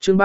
chương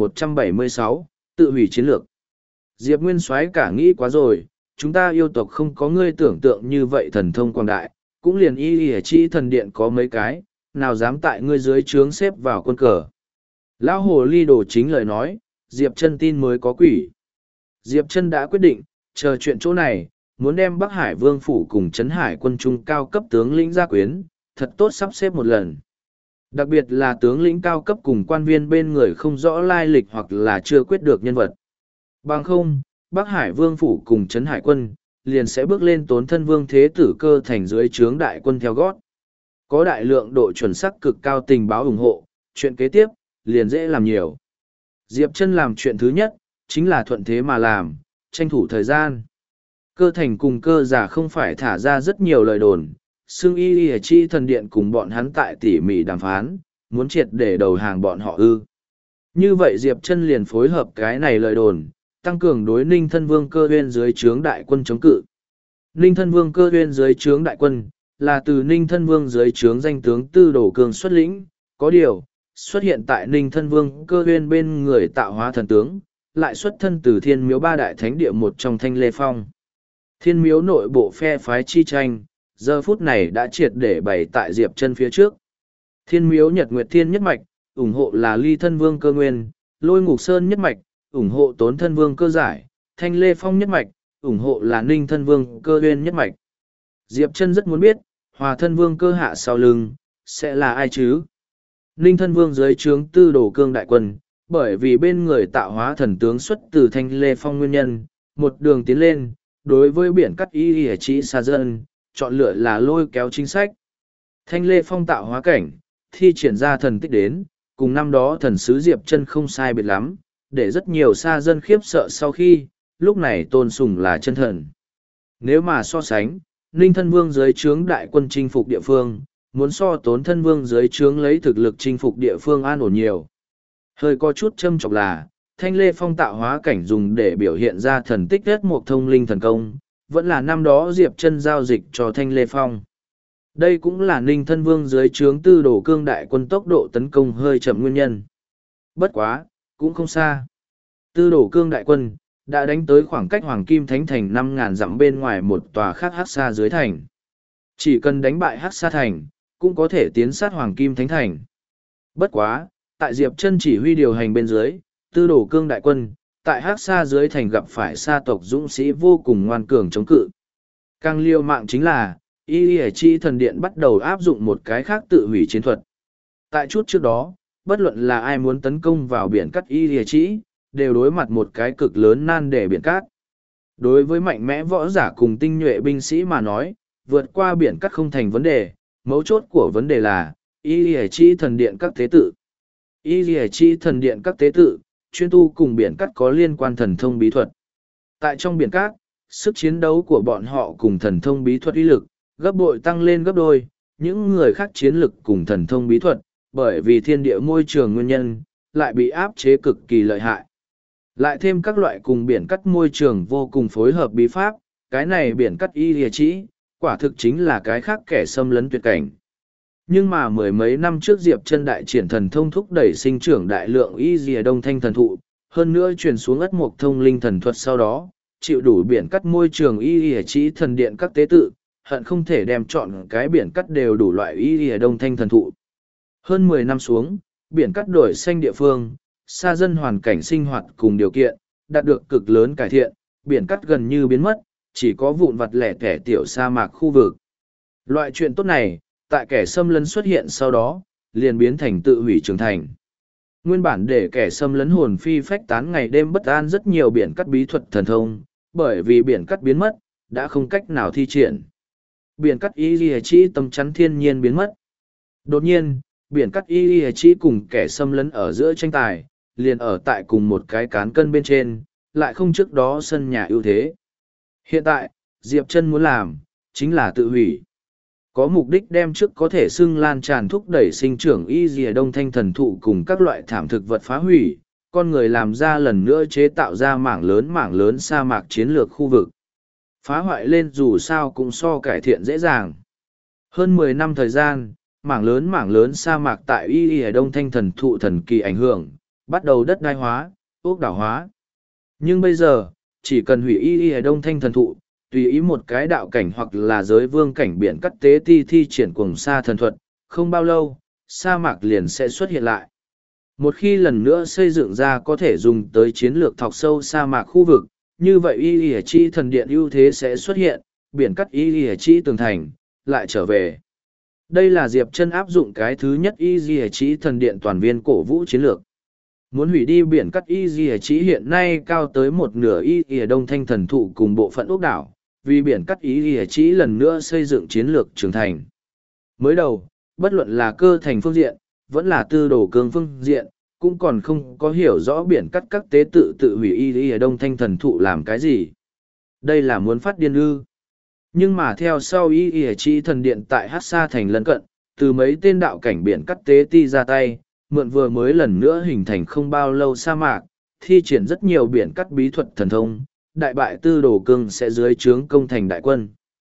3176, tự hủy chiến lược. Diệp Nguyên Soái cả nghĩ quá rồi, chúng ta yêu tộc không có ngươi tưởng tượng như vậy thần thông quang đại, cũng liền y chi thần điện có mấy cái, nào dám tại ngươi dưới trướng xếp vào quân cờ. Lão hồ ly đồ chính lời nói, Diệp Chân tin mới có quỷ. Diệp Chân đã quyết định, chờ chuyện chỗ này, muốn đem Bắc Hải Vương Phủ cùng Trấn Hải quân trung cao cấp tướng lĩnh gia quyến, thật tốt sắp xếp một lần. Đặc biệt là tướng lĩnh cao cấp cùng quan viên bên người không rõ lai lịch hoặc là chưa quyết được nhân vật. Bằng không, Bắc Hải Vương Phủ cùng Trấn Hải quân, liền sẽ bước lên tốn thân vương thế tử cơ thành dưới trướng đại quân theo gót. Có đại lượng độ chuẩn xác cực cao tình báo ủng hộ, chuyện kế tiếp, liền dễ làm nhiều. Diệp Chân làm chuyện thứ nhất, chính là thuận thế mà làm, tranh thủ thời gian. Cơ thành cùng cơ giả không phải thả ra rất nhiều lời đồn, xưng y chi thần điện cùng bọn hắn tại tỉ mỉ đàm phán, muốn triệt để đầu hàng bọn họ ư. Như vậy Diệp Chân liền phối hợp cái này lời đồn, tăng cường đối Ninh Thân Vương Cơ Uyên dưới trướng đại quân chống cự. Ninh Thân Vương Cơ Uyên dưới trướng đại quân, là từ Ninh Thân Vương dưới trướng danh tướng Tư Đồ Cường xuất lĩnh, có điều, xuất hiện tại Ninh Thân Vương Cơ Uyên bên người tạo hóa thần tướng, lại xuất thân từ Thiên Miếu ba đại thánh địa một trong Thanh Lê Phong. Thiên Miếu nội bộ phe phái chi tranh, giờ phút này đã triệt để bày tại Diệp Chân phía trước. Thiên Miếu Nhật Nguyệt Thiên nhất mạch, ủng hộ là Ly Thân Vương Cơ Nguyên, Lôi Ngục Sơn nhất mạch, ủng hộ Tốn Thân Vương Cơ Giải, Thanh Lê Phong nhất mạch, ủng hộ là Ninh Thân Vương Cơ Uyên nhất mạch. Diệp Chân rất muốn biết, Hòa Thân Vương Cơ hạ sau lưng, sẽ là ai chứ? Ninh Thân Vương dưới trướng Tư Đồ Cương đại quân, bởi vì bên người tạo hóa thần tướng xuất từ Thanh Lê Phong nguyên nhân, một đường tiến lên, đối với biển cắt y chỉ xa dân, chọn lựa là lôi kéo chính sách. Thanh Lê Phong tạo hóa cảnh, thi triển ra thần tích đến, cùng năm đó thần sứ Diệp Chân không sai biệt lắm, để rất nhiều xa dân khiếp sợ sau khi, lúc này tôn sùng là chân thần. Nếu mà so sánh, Ninh Thân Vương dưới trướng đại quân chinh phục địa phương, muốn so Tốn Thân Vương dưới trướng lấy thực lực chinh phục địa phương an ổn nhiều. Hơi có chút châm chọc là, Thanh Lê Phong tạo hóa cảnh dùng để biểu hiện ra thần tích đất một thông linh thần công, vẫn là năm đó Diệp Chân giao dịch cho Thanh Lê Phong. Đây cũng là Ninh Thân Vương dưới trướng Tư Đồ Cương đại quân tốc độ tấn công hơi chậm nguyên nhân. Bất quá, cũng không xa. Tư Đồ Cương đại quân đã đánh tới khoảng cách Hoàng Kim Thánh Thành 5.000 dặm bên ngoài một tòa khác Hắc Sa dưới thành. Chỉ cần đánh bại Hắc Sa thành, cũng có thể tiến sát Hoàng Kim Thánh Thành. Bất quá, tại Diệp Chân chỉ huy điều hành bên dưới, Tư Đồ Cương đại quân tại Hắc Sa dưới thành gặp phải sa tộc dũng sĩ vô cùng ngoan cường chống cự. Càng liều mạng chính là, Y Chi thần điện bắt đầu áp dụng một cái khác tự hủy chiến thuật. Tại chút trước đó, bất luận là ai muốn tấn công vào biển cắt Y Chi, đều đối mặt một cái cực lớn nan đề biển cát. Đối với mạnh mẽ võ giả cùng tinh nhuệ binh sĩ mà nói, vượt qua biển cắt không thành vấn đề, mấu chốt của vấn đề là, Y Chi thần điện các tế tự. Y Chi thần điện các tế tự, chuyên tu cùng biển cắt có liên quan thần thông bí thuật. Tại trong biển cát, sức chiến đấu của bọn họ cùng thần thông bí thuật uy lực, gấp bội tăng lên gấp đôi, những người khác chiến lực cùng thần thông bí thuật, bởi vì thiên địa môi trường nguyên nhân, lại bị áp chế cực kỳ lợi hại. Lại thêm các loại cùng biển cắt môi trường vô cùng phối hợp bí pháp, cái này biển cắt y lìa chỉ, quả thực chính là cái khác kẻ xâm lấn tuyệt cảnh. Nhưng mà mười mấy năm trước Diệp Chân đại triển thần thông thúc đẩy sinh trưởng đại lượng y lìa đông thanh thần thụ, hơn nữa truyền xuống ất mục thông linh thần thuật sau đó, chịu đủ biển cắt môi trường y lìa chỉ thần điện các tế tự, hận không thể đem chọn cái biển cắt đều đủ loại y lìa đông thanh thần thụ. Hơn 10 năm xuống, biển cắt đổi xanh địa phương, xa dân hoàn cảnh sinh hoạt cùng điều kiện, đạt được cực lớn cải thiện, biển cắt gần như biến mất, chỉ có vụn vặt lẻ tẻ tiểu sa mạc khu vực. Loại chuyện tốt này, tại kẻ xâm lấn xuất hiện sau đó, liền biến thành tự hủy trưởng thành. Nguyên bản để kẻ xâm lấn hồn phi phách tán ngày đêm bất an rất nhiều biển cắt bí thuật thần thông, bởi vì biển cắt biến mất, đã không cách nào thi triển. Biển cắt y lìa chỉ tâm chắn thiên nhiên biến mất. Đột nhiên, biển cắt y lìa chỉ cùng kẻ xâm lấn ở giữa tranh tài, liền ở tại cùng một cái cán cân bên trên, lại không trước đó sân nhà ưu thế. Hiện tại, Diệp Chân muốn làm, chính là tự hủy. Có mục đích đem trước có thể xưng lan tràn thúc đẩy sinh trưởng y lìa đông thanh thần thụ cùng các loại thảm thực vật phá hủy, con người làm ra lần nữa chế tạo ra mảng lớn sa mạc chiến lược khu vực. Phá hoại lên dù sao cũng so cải thiện dễ dàng. Hơn 10 năm thời gian, mảng lớn sa mạc tại y lìa đông thanh thần thụ thần kỳ ảnh hưởng, bắt đầu đất đai hóa, ốc đảo hóa. Nhưng bây giờ, chỉ cần hủy y đông thanh thần thụ, tùy ý một cái đạo cảnh hoặc là giới vương cảnh biển cắt tế ti thi triển cuồng sa thần thuật, không bao lâu, sa mạc liền sẽ xuất hiện lại. Một khi lần nữa xây dựng ra có thể dùng tới chiến lược thọc sâu sa mạc khu vực, như vậy y chi thần điện ưu thế sẽ xuất hiện, biển cắt y chi tường thành, lại trở về. Đây là Diệp Chân áp dụng cái thứ nhất y chi thần điện toàn viên cổ vũ chiến lược. Muốn hủy đi biển cắt y chi hiện nay cao tới một nửa y đông thanh thần thụ cùng bộ phận ốc đảo, vì biển cắt y chi lần nữa xây dựng chiến lược trưởng thành. Mới đầu, bất luận là cơ thành phương diện, vẫn là tư đồ cương phương diện, cũng còn không có hiểu rõ biển cắt các tế tự hủy y đông thanh thần thụ làm cái gì. Đây là muốn phát điên ư. Nhưng mà theo sau y chi thần điện tại hát sa thành lân cận, từ mấy tên đạo cảnh biển cắt tế ti ra tay, mượn vừa mới lần nữa hình thành không bao lâu sa mạc, thi triển rất nhiều biển cắt bí thuật thần thông, đại bại tư đồ cương sẽ dưới trướng công thành đại quân.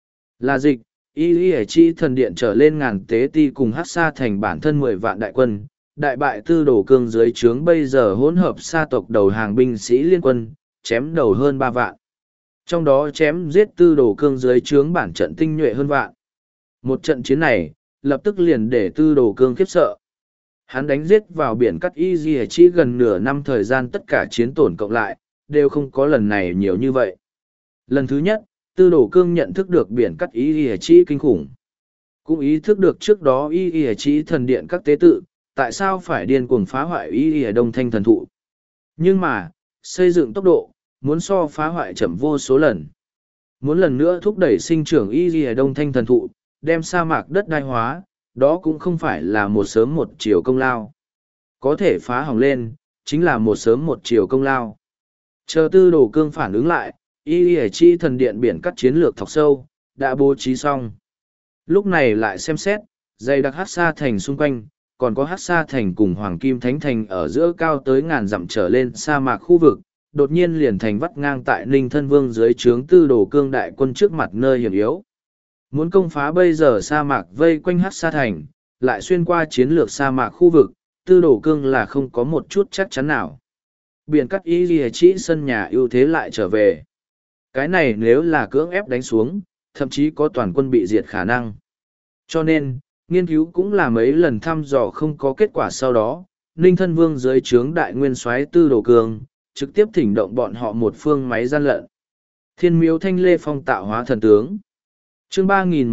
Là dịch, y chi thần điện trở lên ngàn tế ti cùng hát sa thành bản thân 10 vạn đại quân, đại bại tư đồ cương dưới trướng bây giờ hỗn hợp sa tộc đầu hàng binh sĩ liên quân, chém đầu hơn 3 vạn. Trong đó chém giết tư đồ cương dưới trướng bản trận tinh nhuệ hơn vạn. Một trận chiến này, lập tức liền để tư đồ cương khiếp sợ. Hắn đánh giết vào biển cắt y chi gần nửa năm thời gian, tất cả chiến tổn cộng lại, đều không có lần này nhiều như vậy. Lần thứ nhất, tư đồ cương nhận thức được biển cắt y chi kinh khủng. Cũng ý thức được trước đó y chi thần điện các tế tự, tại sao phải điên cuồng phá hoại y đông thanh thần thụ. Nhưng mà, xây dựng tốc độ, muốn so phá hoại chậm vô số lần. Muốn lần nữa thúc đẩy sinh trưởng y đông thanh thần thụ, đem sa mạc đất đai hóa, đó cũng không phải là một sớm một chiều công lao. Có thể phá hỏng lên, chính là một sớm một chiều công lao. Chờ tư đồ cương phản ứng lại, y chi thần điện biển cắt chiến lược thọc sâu, đã bố trí xong. Lúc này lại xem xét, dày đặc hát sa thành xung quanh, còn có hát sa thành cùng hoàng kim thánh thành ở giữa cao tới ngàn dặm trở lên sa mạc khu vực, đột nhiên liền thành vắt ngang tại Ninh Thân Vương dưới trướng tư đồ cương đại quân trước mặt nơi hiểm yếu. Muốn công phá bây giờ sa mạc vây quanh hát sa thành, lại xuyên qua chiến lược sa mạc khu vực, tư đồ cương là không có một chút chắc chắn nào. Biển cắt y lìa chỉ sân nhà ưu thế lại trở về. Cái này nếu là cưỡng ép đánh xuống, thậm chí có toàn quân bị diệt khả năng. Cho nên, nghiên cứu cũng là mấy lần thăm dò không có kết quả sau đó, Ninh Thân Vương dưới trướng đại nguyên soái tư đồ cương, trực tiếp thỉnh động bọn họ một phương máy gian lận. Thiên miếu thanh lê phong tạo hóa thần tướng. Chương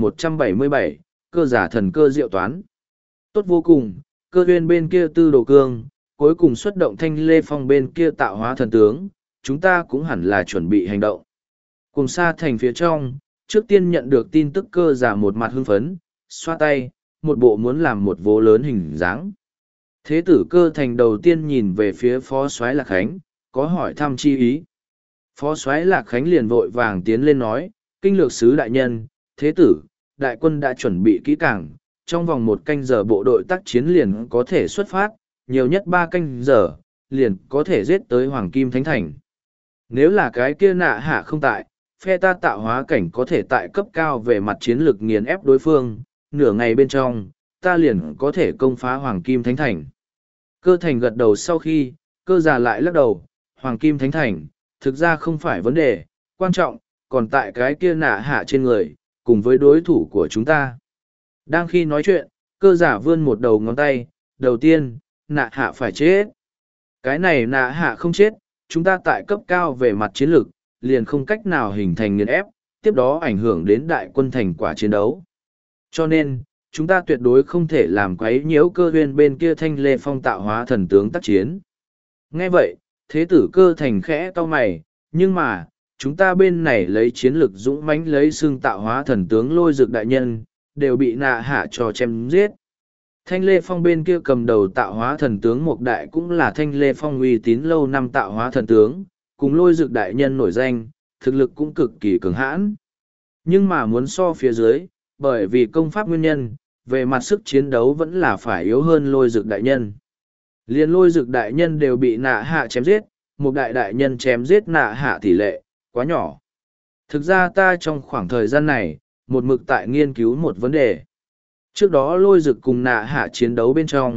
3177, cơ giả thần cơ diệu toán. Tốt vô cùng, cơ duyên bên kia tư đồ cương, cuối cùng xuất động thanh lê phong bên kia tạo hóa thần tướng, chúng ta cũng hẳn là chuẩn bị hành động. Cùng xa thành phía trong, trước tiên nhận được tin tức cơ giả một mặt hưng phấn, xoa tay, một bộ muốn làm một vố lớn hình dáng. Thế tử cơ thành đầu tiên nhìn về phía phó soái Lạc Khánh, có hỏi thăm chi ý. Phó soái Lạc Khánh liền vội vàng tiến lên nói, kinh lược sứ đại nhân, thế tử, đại quân đã chuẩn bị kỹ càng, trong vòng 1 canh giờ bộ đội tác chiến liền có thể xuất phát, nhiều nhất 3 canh giờ, liền có thể giết tới Hoàng Kim Thánh Thành. Nếu là cái kia nạ hạ không tại, phe ta tạo hóa cảnh có thể tại cấp cao về mặt chiến lược nghiền ép đối phương, nửa ngày bên trong, ta liền có thể công phá Hoàng Kim Thánh Thành. Cơ thành gật đầu sau khi, cơ già lại lắc đầu, Hoàng Kim Thánh Thành, thực ra không phải vấn đề, quan trọng, còn tại cái kia nạ hạ trên người, cùng với đối thủ của chúng ta. Đang khi nói chuyện, cơ giả vươn một đầu ngón tay, đầu tiên, nạ hạ phải chết. Cái này nạ hạ không chết, chúng ta tại cấp cao về mặt chiến lược, liền không cách nào hình thành nghiền ép, tiếp đó ảnh hưởng đến đại quân thành quả chiến đấu. Cho nên, chúng ta tuyệt đối không thể làm quấy nhiễu cơ huyên bên kia thanh lê phong tạo hóa thần tướng tác chiến. Nghe vậy, thế tử cơ thành khẽ to mày, nhưng mà, chúng ta bên này lấy chiến lược dũng mãnh lấy xương tạo hóa thần tướng lôi dược đại nhân, đều bị nạ hạ cho chém giết. Thanh lê phong bên kia cầm đầu tạo hóa thần tướng Mộc Đại cũng là thanh lê phong uy tín lâu năm tạo hóa thần tướng, cùng lôi dược đại nhân nổi danh, thực lực cũng cực kỳ cường hãn. Nhưng mà muốn so phía dưới, bởi vì công pháp nguyên nhân, về mặt sức chiến đấu vẫn là phải yếu hơn lôi dược đại nhân. Liên lôi dược đại nhân đều bị nạ hạ chém giết, Mộc Đại đại nhân chém giết nạ hạ tỷ lệ, quá nhỏ. Thực ra ta trong khoảng thời gian này, một mực tại nghiên cứu một vấn đề. Trước đó lôi dược cùng nạ hạ chiến đấu bên trong,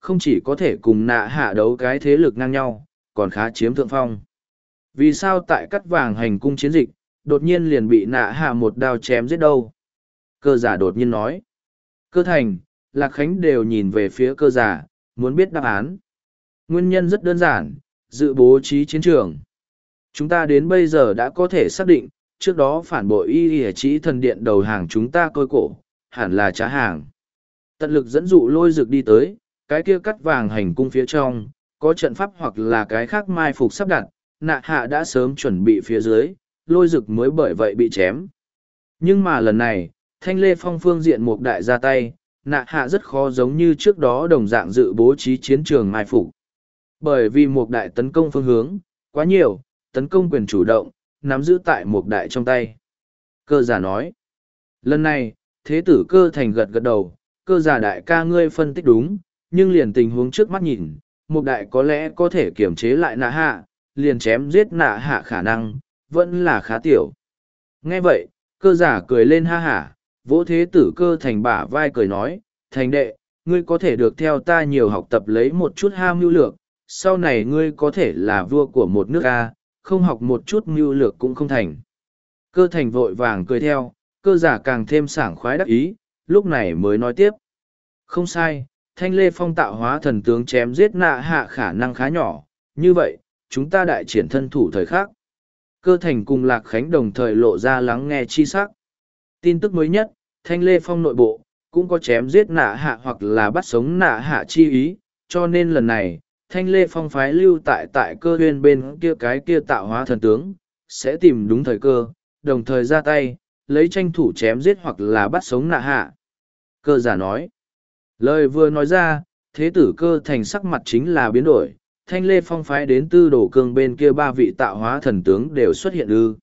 không chỉ có thể cùng nạ hạ đấu cái thế lực ngang nhau, còn khá chiếm thượng phong. Vì sao tại cắt vàng hành cung chiến dịch, đột nhiên liền bị nạ hạ một đao chém giết đâu? Cơ giả đột nhiên nói. Cơ thành, Lạc Khánh đều nhìn về phía cơ giả, muốn biết đáp án. Nguyên nhân rất đơn giản, dự bố trí chiến trường. Chúng ta đến bây giờ đã có thể xác định, trước đó phản bội y chỉ thần điện đầu hàng chúng ta coi cổ, hẳn là trá hàng. Tận lực dẫn dụ lôi rực đi tới, cái kia cắt vàng hành cung phía trong, có trận pháp hoặc là cái khác mai phục sắp đặt, nạ hạ đã sớm chuẩn bị phía dưới, lôi rực mới bởi vậy bị chém. Nhưng mà lần này, Thanh Lê Phong phương diện một đại ra tay, nạ hạ rất khó giống như trước đó đồng dạng dự bố trí chiến trường mai phục. Bởi vì một đại tấn công phương hướng, quá nhiều, tấn công quyền chủ động, nắm giữ tại một đại trong tay. Cơ giả nói. Lần này, thế tử cơ thành gật gật đầu, cơ giả đại ca ngươi phân tích đúng, nhưng liền tình huống trước mắt nhìn, một đại có lẽ có thể kiểm chế lại nạ hạ, liền chém giết nạ hạ khả năng, vẫn là khá tiểu. Nghe vậy, cơ giả cười lên ha hả, vỗ thế tử cơ thành bả vai cười nói, thành đệ, ngươi có thể được theo ta nhiều học tập lấy một chút ham mưu lược, sau này ngươi có thể là vua của một nước A, không học một chút mưu lược cũng không thành. Cơ thành vội vàng cười theo, cơ giả càng thêm sảng khoái đắc ý, lúc này mới nói tiếp. Không sai, Thanh Lê Phong tạo hóa thần tướng chém giết nạ hạ khả năng khá nhỏ, như vậy, chúng ta đại triển thân thủ thời khắc. Cơ thành cùng Lạc Khánh đồng thời lộ ra lắng nghe chi sắc. Tin tức mới nhất, Thanh Lê Phong nội bộ, cũng có chém giết nạ hạ hoặc là bắt sống nạ hạ chi ý, cho nên lần này, Thanh Lê Phong phái lưu tại cơ huyên bên kia cái kia tạo hóa thần tướng, sẽ tìm đúng thời cơ, đồng thời ra tay, lấy tranh thủ chém giết hoặc là bắt sống nạ hạ. Cơ giả nói. Lời vừa nói ra, thế tử cơ thành sắc mặt chính là biến đổi, Thanh Lê Phong phái đến tư đồ cương bên kia ba vị tạo hóa thần tướng đều xuất hiện ư.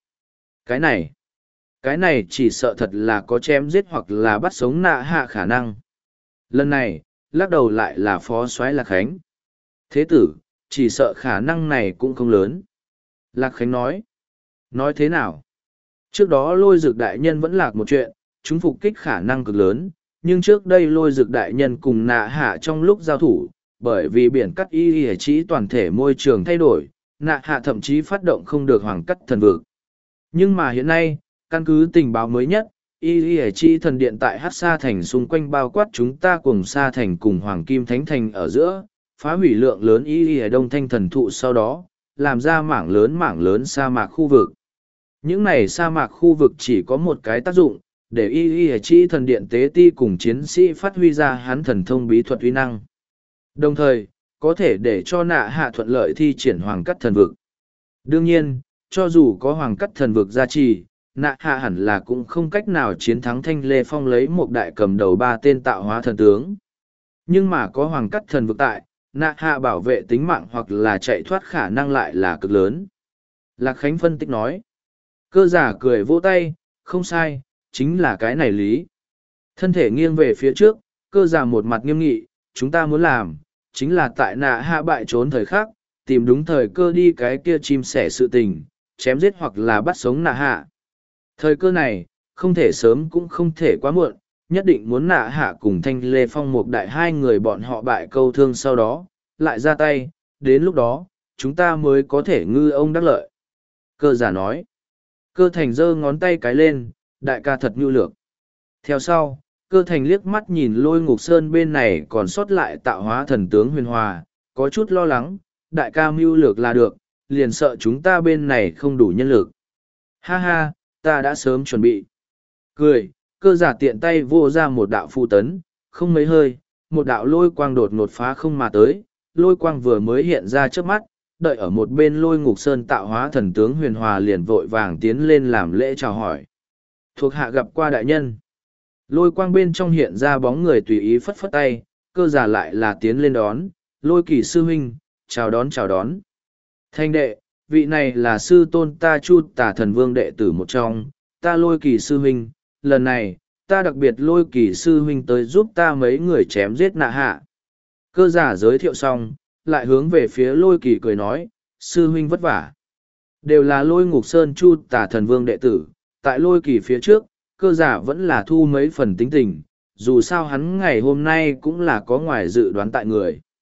Cái này chỉ sợ thật là có chém giết hoặc là bắt sống nạ hạ khả năng. Lần này, lắc đầu lại là phó soái Lạc Khánh. Thế tử, chỉ sợ khả năng này cũng không lớn. Lạc Khánh nói. Nói thế nào? Trước đó lôi dược đại nhân vẫn lạc một chuyện, chúng phục kích khả năng cực lớn, nhưng trước đây lôi dược đại nhân cùng nạ hạ trong lúc giao thủ, bởi vì biển cắt y chỉ toàn thể môi trường thay đổi, nạ hạ thậm chí phát động không được hoàng cắt thần vực. Nhưng mà hiện nay, căn cứ tình báo mới nhất, y chỉ thần điện tại hát sa thành xung quanh bao quát chúng ta cùng sa thành cùng hoàng kim thánh thành ở giữa, phá hủy lượng lớn y đông thanh thần thụ sau đó, làm ra mảng lớn sa mạc khu vực. Những này sa mạc khu vực chỉ có một cái tác dụng, để y chỉ thần điện tế ti cùng chiến sĩ phát huy ra hắn thần thông bí thuật uy năng. Đồng thời, có thể để cho nạ hạ thuận lợi thi triển hoàng cắt thần vực. Đương nhiên, cho dù có hoàng cắt thần vực gia trì, nạ hạ hẳn là cũng không cách nào chiến thắng Thanh Lê Phong lấy một đại cầm đầu ba tên tạo hóa thần tướng. Nhưng mà có hoàng cắt thần vực tại, nạ hạ bảo vệ tính mạng hoặc là chạy thoát khả năng lại là cực lớn. Lạc Khánh phân tích nói. Cơ giả cười vỗ tay, không sai, chính là cái này lý. Thân thể nghiêng về phía trước, cơ giả một mặt nghiêm nghị, chúng ta muốn làm, chính là tại nạ hạ bại trốn thời khắc, tìm đúng thời cơ đi cái kia chim sẻ sự tình, chém giết hoặc là bắt sống nạ hạ. Thời cơ này, không thể sớm cũng không thể quá muộn, nhất định muốn nạ hạ cùng Thanh Lê Phong một đại hai người bọn họ bại câu thương sau đó, lại ra tay, đến lúc đó, chúng ta mới có thể ngư ông đắc lợi. Cơ giả nói. Cơ thành giơ ngón tay cái lên, đại ca thật nhu lược. Theo sau, cơ thành liếc mắt nhìn lôi ngục sơn bên này còn sót lại tạo hóa thần tướng huyền hòa, có chút lo lắng, đại ca mưu lược là được, liền sợ chúng ta bên này không đủ nhân lực. Ha ha, ta đã sớm chuẩn bị. Cười, cơ giả tiện tay vô ra một đạo phù tấn, không mấy hơi, một đạo lôi quang đột ngột phá không mà tới, lôi quang vừa mới hiện ra trước mắt, đợi ở một bên lôi ngục sơn tạo hóa thần tướng huyền hòa liền vội vàng tiến lên làm lễ chào hỏi. Thuộc hạ gặp qua đại nhân. Lôi quang bên trong hiện ra bóng người tùy ý phất phất tay, cơ giả lại là tiến lên đón, lôi kỳ sư huynh, chào đón chào đón. Thanh đệ, vị này là sư tôn ta Chu Tả Thần Vương đệ tử một trong, ta lôi kỳ sư huynh, lần này, ta đặc biệt lôi kỳ sư huynh tới giúp ta mấy người chém giết nạ hạ. Cơ giả giới thiệu xong, lại hướng về phía lôi kỳ cười nói, sư huynh vất vả. Đều là lôi ngục sơn Chu Tả Thần Vương đệ tử, tại lôi kỳ phía trước, cơ giả vẫn là thu mấy phần tính tình, dù sao hắn ngày hôm nay cũng là có ngoài dự đoán tại người.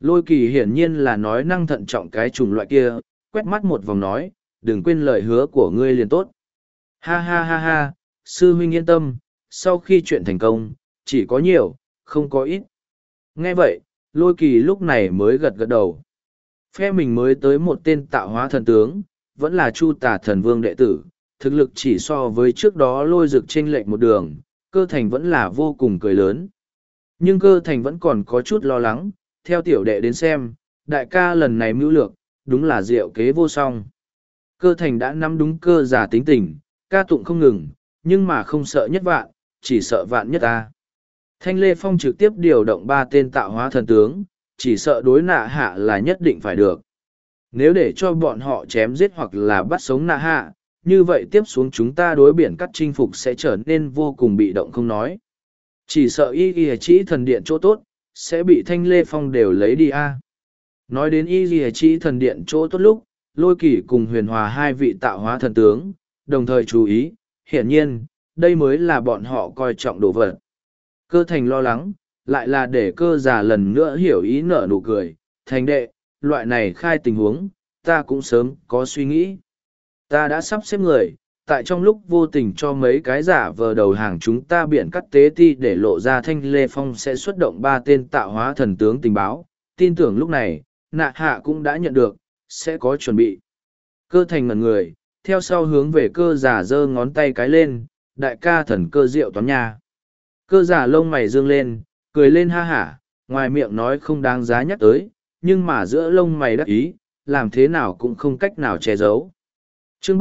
Lôi kỳ hiển nhiên là nói năng thận trọng cái chủng loại kia, quét mắt một vòng nói, đừng quên lời hứa của ngươi liền tốt. Ha ha ha ha, sư huynh yên tâm, sau khi chuyện thành công, chỉ có nhiều, không có ít. Nghe vậy, lôi kỳ lúc này mới gật gật đầu. Phe mình mới tới một tên tạo hóa thần tướng, vẫn là Chu Tả Thần Vương đệ tử, thực lực chỉ so với trước đó lôi rực chênh lệch một đường, cơ thành vẫn là vô cùng cười lớn. Nhưng cơ thành vẫn còn có chút lo lắng, theo tiểu đệ đến xem, đại ca lần này mưu lược, đúng là diệu kế vô song. Cơ thành đã nắm đúng cơ giả tính tình, ca tụng không ngừng, nhưng mà không sợ nhất vạn, chỉ sợ vạn nhất ta. Thanh Lê Phong trực tiếp điều động 3 tên tạo hóa thần tướng, chỉ sợ đối nạ hạ là nhất định phải được. Nếu để cho bọn họ chém giết hoặc là bắt sống nạ hạ, như vậy tiếp xuống chúng ta đối biển cắt chinh phục sẽ trở nên vô cùng bị động không nói. Chỉ sợ y chỉ thần điện chỗ tốt, sẽ bị Thanh Lê Phong đều lấy đi a. Nói đến y chỉ thần điện chỗ tốt lúc, Lôi Kỳ cùng Huyền Hòa hai vị tạo hóa thần tướng, đồng thời chú ý, hiển nhiên, đây mới là bọn họ coi trọng đồ vật. Cơ thành lo lắng, lại là để cơ già lần nữa hiểu ý nở nụ cười, thành đệ, loại này khai tình huống, ta cũng sớm có suy nghĩ. Ta đã sắp xếp người, tại trong lúc vô tình cho mấy cái giả vờ đầu hàng chúng ta biển cắt tế ti để lộ ra Thanh Lê Phong sẽ xuất động 3 tên tạo hóa thần tướng tình báo, tin tưởng lúc này, nạ hạ cũng đã nhận được, sẽ có chuẩn bị. Cơ thành ngẩn người, theo sau hướng về cơ giả giơ ngón tay cái lên, đại ca thần cơ diệu toán nha. Cơ giả lông mày dương lên, cười lên ha hả, ngoài miệng nói không đáng giá nhắc tới, nhưng mà giữa lông mày đắc ý, làm thế nào cũng không cách nào che giấu. Chương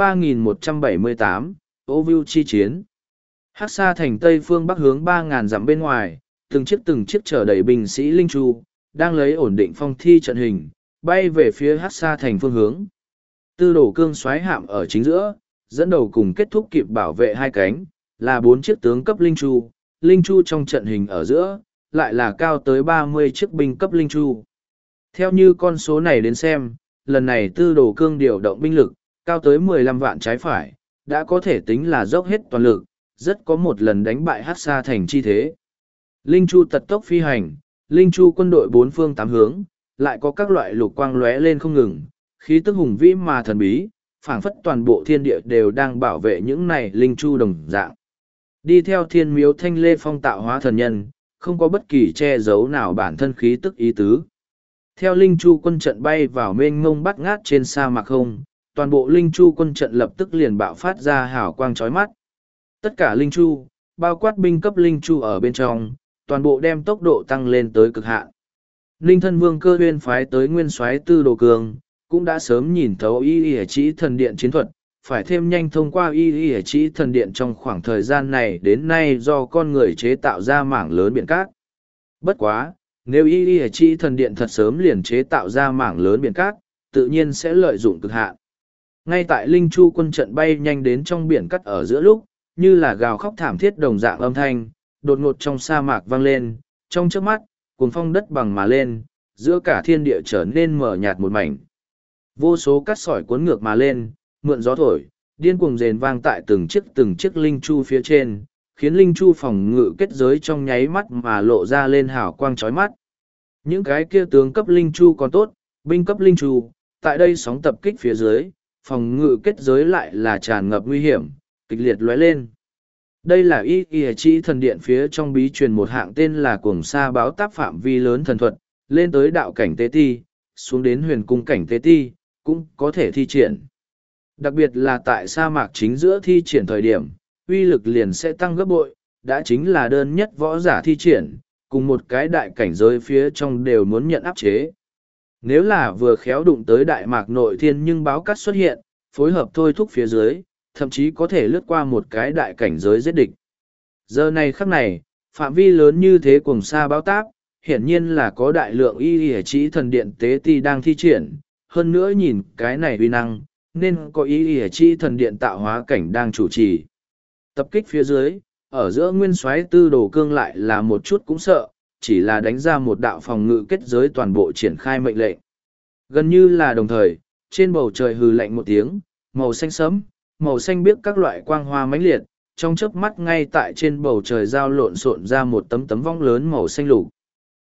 3178, Ô Vưu chi chiến. Hắc Sa thành tây phương bắc hướng 3.000 dặm bên ngoài, từng chiếc chở đầy binh sĩ linh chu, đang lấy ổn định phong thi trận hình, bay về phía Hắc Sa thành phương hướng. Tư Đồ Cương xoáy hạm ở chính giữa, dẫn đầu cùng kết thúc kịp bảo vệ hai cánh, là 4 chiếc tướng cấp linh chu trong trận hình ở giữa, lại là cao tới 30 chiếc binh cấp linh chu. Theo như con số này đến xem, lần này Tư Đồ Cương điều động binh lực, cao tới 15 vạn trái phải, đã có thể tính là dốc hết toàn lực, rất có một lần đánh bại Hắc Sa thành chi thế. Linh chu tật tốc phi hành, linh chu quân đội 4 phương 8 hướng, lại có các loại lục quang lóe lên không ngừng, khí tức hùng vĩ mà thần bí, phảng phất toàn bộ thiên địa đều đang bảo vệ những này linh chu đồng dạng. Đi theo thiên miếu Thanh Lê Phong tạo hóa thần nhân, không có bất kỳ che giấu nào bản thân khí tức ý tứ. Theo linh chu quân trận bay vào mênh mông bắt ngát trên sa mạc không, toàn bộ linh chu quân trận lập tức liền bạo phát ra hào quang chói mắt. Tất cả linh chu, bao quát binh cấp linh chu ở bên trong, toàn bộ đem tốc độ tăng lên tới cực hạn. Linh thân vương Cơ Huyên phái tới nguyên soái Tư Đồ Cương, cũng đã sớm nhìn thấu y chỉ thần điện chiến thuật, phải thêm nhanh thông qua y chỉ thần điện trong khoảng thời gian này đến nay do con người chế tạo ra mảng lớn biển cát. Bất quá, nếu y chỉ thần điện thật sớm liền chế tạo ra mảng lớn biển cát, tự nhiên sẽ lợi dụng cực hạn. Ngay tại linh chu quân trận bay nhanh đến trong biển cát ở giữa lúc, như là gào khóc thảm thiết đồng dạng âm thanh, đột ngột trong sa mạc vang lên, trong chớp mắt, cuồng phong đất bằng mà lên, giữa cả thiên địa trở nên mờ nhạt một mảnh. Vô số cát sỏi cuốn ngược mà lên, mượn gió thổi, điên cuồng rền vang tại từng chiếc linh chu phía trên, khiến linh chu phòng ngự kết giới trong nháy mắt mà lộ ra lên hào quang chói mắt. Những cái kia tướng cấp linh chu còn tốt, binh cấp linh chu, tại đây sóng tập kích phía dưới, phòng ngự kết giới lại là tràn ngập nguy hiểm, kịch liệt lóe lên. Đây là y chỉ thần điện phía trong bí truyền một hạng tên là cuồng sa báo táp phạm vi lớn thần thuật, lên tới đạo cảnh tế ti, xuống đến huyền cung cảnh tế ti, cũng có thể thi triển. Đặc biệt là tại sa mạc chính giữa thi triển thời điểm, uy lực liền sẽ tăng gấp bội, đã chính là đơn nhất võ giả thi triển, cùng một cái đại cảnh giới phía trong đều muốn nhận áp chế. Nếu là vừa khéo đụng tới đại mạc nội thiên nhưng báo cắt xuất hiện, phối hợp thôi thúc phía dưới, thậm chí có thể lướt qua một cái đại cảnh giới giết địch. Giờ này khắc này, phạm vi lớn như thế cùng xa báo táp, hiển nhiên là có đại lượng y chỉ thần điện tế ti đang thi triển, hơn nữa nhìn cái này uy năng, nên có y chỉ thần điện tạo hóa cảnh đang chủ trì. Tập kích phía dưới, ở giữa nguyên soái Tư Đồ Cương lại là một chút cũng sợ, chỉ là đánh ra một đạo phòng ngự kết giới toàn bộ triển khai mệnh lệnh. Gần như là đồng thời, trên bầu trời hừ lạnh một tiếng, màu xanh sẫm, màu xanh biếc các loại quang hoa mãnh liệt, trong chớp mắt ngay tại trên bầu trời giao lộn xộn ra một tấm tấm vong lớn màu xanh lục.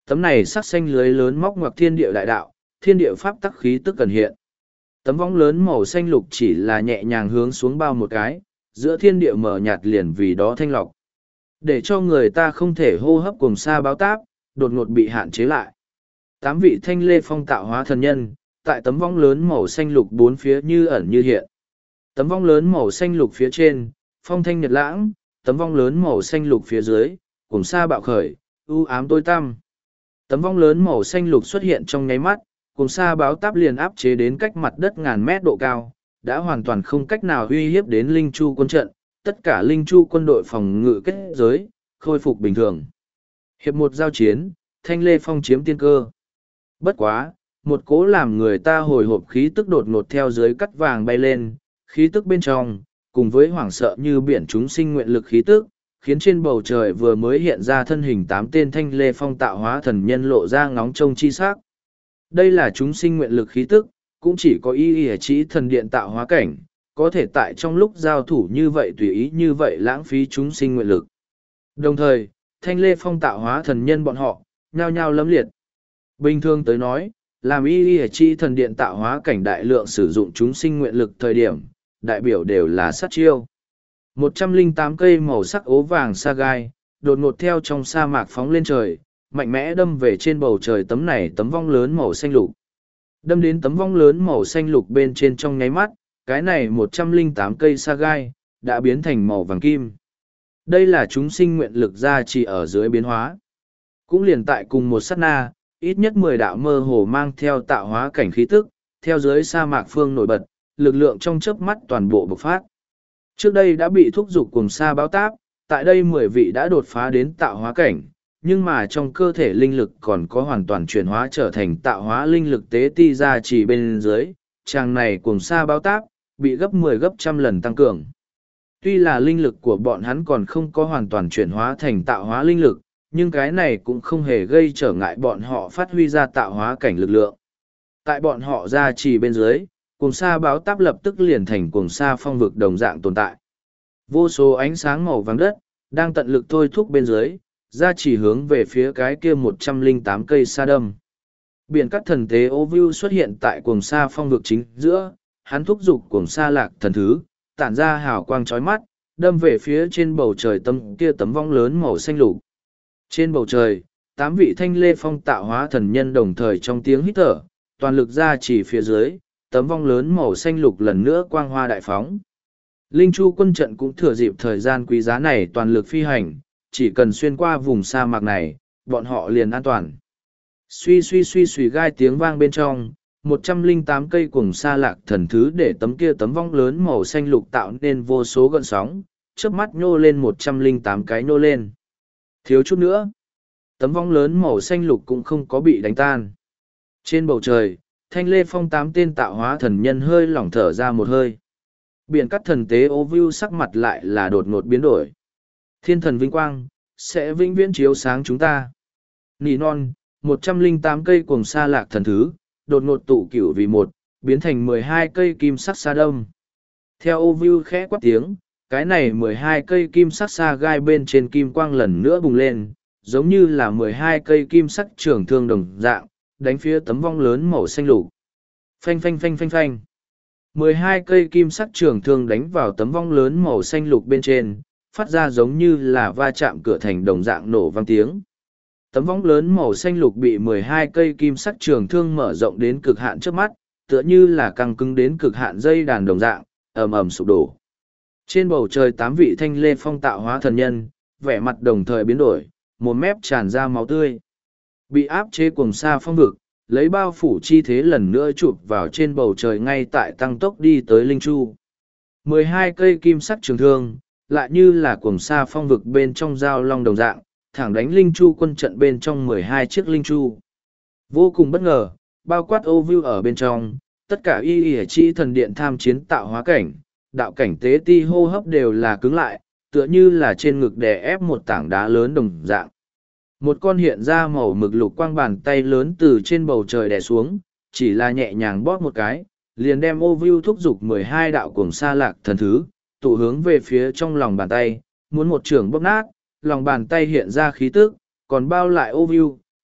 Tấm này sắc xanh lưới lớn móc ngoặc thiên địa đại đạo, thiên địa pháp tắc khí tức cần hiện. Tấm vong lớn màu xanh lục chỉ là nhẹ nhàng hướng xuống bao một cái, giữa thiên địa mở nhạt liền vì đó thanh lọc. Để cho người ta không thể hô hấp cùng sa báo táp, đột ngột bị hạn chế lại. 8 vị thanh lê phong tạo hóa thần nhân, tại tấm vong lớn màu xanh lục bốn phía như ẩn như hiện. Tấm vong lớn màu xanh lục phía trên, phong thanh nhật lãng, tấm vong lớn màu xanh lục phía dưới, cùng sa bạo khởi, u ám tối tăm. Tấm vong lớn màu xanh lục xuất hiện trong nháy mắt, cùng sa báo táp liền áp chế đến cách mặt đất ngàn mét độ cao, đã hoàn toàn không cách nào uy hiếp đến Linh Chu quân trận, tất cả Linh Chu quân đội phòng ngự kết giới, khôi phục bình thường. Hiệp một giao chiến, Thanh Lê Phong chiếm tiên cơ. Bất quá, một cố làm người ta hồi hộp khí tức đột ngột theo dưới cắt vàng bay lên, khí tức bên trong, cùng với hoảng sợ như biển chúng sinh nguyện lực khí tức, khiến trên bầu trời vừa mới hiện ra thân hình 8 tên Thanh Lê Phong tạo hóa thần nhân lộ ra ngóng trông chi sắc. Đây là chúng sinh nguyện lực khí tức, cũng chỉ có y chỉ thần điện tạo hóa cảnh, có thể tại trong lúc giao thủ như vậy tùy ý như vậy lãng phí chúng sinh nguyện lực. Đồng thời, Thanh Lê Phong tạo hóa thần nhân bọn họ, nhao nhao lấm liệt. Bình thường tới nói, làm y chỉ thần điện tạo hóa cảnh đại lượng sử dụng chúng sinh nguyện lực thời điểm, đại biểu đều là sát chiêu. 108 cây màu sắc ố vàng sa gai, đột ngột theo trong sa mạc phóng lên trời, mạnh mẽ đâm về trên bầu trời tấm vong lớn màu xanh lục. Đâm đến tấm vong lớn màu xanh lục bên trên trong nháy mắt, cái này 108 cây sa gai, đã biến thành màu vàng kim. Đây là chúng sinh nguyện lực ra chỉ ở dưới biến hóa. Cũng liền tại cùng một sát na, ít nhất 10 đạo mơ hồ mang theo tạo hóa cảnh khí tức, theo dưới sa mạc phương nổi bật, lực lượng trong chớp mắt toàn bộ bộc phát. Trước đây đã bị thúc giục cùng sa báo táp, tại đây 10 vị đã đột phá đến tạo hóa cảnh, nhưng mà trong cơ thể linh lực còn có hoàn toàn chuyển hóa trở thành tạo hóa linh lực tế ti ra chỉ bên dưới, chàng này cùng sa báo táp, bị gấp 10 gấp trăm lần tăng cường. Tuy là linh lực của bọn hắn còn không có hoàn toàn chuyển hóa thành tạo hóa linh lực, nhưng cái này cũng không hề gây trở ngại bọn họ phát huy ra tạo hóa cảnh lực lượng. Tại bọn họ ra chỉ bên dưới, cùng sa báo táp lập tức liền thành cùng sa phong vực đồng dạng tồn tại. Vô số ánh sáng màu vàng đất, đang tận lực thôi thúc bên dưới, ra chỉ hướng về phía cái kia 108 cây sa đâm. Biển cắt thần tế ô view xuất hiện tại cuồng sa phong vực chính giữa, hắn thúc giục cuồng sa lạc thần thứ, tản ra hào quang chói mắt, đâm về phía trên bầu trời tấm vong lớn màu xanh lục. Trên bầu trời, 8 vị Thanh Lê Phong tạo hóa thần nhân đồng thời trong tiếng hít thở, toàn lực ra chỉ phía dưới, tấm vong lớn màu xanh lục lần nữa quang hoa đại phóng. Linh Chu quân trận cũng thừa dịp thời gian quý giá này toàn lực phi hành, chỉ cần xuyên qua vùng sa mạc này, bọn họ liền an toàn. Suy suy suy suy gai tiếng vang bên trong, 108 cây cùng sa lạc thần thứ để tấm vong lớn màu xanh lục tạo nên vô số gợn sóng, chớp mắt nhô lên 108 cái nhô lên. Thiếu chút nữa, tấm vong lớn màu xanh lục cũng không có bị đánh tan. Trên bầu trời, Thanh Lê Phong 8 tên tạo hóa thần nhân hơi lỏng thở ra một hơi. Biển cắt thần tế ô view sắc mặt lại là đột ngột biến đổi. Thiên thần vinh quang, sẽ vĩnh viễn chiếu sáng chúng ta. Nỉ non, 108 cây cùng sa lạc thần thứ, đột ngột tụ cửu vì một, biến thành 12 cây kim sắc sa đông. Theo ô view khẽ quát tiếng, cái này 12 cây kim sắc sa gai bên trên kim quang lần nữa bùng lên, giống như là 12 cây kim sắc trường thương đồng dạng, đánh phía tấm vong lớn màu xanh lục. Phanh phanh phanh phanh phanh. 12 cây kim sắc trường thương đánh vào tấm vong lớn màu xanh lục bên trên, phát ra giống như là va chạm cửa thành đồng dạng nổ vang tiếng. Tấm vong lớn màu xanh lục bị 12 cây kim sắc trường thương mở rộng đến cực hạn trước mắt, tựa như là căng cứng đến cực hạn dây đàn đồng dạng, ầm ầm sụp đổ. Trên bầu trời 8 vị Thanh Lê Phong tạo hóa thần nhân, vẻ mặt đồng thời biến đổi, một mép tràn ra máu tươi. Bị áp chế cuồng sa phong vực, lấy bao phủ chi thế lần nữa chụp vào trên bầu trời ngay tại tăng tốc đi tới Linh Chu. 12 cây kim sắc trường thương, lại như là cuồng sa phong vực bên trong dao long đồng dạng, thẳng đánh Linh Chu quân trận bên trong 12 chiếc Linh Chu. Vô cùng bất ngờ, bao quát ô view ở bên trong, tất cả y chi thần điện tham chiến tạo hóa cảnh, đạo cảnh tế ti hô hấp đều là cứng lại, tựa như là trên ngực đè ép một tảng đá lớn đồng dạng. Một con hiện ra màu mực lục quang bàn tay lớn từ trên bầu trời đè xuống, chỉ là nhẹ nhàng bóp một cái, liền đem ô view thúc giục 12 đạo cuồng sa lạc thần thứ, tụ hướng về phía trong lòng bàn tay, muốn một trường bóp nát, lòng bàn tay hiện ra khí tức, còn bao lại ô view,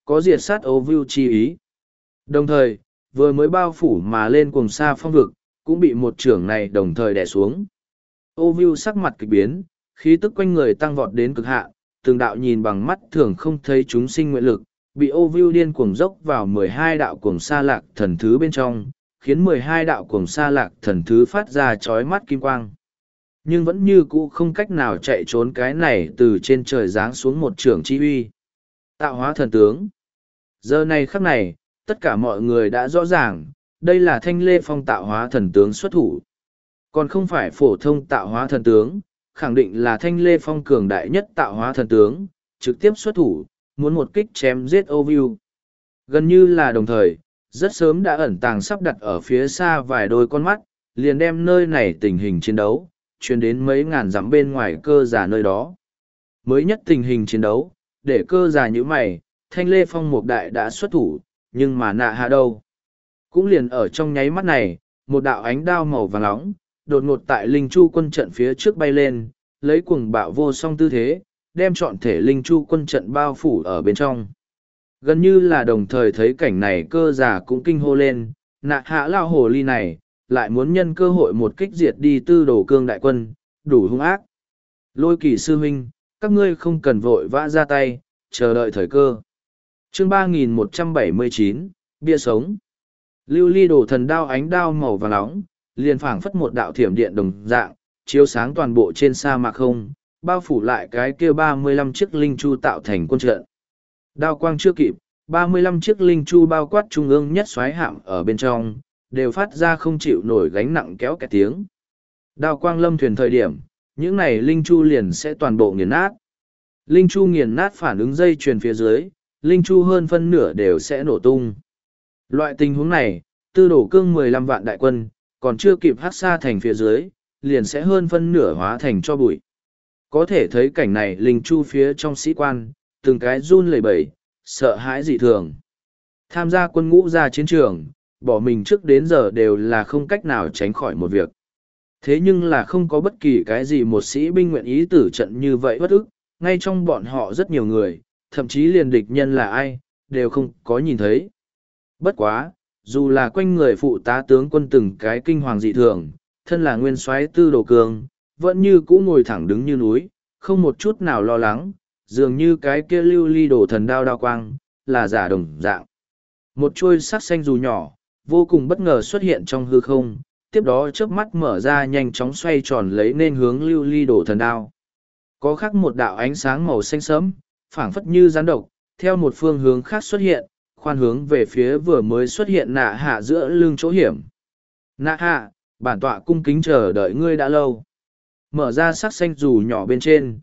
có diệt sát ô view chi ý. Đồng thời, vừa mới bao phủ mà lên cùng xa phong vực, cũng bị một trưởng này đồng thời đè xuống. Ô view sắc mặt kịch biến, khí tức quanh người tăng vọt đến cực hạn, từng đạo nhìn bằng mắt thường không thấy chúng sinh nguyện lực, bị ô view điên cuồng dốc vào 12 đạo cuồng sa lạc thần thứ bên trong, khiến 12 đạo cuồng sa lạc thần thứ phát ra chói mắt kim quang. Nhưng vẫn như cũ không cách nào chạy trốn cái này từ trên trời giáng xuống một trưởng chi uy. Tạo hóa thần tướng. Giờ này khắc này, tất cả mọi người đã rõ ràng, đây là Thanh Lê Phong tạo hóa thần tướng xuất thủ. Còn không phải phổ thông tạo hóa thần tướng, khẳng định là Thanh Lê Phong cường đại nhất tạo hóa thần tướng, trực tiếp xuất thủ, muốn một kích chém giết ô view. Gần như là đồng thời, rất sớm đã ẩn tàng sắp đặt ở phía xa vài đôi con mắt, liền đem nơi này tình hình chiến đấu, truyền đến mấy ngàn dặm bên ngoài cơ giả nơi đó. Mới nhất tình hình chiến đấu, để cơ giả như mày, Thanh Lê Phong một đại đã xuất thủ, nhưng mà nạ hạ đâu. Cũng liền ở trong nháy mắt này, một đạo ánh đao màu vàng nóng, đột ngột tại Linh Chu quân trận phía trước bay lên, lấy cuồng bạo vô song tư thế, đem trọn thể Linh Chu quân trận bao phủ ở bên trong. Gần như là đồng thời thấy cảnh này cơ giả cũng kinh hô lên, nạ hạ lao hồ ly này, lại muốn nhân cơ hội một kích diệt đi tư đồ cương đại quân, đủ hung ác. Lôi Kỳ sư huynh, các ngươi không cần vội vã ra tay, chờ đợi thời cơ. Chương 3179, bia sống. Lưu ly đổ thần đao ánh đao màu vàng nóng, liền phảng phất một đạo thiểm điện đồng dạng, chiếu sáng toàn bộ trên sa mạc không, bao phủ lại cái kia 35 chiếc linh chu tạo thành quân trận. Đao quang chưa kịp, 35 chiếc linh chu bao quát trung ương nhất xoáy hạm ở bên trong, đều phát ra không chịu nổi gánh nặng kéo kẹt tiếng. Đao quang lâm thuyền thời điểm, những này linh chu liền sẽ toàn bộ nghiền nát. Linh chu nghiền nát phản ứng dây chuyền phía dưới, linh chu hơn phân nửa đều sẽ nổ tung. Loại tình huống này, tư đổ cương 15 vạn đại quân, còn chưa kịp hát xa thành phía dưới, liền sẽ hơn phân nửa hóa thành cho bụi. Có thể thấy cảnh này linh chu phía trong sĩ quan, từng cái run lẩy bẩy, sợ hãi dị thường. Tham gia quân ngũ ra chiến trường, bỏ mình trước đến giờ đều là không cách nào tránh khỏi một việc. Thế nhưng là không có bất kỳ cái gì một sĩ binh nguyện ý tử trận như vậy bất ức, ngay trong bọn họ rất nhiều người, thậm chí liền địch nhân là ai, đều không có nhìn thấy. Bất quá, dù là quanh người phụ tá tướng quân từng cái kinh hoàng dị thường, thân là nguyên soái tư đồ cường, vẫn như cũ ngồi thẳng đứng như núi, không một chút nào lo lắng, dường như cái kia lưu ly đổ thần đao đao quang, là giả đồng dạng. Một chuôi sắc xanh dù nhỏ, vô cùng bất ngờ xuất hiện trong hư không, tiếp đó chớp mắt mở ra nhanh chóng xoay tròn lấy nên hướng lưu ly đổ thần đao. Có khắc một đạo ánh sáng màu xanh sẫm, phảng phất như rắn độc, theo một phương hướng khác xuất hiện, khoan hướng về phía vừa mới xuất hiện nạ hạ giữa lưng chỗ hiểm. Nạ hạ, bản tọa cung kính chờ đợi ngươi đã lâu. Mở ra sắc xanh dù nhỏ bên trên,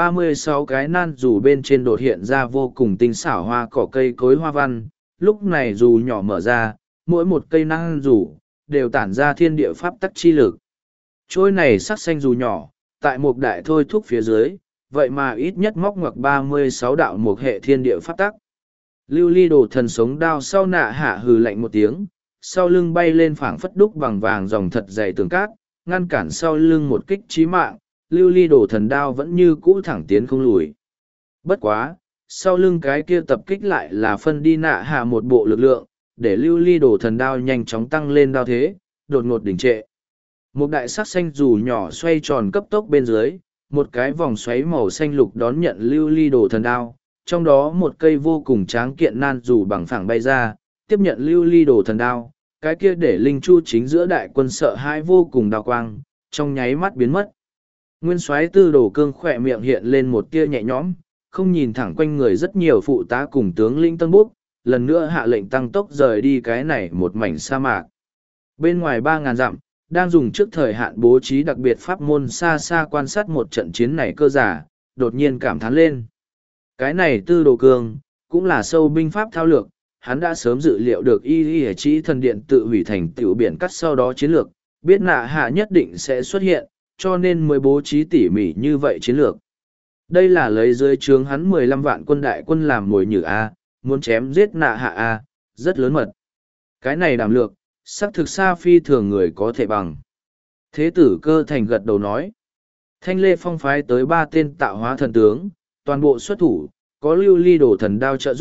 36 cái nan dù bên trên đột hiện ra vô cùng tinh xảo hoa cỏ cây cối hoa văn. Lúc này dù nhỏ mở ra, mỗi một cây nan dù, đều tản ra thiên địa pháp tắc chi lực. Trôi này sắc xanh dù nhỏ, tại một đại thôi thúc phía dưới, vậy mà ít nhất móc ngoặc 36 đạo một hệ thiên địa pháp tắc. Lưu ly đồ thần sống đao sau nạ hạ hừ lạnh một tiếng, sau lưng bay lên phảng phất đúc bằng vàng dòng thật dày tường cát, ngăn cản sau lưng một kích chí mạng, lưu ly đồ thần đao vẫn như cũ thẳng tiến không lùi. Bất quá, sau lưng cái kia tập kích lại là phân đi nạ hạ một bộ lực lượng, để lưu ly đồ thần đao nhanh chóng tăng lên đao thế, đột ngột đỉnh trệ. Một đại sắc xanh dù nhỏ xoay tròn cấp tốc bên dưới, một cái vòng xoáy màu xanh lục đón nhận lưu ly đồ thần đao, trong đó một cây vô cùng tráng kiện nan dù bằng phẳng bay ra, tiếp nhận lưu ly đồ thần đao, cái kia để linh chu chính giữa đại quân sợ hãi vô cùng đao quang, trong nháy mắt biến mất. Nguyên soái tư đồ cương khỏe miệng hiện lên một tia nhẹ nhõm, không nhìn thẳng quanh người rất nhiều phụ tá cùng tướng lĩnh tân búc, lần nữa hạ lệnh tăng tốc rời đi cái này một mảnh sa mạc. Bên ngoài 3.000 dặm, đang dùng trước thời hạn bố trí đặc biệt pháp môn xa xa quan sát một trận chiến này cơ giả, đột nhiên cảm thán lên. Cái này tư đồ cương, cũng là sâu binh pháp thao lược, hắn đã sớm dự liệu được y chỉ thần điện tự hủy thành tiểu biển cắt sau đó chiến lược, biết nạ hạ nhất định sẽ xuất hiện, cho nên mới bố trí tỉ mỉ như vậy chiến lược. Đây là lấy dưới trướng hắn 15 vạn quân đại quân làm mồi nhử A, muốn chém giết nạ hạ A, rất lớn mật. Cái này đảm lược, sắc thực xa phi thường người có thể bằng. Thế tử Cơ Thành gật đầu nói. Thanh Lê Phong phái tới 3 tên tạo hóa thần tướng, toàn bộ xuất thủ, có lưu ly đổ thần đao trợ giúp,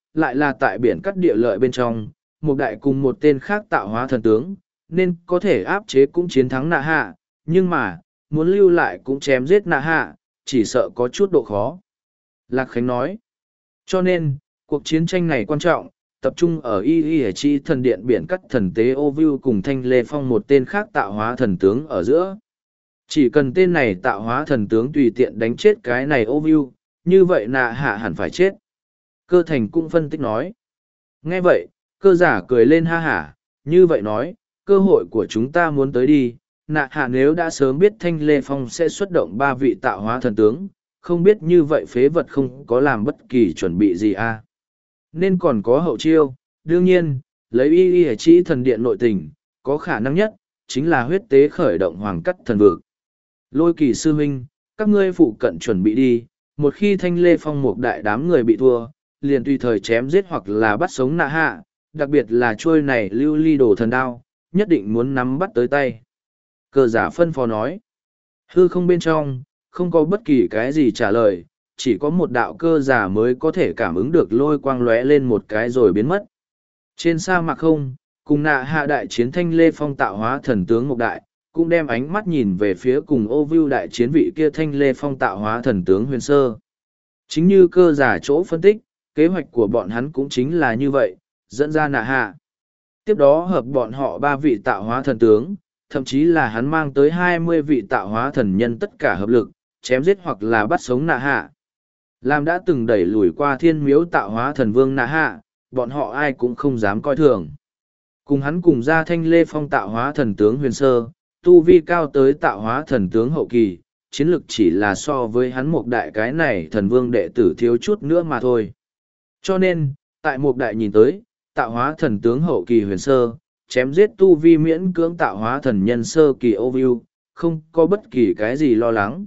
lại là tại biển cắt địa lợi bên trong, một đại cùng một tên khác tạo hóa thần tướng, nên có thể áp chế cũng chiến thắng nạ hạ, nhưng mà, muốn lưu lại cũng chém giết nạ hạ, chỉ sợ có chút độ khó. Lạc Khánh nói, cho nên, cuộc chiến tranh này quan trọng, tập trung ở y chi thần điện biển cắt thần tế ô view cùng thanh lê phong một tên khác tạo hóa thần tướng ở giữa. Chỉ cần tên này tạo hóa thần tướng tùy tiện đánh chết cái này ô view, như vậy nạ hạ hẳn phải chết. Cơ thành cũng phân tích nói. Nghe vậy, cơ giả cười lên ha hả, như vậy nói, cơ hội của chúng ta muốn tới đi, nạ hạ nếu đã sớm biết thanh lê phong sẽ xuất động 3 vị tạo hóa thần tướng, không biết như vậy phế vật không có làm bất kỳ chuẩn bị gì à. Nên còn có hậu chiêu, đương nhiên, lấy y chỉ thần điện nội tình, có khả năng nhất, chính là huyết tế khởi động hoàng cắt thần vực. Lôi Kỳ sư huynh, các ngươi phụ cận chuẩn bị đi, một khi thanh lê phong một đại đám người bị thua, liền tùy thời chém giết hoặc là bắt sống nạ hạ, đặc biệt là trôi này lưu ly đồ thần đao, nhất định muốn nắm bắt tới tay. Cơ giả phân phó nói, hư không bên trong, không có bất kỳ cái gì trả lời, chỉ có một đạo cơ giả mới có thể cảm ứng được lôi quang lóe lên một cái rồi biến mất. Trên sa mạc không, cùng nạ hạ đại chiến thanh lê phong tạo hóa thần tướng một đại, cũng đem ánh mắt nhìn về phía cùng ô view đại chiến vị kia thanh lê phong tạo hóa thần tướng huyền sơ. Chính như cơ giả chỗ phân tích, kế hoạch của bọn hắn cũng chính là như vậy, dẫn ra nạ hạ. Tiếp đó hợp bọn họ 3 vị tạo hóa thần tướng, thậm chí là hắn mang tới 20 vị tạo hóa thần nhân tất cả hợp lực, chém giết hoặc là bắt sống nạ hạ. Làm đã từng đẩy lùi qua thiên miếu tạo hóa thần vương nạ hạ, bọn họ ai cũng không dám coi thường. Cùng hắn cùng ra thanh lê phong tạo hóa thần tướng huyền sơ, tu vi cao tới tạo hóa thần tướng hậu kỳ, chiến lực chỉ là so với hắn một đại cái này thần vương đệ tử thiếu chút nữa mà thôi. Cho nên, tại một đại nhìn tới, tạo hóa thần tướng hậu kỳ huyền sơ, chém giết tu vi miễn cưỡng tạo hóa thần nhân sơ kỳ ô view, không có bất kỳ cái gì lo lắng.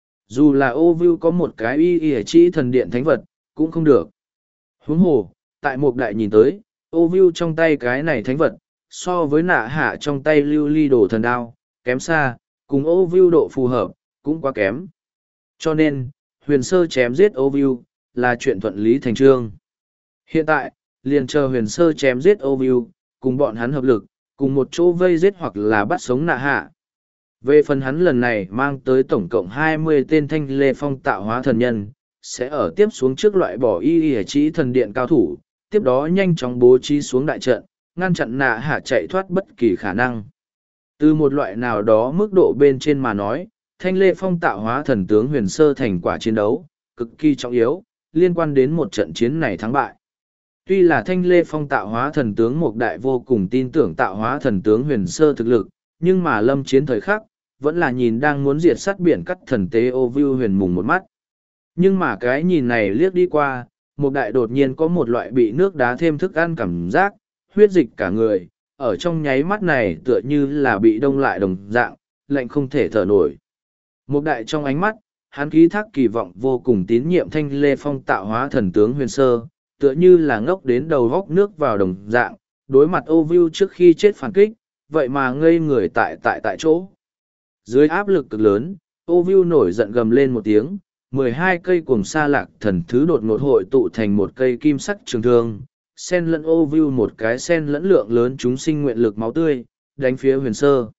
Dù là ô view có một cái y chỉ thần điện thánh vật, cũng không được. Huống hồ, tại một đại nhìn tới, ô view trong tay cái này thánh vật, so với nạ hạ trong tay lưu ly đồ thần đao, kém xa, cùng ô view độ phù hợp, cũng quá kém. Cho nên, huyền sơ chém giết ô view, là chuyện thuận lý thành trương. Hiện tại, liền chờ huyền sơ chém giết ô view, cùng bọn hắn hợp lực, cùng một chỗ vây giết hoặc là bắt sống nạ hạ. Về phần hắn lần này mang tới tổng cộng 20 tên thanh lê phong tạo hóa thần nhân, sẽ ở tiếp xuống trước loại bỏ y chỉ thần điện cao thủ, tiếp đó nhanh chóng bố trí xuống đại trận, ngăn chặn nạ hạ chạy thoát bất kỳ khả năng. Từ một loại nào đó mức độ bên trên mà nói, thanh lê phong tạo hóa thần tướng huyền sơ thành quả chiến đấu, cực kỳ trọng yếu, liên quan đến một trận chiến này thắng bại. Tuy là thanh lê phong tạo hóa thần tướng một đại vô cùng tin tưởng tạo hóa thần tướng huyền sơ thực lực, nhưng mà lâm chiến thời khắc, vẫn là nhìn đang muốn diệt sát biển cắt thần tế ô view huyền mùng một mắt. Nhưng mà cái nhìn này liếc đi qua, một đại đột nhiên có một loại bị nước đá thêm thức ăn cảm giác, huyết dịch cả người, ở trong nháy mắt này tựa như là bị đông lại đồng dạng, lạnh không thể thở nổi. Một đại trong ánh mắt, hắn ký thác kỳ vọng vô cùng tín nhiệm thanh lê phong tạo hóa thần tướng huyền sơ, tựa như là ngốc đến đầu góc nước vào đồng dạng, đối mặt ô view trước khi chết phản kích, vậy mà ngây người tại chỗ. Dưới áp lực cực lớn, ô view nổi giận gầm lên một tiếng, 12 cây cuồng sa lạc thần thứ đột ngột hội tụ thành một cây kim sắc trường thương, sen lẫn ô view một cái sen lẫn lượng lớn chúng sinh nguyện lực máu tươi, đánh phía huyền sơ.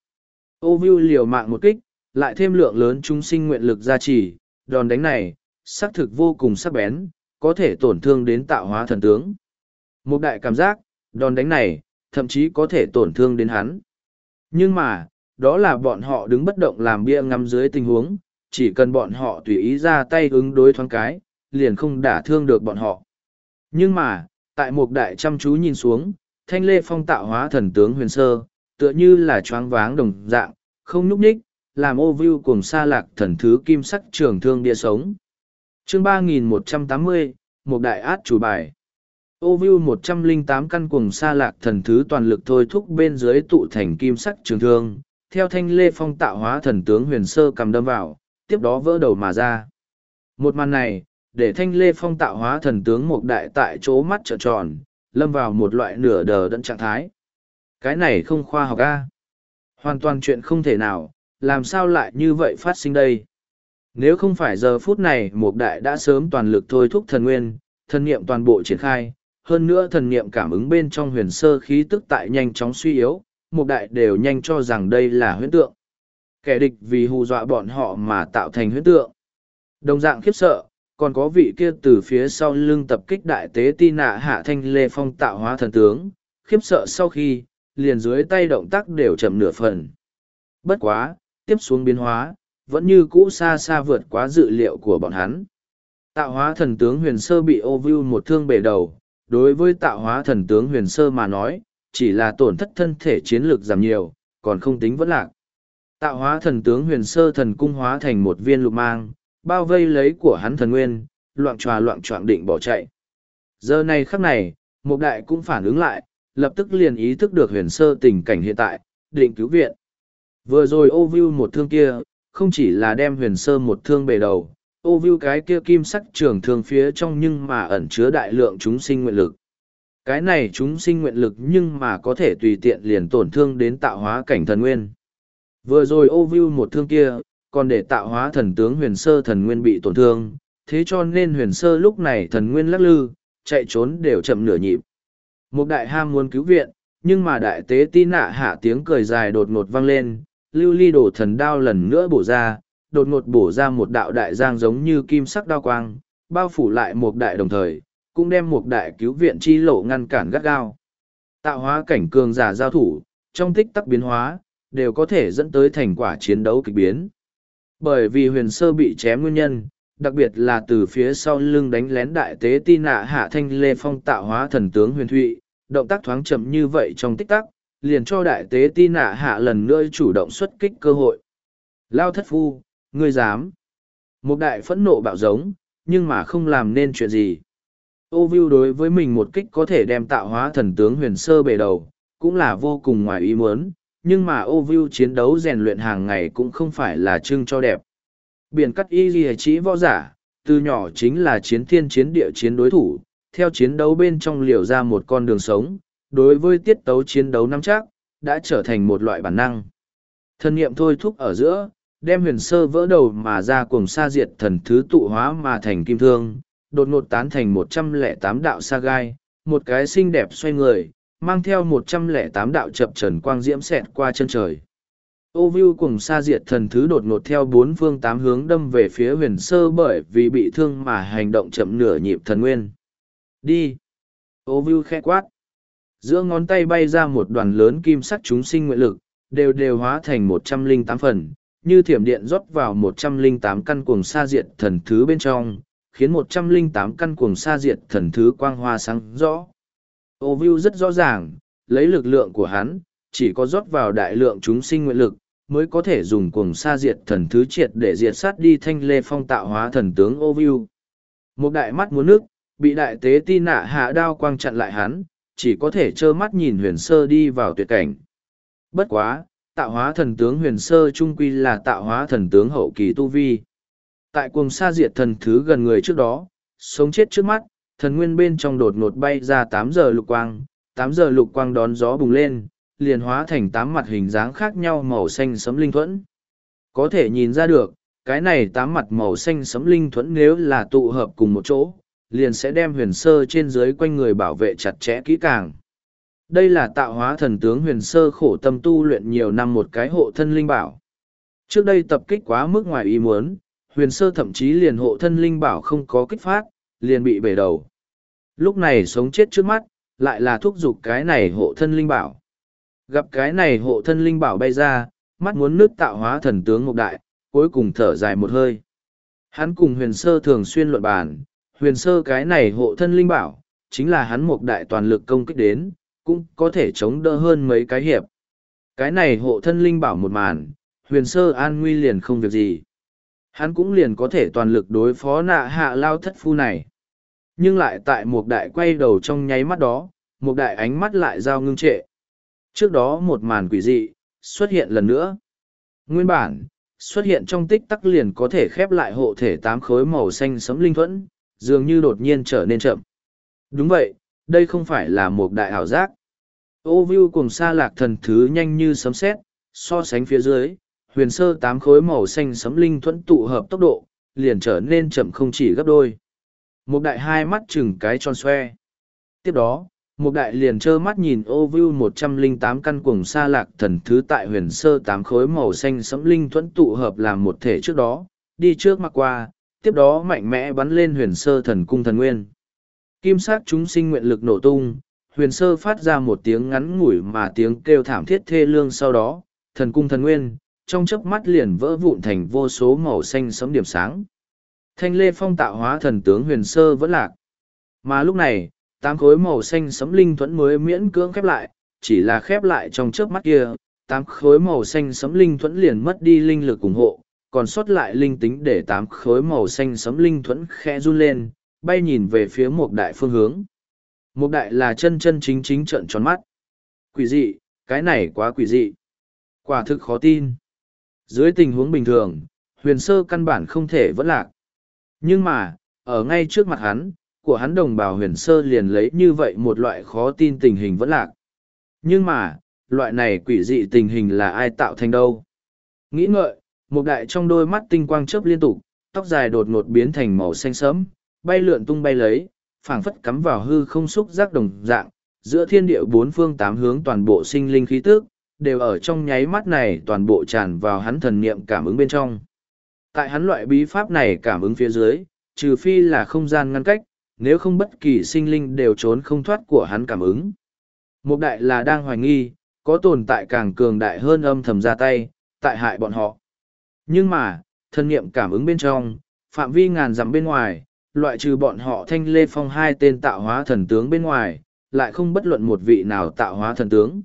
Ô view liều mạng một kích, lại thêm lượng lớn chúng sinh nguyện lực gia trì, đòn đánh này, xác thực vô cùng sắc bén, có thể tổn thương đến tạo hóa thần tướng. Một đại cảm giác, đòn đánh này, thậm chí có thể tổn thương đến hắn. Nhưng mà, đó là bọn họ đứng bất động làm bia ngắm dưới tình huống, chỉ cần bọn họ tùy ý ra tay ứng đối thoáng cái, liền không đả thương được bọn họ. Nhưng mà, tại một đại chăm chú nhìn xuống, thanh lê phong tạo hóa thần tướng huyền sơ, tựa như là choáng váng đồng dạng, không nhúc nhích, làm ô view cùng sa lạc thần thứ kim sắc trường thương bia sống. Chương 3180, một đại át chủ bài. Ô view 108 căn cuồng sa lạc thần thứ toàn lực thôi thúc bên dưới tụ thành kim sắc trường thương, theo thanh lê phong tạo hóa thần tướng huyền sơ cầm đâm vào, tiếp đó vỡ đầu mà ra. Một màn này, để thanh lê phong tạo hóa thần tướng một đại tại chỗ mắt trợn tròn, lâm vào một loại nửa đờ đẫn trạng thái. Cái này không khoa học a, hoàn toàn chuyện không thể nào, làm sao lại như vậy phát sinh đây? Nếu không phải giờ phút này một đại đã sớm toàn lực thôi thúc thần nguyên, thần niệm toàn bộ triển khai, hơn nữa thần niệm cảm ứng bên trong huyền sơ khí tức tại nhanh chóng suy yếu, một đại đều nhanh cho rằng đây là huyễn tượng. Kẻ địch vì hù dọa bọn họ mà tạo thành huyễn tượng. Đồng dạng khiếp sợ, còn có vị kia từ phía sau lưng tập kích đại tế ti nạ hạ thanh lê phong tạo hóa thần tướng, khiếp sợ sau khi, liền dưới tay động tác đều chậm nửa phần. Bất quá, tiếp xuống biến hóa, vẫn như cũ xa xa vượt quá dự liệu của bọn hắn. Tạo hóa thần tướng huyền sơ bị ô view một thương bể đầu, đối với tạo hóa thần tướng huyền sơ mà nói, chỉ là tổn thất thân thể chiến lược giảm nhiều, còn không tính vẫn lạc. Tạo hóa thần tướng huyền sơ thần cung hóa thành một viên lục mang, bao vây lấy của hắn thần nguyên, loạn choạng định bỏ chạy. Giờ này khắc này, Mục Đại cũng phản ứng lại, lập tức liền ý thức được huyền sơ tình cảnh hiện tại, định cứu viện. Vừa rồi ô view một thương kia, không chỉ là đem huyền sơ một thương bề đầu, ô view cái kia kim sắc trường thương phía trong nhưng mà ẩn chứa đại lượng chúng sinh nguyện lực. Cái này chúng sinh nguyện lực nhưng mà có thể tùy tiện liền tổn thương đến tạo hóa cảnh thần nguyên. Vừa rồi ô view một thương kia, còn để tạo hóa thần tướng huyền sơ thần nguyên bị tổn thương, thế cho nên huyền sơ lúc này thần nguyên lắc lư, chạy trốn đều chậm nửa nhịp. Một đại ham muốn cứu viện, nhưng mà đại tế ti nạ hạ tiếng cười dài đột ngột vang lên, lưu ly đổ thần đao lần nữa bổ ra, đột ngột bổ ra một đạo đại giang giống như kim sắc đao quang, bao phủ lại một đại đồng thời, cũng đem một đại cứu viện chi lộ ngăn cản gắt gao. Tạo hóa cảnh cường giả giao thủ, trong tích tắc biến hóa, đều có thể dẫn tới thành quả chiến đấu kịch biến. Bởi vì huyền sơ bị chém nguyên nhân, đặc biệt là từ phía sau lưng đánh lén đại tế ti nạ hạ thanh lê phong tạo hóa thần tướng huyền thụy, động tác thoáng chậm như vậy trong tích tắc, liền cho đại tế ti nạ hạ lần nữa chủ động xuất kích cơ hội. Lao thất phu, ngươi dám. Một đại phẫn nộ bạo giống, nhưng mà không làm nên chuyện gì. Ô Viu đối với mình một kích có thể đem tạo hóa thần tướng huyền sơ bề đầu, cũng là vô cùng ngoài ý muốn, nhưng mà ô Viu chiến đấu rèn luyện hàng ngày cũng không phải là trưng cho đẹp. Biển cắt y ghi chỉ võ giả, từ nhỏ chính là chiến thiên chiến địa chiến đối thủ, theo chiến đấu bên trong liều ra một con đường sống, đối với tiết tấu chiến đấu nắm chắc, đã trở thành một loại bản năng. Thần niệm thôi thúc ở giữa, đem huyền sơ vỡ đầu mà ra cùng sa diệt thần thứ tụ hóa mà thành kim thương, đột ngột tán thành 108 đạo sa gai, một cái xinh đẹp xoay người, mang theo 108 đạo chập trần quang diễm xẹt qua chân trời. Ô Viu cùng sa diệt thần thứ đột ngột theo bốn phương tám hướng đâm về phía huyền sơ bởi vì bị thương mà hành động chậm nửa nhịp thần nguyên. Đi! Ô Viu khẽ quát. Giữa ngón tay bay ra một đoàn lớn kim sắc chúng sinh nguyện lực, đều hóa thành 108 phần, như thiểm điện rót vào 108 căn cuồng sa diệt thần thứ bên trong, khiến 108 căn cuồng sa diệt thần thứ quang hoa sáng rõ. Ô Viu rất rõ ràng, lấy lực lượng của hắn, chỉ có rót vào đại lượng chúng sinh nguyện lực, mới có thể dùng cuồng sa diệt thần thứ triệt để diệt sát đi thanh lê phong tạo hóa thần tướng Ô Viu. Một đại mắt muốn nước, bị đại tế ti nạ hạ đao quang chặn lại hắn, chỉ có thể trơ mắt nhìn huyền sơ đi vào tuyệt cảnh. Bất quá, tạo hóa thần tướng huyền sơ trung quy là tạo hóa thần tướng hậu kỳ tu vi. Tại cuồng sa diệt thần thứ gần người trước đó, sống chết trước mắt, thần nguyên bên trong đột ngột bay ra 8 giờ lục quang, 8 giờ lục quang đón gió bùng lên, liền hóa thành 8 mặt hình dáng khác nhau màu xanh sẫm linh thuẫn. Có thể nhìn ra được, cái này 8 mặt màu xanh sẫm linh thuẫn nếu là tụ hợp cùng một chỗ, liền sẽ đem huyền sơ trên dưới quanh người bảo vệ chặt chẽ kỹ càng. Đây là tạo hóa thần tướng huyền sơ khổ tâm tu luyện nhiều năm một cái hộ thân linh bảo. Trước đây tập kích quá mức ngoài ý muốn, huyền sơ thậm chí liền hộ thân linh bảo không có kích phát, liền bị bể đầu. Lúc này sống chết trước mắt, lại là thúc giục cái này hộ thân linh bảo. Gặp cái này hộ thân linh bảo bay ra, mắt muốn nước tạo hóa thần tướng một đại, cuối cùng thở dài một hơi. Hắn cùng huyền sơ thường xuyên luận bàn, huyền sơ cái này hộ thân linh bảo, chính là hắn một đại toàn lực công kích đến, cũng có thể chống đỡ hơn mấy cái hiệp. Cái này hộ thân linh bảo một màn, huyền sơ an nguy liền không việc gì. Hắn cũng liền có thể toàn lực đối phó nạ hạ lao thất phu này. Nhưng lại tại một đại quay đầu trong nháy mắt đó, một đại ánh mắt lại giao ngưng trệ. Trước đó một màn quỷ dị, xuất hiện lần nữa. Nguyên bản, xuất hiện trong tích tắc liền có thể khép lại hộ thể 8 khối màu xanh sẫm linh thuẫn, dường như đột nhiên trở nên chậm. Đúng vậy, đây không phải là một đại ảo giác. Ô Viu cùng sa lạc thần thứ nhanh như sấm sét, so sánh phía dưới, huyền sơ 8 khối màu xanh sẫm linh thuẫn tụ hợp tốc độ, liền trở nên chậm không chỉ gấp đôi. Một đại hai mắt chừng cái tròn xoe. Tiếp đó, một đại liền trơ mắt nhìn ô view 108 căn cuồng sa lạc thần thứ tại huyền sơ 8 khối màu xanh sẫm linh thuẫn tụ hợp làm một thể trước đó, đi trước mặc qua, tiếp đó mạnh mẽ bắn lên huyền sơ thần cung thần nguyên. Kim sắc chúng sinh nguyện lực nổ tung, huyền sơ phát ra một tiếng ngắn ngủi mà tiếng kêu thảm thiết thê lương sau đó, thần cung thần nguyên, trong chớp mắt liền vỡ vụn thành vô số màu xanh sẫm điểm sáng. Thanh lê phong tạo hóa thần tướng huyền sơ vẫn lạc. Mà lúc này, 8 khối màu xanh sẫm linh thuẫn mới miễn cưỡng khép lại, chỉ là khép lại trong chớp mắt kia, 8 khối màu xanh sẫm linh thuẫn liền mất đi linh lực ủng hộ, còn sót lại linh tính để 8 khối màu xanh sẫm linh thuẫn khẽ run lên, bay nhìn về phía một đại phương hướng. Một đại là chân chân chính chính trợn tròn mắt. Quỷ dị, cái này quá quỷ dị. Quả thực khó tin. Dưới tình huống bình thường, huyền sơ căn bản không thể vẫn lạc. Nhưng mà, ở ngay trước mặt hắn, của hắn đồng bào huyền sơ liền lấy như vậy một loại khó tin tình hình vẫn lạc. Nhưng mà, loại này quỷ dị tình hình là ai tạo thành đâu? Nghĩ ngợi, một đại trong đôi mắt tinh quang chớp liên tục, tóc dài đột ngột biến thành màu xanh sẫm, bay lượn tung bay lấy, phảng phất cắm vào hư không xúc giác đồng dạng, giữa thiên địa bốn phương tám hướng toàn bộ sinh linh khí tức, đều ở trong nháy mắt này toàn bộ tràn vào hắn thần niệm cảm ứng bên trong. Tại hắn loại bí pháp này cảm ứng phía dưới, trừ phi là không gian ngăn cách, nếu không bất kỳ sinh linh đều trốn không thoát của hắn cảm ứng. Một đại là đang hoài nghi, có tồn tại càng cường đại hơn âm thầm ra tay, tại hại bọn họ. Nhưng mà, thần niệm cảm ứng bên trong, phạm vi ngàn dặm bên ngoài, loại trừ bọn họ Thanh Lê Phong 2 tên tạo hóa thần tướng bên ngoài, lại không bất luận một vị nào tạo hóa thần tướng.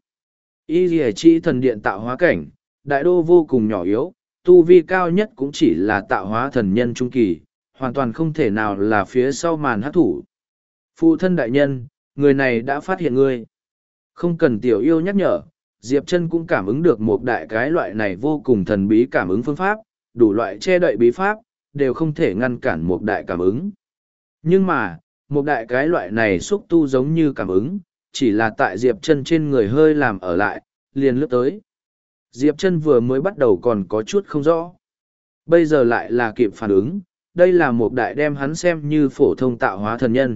Y Lìa Chi thần điện tạo hóa cảnh, đại đô vô cùng nhỏ yếu, tu vi cao nhất cũng chỉ là tạo hóa thần nhân trung kỳ, hoàn toàn không thể nào là phía sau màn hát thủ. Phụ thân đại nhân, người này đã phát hiện ngươi. Không cần tiểu yêu nhắc nhở, Diệp Chân cũng cảm ứng được một đại cái loại này vô cùng thần bí cảm ứng phương pháp, đủ loại che đậy bí pháp, đều không thể ngăn cản một đại cảm ứng. Nhưng mà, một đại cái loại này xúc tu giống như cảm ứng, chỉ là tại Diệp Chân trên người hơi làm ở lại, liền lướt tới. Diệp Chân vừa mới bắt đầu còn có chút không rõ. Bây giờ lại là kịp phản ứng, đây là một đại đem hắn xem như phổ thông tạo hóa thần nhân.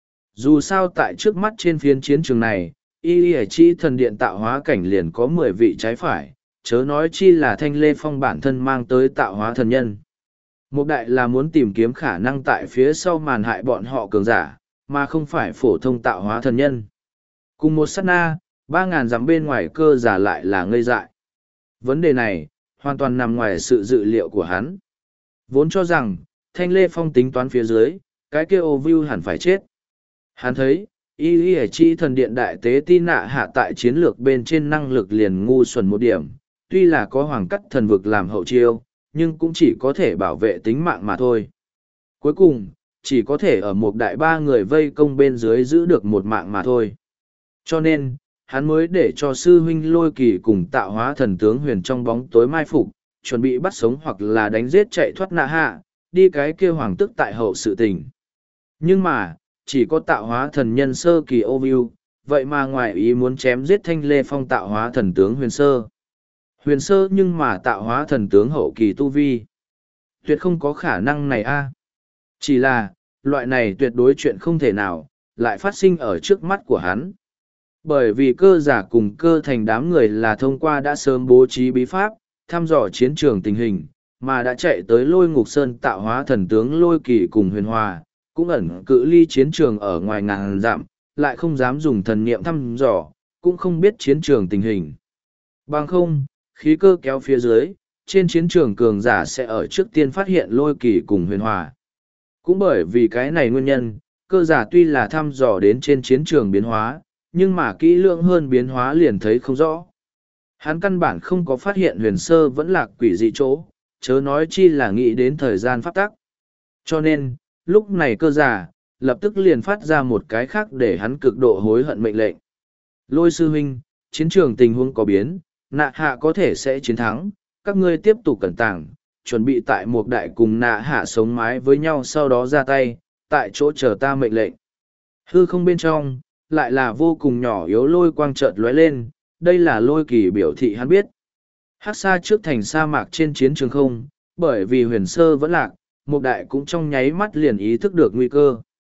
Dù sao tại trước mắt trên phiến chiến trường này, Y Chi thần điện tạo hóa cảnh liền có 10 vị trái phải, chớ nói chi là Thanh Lê Phong bản thân mang tới tạo hóa thần nhân. Một đại là muốn tìm kiếm khả năng tại phía sau màn hại bọn họ cường giả, mà không phải phổ thông tạo hóa thần nhân. Cùng một sát na, 3.000 dặm bên ngoài cơ giả lại là ngây dại. Vấn đề này, hoàn toàn nằm ngoài sự dự liệu của hắn. Vốn cho rằng, Thanh Lê Phong tính toán phía dưới, cái kia ô view hẳn phải chết. Hắn thấy, Y Chi thần điện đại tế ti nạ hạ tại chiến lược bên trên năng lực liền ngu xuẩn một điểm, tuy là có hoàng cắt thần vực làm hậu chiêu, nhưng cũng chỉ có thể bảo vệ tính mạng mà thôi. Cuối cùng, chỉ có thể ở một đại ba người vây công bên dưới giữ được một mạng mà thôi. Cho nên, hắn mới để cho sư huynh Lôi Kỳ cùng tạo hóa thần tướng huyền trong bóng tối mai phục, chuẩn bị bắt sống hoặc là đánh giết chạy thoát nạ hạ, đi cái kia hoàng tức tại hậu sự tình. Nhưng mà, chỉ có tạo hóa thần nhân sơ kỳ ô view, vậy mà ngoài ý muốn chém giết Thanh Lê Phong tạo hóa thần tướng huyền sơ. Huyền sơ nhưng mà tạo hóa thần tướng hậu kỳ tu vi. Tuyệt không có khả năng này a. Chỉ là, loại này tuyệt đối chuyện không thể nào, lại phát sinh ở trước mắt của hắn. Bởi vì cơ giả cùng cơ thành đám người là thông qua đã sớm bố trí bí pháp, thăm dò chiến trường tình hình, mà đã chạy tới Lôi Ngục Sơn tạo hóa thần tướng Lôi Kỳ cùng Huyền Hòa, cũng ẩn cự ly chiến trường ở ngoài ngàn dặm, lại không dám dùng thần niệm thăm dò, cũng không biết chiến trường tình hình. Bằng không, khí cơ kéo phía dưới, trên chiến trường cường giả sẽ ở trước tiên phát hiện Lôi Kỳ cùng Huyền Hòa. Cũng bởi vì cái này nguyên nhân, cơ giả tuy là thăm dò đến trên chiến trường biến hóa, nhưng mà kỹ lưỡng hơn biến hóa liền thấy không rõ. Hắn căn bản không có phát hiện huyền sơ vẫn là quỷ dị chỗ, chớ nói chi là nghĩ đến thời gian pháp tắc. Cho nên, lúc này cơ giả, lập tức liền phát ra một cái khác để hắn cực độ hối hận mệnh lệnh. Lôi sư huynh, chiến trường tình huống có biến, nạ hạ có thể sẽ chiến thắng, các ngươi tiếp tục cẩn tàng, chuẩn bị tại một đại cùng nạ hạ sống mái với nhau sau đó ra tay, tại chỗ chờ ta mệnh lệnh. Hư không bên trong, lại là vô cùng nhỏ yếu lôi quang chợt lóe lên, đây là Lôi Kỳ biểu thị hắn biết. Hắc xa trước thành sa mạc trên chiến trường không, bởi vì huyền sơ vẫn lạc, một đại cũng trong nháy mắt liền ý thức được nguy cơ.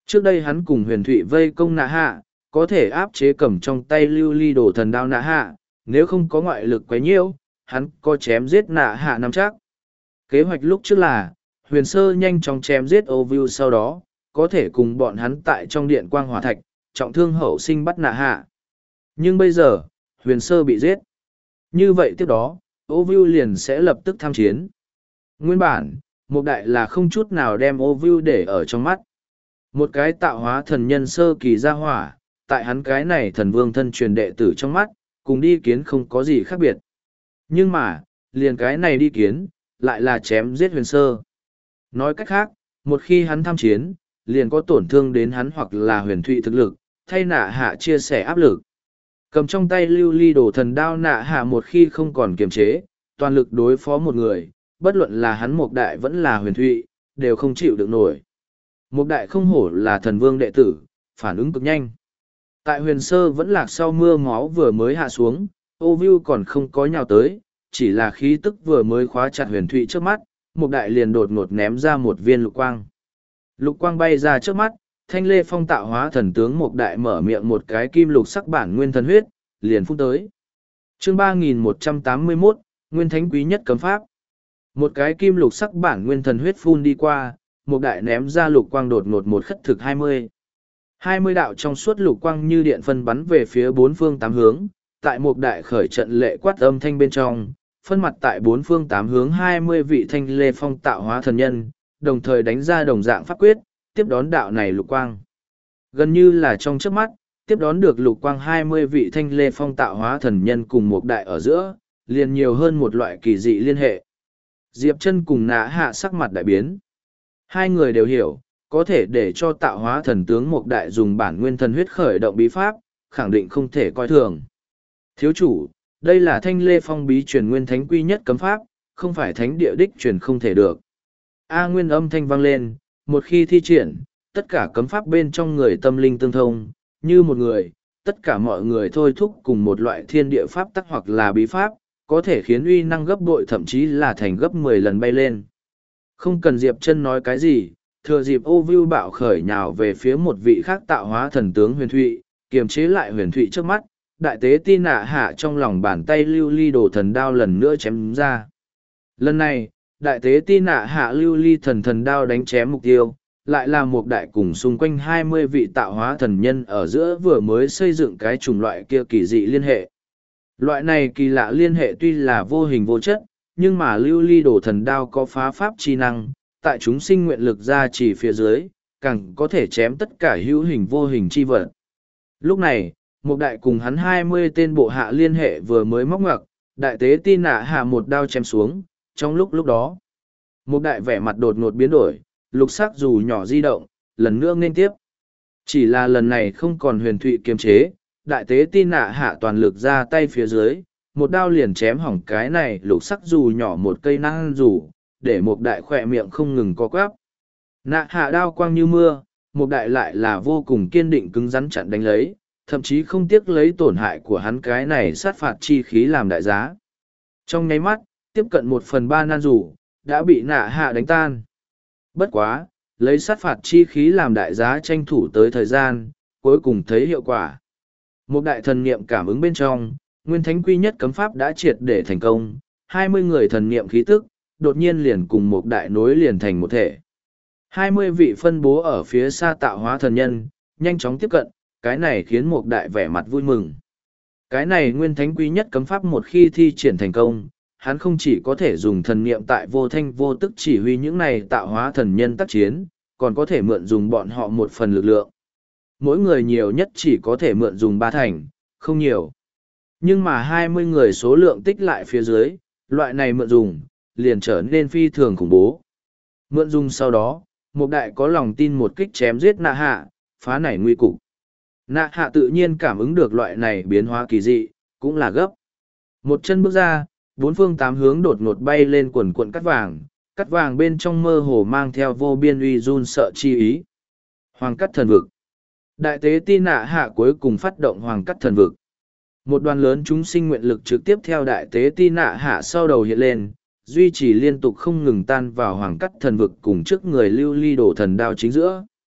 Trước đây hắn cùng huyền thụy vây công nạ hạ, có thể áp chế cầm trong tay lưu ly đồ thần đao nạ hạ, nếu không có ngoại lực quấy nhiễu, hắn có chém giết nạ hạ nắm chắc. Kế hoạch lúc trước là, huyền sơ nhanh chóng chém giết ô view, sau đó, có thể cùng bọn hắn tại trong điện quang hỏa thạch, trọng thương hậu sinh bắt nạ hạ. Nhưng bây giờ, huyền sơ bị giết. Như vậy tiếp đó, ô view liền sẽ lập tức tham chiến. Nguyên bản, Mục Đại là không chút nào đem ô view để ở trong mắt. Một cái tạo hóa thần nhân sơ kỳ gia hỏa, tại hắn cái này thần vương thân truyền đệ tử trong mắt, cùng đi kiến không có gì khác biệt. Nhưng mà, liền cái này đi kiến, lại là chém giết huyền sơ. Nói cách khác, một khi hắn tham chiến, liền có tổn thương đến hắn hoặc là huyền thụy thực lực, thay nạ hạ chia sẻ áp lực. Cầm trong tay lưu ly đồ thần đao nạ hạ một khi không còn kiềm chế, toàn lực đối phó một người, bất luận là hắn Mục Đại vẫn là huyền thụy, đều không chịu được nổi. Mục Đại không hổ là thần vương đệ tử, phản ứng cực nhanh. Tại huyền sơ vẫn lạc sau mưa máu vừa mới hạ xuống, ô view còn không có nhào tới, chỉ là khí tức vừa mới khóa chặt huyền thụy trước mắt, Mục Đại liền đột ngột ném ra một viên lục quang. Lục quang bay ra trước mắt, Thanh Lê Phong tạo hóa thần tướng Mục Đại mở miệng một cái kim lục sắc bản nguyên thần huyết, liền phun tới. Chương 3181, Nguyên Thánh Quý Nhất Cấm Pháp. Một cái kim lục sắc bản nguyên thần huyết phun đi qua, Mục Đại ném ra lục quang đột ngột một khất thực 20 đạo trong suốt lục quang như điện phân bắn về phía bốn phương tám hướng, tại Mục Đại khởi trận lệ quát âm thanh bên trong, phân mặt tại bốn phương tám hướng 20 vị Thanh Lê Phong tạo hóa thần nhân, đồng thời đánh ra đồng dạng pháp quyết, tiếp đón đạo này lục quang. Gần như là trong chớp mắt, tiếp đón được lục quang 20 vị Thanh Lê Phong tạo hóa thần nhân cùng Mục Đại ở giữa, liền nhiều hơn một loại kỳ dị liên hệ. Diệp Chân cùng nạ hạ sắc mặt đại biến. Hai người đều hiểu, có thể để cho tạo hóa thần tướng Mục Đại dùng bản nguyên thần huyết khởi động bí pháp, khẳng định không thể coi thường. Thiếu chủ, đây là Thanh Lê Phong bí truyền Nguyên Thánh Quy Nhất Cấm Pháp, không phải thánh địa đích truyền không thể được. A Nguyên âm thanh vang lên, một khi thi triển, tất cả cấm pháp bên trong người tâm linh tương thông, như một người, tất cả mọi người thôi thúc cùng một loại thiên địa pháp tắc hoặc là bí pháp, có thể khiến uy năng gấp bội thậm chí là thành gấp 10 lần bay lên. Không cần Diệp Chân nói cái gì, thừa dịp ô view bạo khởi nhào về phía một vị khác tạo hóa thần tướng huyền thụy, kiềm chế lại huyền thụy trước mắt, đại tế ti nạ hạ trong lòng bàn tay lưu ly đồ thần đao lần nữa chém ra. Lần này, đại tế ti nạ hạ lưu ly thần đao đánh chém mục tiêu, lại là một đại cùng xung quanh 20 vị tạo hóa thần nhân ở giữa vừa mới xây dựng cái chủng loại kia kỳ dị liên hệ. Loại này kỳ lạ liên hệ tuy là vô hình vô chất, nhưng mà lưu ly đồ thần đao có phá pháp chi năng, tại chúng sinh nguyện lực ra chỉ phía dưới, càng có thể chém tất cả hữu hình vô hình chi vật. Lúc này, một đại cùng hắn 20 tên bộ hạ liên hệ vừa mới móc ngoặc, đại tế ti nạ hạ một đao chém xuống, trong lúc đó. Một đại vẻ mặt đột ngột biến đổi, lục sắc dù nhỏ di động, lần nữa nên tiếp. Chỉ là lần này không còn huyền thụy kiềm chế, đại tế ti nạ hạ toàn lực ra tay phía dưới, một đao liền chém hỏng cái này lục sắc dù nhỏ một cây năng dù, để một đại khỏe miệng không ngừng co quắp. Nạ hạ đao quang như mưa, một đại lại là vô cùng kiên định cứng rắn chặn đánh lấy, thậm chí không tiếc lấy tổn hại của hắn cái này sát phạt chi khí làm đại giá. Trong nháy mắt, tiếp cận 1/3 nan dù, đã bị nạ hạ đánh tan. Bất quá, lấy sát phạt chi khí làm đại giá tranh thủ tới thời gian, cuối cùng thấy hiệu quả. Một đại thần niệm cảm ứng bên trong, Nguyên Thánh Quy Nhất Cấm Pháp đã triệt để thành công, 20 người thần niệm khí tức, đột nhiên liền cùng một đại nối liền thành một thể. 20 vị phân bố ở phía xa tạo hóa thần nhân, nhanh chóng tiếp cận, cái này khiến một đại vẻ mặt vui mừng. Cái này Nguyên Thánh Quý Nhất Cấm Pháp một khi thi triển thành công, hắn không chỉ có thể dùng thần niệm tại vô thanh vô tức chỉ huy những này tạo hóa thần nhân tác chiến, còn có thể mượn dùng bọn họ một phần lực lượng. Mỗi người nhiều nhất chỉ có thể mượn dùng 3 thành, không nhiều. Nhưng mà 20 người số lượng tích lại phía dưới, loại này mượn dùng, liền trở nên phi thường khủng bố. Mượn dùng sau đó, một đại có lòng tin một kích chém giết nạ hạ, phá nảy nguy cục. Nạ hạ tự nhiên cảm ứng được loại này biến hóa kỳ dị, cũng là gấp. Một chân bước ra, bốn phương tám hướng đột ngột bay lên quần cuộn cắt vàng bên trong mơ hồ mang theo vô biên uy run sợ chi ý. Hoàng cắt thần vực. Đại tế ti nạ hạ cuối cùng phát động hoàng cắt thần vực. Một đoàn lớn chúng sinh nguyện lực trực tiếp theo đại tế ti nạ hạ sau đầu hiện lên, duy trì liên tục không ngừng tan vào hoàng cắt thần vực cùng trước người lưu ly đổ thần đao chính giữa.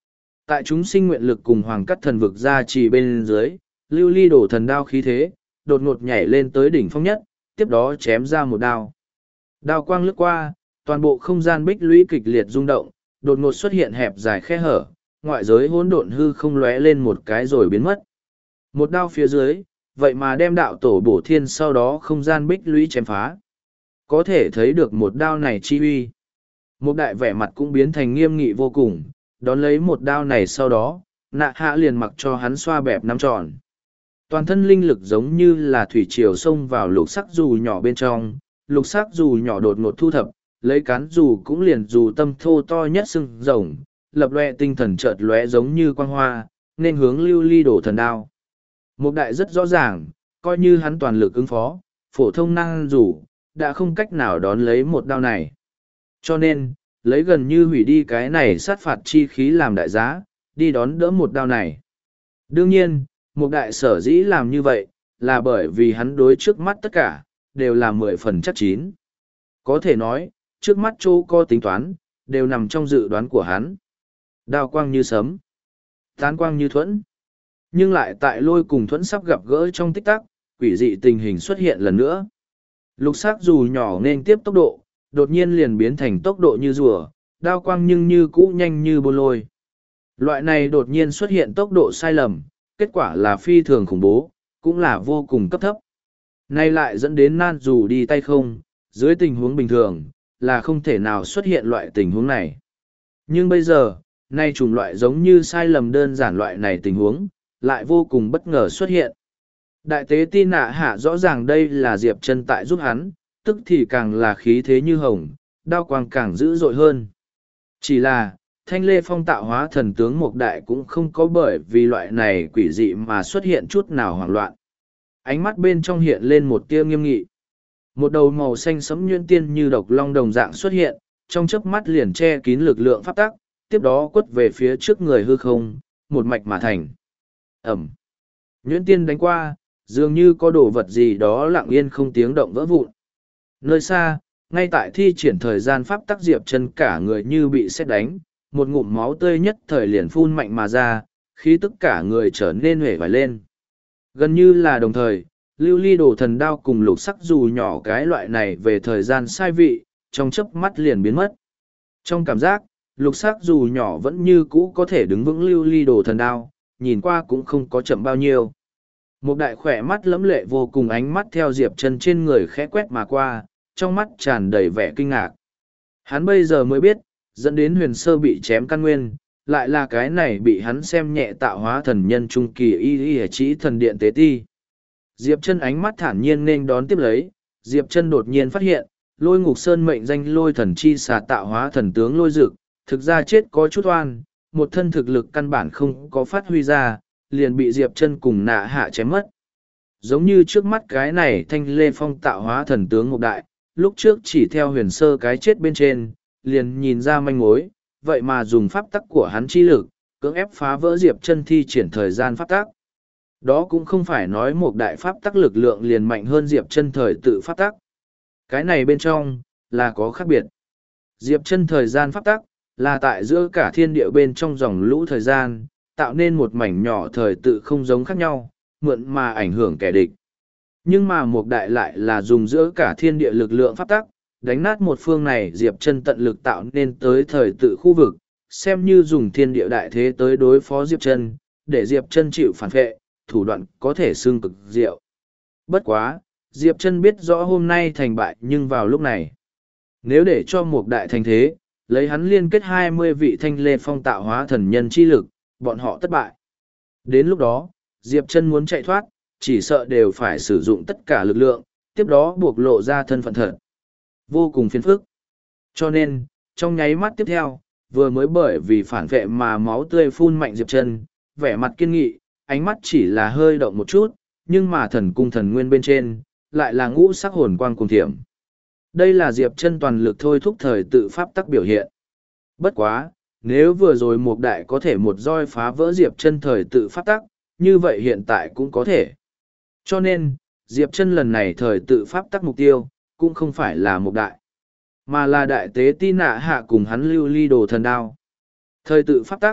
Tại chúng sinh nguyện lực cùng hoàng cắt thần vực ra trì bên dưới, lưu ly đổ thần đao khí thế, đột ngột nhảy lên tới đỉnh phong nhất, tiếp đó chém ra một đao. Đao quang lướt qua, toàn bộ không gian bích lũy kịch liệt rung động, đột ngột xuất hiện hẹp dài khe hở, ngoại giới hỗn độn hư không lóe lên một cái rồi biến mất. Một đao phía dưới, vậy mà đem đạo tổ bổ thiên sau đó không gian bích lũy chém phá. Có thể thấy được một đao này chi uy. Một đại vẻ mặt cũng biến thành nghiêm nghị vô cùng, đón lấy một đao này sau đó, nạ hạ liền mặc cho hắn xoa bẹp năm tròn. Toàn thân linh lực giống như là thủy triều xông vào lục sắc dù nhỏ bên trong, lục sắc dù nhỏ đột ngột thu thập, lấy cán dù cũng liền dù tâm thô to nhất sưng rồng, lập loe tinh thần chợt lóe giống như quang hoa, nên hướng lưu ly đổ thần đao. Một đại rất rõ ràng, coi như hắn toàn lực ứng phó, phổ thông năng dù, đã không cách nào đón lấy một đao này. Cho nên, lấy gần như hủy đi cái này sát phạt chi khí làm đại giá, đi đón đỡ một đao này. Đương nhiên, một đại sở dĩ làm như vậy, là bởi vì hắn đối trước mắt tất cả, đều là 10 phần chắc chín. Có thể nói, trước mắt chỗ có tính toán, đều nằm trong dự đoán của hắn. Đao quang như sấm, tán quang như thuẫn. Nhưng lại tại lôi cùng thuẫn sắp gặp gỡ trong tích tắc, quỷ dị tình hình xuất hiện lần nữa. Lục sắc dù nhỏ nên tiếp tốc độ, đột nhiên liền biến thành tốc độ như rùa, đao quang nhưng như cũ nhanh như bô lôi. Loại này đột nhiên xuất hiện tốc độ sai lầm, kết quả là phi thường khủng bố, cũng là vô cùng cấp thấp. Nay lại dẫn đến nan dù đi tay không, dưới tình huống bình thường, là không thể nào xuất hiện loại tình huống này. Nhưng bây giờ, nay chủng loại giống như sai lầm đơn giản loại này tình huống, lại vô cùng bất ngờ xuất hiện. Đại tế ti nạ hạ rõ ràng đây là Diệp Chân tại giúp hắn, tức thì càng là khí thế như hồng, đao quang càng dữ dội hơn. Chỉ là, thanh lê phong tạo hóa thần tướng Mộc Đại cũng không có bởi vì loại này quỷ dị mà xuất hiện chút nào hoảng loạn. Ánh mắt bên trong hiện lên một tia nghiêm nghị. Một đầu màu xanh sẫm nhuyễn tiên như độc long đồng dạng xuất hiện, trong chớp mắt liền che kín lực lượng pháp tắc, tiếp đó quất về phía trước người hư không, một mạch mà thành. Ẩm. Nhuyễn tiên đánh qua, dường như có đồ vật gì đó lặng yên không tiếng động vỡ vụn. Nơi xa, ngay tại thi triển thời gian pháp tắc Diệp Chân cả người như bị sét đánh, một ngụm máu tươi nhất thời liền phun mạnh mà ra, khí tức cả người trở nên huệ vải lên. Gần như là đồng thời, lưu ly đồ thần đao cùng lục sắc dù nhỏ cái loại này về thời gian sai vị, trong chớp mắt liền biến mất. Trong cảm giác, lục sắc dù nhỏ vẫn như cũ có thể đứng vững lưu ly đồ thần đao, nhìn qua cũng không có chậm bao nhiêu. Một đại khỏe mắt lẫm lệ vô cùng ánh mắt theo Diệp Chân trên người khẽ quét mà qua, trong mắt tràn đầy vẻ kinh ngạc. Hắn bây giờ mới biết, dẫn đến huyền sơ bị chém căn nguyên, lại là cái này bị hắn xem nhẹ tạo hóa thần nhân trung kỳ y chỉ thần điện tế ti. Diệp Chân ánh mắt thản nhiên nên đón tiếp lấy, Diệp Chân đột nhiên phát hiện, Lôi Ngục Sơn mệnh danh Lôi Thần chi xà tạo hóa thần tướng Lôi Dực, thực ra chết có chút oan, một thân thực lực căn bản không có phát huy ra, liền bị Diệp Chân cùng nạ hạ chém mất. Giống như trước mắt cái này thanh lê phong tạo hóa thần tướng Mộc Đại, lúc trước chỉ theo huyền sơ cái chết bên trên, liền nhìn ra manh mối, vậy mà dùng pháp tắc của hắn chi lực, cưỡng ép phá vỡ Diệp Chân thi triển thời gian pháp tắc. Đó cũng không phải nói một đại pháp tắc lực lượng liền mạnh hơn Diệp Chân thời tự pháp tắc. Cái này bên trong, là có khác biệt. Diệp Chân thời gian pháp tắc, là tại giữa cả thiên địa bên trong dòng lũ thời gian, tạo nên một mảnh nhỏ thời tự không giống khác nhau, mượn mà ảnh hưởng kẻ địch. Nhưng mà một đại lại là dùng giữa cả thiên địa lực lượng pháp tắc, đánh nát một phương này Diệp Chân tận lực tạo nên tới thời tự khu vực, xem như dùng thiên địa đại thế tới đối phó Diệp Chân, để Diệp Chân chịu phản vệ, thủ đoạn có thể xương cực diệu. Bất quá, Diệp Chân biết rõ hôm nay thành bại nhưng vào lúc này. Nếu để cho một đại thành thế, lấy hắn liên kết 20 vị thanh lê phong tạo hóa thần nhân chi lực, bọn họ thất bại. Đến lúc đó, Diệp Chân muốn chạy thoát, chỉ sợ đều phải sử dụng tất cả lực lượng, tiếp đó buộc lộ ra thân phận thật. Vô cùng phiền phức. Cho nên, trong nháy mắt tiếp theo, vừa mới bởi vì phản vệ mà máu tươi phun mạnh Diệp Chân, vẻ mặt kiên nghị, ánh mắt chỉ là hơi động một chút, nhưng mà thần cung thần nguyên bên trên, lại là ngũ sắc hồn quang cùng thiểm. Đây là Diệp Chân toàn lực thôi thúc thời tự pháp tắc biểu hiện. Bất quá, nếu vừa rồi một đại có thể một roi phá vỡ Diệp Chân thời tự pháp tắc, như vậy hiện tại cũng có thể. Cho nên, Diệp Chân lần này thời tự pháp tắc mục tiêu, cũng không phải là một đại, mà là đại tế ti nạ hạ cùng hắn lưu ly đồ thần đao. Thời tự pháp tắc,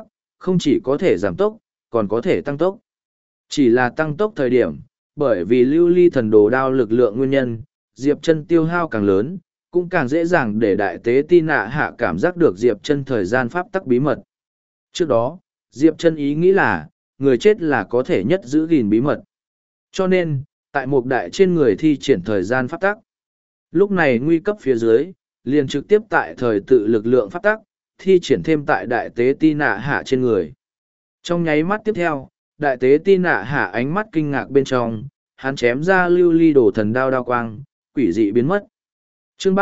không chỉ có thể giảm tốc, còn có thể tăng tốc. Chỉ là tăng tốc thời điểm, bởi vì lưu ly thần đồ đao lực lượng nguyên nhân, Diệp Chân tiêu hao càng lớn, cũng càng dễ dàng để đại tế ti nạ hạ cảm giác được Diệp Chân thời gian pháp tắc bí mật. Trước đó, Diệp Chân ý nghĩ là, người chết là có thể nhất giữ gìn bí mật. Cho nên, tại một đại trên người thi triển thời gian pháp tắc. Lúc này nguy cấp phía dưới, liền trực tiếp tại thời tự lực lượng pháp tắc, thi triển thêm tại đại tế ti nạ hạ trên người. Trong nháy mắt tiếp theo, đại tế ti nạ hạ ánh mắt kinh ngạc bên trong, hắn chém ra lưu ly đổ thần đao đao quang, quỷ dị biến mất. Chương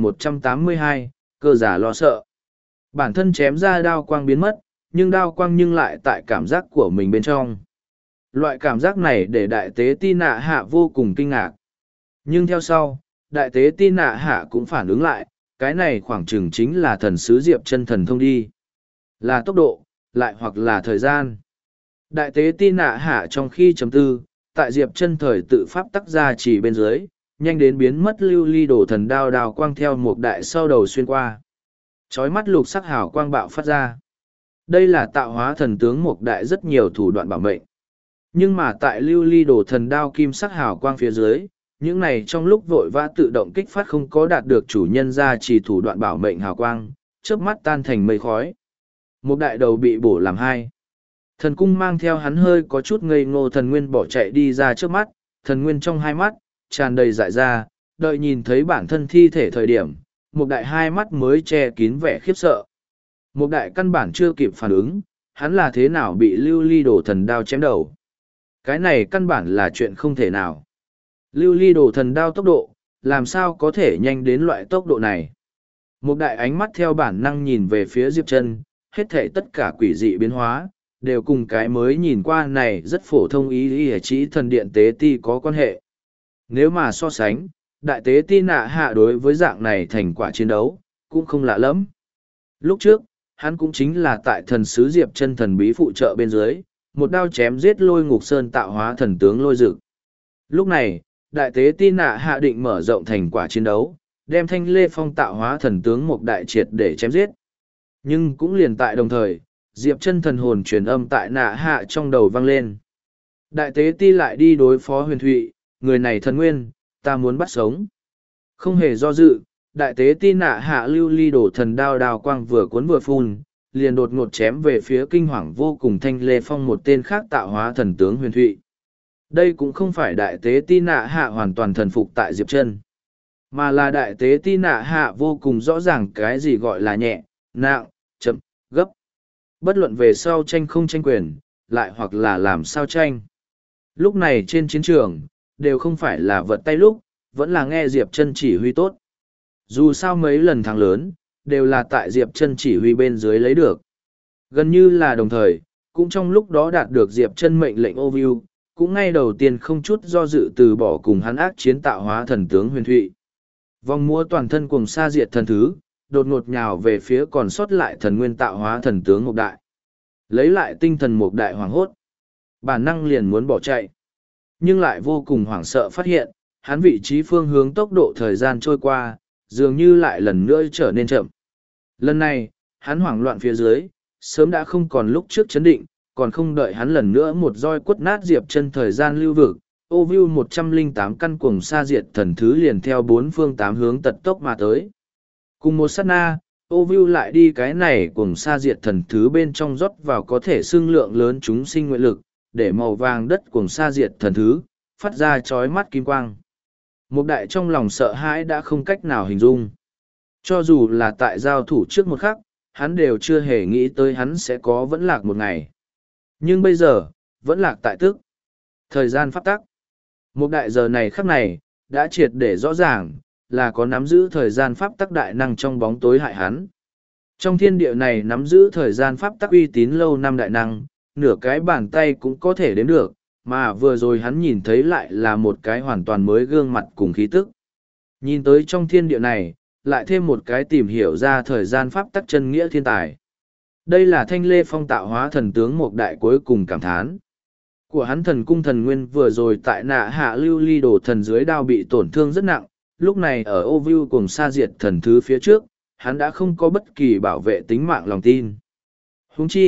3182, cơ giả lo sợ. Bản thân chém ra đao quang biến mất, nhưng đao quang nhưng lại tại cảm giác của mình bên trong. Loại cảm giác này để đại tế ti nạ hạ vô cùng kinh ngạc. Nhưng theo sau, đại tế ti nạ hạ cũng phản ứng lại, cái này khoảng chừng chính là thần sứ Diệp Chân thần thông đi. Là tốc độ, lại hoặc là thời gian. Đại tế ti nạ hạ trong khi chấm tư, tại Diệp Chân thời tự pháp tắc ra chỉ bên dưới, nhanh đến biến mất lưu ly đổ thần đao đao quang theo một đại sau đầu xuyên qua. Chói mắt lục sắc hào quang bạo phát ra. Đây là tạo hóa thần tướng một đại rất nhiều thủ đoạn bảo mệnh. Nhưng mà tại lưu ly đổ thần đao kim sắc hào quang phía dưới, những này trong lúc vội vã tự động kích phát không có đạt được chủ nhân ra chỉ thủ đoạn bảo mệnh hào quang, chớp mắt tan thành mây khói. Một đại đầu bị bổ làm hai. Thần cung mang theo hắn hơi có chút ngây ngô thần nguyên bỏ chạy đi ra trước mắt, thần nguyên trong hai mắt, tràn đầy dại ra, đợi nhìn thấy bản thân thi thể thời điểm, một đại hai mắt mới che kín vẻ khiếp sợ. Một đại căn bản chưa kịp phản ứng, hắn là thế nào bị lưu ly đổ thần đao chém đầu. Cái này căn bản là chuyện không thể nào. Lưu ly đổ thần đao tốc độ, làm sao có thể nhanh đến loại tốc độ này. Một đại ánh mắt theo bản năng nhìn về phía Diệp Chân, hết thể tất cả quỷ dị biến hóa, đều cùng cái mới nhìn qua này rất phổ thông ý chỉ thần điện tế ti có quan hệ. Nếu mà so sánh, đại tế ti nạ hạ đối với dạng này thành quả chiến đấu, cũng không lạ lắm. Lúc trước, hắn cũng chính là tại thần sứ Diệp Chân thần bí phụ trợ bên dưới, một đao chém giết Lôi Ngục Sơn tạo hóa thần tướng Lôi Dực. Lúc này, đại tế ti nạ hạ định mở rộng thành quả chiến đấu, đem Thanh Lê Phong tạo hóa thần tướng một đại triệt để chém giết. Nhưng cũng liền tại đồng thời, Diệp Chân thần hồn truyền âm tại nạ hạ trong đầu vang lên. Đại tế ti lại đi đối phó Huyền Thụy, người này thần nguyên, ta muốn bắt sống. Không hề do dự, đại tế ti nạ hạ lưu ly đổ thần đao đao quang vừa cuốn vừa phun, liền đột ngột chém về phía kinh hoàng vô cùng Thanh Lê Phong một tên khác tạo hóa thần tướng Huyền Thụy. Đây cũng không phải đại tế ti nạ hạ hoàn toàn thần phục tại Diệp Chân, mà là đại tế ti nạ hạ vô cùng rõ ràng cái gì gọi là nhẹ, nặng, chậm, gấp. Bất luận về sau tranh không tranh quyền, lại hoặc là làm sao tranh. Lúc này trên chiến trường, đều không phải là vật tay lúc, vẫn là nghe Diệp Chân chỉ huy tốt. Dù sao mấy lần thắng lớn, đều là tại Diệp Chân chỉ huy bên dưới lấy được. Gần như là đồng thời, cũng trong lúc đó đạt được Diệp Chân mệnh lệnh ô view, cũng ngay đầu tiên không chút do dự từ bỏ cùng hắn ác chiến tạo hóa thần tướng Huyền Thụy. Vòng múa toàn thân cùng sa diệt thần thứ, đột ngột nhào về phía còn sót lại thần nguyên tạo hóa thần tướng Mộc Đại. Lấy lại tinh thần Mộc Đại hoảng hốt. Bản năng liền muốn bỏ chạy. Nhưng lại vô cùng hoảng sợ phát hiện, hắn vị trí phương hướng tốc độ thời gian trôi qua, dường như lại lần nữa trở nên chậm. Lần này, hắn hoảng loạn phía dưới, sớm đã không còn lúc trước chấn định, còn không đợi hắn lần nữa một roi quất nát Diệp Chân thời gian lưu vực, ô view 108 căn cuồng sa diệt thần thứ liền theo bốn phương tám hướng tật tốc mà tới. Cùng một sát na, ô view lại đi cái này cuồng sa diệt thần thứ bên trong rót vào có thể xương lượng lớn chúng sinh nguyện lực, để màu vàng đất cuồng sa diệt thần thứ, phát ra chói mắt kim quang. Một đại trong lòng sợ hãi đã không cách nào hình dung. Cho dù là tại giao thủ trước một khắc, hắn đều chưa hề nghĩ tới hắn sẽ có vẫn lạc một ngày. Nhưng bây giờ, vẫn lạc tại tức. Thời gian pháp tắc. Một đại giờ này khắc này, đã triệt để rõ ràng, là có nắm giữ thời gian pháp tắc đại năng trong bóng tối hại hắn. Trong thiên địa này nắm giữ thời gian pháp tắc uy tín lâu năm đại năng, nửa cái bàn tay cũng có thể đếm được, mà vừa rồi hắn nhìn thấy lại là một cái hoàn toàn mới gương mặt cùng khí tức. Nhìn tới trong thiên địa này, lại thêm một cái tìm hiểu ra thời gian pháp tắc chân nghĩa thiên tài. Đây là Thanh Lê Phong tạo hóa thần tướng Mộc Đại cuối cùng cảm thán. Của hắn thần cung thần nguyên vừa rồi tại nạ hạ lưu ly đổ thần dưới đao bị tổn thương rất nặng, lúc này ở ô view cùng sa diệt thần thứ phía trước, hắn đã không có bất kỳ bảo vệ tính mạng lòng tin. Huống chi,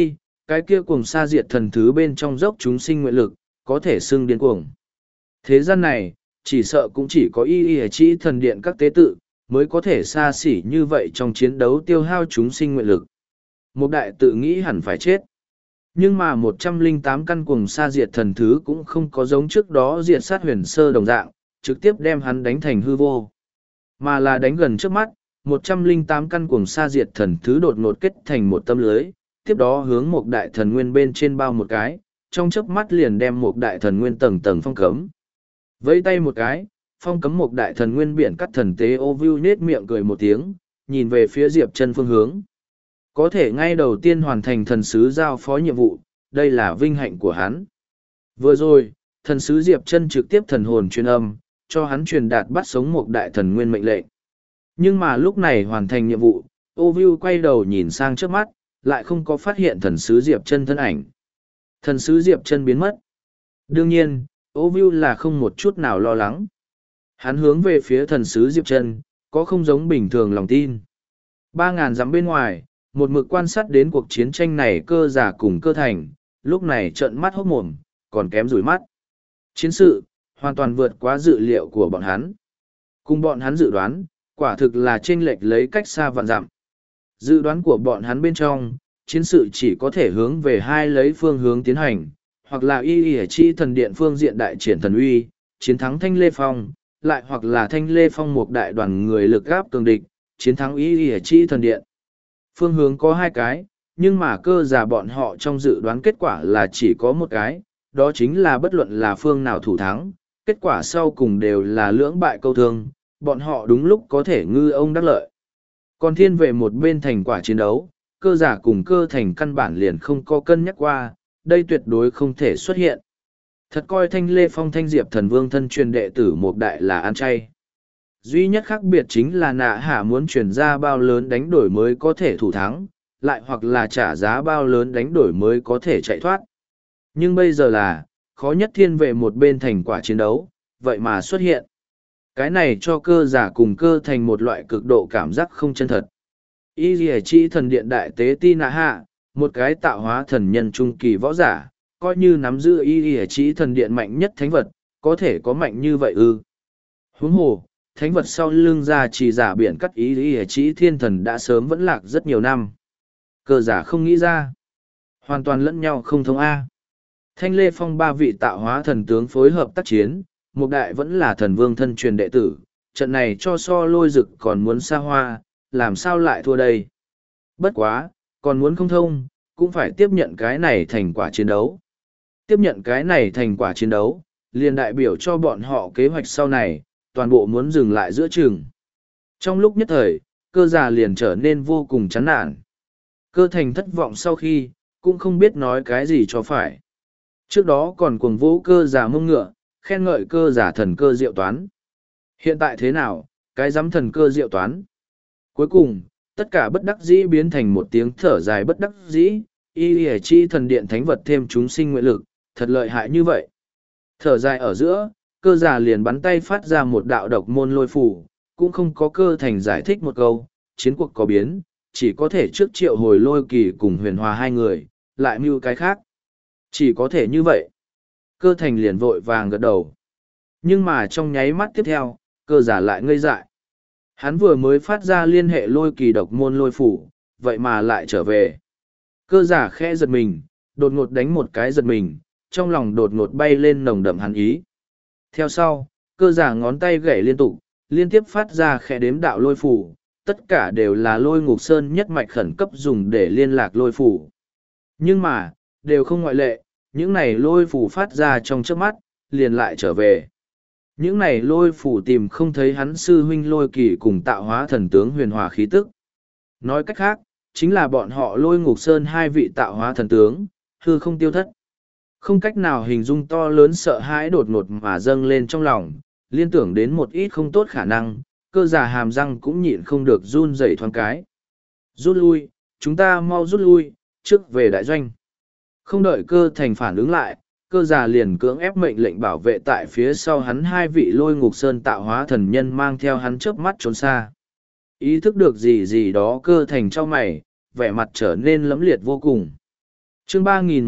cái kia cùng sa diệt thần thứ bên trong dốc chúng sinh nguyện lực, có thể xưng điên cuồng. Thế gian này, chỉ sợ cũng chỉ có y chỉ thần điện các tế tự, mới có thể xa xỉ như vậy trong chiến đấu tiêu hao chúng sinh nguyện lực. Một đại tự nghĩ hẳn phải chết. Nhưng mà 108 căn cùng sa diệt thần thứ cũng không có giống trước đó diệt sát huyền sơ đồng dạng, trực tiếp đem hắn đánh thành hư vô. Mà là đánh gần trước mắt, 108 căn cùng sa diệt thần thứ đột ngột kết thành một tấm lưới, tiếp đó hướng một đại thần nguyên bên trên bao một cái, trong chớp mắt liền đem một đại thần nguyên tầng tầng phong cấm. Vẫy tay một cái, phong cấm một đại thần nguyên biển cắt thần tế ô view nết miệng cười một tiếng, nhìn về phía Diệp Chân phương hướng. Có thể ngay đầu tiên hoàn thành thần sứ giao phó nhiệm vụ, đây là vinh hạnh của hắn. Vừa rồi, thần sứ Diệp Chân trực tiếp thần hồn truyền âm, cho hắn truyền đạt bắt sống một đại thần nguyên mệnh lệnh. Nhưng mà lúc này hoàn thành nhiệm vụ, ô view quay đầu nhìn sang trước mắt, lại không có phát hiện thần sứ Diệp Chân thân ảnh. Thần sứ Diệp Chân biến mất. Đương nhiên, ô view là không một chút nào lo lắng. Hắn hướng về phía thần sứ Diệp Chân, có không giống bình thường lòng tin. 3.000 dặm bên ngoài, một mực quan sát đến cuộc chiến tranh này cơ giả cùng cơ thành, lúc này trợn mắt hốt mồm, còn kém rủi mắt. Chiến sự, hoàn toàn vượt quá dự liệu của bọn hắn. Cùng bọn hắn dự đoán, quả thực là chênh lệch lấy cách xa vạn dặm. Dự đoán của bọn hắn bên trong, chiến sự chỉ có thể hướng về hai lấy phương hướng tiến hành, hoặc là y chi thần điện phương diện đại triển thần uy, chiến thắng Thanh Lê Phong, lại hoặc là Thanh Lê Phong một đại đoàn người lực gáp cường địch, chiến thắng y chi thần điện. Phương hướng có hai cái, nhưng mà cơ giả bọn họ trong dự đoán kết quả là chỉ có một cái, đó chính là bất luận là phương nào thủ thắng, kết quả sau cùng đều là lưỡng bại câu thương, bọn họ đúng lúc có thể ngư ông đắc lợi. Còn thiên về một bên thành quả chiến đấu, cơ giả cùng cơ thành căn bản liền không có cân nhắc qua, đây tuyệt đối không thể xuất hiện. Thật coi Thanh Lê Phong Thanh Diệp thần vương thân truyền đệ tử một đại là ăn chay. Duy nhất khác biệt chính là nạ hạ muốn truyền ra bao lớn đánh đổi mới có thể thủ thắng, lại hoặc là trả giá bao lớn đánh đổi mới có thể chạy thoát. Nhưng bây giờ là, khó nhất thiên về một bên thành quả chiến đấu, vậy mà xuất hiện. Cái này cho cơ giả cùng cơ thành một loại cực độ cảm giác không chân thật. Y Lìa Chi thần điện đại tế ti nạ hạ, một cái tạo hóa thần nhân trung kỳ võ giả, coi như nắm giữ Y Lìa Chi thần điện mạnh nhất thánh vật, có thể có mạnh như vậy ư. Huống hồ, thánh vật sau lưng ra chỉ giả biển cắt Y Lìa Chi thiên thần đã sớm vẫn lạc rất nhiều năm. Cơ giả không nghĩ ra. Hoàn toàn lẫn nhau không thông A. Thanh Lê Phong ba vị tạo hóa thần tướng phối hợp tác chiến, một đại vẫn là thần vương thân truyền đệ tử, trận này cho so lôi rực còn muốn xa hoa, làm sao lại thua đây? Bất quá, còn muốn không thông, cũng phải tiếp nhận cái này thành quả chiến đấu. Tiếp nhận cái này thành quả chiến đấu, liền đại biểu cho bọn họ kế hoạch sau này, toàn bộ muốn dừng lại giữa chừng. Trong lúc nhất thời, cơ già liền trở nên vô cùng chán nản. Cơ thành thất vọng sau khi, cũng không biết nói cái gì cho phải. Trước đó còn cuồng vũ cơ già mông ngựa, khen ngợi cơ giả thần cơ diệu toán. Hiện tại thế nào, cái giám thần cơ diệu toán. Cuối cùng, tất cả bất đắc dĩ biến thành một tiếng thở dài bất đắc dĩ, y lìa chi thần điện thánh vật thêm chúng sinh nguyện lực, thật lợi hại như vậy. Thở dài ở giữa, cơ giả liền bắn tay phát ra một đạo độc môn lôi phủ, cũng không có cơ thành giải thích một câu, chiến cuộc có biến, chỉ có thể trước triệu hồi lôi kỳ cùng huyền hòa hai người, lại mưu cái khác. Chỉ có thể như vậy. Cơ thành liền vội vàng gật đầu. Nhưng mà trong nháy mắt tiếp theo, cơ giả lại ngây dại. Hắn vừa mới phát ra liên hệ lôi kỳ độc môn lôi phủ, vậy mà lại trở về. Cơ giả khẽ giật mình, đột ngột đánh một cái giật mình, trong lòng đột ngột bay lên nồng đậm hắn ý. Theo sau, cơ giả ngón tay gảy liên tục, liên tiếp phát ra khẽ đếm đạo lôi phủ, tất cả đều là lôi ngục sơn nhất mạch khẩn cấp dùng để liên lạc lôi phủ. Nhưng mà, đều không ngoại lệ, những này lôi phủ phát ra trong trước mắt, liền lại trở về. Những này lôi phủ tìm không thấy hắn sư huynh lôi kỳ cùng tạo hóa thần tướng huyền hòa khí tức. Nói cách khác, chính là bọn họ lôi ngục sơn hai vị tạo hóa thần tướng, hư không tiêu thất. Không cách nào hình dung to lớn sợ hãi đột ngột mà dâng lên trong lòng, liên tưởng đến một ít không tốt khả năng, cơ giả hàm răng cũng nhịn không được run rẩy thoáng cái. Rút lui, chúng ta mau rút lui, trước về đại doanh. Không đợi cơ thành phản ứng lại, cơ già liền cưỡng ép mệnh lệnh bảo vệ tại phía sau hắn hai vị lôi ngục sơn tạo hóa thần nhân mang theo hắn chớp mắt trốn xa. Ý thức được gì gì đó cơ thành cho mày, vẻ mặt trở nên lẫm liệt vô cùng. Chương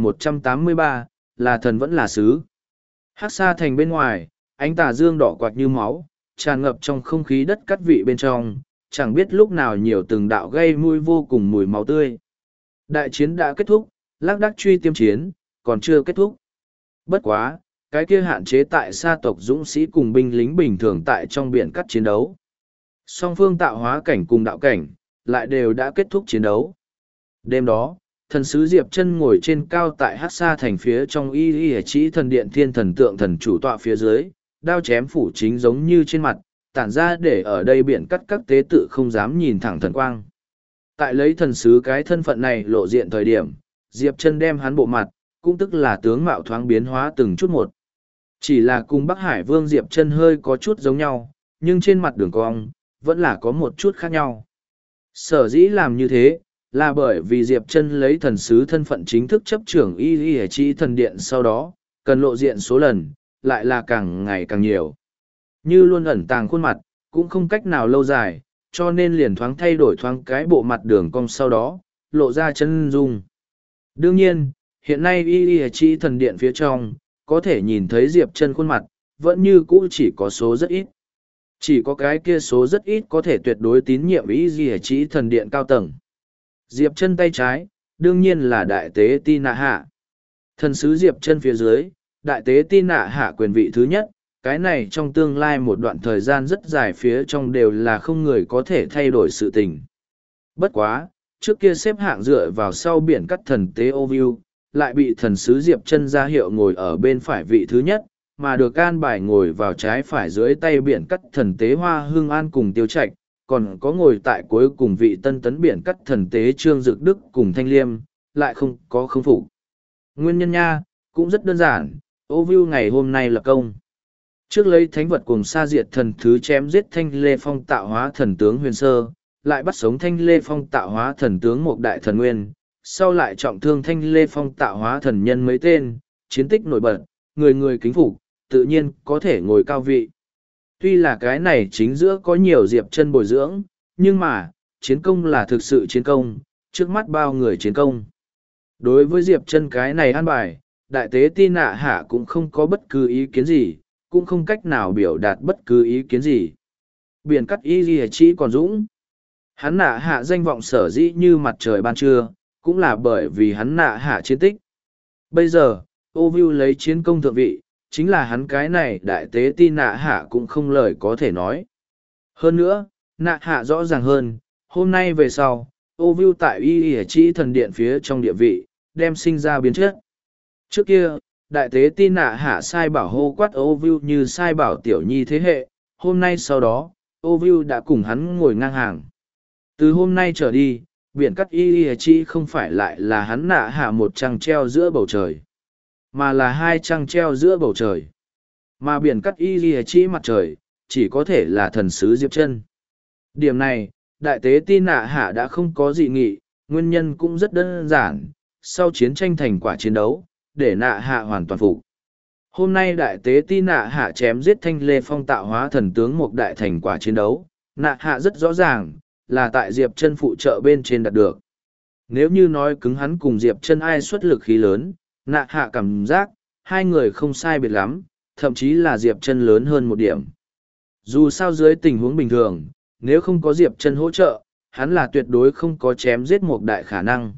3183, là thần vẫn là sứ. Hắc Sa thành bên ngoài, ánh tà dương đỏ quạt như máu, tràn ngập trong không khí đất cắt vị bên trong, chẳng biết lúc nào nhiều từng đạo gây mùi vô cùng mùi máu tươi. Đại chiến đã kết thúc, lác đác truy tiêm chiến, còn chưa kết thúc. Bất quá, cái kia hạn chế tại sa tộc dũng sĩ cùng binh lính bình thường tại trong biển cắt chiến đấu. Song phương tạo hóa cảnh cùng đạo cảnh, lại đều đã kết thúc chiến đấu. Đêm đó, thần sứ Diệp Chân ngồi trên cao tại Hắc Sa thành phía trong y chỉ thần điện thiên thần tượng thần chủ tọa phía dưới, đao chém phủ chính giống như trên mặt, tản ra để ở đây biển cắt các tế tự không dám nhìn thẳng thần quang. Tại lấy thần sứ cái thân phận này lộ diện thời điểm, Diệp Chân đem hắn bộ mặt, cũng tức là tướng mạo thoáng biến hóa từng chút một. Chỉ là cùng Bắc Hải Vương Diệp Chân hơi có chút giống nhau, nhưng trên mặt đường cong, vẫn là có một chút khác nhau. Sở dĩ làm như thế, là bởi vì Diệp Chân lấy thần sứ thân phận chính thức chấp trưởng y chỉ thần điện sau đó, cần lộ diện số lần, lại là càng ngày càng nhiều. Như luôn ẩn tàng khuôn mặt, cũng không cách nào lâu dài, cho nên liền thoáng thay đổi thoáng cái bộ mặt đường cong sau đó, lộ ra chân dung. Đương nhiên, hiện nay y chỉ thần điện phía trong, có thể nhìn thấy Diệp Chân khuôn mặt, vẫn như cũ chỉ có số rất ít. Chỉ có cái kia số rất ít có thể tuyệt đối tín nhiệm y chỉ thần điện cao tầng. Diệp Chân tay trái, đương nhiên là đại tế Ti Nạ Hạ. Thần sứ Diệp Chân phía dưới, đại tế Ti Nạ Hạ quyền vị thứ nhất, cái này trong tương lai một đoạn thời gian rất dài phía trong đều là không người có thể thay đổi sự tình. Bất quá, trước kia xếp hạng dựa vào sau biển cắt thần tế ô viu, lại bị thần sứ Diệp Chân ra hiệu ngồi ở bên phải vị thứ nhất, mà được an bài ngồi vào trái phải dưới tay biển cắt thần tế Hoa Hưng An cùng Tiêu Trạch, còn có ngồi tại cuối cùng vị tân tấn biển cắt thần tế Trương Dực Đức cùng Thanh Liêm, lại không có không phục. Nguyên nhân nha, cũng rất đơn giản, ô viu ngày hôm nay là công. Trước lấy thánh vật cùng sa diệt thần thứ chém giết Thanh Lê Phong tạo hóa thần tướng Huyền Sơ, lại bắt sống Thanh Lê Phong tạo hóa thần tướng Mộc Đại Thần Nguyên, sau lại trọng thương Thanh Lê Phong tạo hóa thần nhân mấy tên, chiến tích nổi bật, người người kính phục, tự nhiên có thể ngồi cao vị. Tuy là cái này chính giữa có nhiều Diệp Chân bồi dưỡng, nhưng mà, chiến công là thực sự chiến công, trước mắt bao người chiến công. Đối với Diệp Chân cái này an bài, đại tế Ti Nạ Hạ cũng không có bất cứ ý kiến gì, cũng không cách nào biểu đạt bất cứ ý kiến gì. Biển cắt y chỉ còn dũng. Hắn Nạ Hạ danh vọng sở dĩ như mặt trời ban trưa, cũng là bởi vì hắn Nạ Hạ chiến tích. Bây giờ, ô viu lấy chiến công thượng vị, chính là hắn cái này đại tế Ti Nạ Hạ cũng không lời có thể nói. Hơn nữa, Nạ Hạ rõ ràng hơn, hôm nay về sau, ô viu tại y chỉ thần điện phía trong địa vị, đem sinh ra biến chất. Trước kia, đại tế Ti Nạ Hạ sai bảo hô quát ô viu như sai bảo tiểu nhi thế hệ, hôm nay sau đó, ô viu đã cùng hắn ngồi ngang hàng. Từ hôm nay trở đi, biển cắt y chỉ không phải lại là hắn Nạ Hạ một trăng treo giữa bầu trời, mà là hai trăng treo giữa bầu trời. Mà biển cắt y chỉ mặt trời, chỉ có thể là thần sứ Diệp Chân. Điểm này, đại tế Ti Nạ Hạ đã không có dị nghị, nguyên nhân cũng rất đơn giản, sau chiến tranh thành quả chiến đấu, để Nạ Hạ hoàn toàn phục. Hôm nay đại tế Ti Nạ Hạ chém giết Thanh Lê Phong tạo hóa thần tướng một đại thành quả chiến đấu, Nạ Hạ rất rõ ràng, là tại Diệp Chân phụ trợ bên trên đạt được. Nếu như nói cứng hắn cùng Diệp Chân ai xuất lực khí lớn, Nạ Hạ cảm giác, hai người không sai biệt lắm, thậm chí là Diệp Chân lớn hơn một điểm. Dù sao dưới tình huống bình thường, nếu không có Diệp Chân hỗ trợ, hắn là tuyệt đối không có chém giết một đại khả năng.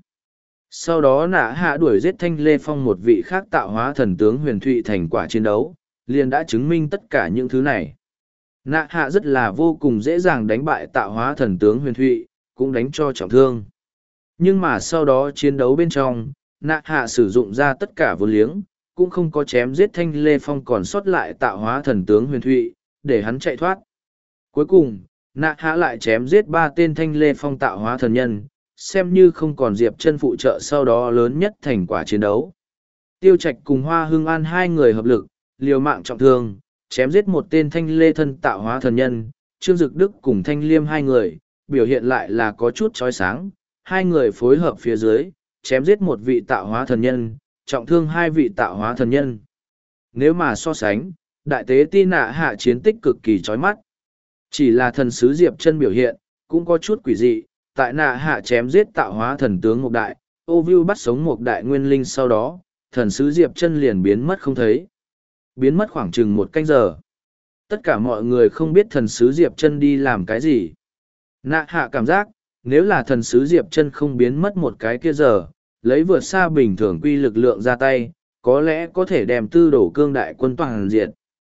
Sau đó Nạ Hạ đuổi giết Thanh Lê Phong một vị khác tạo hóa thần tướng Huyền Thụy thành quả chiến đấu, liền đã chứng minh tất cả những thứ này. Nạ Hạ rất là vô cùng dễ dàng đánh bại tạo hóa thần tướng Huyền Thụy, cũng đánh cho trọng thương. Nhưng mà sau đó chiến đấu bên trong, Nạ Hạ sử dụng ra tất cả vô liếng, cũng không có chém giết Thanh Lê Phong còn sót lại tạo hóa thần tướng Huyền Thụy, để hắn chạy thoát. Cuối cùng, Nạ Hạ lại chém giết 3 tên Thanh Lê Phong tạo hóa thần nhân, xem như không còn Diệp Chân phụ trợ sau đó lớn nhất thành quả chiến đấu. Tiêu Trạch cùng Hoa Hưng An hai người hợp lực, liều mạng trọng thương, chém giết một tên Thanh Lê thân tạo hóa thần nhân, Trương Dực Đức cùng Thanh Liêm hai người, biểu hiện lại là có chút chói sáng, hai người phối hợp phía dưới, chém giết một vị tạo hóa thần nhân, trọng thương 2 vị tạo hóa thần nhân. Nếu mà so sánh, đại tế Ti Nạ Hạ chiến tích cực kỳ chói mắt. Chỉ là thần sứ Diệp Chân biểu hiện, cũng có chút quỷ dị, tại Nạ Hạ chém giết tạo hóa thần tướng một đại, Ô Vưu bắt sống một đại nguyên linh sau đó, thần sứ Diệp Chân liền biến mất không thấy. Biến mất khoảng chừng 1 canh giờ. Tất cả mọi người không biết thần sứ Diệp Chân đi làm cái gì. Nạ hạ cảm giác, nếu là thần sứ Diệp Chân không biến mất một cái kia giờ, lấy vượt xa bình thường quy lực lượng ra tay, có lẽ có thể đem tư đổ cương đại quân toàn diệt.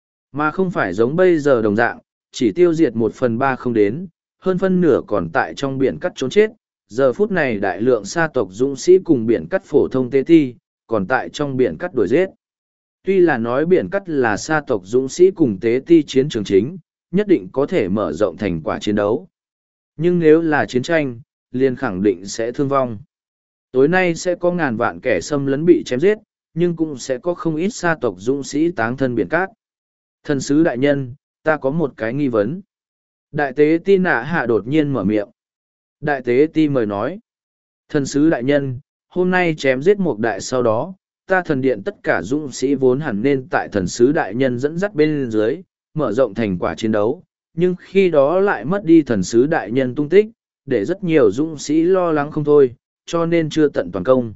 Mà không phải giống bây giờ đồng dạng, chỉ tiêu diệt 1/3 không đến, hơn phân nửa còn tại trong biển cắt trốn chết. Giờ phút này đại lượng sa tộc dũng sĩ cùng biển cắt phổ thông tế thi, còn tại trong biển cắt đuổi giết. Tuy là nói biển cắt là sa tộc dũng sĩ cùng tế ti chiến trường chính, nhất định có thể mở rộng thành quả chiến đấu. Nhưng nếu là chiến tranh, liền khẳng định sẽ thương vong. Tối nay sẽ có ngàn vạn kẻ xâm lấn bị chém giết, nhưng cũng sẽ có không ít sa tộc dũng sĩ táng thân biển cát. Thần sứ đại nhân, ta có một cái nghi vấn. Đại tế ti nạ hạ đột nhiên mở miệng. Đại tế ti mời nói. Thần sứ đại nhân, hôm nay chém giết một đại sau đó, ta thần điện tất cả dũng sĩ vốn hẳn nên tại thần sứ đại nhân dẫn dắt bên dưới, mở rộng thành quả chiến đấu, nhưng khi đó lại mất đi thần sứ đại nhân tung tích, để rất nhiều dũng sĩ lo lắng không thôi, cho nên chưa tận toàn công.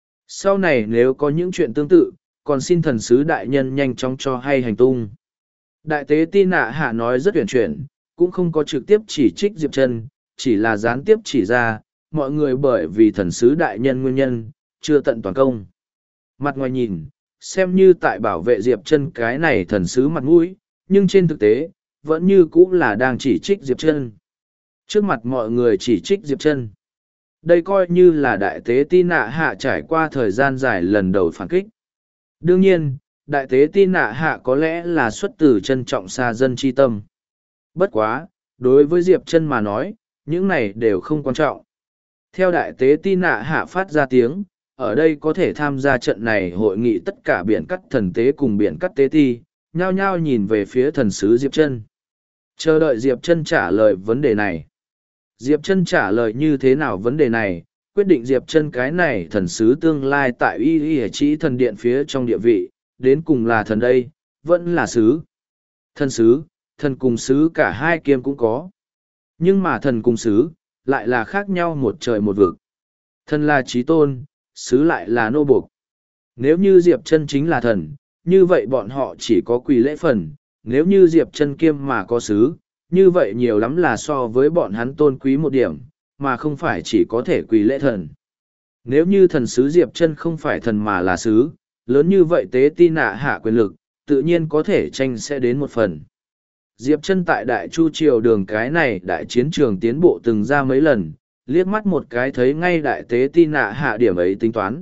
Sau này nếu có những chuyện tương tự, còn xin thần sứ đại nhân nhanh chóng cho hay hành tung. Đại tế ti nạ hạ nói rất huyền chuyển, cũng không có trực tiếp chỉ trích Diệp Chân, chỉ là gián tiếp chỉ ra, mọi người bởi vì thần sứ đại nhân nguyên nhân, chưa tận toàn công. Mặt ngoài nhìn, xem như tại bảo vệ Diệp Chân cái này thần sứ mặt mũi, nhưng trên thực tế, vẫn như cũ là đang chỉ trích Diệp Chân. Trước mặt mọi người chỉ trích Diệp Chân. Đây coi như là đại tế ti nạ hạ trải qua thời gian dài lần đầu phản kích. Đương nhiên, đại tế ti nạ hạ có lẽ là xuất từ trân trọng xa dân chi tâm. Bất quá, đối với Diệp Chân mà nói, những này đều không quan trọng. Theo đại tế ti nạ hạ phát ra tiếng, ở đây có thể tham gia trận này hội nghị tất cả biển cắt thần tế cùng biển cắt tế ti, nhao nhao nhìn về phía thần sứ Diệp Chân. Chờ đợi Diệp Chân trả lời vấn đề này. Diệp Chân trả lời như thế nào vấn đề này, quyết định Diệp Chân cái này thần sứ tương lai tại y y chỉ thần điện phía trong địa vị, đến cùng là thần đây, vẫn là sứ. Thần sứ, thần cùng sứ cả hai kiêm cũng có. Nhưng mà thần cùng sứ, lại là khác nhau một trời một vực. Thần là trí tôn, sứ lại là nô buộc. Nếu như Diệp Chân chính là thần, như vậy bọn họ chỉ có quỳ lễ phần, nếu như Diệp Chân kiêm mà có sứ, như vậy nhiều lắm là so với bọn hắn tôn quý một điểm, mà không phải chỉ có thể quỳ lễ thần. Nếu như thần sứ Diệp Chân không phải thần mà là sứ, lớn như vậy tế ti nạ hạ quyền lực, tự nhiên có thể tranh sẽ đến một phần. Diệp Chân tại Đại Chu Triều đường cái này đại chiến trường tiến bộ từng ra mấy lần, liếc mắt một cái thấy ngay đại tế ti nạ hạ điểm ấy tính toán.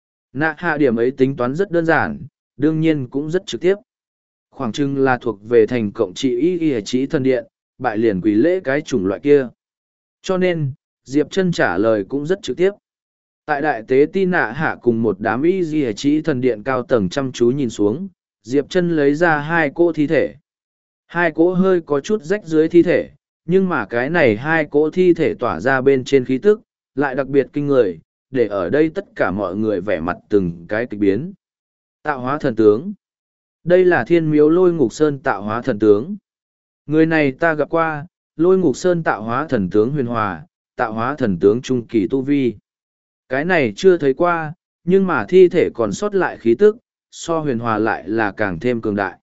Nạ hạ điểm ấy tính toán rất đơn giản, đương nhiên cũng rất trực tiếp. Khoảng chừng là thuộc về thành cộng trị y y chỉ thần điện, bại liền quỳ lễ cái chủng loại kia. Cho nên, Diệp Chân trả lời cũng rất trực tiếp. Tại đại tế ti nạ hạ cùng một đám y y chỉ thần điện cao tầng chăm chú nhìn xuống, Diệp Chân lấy ra 2 cỗ thi thể. 2 cỗ hơi có chút rách dưới thi thể, nhưng mà cái này 2 cỗ thi thể tỏa ra bên trên khí tức, lại đặc biệt kinh người, để ở đây tất cả mọi người vẻ mặt từng cái kịch biến. Tạo hóa thần tướng. Đây là Thiên Miếu Lôi Ngục Sơn tạo hóa thần tướng. Người này ta gặp qua, Lôi Ngục Sơn tạo hóa thần tướng Huyền Hòa, tạo hóa thần tướng trung kỳ tu vi. Cái này chưa thấy qua, nhưng mà thi thể còn sót lại khí tức, so Huyền Hòa lại là càng thêm cường đại.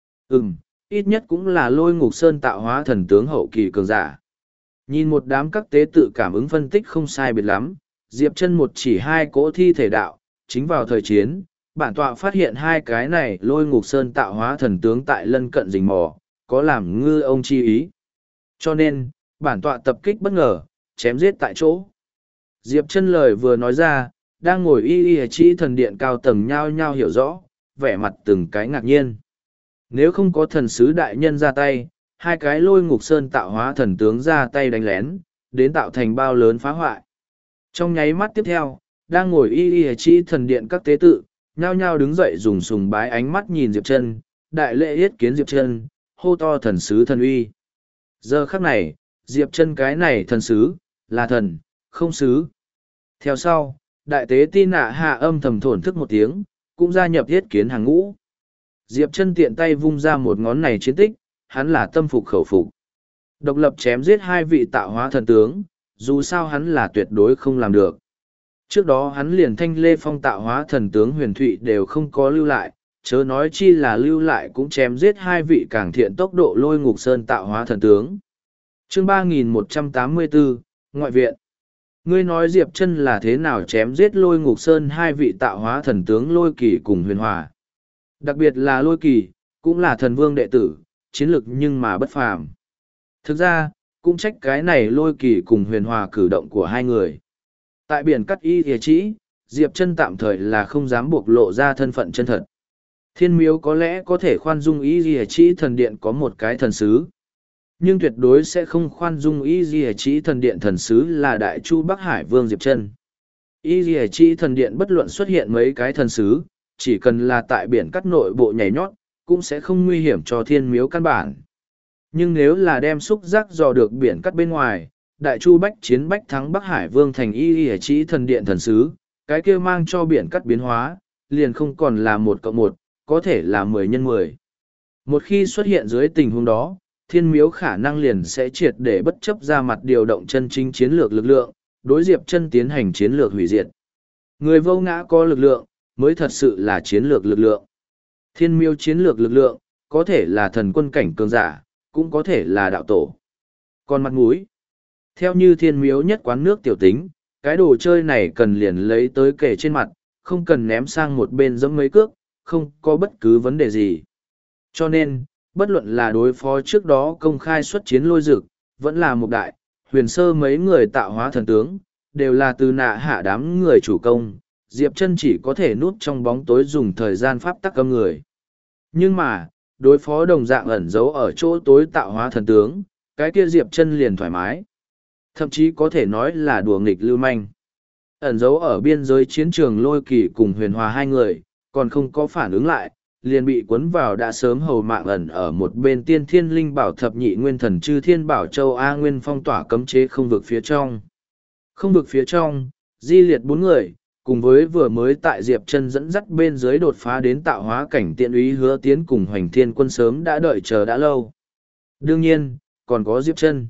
Ít nhất cũng là Lôi Ngục Sơn tạo hóa thần tướng hậu kỳ cường giả. Nhìn một đám các tế tự cảm ứng phân tích không sai biệt lắm, Diệp Chân một chỉ 2 cỗ thi thể đạo, chính vào thời chiến, bản tọa phát hiện 2 cái này Lôi Ngục Sơn tạo hóa thần tướng tại lân cận rình mò, có làm ngư ông chi ý. Cho nên, bản tọa tập kích bất ngờ, chém giết tại chỗ. Diệp Chân lời vừa nói ra, đang ngồi y y chỉ thần điện cao tầng nhao nhao hiểu rõ, vẻ mặt từng cái ngạc nhiên. Nếu không có thần sứ đại nhân ra tay, 2 cái Lôi Ngục Sơn tạo hóa thần tướng ra tay đánh lén, đến tạo thành bao lớn phá hoại. Trong nháy mắt tiếp theo, đang ngồi y y chỉ thần điện các tế tự, nhao nhao đứng dậy dùng sùng bái ánh mắt nhìn Diệp Chân, đại lễ yết kiến Diệp Chân, hô to thần sứ thần uy. Giờ khắc này, Diệp Chân cái này thần sứ, là thần, không sứ. Theo sau, đại tế ti nạ hạ âm thầm thổn thức một tiếng, cũng gia nhập yết kiến hàng ngũ. Diệp Chân tiện tay vung ra một ngón này chiến tích, hắn là tâm phục khẩu phục. Độc lập chém giết 2 vị tạo hóa thần tướng, dù sao hắn là tuyệt đối không làm được. Trước đó hắn liền Thanh Lê Phong tạo hóa thần tướng huyền thụy đều không có lưu lại, chớ nói chi là lưu lại cũng chém giết hai vị càng thiện tốc độ Lôi Ngục Sơn tạo hóa thần tướng. Chương 3184, Ngoại viện. Ngươi nói Diệp Chân là thế nào chém giết Lôi Ngục Sơn hai vị tạo hóa thần tướng Lôi Kỳ cùng Huyền Hòa. Đặc biệt là Lôi Kỳ, cũng là thần vương đệ tử, chiến lực nhưng mà bất phàm. Thực ra, cũng trách cái này Lôi Kỳ cùng Huyền Hòa cử động của hai người. Tại biển cắt y thìa chỉ, Diệp Chân tạm thời là không dám bộc lộ ra thân phận chân thật. Thiên miếu có lẽ có thể khoan dung y thìa chỉ thần điện có một cái thần sứ. Nhưng tuyệt đối sẽ không khoan dung y thìa chỉ thần điện thần sứ là Đại Chu Bắc Hải Vương Diệp Chân. Y thìa chỉ thần điện bất luận xuất hiện mấy cái thần sứ, chỉ cần là tại biển cắt nội bộ nhảy nhót, cũng sẽ không nguy hiểm cho thiên miếu căn bản. Nhưng nếu là đem xúc giác dò được biển cắt bên ngoài, Đại Chu Bách chiến bách thắng Bắc Hải Vương thành y chỉ thần điện thần sứ, cái kia mang cho biển cắt biến hóa, liền không còn là 1+1, có thể là 10x10. Một khi xuất hiện dưới tình huống đó, thiên miếu khả năng liền sẽ triệt để bất chấp ra mặt điều động chân chính chiến lược lực lượng, đối Diệp Chân tiến hành chiến lược hủy diệt. Người vô ngã có lực lượng, mới thật sự là chiến lược lực lượng. Thiên miếu chiến lược lực lượng, có thể là thần quân cảnh cường giả, cũng có thể là đạo tổ. Còn mặt mũi, theo như thiên miếu nhất quán nước tiểu tính, cái đồ chơi này cần liền lấy tới kề trên mặt, không cần ném sang một bên giẫm mấy cước, không có bất cứ vấn đề gì. Cho nên, bất luận là đối phó trước đó công khai xuất chiến Lôi Dực, vẫn là một đại, huyền sơ mấy người tạo hóa thần tướng, đều là từ nạ hạ đám người chủ công, Diệp Chân chỉ có thể núp trong bóng tối dùng thời gian pháp tắc âm người. Nhưng mà, đối phó đồng dạng ẩn giấu ở chỗ tối tạo hóa thần tướng, cái kia Diệp Chân liền thoải mái. Thậm chí có thể nói là đùa nghịch lưu manh. Ẩn giấu ở biên giới chiến trường Lôi Kỳ cùng Huyền Hòa hai người, còn không có phản ứng lại, liền bị cuốn vào đã sớm hầu mạng ẩn ở một bên Tiên Thiên Linh Bảo thập nhị nguyên thần Chư Thiên Bảo Châu A Nguyên phong tỏa cấm chế không vực phía trong. Không vực phía trong, di liệt 4 người, cùng với vừa mới tại Diệp Chân dẫn dắt bên dưới đột phá đến tạo hóa cảnh Tiện úy Hứa Tiến cùng Hoành Thiên Quân sớm đã đợi chờ đã lâu. Đương nhiên, còn có Diệp Chân.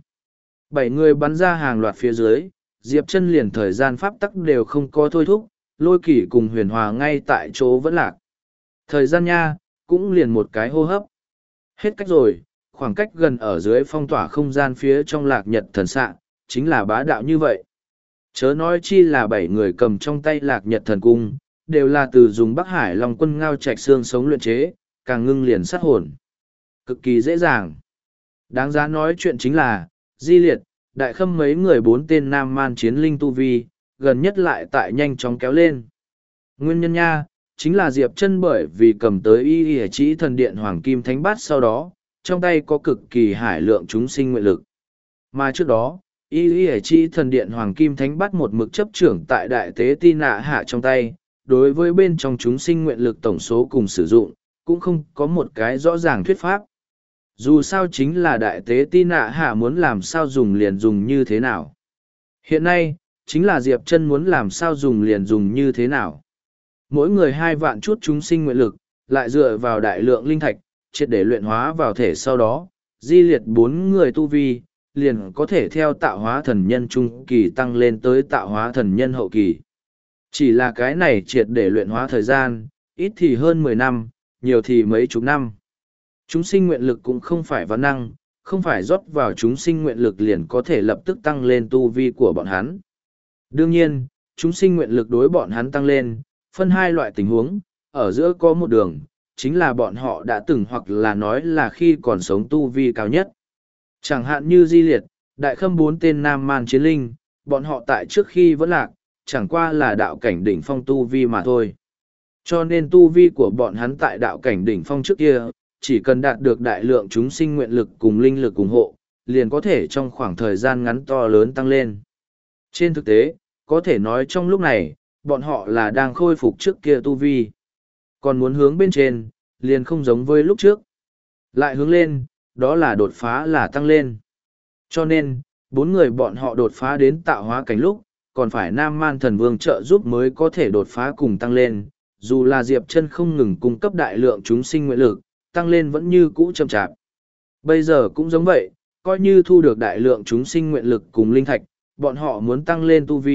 7 người bắn ra hàng loạt phía dưới, Diệp Chân liền thời gian pháp tắc đều không có thôi thúc, Lôi Kỳ cùng Huyền Hòa ngay tại chỗ vẫn lạc. Thời gian nha, cũng liền một cái hô hấp. Hết cách rồi, khoảng cách gần ở dưới phong tỏa không gian phía trong Lạc Nhật thần xạ, chính là bá đạo như vậy. Chớ nói chi là 7 người cầm trong tay Lạc Nhật thần cung, đều là từ dùng Bắc Hải Long Quân ngao trạch xương sống luyện chế, càng ngưng liền sát hồn. Cực kỳ dễ dàng. Đáng giá nói chuyện chính là, Di Liệt, Đại Khâm mấy người 4 tên nam man chiến linh tu vi, gần nhất lại tại nhanh chóng kéo lên. Nguyên nhân nha, chính là Diệp Chân bởi vì cầm tới y chỉ thần điện Hoàng Kim Thánh Bát sau đó, trong tay có cực kỳ hải lượng chúng sinh nguyện lực. Mà trước đó, y chỉ thần điện Hoàng Kim Thánh Bát một mực chấp trưởng tại đại tế ti nạ hạ trong tay, đối với bên trong chúng sinh nguyện lực tổng số cùng sử dụng, cũng không có một cái rõ ràng thuyết pháp. Dù sao chính là đại tế ti nạ hạ muốn làm sao dùng liền dùng như thế nào. Hiện nay, chính là Diệp Chân muốn làm sao dùng liền dùng như thế nào. Mỗi người 2 vạn chút chúng sinh nguyện lực, lại dựa vào đại lượng linh thạch, triệt để luyện hóa vào thể sau đó, di liệt 4 người tu vi, liền có thể theo tạo hóa thần nhân trung kỳ tăng lên tới tạo hóa thần nhân hậu kỳ. Chỉ là cái này triệt để luyện hóa thời gian, ít thì hơn 10 năm, nhiều thì mấy chục năm. Chúng sinh nguyện lực cũng không phải văn năng, không phải rót vào chúng sinh nguyện lực liền có thể lập tức tăng lên tu vi của bọn hắn. Đương nhiên, chúng sinh nguyện lực đối bọn hắn tăng lên, phân 2 loại tình huống, ở giữa có một đường, chính là bọn họ đã từng hoặc là nói là khi còn sống tu vi cao nhất. Chẳng hạn như Di Liệt, Đại Khâm 4 tên nam man chiến linh, bọn họ tại trước khi vẫn lạc, chẳng qua là đạo cảnh đỉnh phong tu vi mà thôi. Cho nên tu vi của bọn hắn tại đạo cảnh đỉnh phong trước kia, chỉ cần đạt được đại lượng chúng sinh nguyện lực cùng linh lực ủng hộ, liền có thể trong khoảng thời gian ngắn to lớn tăng lên. Trên thực tế, có thể nói trong lúc này, bọn họ là đang khôi phục trước kia tu vi. Còn muốn hướng bên trên, liền không giống với lúc trước. Lại hướng lên, đó là đột phá là tăng lên. Cho nên, 4 người bọn họ đột phá đến tạo hóa cảnh lúc, còn phải Nam Man Thần Vương trợ giúp mới có thể đột phá cùng tăng lên. Dù là Diệp Chân không ngừng cung cấp đại lượng chúng sinh nguyện lực, tăng lên vẫn như cũ chậm chạp. Bây giờ cũng giống vậy, coi như thu được đại lượng chúng sinh nguyện lực cùng linh thạch, bọn họ muốn tăng lên tu vi,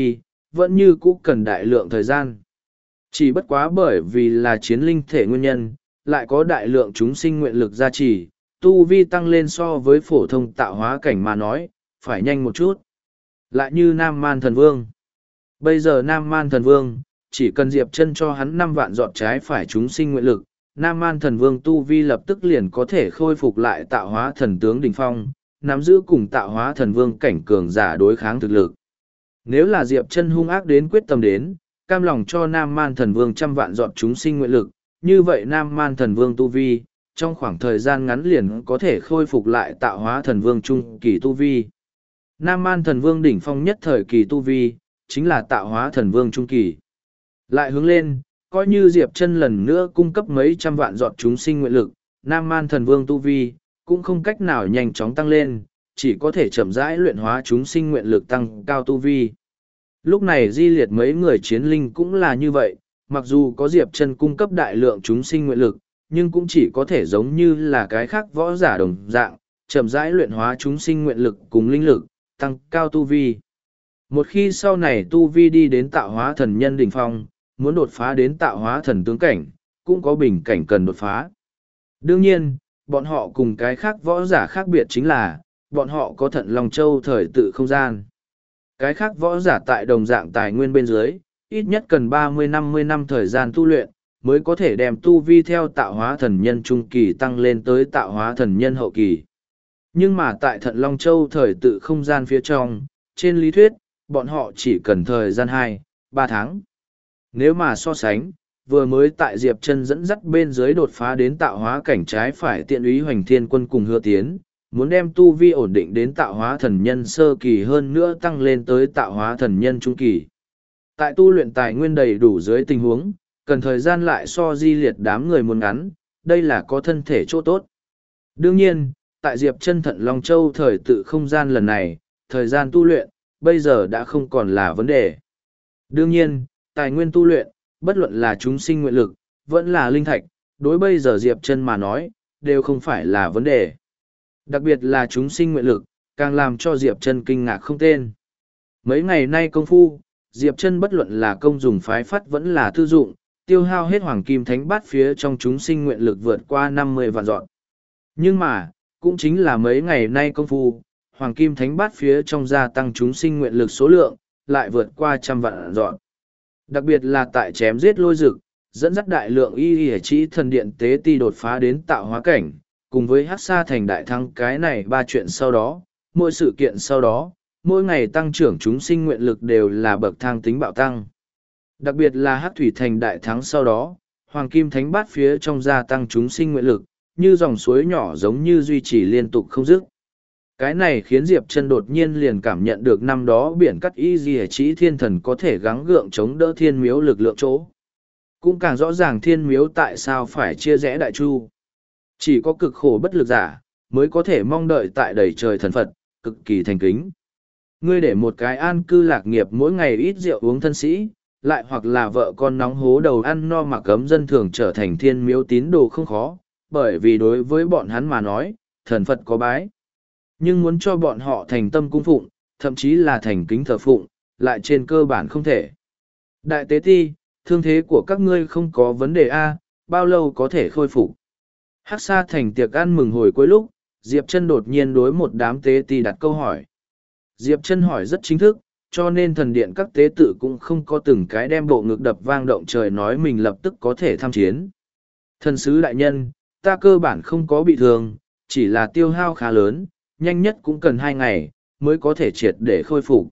vẫn như cũ cần đại lượng thời gian. Chỉ bất quá bởi vì là chiến linh thể nguyên nhân, lại có đại lượng chúng sinh nguyện lực gia trì, tu vi tăng lên so với phổ thông tạo hóa cảnh mà nói, phải nhanh một chút. Lại như Nam Man Thần Vương. Bây giờ Nam Man Thần Vương, chỉ cần Diệp Chân cho hắn 5 vạn giọt trái phải chúng sinh nguyện lực, Nam Man Thần Vương tu vi lập tức liền có thể khôi phục lại tạo hóa thần tướng đỉnh phong, nắm giữ cùng tạo hóa thần vương cảnh cường giả đối kháng thực lực. Nếu là Diệp Chân hung ác đến quyết tâm đến, cam lòng cho Nam Man Thần Vương 100 vạn giọt chúng sinh nguyện lực, như vậy Nam Man Thần Vương tu vi, trong khoảng thời gian ngắn liền có thể khôi phục lại tạo hóa thần vương trung kỳ tu vi. Nam Man Thần Vương đỉnh phong nhất thời kỳ tu vi, chính là tạo hóa thần vương trung kỳ. Lại hướng lên, coi như Diệp Chân lần nữa cung cấp mấy trăm vạn giọt chúng sinh nguyện lực, Nam Man Thần Vương tu vi, cũng không cách nào nhanh chóng tăng lên, chỉ có thể chậm rãi luyện hóa chúng sinh nguyện lực tăng cao tu vi. Lúc này Di Liệt mấy người chiến linh cũng là như vậy, mặc dù có Diệp Chân cung cấp đại lượng chúng sinh nguyện lực, nhưng cũng chỉ có thể giống như là cái khác võ giả đồng dạng, chậm rãi luyện hóa chúng sinh nguyện lực cùng linh lực, tăng cao tu vi. Một khi sau này tu vi đi đến tạo hóa thần nhân đỉnh phong, muốn đột phá đến tạo hóa thần tướng cảnh, cũng có bình cảnh cần đột phá. Đương nhiên, bọn họ cùng cái khác võ giả khác biệt chính là, bọn họ có Thận Long Châu thời tự không gian. Cái khác võ giả tại đồng dạng tài nguyên bên dưới, ít nhất cần 30-50 năm thời gian tu luyện, mới có thể đem tu vi theo tạo hóa thần nhân trung kỳ tăng lên tới tạo hóa thần nhân hậu kỳ. Nhưng mà tại Thận Long Châu thời tự không gian phía trong, trên lý thuyết, bọn họ chỉ cần thời gian 2-3 tháng. Nếu mà so sánh, vừa mới tại Diệp Chân dẫn dắt bên dưới đột phá đến tạo hóa cảnh trái phải Tiện Úy Hoành Thiên Quân cùng Hứa Tiến, muốn đem tu vi ổn định đến tạo hóa thần nhân sơ kỳ hơn nữa tăng lên tới tạo hóa thần nhân trung kỳ. Tại tu luyện tài nguyên đầy đủ dưới tình huống, cần thời gian lại so Di Liệt đám người muốn ngắn, đây là có thân thể chỗ tốt. Đương nhiên, tại Diệp Chân Thận Long Châu thời tự không gian lần này, thời gian tu luyện, bây giờ đã không còn là vấn đề. Đương nhiên, tài nguyên tu luyện, bất luận là chúng sinh nguyện lực, vẫn là linh thạch, đối bây giờ Diệp Chân mà nói, đều không phải là vấn đề. Đặc biệt là chúng sinh nguyện lực, càng làm cho Diệp Chân kinh ngạc không tên. Mấy ngày nay công phu, Diệp Chân bất luận là công dùng phái phát vẫn là tư dụng, tiêu hao hết hoàng kim thánh bát phía trong chúng sinh nguyện lực vượt qua 50 vạn dọn. Nhưng mà, cũng chính là mấy ngày nay công phu, hoàng kim thánh bát phía trong gia tăng chúng sinh nguyện lực số lượng, lại vượt qua 100 vạn dọn. Đặc biệt là tại chém giết lôi dực, dẫn dắt đại lượng y chỉ thần điện tế ti đột phá đến tạo hóa cảnh, cùng với Hắc Sa thành đại thắng cái này 3 chuyện sau đó, mỗi sự kiện sau đó, mỗi ngày tăng trưởng chúng sinh nguyện lực đều là bậc thang tính bạo tăng. Đặc biệt là Hắc Thủy thành đại thắng sau đó, Hoàng Kim Thánh Bát phía trong gia tăng chúng sinh nguyện lực, như dòng suối nhỏ giống như duy trì liên tục không dứt. Cái này khiến Diệp Chân đột nhiên liền cảm nhận được năm đó biển cắt y di chỉ thiên thần có thể gắng gượng chống đỡ thiên miếu lực lượng chỗ. Cũng càng rõ ràng thiên miếu tại sao phải chia rẽ đại chu. Chỉ có cực khổ bất lực giả, mới có thể mong đợi tại đầy trời thần Phật, cực kỳ thành kính. Ngươi để một cái an cư lạc nghiệp mỗi ngày ít rượu uống thân sĩ, lại hoặc là vợ con nóng hố đầu ăn no mặc cấm dân thường trở thành thiên miếu tín đồ không khó, bởi vì đối với bọn hắn mà nói, thần Phật có bái. Nhưng muốn cho bọn họ thành tâm cung phụng, thậm chí là thành kính thờ phụng, lại trên cơ bản không thể. Đại tế ti, thương thế của các ngươi không có vấn đề a, bao lâu có thể khôi phục? Hắc Sa thành tiệc ăn mừng hồi cuối lúc, Diệp Chân đột nhiên đối một đám tế ti đặt câu hỏi. Diệp Chân hỏi rất chính thức, cho nên thần điện các tế tự cũng không có từng cái đem bộ ngực đập vang động trời nói mình lập tức có thể tham chiến. Thần sứ đại nhân, ta cơ bản không có bị thương, chỉ là tiêu hao khá lớn, nhanh nhất cũng cần 2 ngày, mới có thể triệt để khôi phục.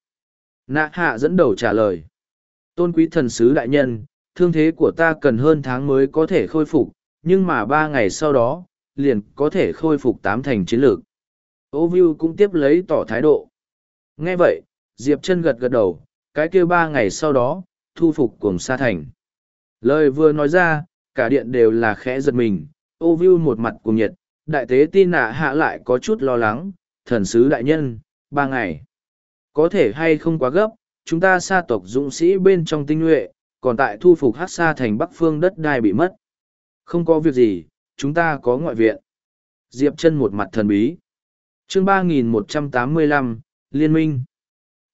Nạ hạ dẫn đầu trả lời. Tôn quý thần sứ đại nhân, thương thế của ta cần hơn tháng mới có thể khôi phục, nhưng mà 3 ngày sau đó, liền có thể khôi phục 8 thành chiến lược. Ô Viu cũng tiếp lấy tỏ thái độ. Nghe vậy, Diệp Chân gật gật đầu, cái kia 3 ngày sau đó, thu phục Cuồng Sa thành. Lời vừa nói ra, cả điện đều là khẽ giật mình, Ô Viu một mặt cuồng nhiệt, đại tế tin nạ hạ lại có chút lo lắng, thần sứ đại nhân, 3 ngày. Có thể hay không quá gấp, chúng ta sa tộc dũng sĩ bên trong tinh nhuệ, còn tại thu phục Hắc Sa thành Bắc phương đất đai bị mất. Không có việc gì, chúng ta có ngoại viện. Diệp Chân một mặt thần bí. Chương 3185, Liên minh.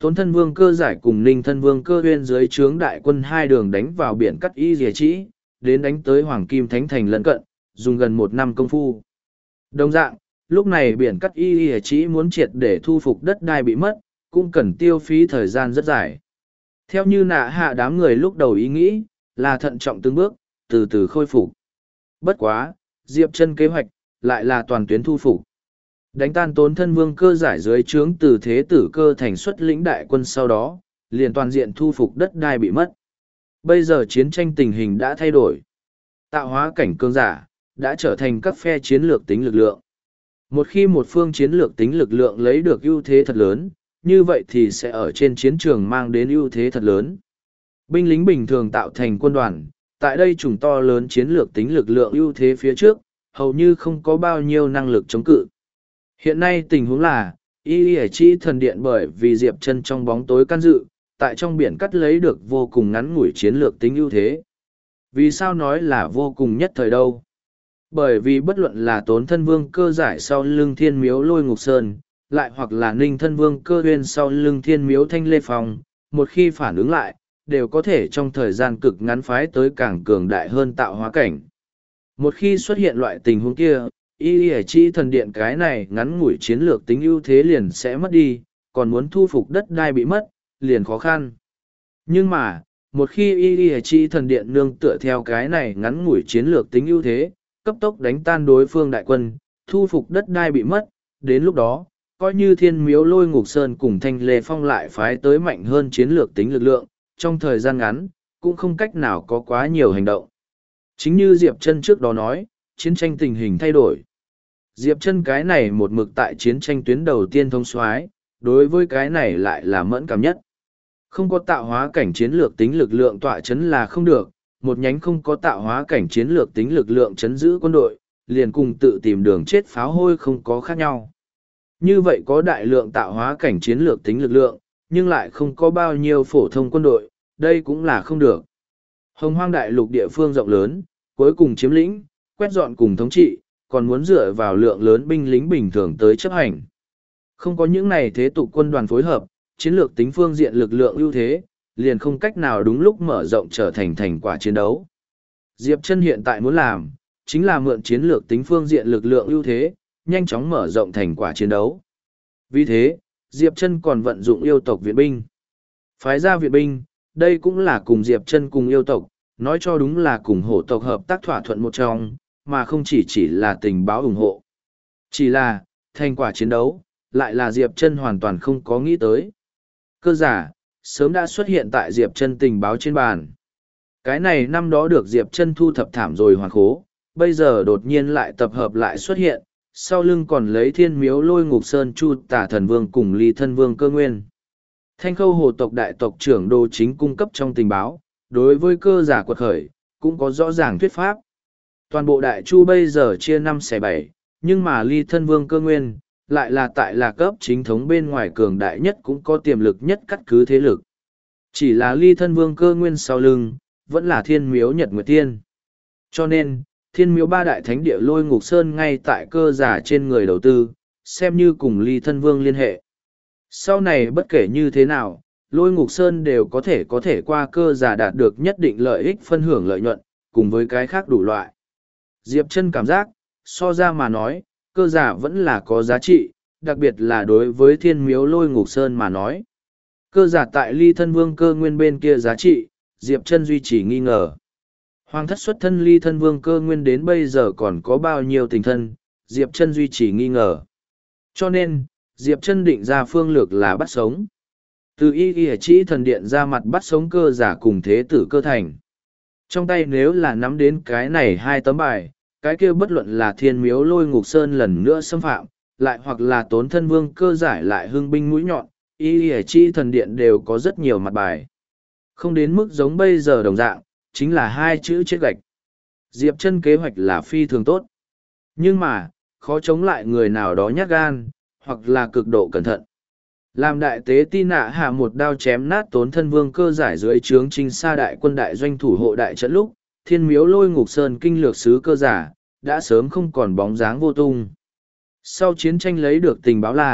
Tốn thân vương cơ giải cùng ninh thân vương cơ huyên dưới trướng đại quân hai đường đánh vào biển cắt y dìa trĩ, đến đánh tới Hoàng Kim Thánh Thành lân cận, dùng gần 1 năm công phu. Đồng dạng, lúc này biển cắt y dìa trĩ muốn triệt để thu phục đất đai bị mất, cũng cần tiêu phí thời gian rất dài. Theo như nạ hạ đám người lúc đầu ý nghĩ, là thận trọng từng bước, từ từ khôi phục. Bất quá, Diệp Chân kế hoạch, lại là toàn tuyến thu phục. Đánh tan Tốn thân vương cơ giải dưới trướng từ thế tử cơ thành xuất lĩnh đại quân sau đó, liền toàn diện thu phục đất đai bị mất. Bây giờ chiến tranh tình hình đã thay đổi. Tạo hóa cảnh cường giả, đã trở thành các phe chiến lược tính lực lượng. Một khi một phương chiến lược tính lực lượng lấy được ưu thế thật lớn, như vậy thì sẽ ở trên chiến trường mang đến ưu thế thật lớn. Binh lính bình thường tạo thành quân đoàn, tại đây chủng to lớn chiến lược tính lực lượng ưu thế phía trước, hầu như không có bao nhiêu năng lực chống cự. Hiện nay tình huống là, Y Chi thần điện bởi vì Diệp Chân trong bóng tối can dự, tại trong biển cắt lấy được vô cùng ngắn ngủi chiến lược tính ưu thế. Vì sao nói là vô cùng nhất thời đâu? Bởi vì bất luận là Tốn thân vương cơ giải sau lưng Thiên Miếu Lôi Ngục Sơn, lại hoặc là Ninh thân vương cơ huyên sau lưng Thiên Miếu Thanh Lê Phong, một khi phản ứng lại, đều có thể trong thời gian cực ngắn phái tới càng cường đại hơn tạo hóa cảnh. Một khi xuất hiện loại tình huống kia, Y Chi thần điện cái này ngắn ngủi chiến lược tính ưu thế liền sẽ mất đi, còn muốn thu phục đất đai bị mất, liền khó khăn. Nhưng mà, một khi Y Chi thần điện nương tựa theo cái này ngắn ngủi chiến lược tính ưu thế, cấp tốc đánh tan đối phương đại quân, thu phục đất đai bị mất, đến lúc đó, coi như Thiên Miếu Lôi Ngục Sơn cùng Thanh Lê Phong lại phái tới mạnh hơn chiến lược tính lực lượng, trong thời gian ngắn, cũng không cách nào có quá nhiều hành động. Chính như Diệp Chân trước đó nói, chiến tranh tình hình thay đổi. Diệp Chân cái này một mực tại chiến tranh tuyến đầu tiên thông soái, đối với cái này lại là mẫn cảm nhất. Không có tạo hóa cảnh chiến lược tính lực lượng tọa chấn là không được, một nhánh không có tạo hóa cảnh chiến lược tính lực lượng chấn giữ quân đội, liền cùng tự tìm đường chết pháo hôi không có khác nhau. Như vậy có đại lượng tạo hóa cảnh chiến lược tính lực lượng, nhưng lại không có bao nhiêu phổ thông quân đội, đây cũng là không được. Hồng Hoang đại lục địa phương rộng lớn, cuối cùng chiếm lĩnh, quét dọn cùng thống trị, còn muốn dựa vào lượng lớn binh lính bình thường tới chấp hành. Không có những này thế tục quân đoàn phối hợp, chiến lược tính phương diện lực lượng ưu thế, liền không cách nào đúng lúc mở rộng trở thành thành quả chiến đấu. Diệp Chân hiện tại muốn làm, chính là mượn chiến lược tính phương diện lực lượng ưu thế, nhanh chóng mở rộng thành quả chiến đấu. Vì thế, Diệp Chân còn vận dụng yêu tộc viện binh. Phái ra viện binh, đây cũng là cùng Diệp Chân cùng yêu tộc, nói cho đúng là cùng hổ tộc hợp tác thỏa thuận một trong, mà không chỉ là tình báo ủng hộ. Chỉ là, thành quả chiến đấu, lại là Diệp Chân hoàn toàn không có nghĩ tới. Cơ giả, sớm đã xuất hiện tại Diệp Chân tình báo trên bàn. Cái này năm đó được Diệp Chân thu thập thảm rồi hoàn khố, bây giờ đột nhiên lại tập hợp lại xuất hiện, sau lưng còn lấy Thiên Miếu Lôi Ngục Sơn Chu Tả Thần Vương cùng Ly Thân Vương Cơ Nguyên. Thanh Khâu Hồ tộc đại tộc trưởng Đô Chính cung cấp trong tình báo, đối với cơ giả quật khởi, cũng có rõ ràng thuyết pháp. Toàn bộ đại chu bây giờ chia 5/7, nhưng mà Ly Thân Vương Cơ Nguyên, lại là tại là cấp chính thống bên ngoài cường đại nhất cũng có tiềm lực nhất cắt cứ thế lực. Chỉ là Ly Thân Vương Cơ Nguyên sau lưng, vẫn là Thiên Miếu Nhật Nguyệt Tiên. Cho nên, Thiên Miếu ba đại thánh địa Lôi Ngục Sơn ngay tại cơ giả trên người đầu tư, xem như cùng Ly Thân Vương liên hệ. Sau này bất kể như thế nào, Lôi Ngục Sơn đều có thể qua cơ giả đạt được nhất định lợi ích phân hưởng lợi nhuận, cùng với cái khác đủ loại. Diệp Chân cảm giác, so ra mà nói, cơ giả vẫn là có giá trị, đặc biệt là đối với Thiên Miếu Lôi Ngục Sơn mà nói. Cơ giả tại Ly Thân Vương Cơ Nguyên bên kia giá trị, Diệp Chân duy trì nghi ngờ. Hoàng thất xuất thân Ly Thân Vương Cơ Nguyên đến bây giờ còn có bao nhiêu tình thân, Diệp Chân duy trì nghi ngờ. Cho nên, Diệp Chân định ra phương lược là bắt sống. Từ Y Chỉ thần điện ra mặt bắt sống cơ giả cùng thế tử Cơ Thành. Trong tay nếu là nắm đến cái này 2 tấm bài, cái kia bất luận là Thiên Miếu Lôi Ngục Sơn lần nữa xâm phạm, lại hoặc là Tốn Thân Vương Cơ giải lại hưng binh mũi nhọn, Y Chỉ thần điện đều có rất nhiều mặt bài. Không đến mức giống bây giờ đồng dạng, chính là 2 chữ chết gạch. Diệp Chân kế hoạch là phi thường tốt. Nhưng mà, khó chống lại người nào đó nhát gan, hoặc là cực độ cẩn thận. Làm đại tế Ti Nạ hạ một đao chém nát Tốn Thân Vương Cơ giải dưới trướng Trinh Sa đại quân đại doanh thủ hộ đại trận lúc, Thiên Miếu Lôi Ngục Sơn kinh lược sứ cơ giả, đã sớm không còn bóng dáng vô tung. Sau chiến tranh lấy được tình báo là,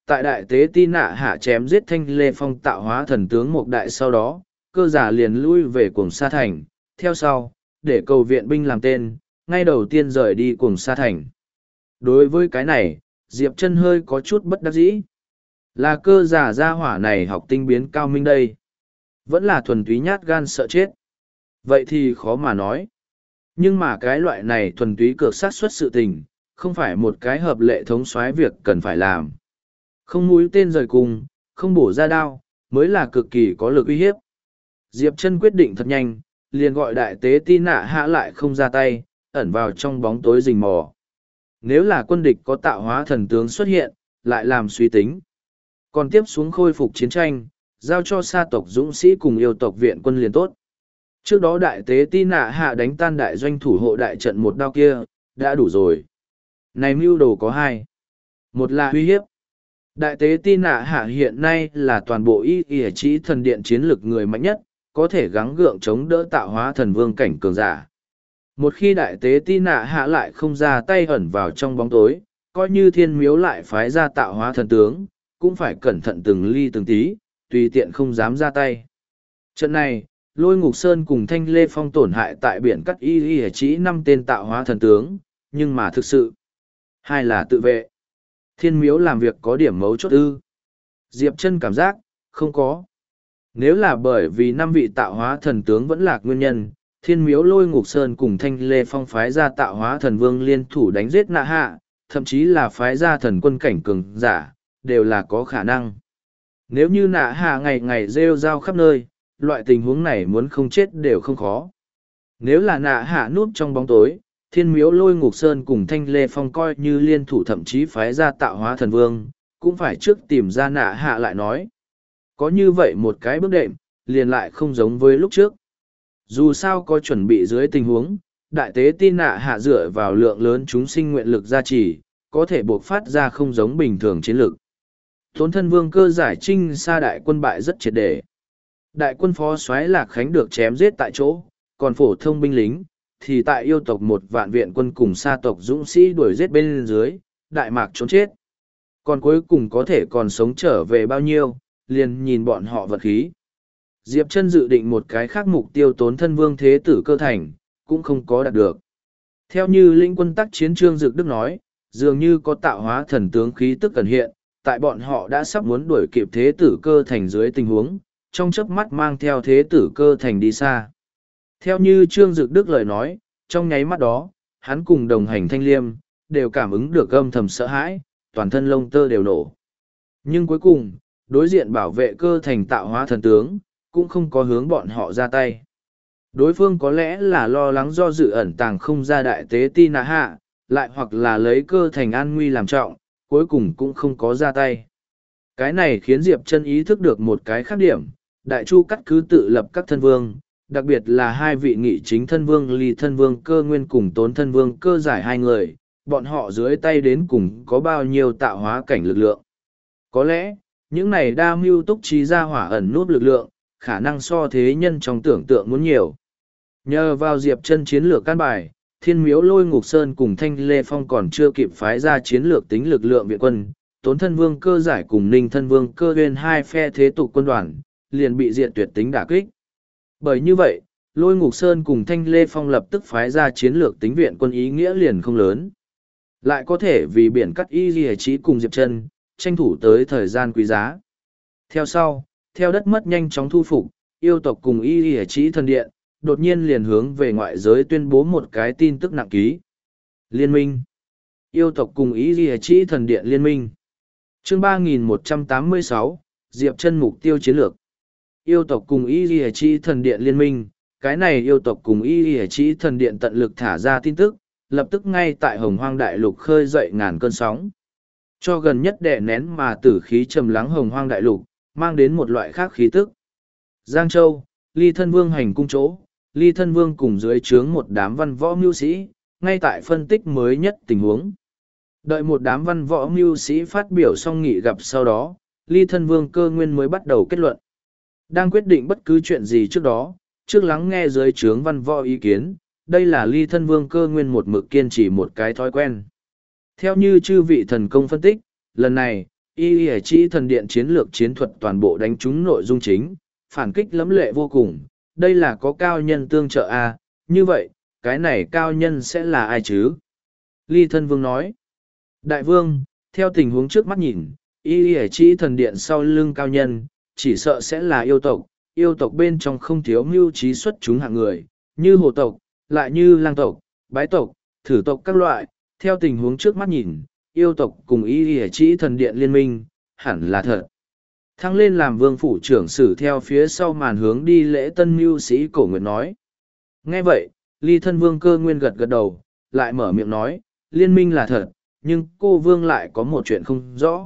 Tại đại tế Ti Nạ Hạ chém giết Thanh Lê Phong tạo hóa thần tướng một đại sau đó, cơ giả liền lui về Cuồng Sa Thành, theo sau, để cầu viện binh làm tên, ngay đầu tiên rời đi Cuồng Sa Thành. Đối với cái này, Diệp Chân hơi có chút bất đắc dĩ. Là cơ giả gia hỏa này học tinh biến cao minh đây. Vẫn là thuần túy nhát gan sợ chết. Vậy thì khó mà nói. Nhưng mà cái loại này thuần túy cược sát xuất sự tình, không phải một cái hợp lệ thống soái việc cần phải làm. Không mũi tên rời cùng, không bổ ra đao, mới là cực kỳ có lực uy hiếp. Diệp Chân quyết định thật nhanh, liền gọi đại tế Ti Nạ Hạ lại không ra tay, ẩn vào trong bóng tối rình mò. Nếu là quân địch có tạo hóa thần tướng xuất hiện, lại làm suy tính. Còn tiếp xuống khôi phục chiến tranh, giao cho sa tộc dũng sĩ cùng yêu tộc viện quân liền tốt. Trước đó đại tế Ti Nạ Hạ đánh tan đại doanh thủ hộ đại trận một đao kia, đã đủ rồi. Này mưu đồ có hai. Một là uy hiếp. Đại tế Ti Nạ Hạ hiện nay là toàn bộ y chỉ thần điện chiến lực người mạnh nhất, có thể gắng gượng chống đỡ tạo hóa thần vương cảnh cường giả. Một khi đại tế Ti Nạ Hạ lại không ra tay ẩn vào trong bóng tối, coi như thiên miếu lại phái ra tạo hóa thần tướng, cũng phải cẩn thận từng ly từng tí, tùy tiện không dám ra tay. Trận này, Lôi Ngục Sơn cùng Thanh Lê Phong tổn hại tại biển cắt y chỉ 5 tên tạo hóa thần tướng, nhưng mà thực sự, hai là tự vệ. Thiên miếu làm việc có điểm mấu chốt ư. Diệp Chân cảm giác, không có. Nếu là bởi vì 5 vị tạo hóa thần tướng vẫn là nguyên nhân, Thiên miếu Lôi Ngục Sơn cùng Thanh Lê Phong phái ra tạo hóa thần vương liên thủ đánh giết Nạ Hạ, thậm chí là phái ra thần quân cảnh cường giả, đều là có khả năng. Nếu như Nạ Hạ ngày ngày rêu rao khắp nơi, loại tình huống này muốn không chết đều không khó. Nếu là Nạ Hạ núp trong bóng tối, Thiên miếu Lôi Ngục Sơn cùng Thanh Lê Phong coi như liên thủ thậm chí phái ra tạo hóa thần vương, cũng phải trước tìm ra Nạ Hạ lại nói. Có như vậy một cái bước đệm, liền lại không giống với lúc trước. Dù sao có chuẩn bị dưới tình huống, đại tế Ti Nạ Hạ dựa vào lượng lớn chúng sinh nguyện lực gia trì, có thể buộc phát ra không giống bình thường chiến lực. Tốn thân vương cơ giải trinh xa đại quân bại rất triệt để. Đại quân phó soái Lạc Khánh được chém giết tại chỗ, còn phổ thông binh lính, thì tại yêu tộc 1 vạn viện quân cùng sa tộc dũng sĩ đuổi giết bên dưới, đại mạc trốn chết. Còn cuối cùng có thể còn sống trở về bao nhiêu, liền nhìn bọn họ vật khí. Diệp Chân dự định một cái khác mục tiêu tốn thân vương thế tử cơ thành, cũng không có đạt được. Theo như lĩnh quân tác chiến Trương Dực Đức nói, dường như có tạo hóa thần tướng khí tức cần hiện, tại bọn họ đã sắp muốn đuổi kịp thế tử cơ thành dưới tình huống, trong chớp mắt mang theo thế tử cơ thành đi xa. Theo như Trương Dực Đức lời nói, trong nháy mắt đó, hắn cùng đồng hành Thanh Liêm, đều cảm ứng được âm thầm sợ hãi, toàn thân lông tơ đều nổ. Nhưng cuối cùng, đối diện bảo vệ cơ thành tạo hóa thần tướng, cũng không có hướng bọn họ ra tay. Đối phương có lẽ là lo lắng do dự ẩn tàng không ra đại tế Ti Nạ Hạ, lại hoặc là lấy cơ thành an nguy làm trọng, cuối cùng cũng không có ra tay. Cái này khiến Diệp Chân ý thức được một cái khác điểm, Đại Chu cắt cứ tự lập các thân vương, đặc biệt là 2 vị nghị chính thân vương Ly thân vương cơ nguyên cùng Tốn thân vương cơ giải 2 người, bọn họ dưới tay đến cùng có bao nhiêu tạo hóa cảnh lực lượng. Có lẽ, những này đa mưu túc trí ra hỏa ẩn núp lực lượng, khả năng so thế nhân trong tưởng tượng muốn nhiều. Nhờ vào Diệp Chân chiến lược căn bài, Thiên miếu Lôi Ngục Sơn cùng Thanh Lê Phong còn chưa kịp phái ra chiến lược tính lực lượng viện quân, Tốn thân vương cơ giải cùng Ninh thân vương cơ huyên 2 phe thế tục quân đoàn, liền bị diệt tuyệt tính đả kích. Bởi như vậy, Lôi Ngục Sơn cùng Thanh Lê Phong lập tức phái ra chiến lược tính viện quân ý nghĩa liền không lớn. Lại có thể vì biển cắt y ghi trí cùng Diệp Chân, tranh thủ tới thời gian quý giá. Theo sau, theo đất mất nhanh chóng thu phục, yêu tộc cùng y ghi trí thần điện, đột nhiên liền hướng về ngoại giới tuyên bố một cái tin tức nặng ký. Liên minh. Yêu tộc cùng y ghi trí thần điện liên minh. Chương 3186, Diệp Chân mục tiêu chiến lược. Yêu tộc cùng y ghi trí thần điện liên minh. Cái này yêu tộc cùng y ghi trí thần điện tận lực thả ra tin tức, lập tức ngay tại Hồng Hoang Đại Lục khơi dậy ngàn cơn sóng. Cho gần nhất đè nén mà tử khí trầm lắng Hồng Hoang Đại Lục, mang đến một loại khác khí tức. Giang Châu, Ly Thân Vương hành cung chỗ, Ly Thân Vương cùng dưới trướng một đám văn võ mưu sĩ, ngay tại phân tích mới nhất tình huống. Đợi một đám văn võ mưu sĩ phát biểu xong nghị gặp sau đó, Ly Thân Vương cơ nguyên mới bắt đầu kết luận. Đang quyết định bất cứ chuyện gì trước đó, trước lắng nghe dưới trướng văn võ ý kiến, đây là Ly Thân Vương cơ nguyên một mực kiên trì một cái thói quen. Theo như chư vị thần công phân tích, lần này, Y Y Chỉ thần điện chiến lược chiến thuật toàn bộ đánh trúng nội dung chính, phản kích lẫm lệ vô cùng. Đây là có cao nhân tương trợ à, như vậy, cái này cao nhân sẽ là ai chứ? Ly Thân Vương nói. Đại vương, theo tình huống trước mắt nhìn, Y Y Chỉ thần điện sau lưng cao nhân, chỉ sợ sẽ là yêu tộc bên trong không thiếu mưu trí xuất chúng hạng người, như hồ tộc, lại như lang tộc, bái tộc, thử tộc các loại. Theo tình huống trước mắt nhìn, yêu tộc cùng Y Y Chỉ thần điện liên minh, hẳn là thật. Thăng lên làm vương phủ trưởng sử theo phía sau màn hướng đi lễ tân mưu sĩ Cổ Nguyệt nói. Nghe vậy, Ly Thân Vương Cơ Nguyên gật gật đầu, lại mở miệng nói, liên minh là thật, nhưng cô vương lại có một chuyện không rõ.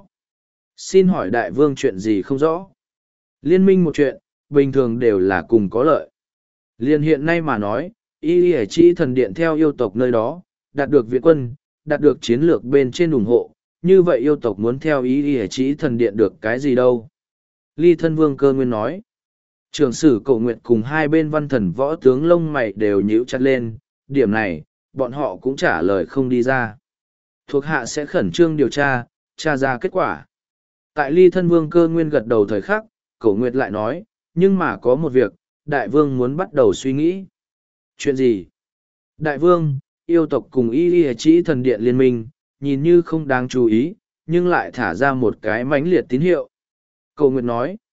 Xin hỏi đại vương chuyện gì không rõ? Liên minh một chuyện, bình thường đều là cùng có lợi. Liên hiện nay mà nói, Y Y Chỉ thần điện theo yêu tộc nơi đó, đạt được viện quân, đạt được chiến lược bên trên ủng hộ, như vậy yêu tộc muốn theo Y Y Chỉ thần điện được cái gì đâu? Ly Thân Vương Cơ Nguyên nói. Trưởng sử Cổ Nguyệt cùng hai bên văn thần võ tướng lông mày đều nhíu chặt lên, điểm này, bọn họ cũng trả lời không đi ra. Thuộc hạ sẽ khẩn trương điều tra, tra ra kết quả. Tại Ly Thân Vương Cơ Nguyên gật đầu thời khắc, Cổ Nguyệt lại nói, nhưng mà có một việc, đại vương muốn bắt đầu suy nghĩ. Chuyện gì? Đại vương, yêu tộc cùng Y Y Chỉ thần điện liên minh, nhìn như không đáng chú ý, nhưng lại thả ra một cái mãnh liệt tín hiệu. Cổ Nguyệt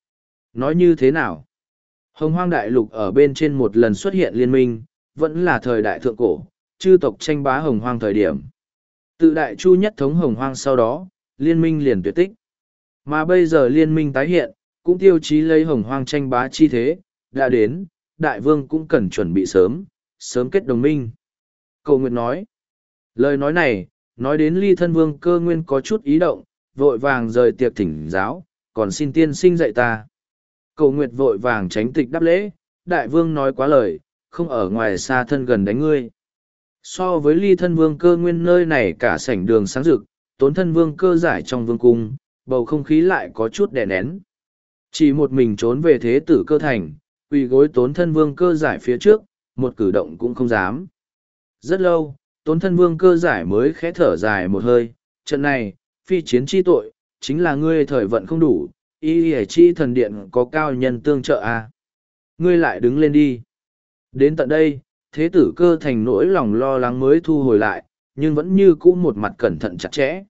nói như thế nào? Hồng Hoang Đại Lục ở bên trên một lần xuất hiện liên minh, vẫn là thời đại thượng cổ, chư tộc tranh bá Hồng Hoang thời điểm. Tự Đại Chu nhất thống Hồng Hoang sau đó, liên minh liền tuyệt tích. Mà bây giờ liên minh tái hiện, cũng tiêu chí lấy Hồng Hoang tranh bá chi thế, đã đến, Đại Vương cũng cần chuẩn bị sớm kết đồng minh. Cổ Nguyệt nói, lời nói này, nói đến Ly Thân Vương Cơ Nguyên có chút ý động, vội vàng rời tiệc thỉnh giáo, còn xin tiên sinh dạy ta. Cổ Nguyệt vội vàng tránh tịch đáp lễ, đại vương nói quá lời, không ở ngoài xa thân gần đánh ngươi. So với Ly Thân Vương Cơ Nguyên nơi này cả sảnh đường sáng rực, Tốn Thân Vương Cơ Giải trong vương cung, bầu không khí lại có chút đè nén. Chỉ một mình trốn về thế tử Cơ Thành, quỳ gối Tốn Thân Vương Cơ Giải phía trước, một cử động cũng không dám. Rất lâu, Tốn Thân Vương Cơ Giải mới khẽ thở dài một hơi, trận này, phi chiến chi tội, chính là ngươi thời vận không đủ, Y Y Chỉ thần điện có cao nhân tương trợ à. Ngươi lại đứng lên đi. Đến tận đây, thế tử Cơ Thành nỗi lòng lo lắng mới thu hồi lại, nhưng vẫn như cũ một mặt cẩn thận chặt chẽ.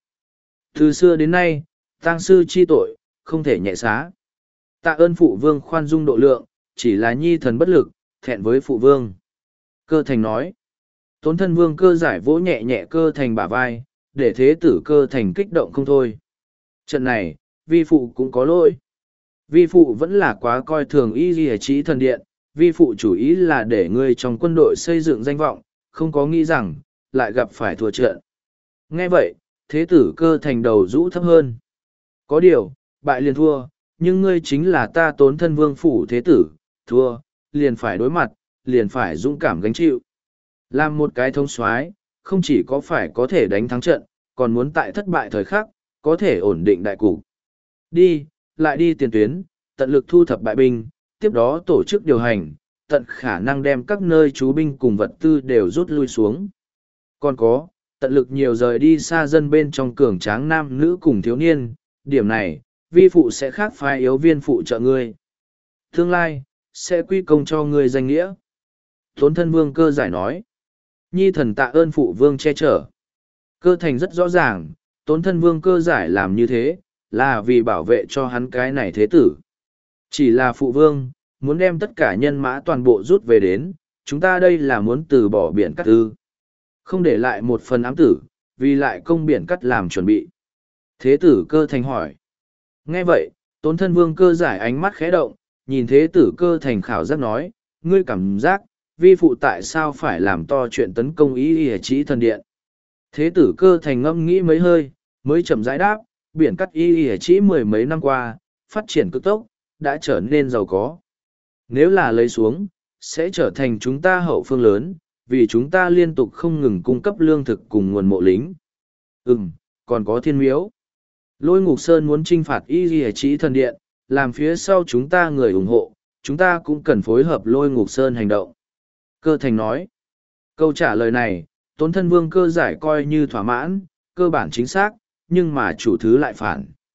Từ xưa đến nay, tang sư chi tội, không thể nhẹ xá. Tạ ơn phụ vương khoan dung độ lượng, chỉ là nhi thần bất lực, thẹn với phụ vương. Cơ Thành nói. Tốn Thân Vương Cơ Giải vỗ nhẹ nhẹ Cơ Thành bả vai, để thế tử Cơ Thành kích động không thôi. Trận này, vi phụ cũng có lỗi. Vi phụ vẫn là quá coi thường Y Y Chỉ thần điện, vi phụ chủ ý là để ngươi trong quân đội xây dựng danh vọng, không có nghĩ rằng, lại gặp phải thua trận. Nghe vậy, thế tử Cơ Thành đầu rũ thấp hơn. Có điều, bại liền thua, nhưng ngươi chính là ta Tốn Thân Vương phủ thế tử, thua, liền phải đối mặt, liền phải dũng cảm gánh chịu. Làm một cái thông soái, không chỉ có phải có thể đánh thắng trận, còn muốn tại thất bại thời khắc, có thể ổn định đại cục. Đi, lại đi tiền tuyến, tận lực thu thập bại binh, tiếp đó tổ chức điều hành, tận khả năng đem các nơi trú binh cùng vật tư đều rút lui xuống. Còn có, tận lực nhiều rời đi xa dân bên trong cường tráng nam nữ cùng thiếu niên, điểm này, vi phụ sẽ khác phái yếu viên phụ trợ ngươi. Tương lai, sẽ quy công cho ngươi danh nghĩa. Tốn Thân Vương Cơ Giải nói, nhi thần tạ ơn phụ vương che chở. Cơ Thành rất rõ ràng, Tốn Thân Vương Cơ Giải làm như thế, là vì bảo vệ cho hắn cái này thế tử. Chỉ là phụ vương, muốn đem tất cả nhân mã toàn bộ rút về đến, chúng ta đây là muốn từ bỏ biển cắt ư. Không để lại một phần ám tử, vì lại công biển cắt làm chuẩn bị. Thế tử Cơ Thành hỏi. Nghe vậy, Tốn Thân Vương Cơ Giải ánh mắt khẽ động, nhìn thế tử Cơ Thành khảo giác nói, ngươi cảm giác, vi phụ tại sao phải làm to chuyện tấn công Y Y Chỉ thần điện. Thế tử Cơ Thành ngâm nghĩ mấy hơi, mới chậm rãi đáp, biển cắt Y Y Chỉ mười mấy năm qua, phát triển cực tốc, đã trở nên giàu có. Nếu là lấy xuống, sẽ trở thành chúng ta hậu phương lớn, vì chúng ta liên tục không ngừng cung cấp lương thực cùng nguồn mộ lính. Còn có Thiên Miếu. Lôi Ngục Sơn muốn trinh phạt Y Y Chỉ thần điện, làm phía sau chúng ta người ủng hộ, chúng ta cũng cần phối hợp Lôi Ngục Sơn hành động. Cơ Thành nói. Câu trả lời này, Tốn Thân Vương Cơ Giải coi như thỏa mãn, cơ bản chính xác, nhưng mà chủ thứ lại phản.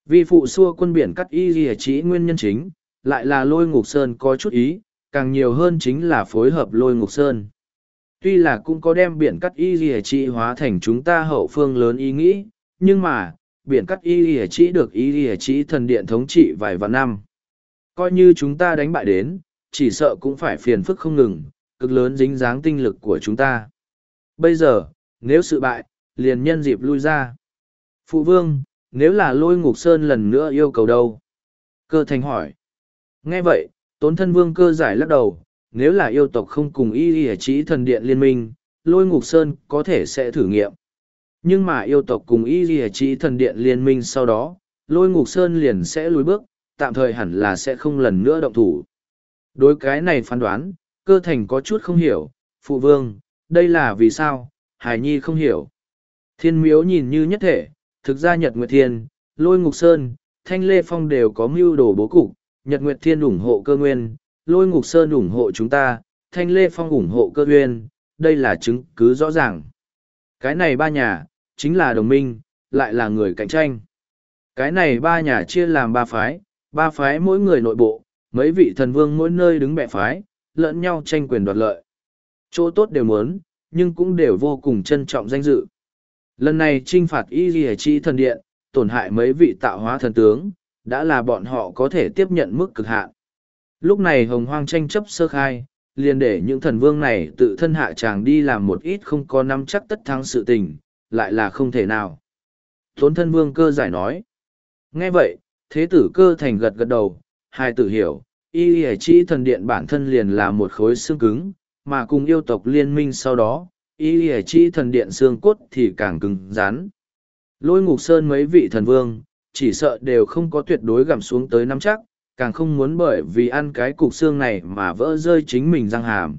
Vi phụ xua quân biển cắt y ghi chỉ nguyên nhân chính, lại là Lôi Ngục Sơn có chút ý, càng nhiều hơn chính là phối hợp Lôi Ngục Sơn. Tuy là cũng có đem biển cắt y ghi chỉ hóa thành chúng ta hậu phương lớn ý nghĩ, nhưng mà, biển cắt y ghi chỉ được y ghi chỉ thần điện thống trị vài vạn năm. Coi như chúng ta đánh bại đến, chỉ sợ cũng phải phiền phức không ngừng, cực lớn dính dáng tinh lực của chúng ta. Bây giờ, nếu sự bại, liền nhân dịp lui ra. Phụ vương, nếu là Lôi Ngục Sơn lần nữa yêu cầu đâu? Cơ Thành hỏi. Nghe vậy, Tốn Thân Vương Cơ Giải lắc đầu, nếu là yêu tộc không cùng y y chỉ thần điện liên minh, Lôi Ngục Sơn có thể sẽ thử nghiệm. Nhưng mà yêu tộc cùng y y chỉ thần điện liên minh sau đó, Lôi Ngục Sơn liền sẽ lùi bước, tạm thời hẳn là sẽ không lần nữa động thủ. Đối cái này phán đoán, Cơ Thành có chút không hiểu, phụ vương, đây là vì sao, Hải Nhi không hiểu. Thiên Miếu nhìn như nhất thể, thực ra Nhật Nguyệt Thiên, Lôi Ngục Sơn, Thanh Lê Phong đều có mưu đồ bố cục, Nhật Nguyệt Thiên ủng hộ Cơ Nguyên, Lôi Ngục Sơn ủng hộ chúng ta, Thanh Lê Phong ủng hộ Cơ Nguyên, đây là chứng cứ rõ ràng. Cái này ba nhà, chính là đồng minh, lại là người cạnh tranh. Cái này ba nhà chia làm ba phái mỗi người nội bộ, mấy vị thần vương mỗi nơi đứng bè phái, lẫn nhau tranh quyền đoạt lợi. Chỗ tốt đều muốn, nhưng cũng đều vô cùng trân trọng danh dự. Lần này trinh phạt y ghi chi thần điện, tổn hại mấy vị tạo hóa thần tướng, đã là bọn họ có thể tiếp nhận mức cực hạn. Lúc này hồng hoang tranh chấp sơ khai, liền để những thần vương này tự thân hạ tràng đi làm một ít không có nắm chắc tất thắng sự tình, lại là không thể nào. Tốn Thân Vương Cơ Giải nói. Nghe vậy, thế tử Cơ Thành gật gật đầu, hai tử hiểu, y y chi thần điện bản thân liền là một khối xương cứng, mà cùng yêu tộc liên minh sau đó, y y chi thần điện xương cốt thì càng cứng rắn. Lôi Ngục Sơn mấy vị thần vương, chỉ sợ đều không có tuyệt đối gặm xuống tới nắm chắc, càng không muốn bởi vì ăn cái cục xương này mà vỡ rơi chính mình răng hàm.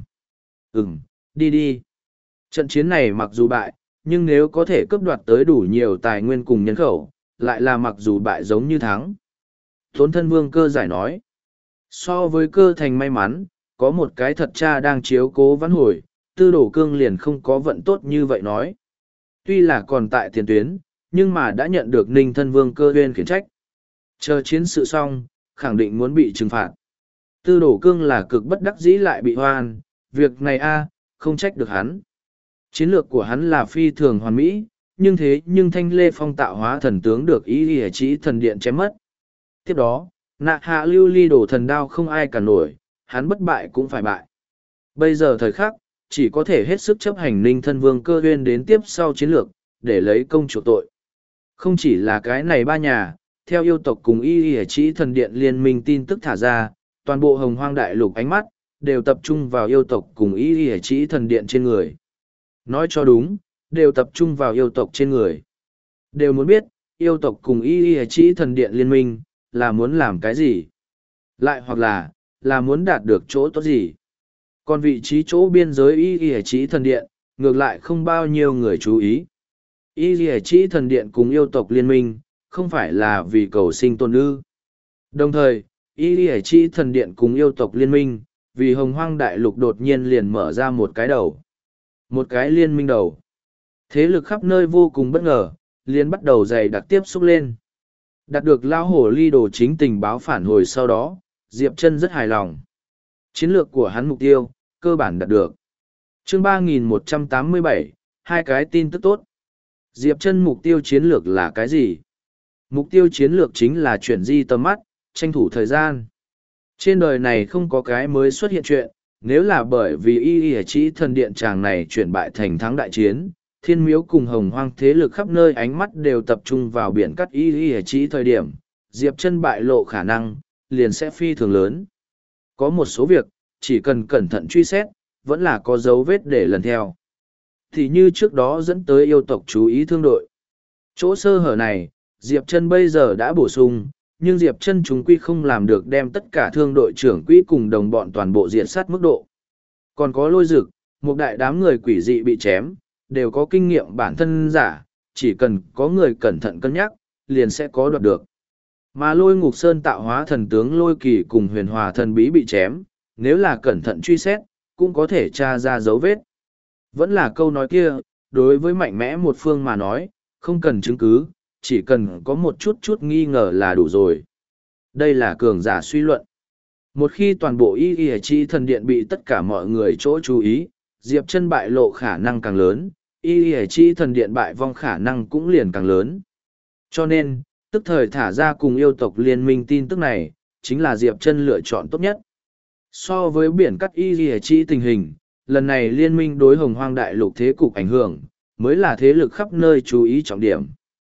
Đi đi. Trận chiến này mặc dù bại, nhưng nếu có thể cướp đoạt tới đủ nhiều tài nguyên cùng nhân khẩu, lại là mặc dù bại giống như thắng. Tốn Thân Vương Cơ Giải nói. So với Cơ Thành may mắn, có một cái thật cha đang chiếu cố vãn hồi, Tư Đồ Cương liền không có vận tốt như vậy nói. Tuy là còn tại tiền tuyến, nhưng mà đã nhận được Ninh Thân Vương Cơ Uyên khiển trách. Chờ chiến sự xong, khẳng định muốn bị trừng phạt. Tư Đồ Cương là cực bất đắc dĩ lại bị hoan, việc này không trách được hắn. Chiến lược của hắn là phi thường hoàn mỹ, nhưng Thanh Lê Phong tạo hóa thần tướng được ý nghĩa chỉ thần điện chém mất. Tiếp đó, nạ hạ lưu ly đổ thần đao không ai cả nổi, hắn bất bại cũng phải bại. Bây giờ thời khắc, chỉ có thể hết sức chấp hành Ninh Thân Vương Cơ Uyên đến tiếp sau chiến lược, để lấy công chuộc tội. Không chỉ là cái này ba nhà, theo yêu tộc cùng y y chỉ thần điện liên minh tin tức thả ra, toàn bộ hồng hoang đại lục ánh mắt, đều tập trung vào yêu tộc cùng y y chỉ thần điện trên người. Nói cho đúng, đều tập trung vào yêu tộc trên người. Đều muốn biết, yêu tộc cùng y y chỉ thần điện liên minh, là muốn làm cái gì? Lại hoặc là muốn đạt được chỗ tốt gì? Còn vị trí chỗ biên giới y y chỉ thần điện, ngược lại không bao nhiêu người chú ý. Y y chỉ thần điện cùng yêu tộc liên minh, không phải là vì cầu sinh tồn ư. Đồng thời, y y chỉ thần điện cùng yêu tộc liên minh, vì hồng hoang đại lục đột nhiên liền mở ra một cái đầu. Một cái liên minh đầu. Thế lực khắp nơi vô cùng bất ngờ, liền bắt đầu dày đặc tiếp xúc lên. Đạt được lao hổ ly đồ chính tình báo phản hồi sau đó, Diệp Chân rất hài lòng. Chiến lược của hắn mục tiêu, cơ bản đạt được. Chương 3187, hai cái tin tức tốt. Diệp Chân mục tiêu chiến lược là cái gì? Mục tiêu chiến lược chính là chuyển di tầm mắt, tranh thủ thời gian. Trên đời này không có cái mới xuất hiện chuyện, nếu là bởi vì y y chỉ thần điện tràng này chuyển bại thành thắng đại chiến, Thiên Miếu cùng hồng hoang thế lực khắp nơi ánh mắt đều tập trung vào biển cắt y y chỉ thời điểm, Diệp Chân bại lộ khả năng, liền sẽ phi thường lớn. Có một số việc, chỉ cần cẩn thận truy xét, vẫn là có dấu vết để lần theo. Thì như trước đó dẫn tới yêu tộc chú ý thương đội. Chỗ sơ hở này, Diệp Chân bây giờ đã bổ sung, nhưng Diệp Chân chúng quy không làm được đem tất cả thương đội trưởng quỹ cùng đồng bọn toàn bộ diện sát mức độ. Còn có Lôi Dực, một đại đám người quỷ dị bị chém, đều có kinh nghiệm bản thân giả, chỉ cần có người cẩn thận cân nhắc, liền sẽ có đoạt được. Mà Lôi Ngục Sơn tạo hóa thần tướng Lôi Kỳ cùng Huyền Hòa thần bí bị chém, nếu là cẩn thận truy xét, cũng có thể tra ra dấu vết. Vẫn là câu nói kia, đối với mạnh mẽ một phương mà nói, không cần chứng cứ, chỉ cần có một chút chút nghi ngờ là đủ rồi. Đây là cường giả suy luận. Một khi toàn bộ y y chi thần điện bị tất cả mọi người chỗ chú ý, Diệp Chân bại lộ khả năng càng lớn, y y chi thần điện bại vong khả năng cũng liền càng lớn. Cho nên, tức thời thả ra cùng yêu tộc liên minh tin tức này, chính là Diệp Chân lựa chọn tốt nhất. So với biển cắt y y chi tình hình, lần này liên minh đối Hồng Hoang đại lục thế cục ảnh hưởng, mới là thế lực khắp nơi chú ý trọng điểm.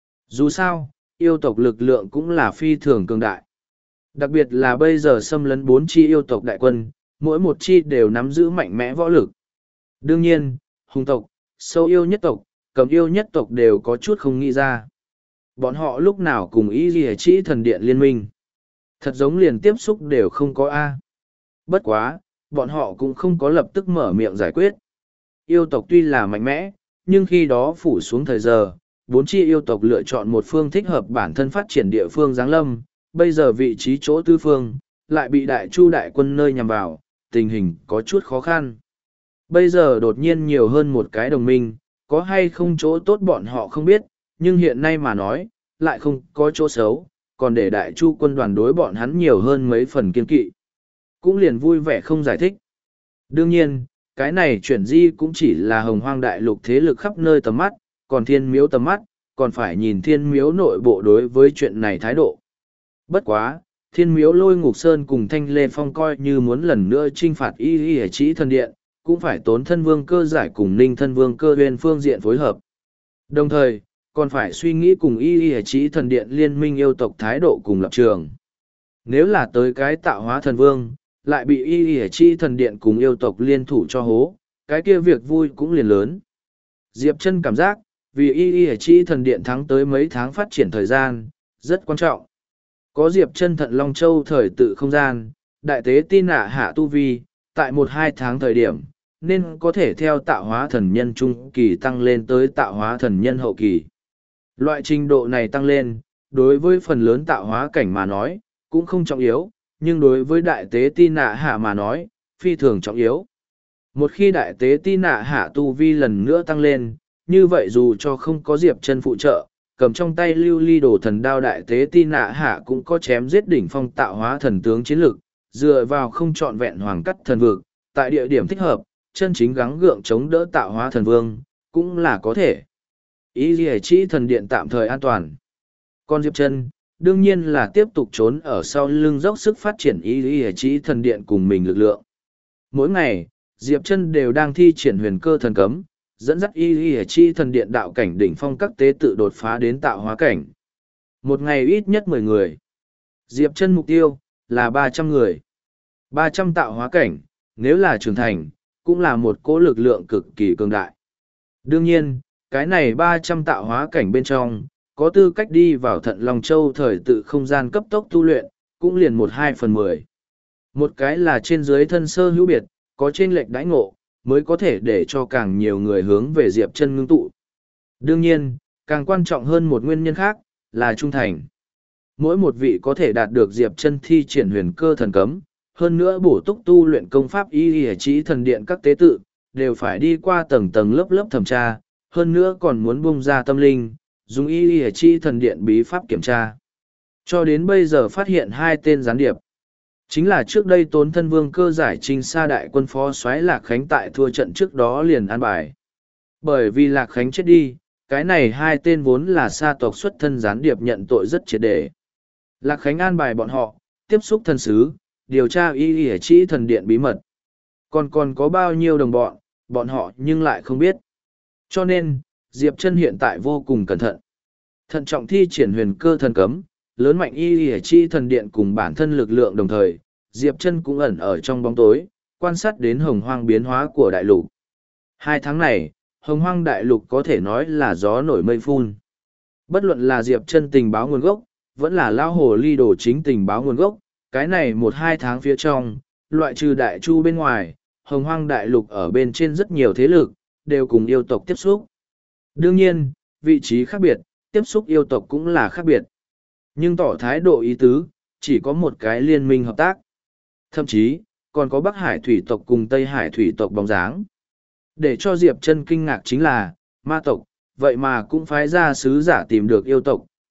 Dù sao, yêu tộc lực lượng cũng là phi thường cường đại. Đặc biệt là bây giờ xâm lấn 4 chi yêu tộc đại quân, mỗi một chi đều nắm giữ mạnh mẽ võ lực. Đương nhiên, hùng tộc, sâu yêu nhất tộc, cầm yêu nhất tộc đều có chút không nghĩ ra. Bọn họ lúc nào cùng ý gì chỉ thần điện liên minh. Thật giống liền tiếp xúc đều không có A. Bất quá, bọn họ cũng không có lập tức mở miệng giải quyết. Yêu tộc tuy là mạnh mẽ, nhưng khi đó phủ xuống thời giờ, 4 chi yêu tộc lựa chọn một phương thích hợp bản thân phát triển địa phương giáng lâm, bây giờ vị trí chỗ tư phương, lại bị đại chu đại quân nơi nhằm vào, tình hình có chút khó khăn. Bây giờ đột nhiên nhiều hơn một cái đồng minh, có hay không chỗ tốt bọn họ không biết, nhưng hiện nay mà nói, lại không có chỗ xấu, còn để đại chu quân đoàn đối bọn hắn nhiều hơn mấy phần kiên kỵ. Cũng liền vui vẻ không giải thích. Đương nhiên, cái này chuyển di cũng chỉ là Hồng Hoang đại lục thế lực khắp nơi tầm mắt, còn thiên miếu tầm mắt, còn phải nhìn thiên miếu nội bộ đối với chuyện này thái độ. Bất quá, thiên miếu Lôi Ngục Sơn cùng Thanh Lê Phong coi như muốn lần nữa trinh phạt y y chỉ thần điện, cũng phải tốn thân vương cơ giải cùng ninh thân vương cơ huyên phương diện phối hợp. Đồng thời, còn phải suy nghĩ cùng y y chỉ thần điện liên minh yêu tộc thái độ cùng lập trường. Nếu là tới cái tạo hóa thần vương, lại bị y y chỉ thần điện cùng yêu tộc liên thủ cho hố, cái kia việc vui cũng liền lớn. Diệp Chân cảm giác, vì y y chỉ thần điện thắng tới mấy tháng phát triển thời gian, rất quan trọng. Có Diệp Chân Thận Long Châu thời tự không gian, đại tế tin nạ hạ tu vi, tại 1-2 tháng thời điểm, nên có thể theo tạo hóa thần nhân trung kỳ tăng lên tới tạo hóa thần nhân hậu kỳ. Loại trình độ này tăng lên, đối với phần lớn tạo hóa cảnh mà nói, cũng không trọng yếu, nhưng đối với đại tế tin nạ hạ mà nói, phi thường trọng yếu. Một khi đại tế tin nạ hạ tu vi lần nữa tăng lên, như vậy dù cho không có Diệp Chân phụ trợ, cầm trong tay lưu ly đồ thần đao đại tế tin nạ hạ cũng có chém giết đỉnh phong tạo hóa thần tướng chiến lực, dựa vào không trọn vẹn hoàng cắt thần vực, tại địa điểm thích hợp, chân chính gắng gượng chống đỡ tạo hóa thần vương, cũng là có thể. Ý gì chỉ thần điện tạm thời an toàn. Còn Diệp Chân, đương nhiên là tiếp tục trốn ở sau lưng dốc sức phát triển ý chỉ thần điện cùng mình lực lượng. Mỗi ngày, Diệp Chân đều đang thi triển huyền cơ thần cấm, dẫn dắt y chi thần điện đạo cảnh đỉnh phong các tế tự đột phá đến tạo hóa cảnh. Một ngày ít nhất 10 người. Diệp Chân mục tiêu là 300 người. 300 tạo hóa cảnh, nếu là trưởng thành, cũng là một cỗ lực lượng cực kỳ cường đại. Đương nhiên, cái này 300 tạo hóa cảnh bên trong, có tư cách đi vào Thận Long Châu thời tự không gian cấp tốc tu luyện, cũng liền 1/2/10. Một cái là trên dưới thân sơ hữu biệt, có chênh lệch đãi ngộ, mới có thể để cho càng nhiều người hướng về Diệp Chân ngưng tụ. Đương nhiên, càng quan trọng hơn một nguyên nhân khác, là trung thành. Mỗi một vị có thể đạt được Diệp Chân thi triển huyền cơ thần cấm, hơn nữa bổ túc tu luyện công pháp y chỉ thần điện các tế tự, đều phải đi qua tầng tầng lớp lớp thẩm tra, hơn nữa còn muốn bung ra tâm linh, dùng y chỉ thần điện bí pháp kiểm tra. Cho đến bây giờ phát hiện 2 tên gián điệp. Chính là trước đây tốn thân vương cơ giải trinh xa đại quân phó soái Lạc Khánh tại thua trận trước đó liền an bài. Bởi vì Lạc Khánh chết đi, cái này 2 tên vốn là sa tộc xuất thân gián điệp nhận tội rất triệt để. Lạc Khánh an bài bọn họ, tiếp xúc thần sứ, điều tra y chỉ thần điện bí mật. Còn có bao nhiêu đồng bọn họ nhưng lại không biết. Cho nên, Diệp Chân hiện tại vô cùng cẩn thận. Thận trọng thi triển huyền cơ thần cấm, lớn mạnh y chi thần điện cùng bản thân lực lượng đồng thời, Diệp Chân cũng ẩn ở trong bóng tối, quan sát đến hồng hoang biến hóa của đại lục. 2 tháng này, hồng hoang đại lục có thể nói là gió nổi mây phun. Bất luận là Diệp Chân tình báo nguồn gốc, vẫn là Lão Hồ Ly Đồ chính tình báo nguồn gốc, cái này 1-2 tháng phía trong, loại trừ đại chu bên ngoài, hồng hoang đại lục ở bên trên rất nhiều thế lực, đều cùng yêu tộc tiếp xúc. Đương nhiên, vị trí khác biệt, tiếp xúc yêu tộc cũng là khác biệt. Nhưng tỏ thái độ ý tứ, chỉ có một cái liên minh hợp tác. Thậm chí, còn có Bắc Hải thủy tộc cùng Tây Hải thủy tộc bóng dáng. Để cho Diệp Chân kinh ngạc chính là, ma tộc, vậy mà cũng phái ra sứ giả tìm được yêu tộc,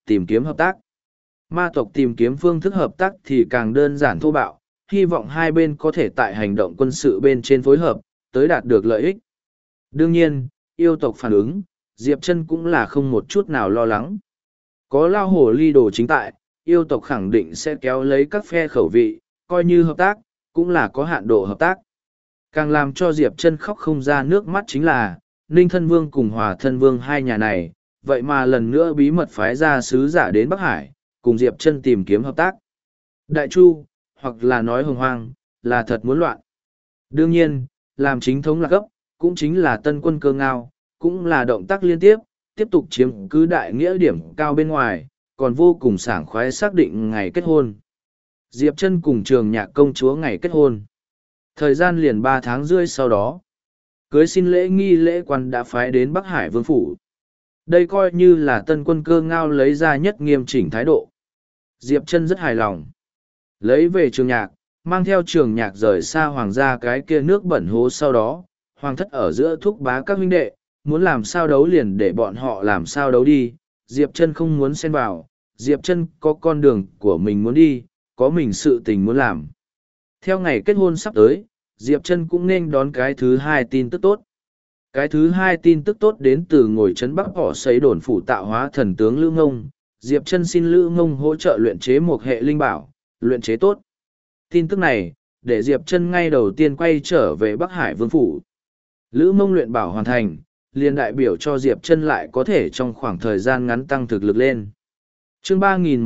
tìm kiếm hợp tác. Ma tộc tìm kiếm phương thức hợp tác thì càng đơn giản thô bạo, hy vọng hai bên có thể tại hành động quân sự bên trên phối hợp, tới đạt được lợi ích. Đương nhiên, yêu tộc phản ứng, Diệp Chân cũng là không một chút nào lo lắng. Có lao hổ ly đồ chính tại, yêu tộc khẳng định sẽ kéo lấy các phe khẩu vị, coi như hợp tác, cũng là có hạn độ hợp tác. Càng làm cho Diệp Chân khóc không ra nước mắt chính là, Ninh Thân Vương cùng Hòa Thân Vương hai nhà này, vậy mà lần nữa bí mật phái ra sứ giả đến Bắc Hải, cùng Diệp Chân tìm kiếm hợp tác. Đại Chu, hoặc là nói hồng hoang, là thật muốn loạn. Đương nhiên, làm chính thống là cấp, cũng chính là tân quân cơ ngao, cũng là động tác liên tiếp tục chiếm cứ đại nghĩa điểm cao bên ngoài, còn vô cùng sảng khoái xác định ngày kết hôn. Diệp Chân cùng Trường Nhạc công chúa ngày kết hôn. Thời gian liền 3 tháng rưỡi sau đó, cưới xin lễ nghi lễ quan đã phái đến Bắc Hải Vương phủ. Đây coi như là tân quân cơ ngao lấy ra nhất nghiêm chỉnh thái độ. Diệp Chân rất hài lòng. Lấy về Trường Nhạc, mang theo Trường Nhạc rời xa hoàng gia cái kia nước bẩn hố sau đó, hoàng thất ở giữa thúc bá các huynh đệ, muốn làm sao đấu liền để bọn họ làm sao đấu đi. Diệp Chân không muốn xen vào, Diệp Chân có con đường của mình muốn đi, có mình sự tình muốn làm. Theo ngày kết hôn sắp tới, Diệp Chân cũng nên đón cái thứ hai tin tức tốt. Cái thứ hai tin tức tốt đến từ ngồi trấn Bắc họ xây đồn phủ tạo hóa thần tướng Lữ Ngông. Diệp Chân xin Lữ Ngông hỗ trợ luyện chế một hệ linh bảo, luyện chế tốt. Tin tức này, để Diệp Chân ngay đầu tiên quay trở về Bắc Hải Vương phủ. Lữ Ngông luyện bảo hoàn thành, liền đại biểu cho Diệp Chân lại có thể trong khoảng thời gian ngắn tăng thực lực lên. Chương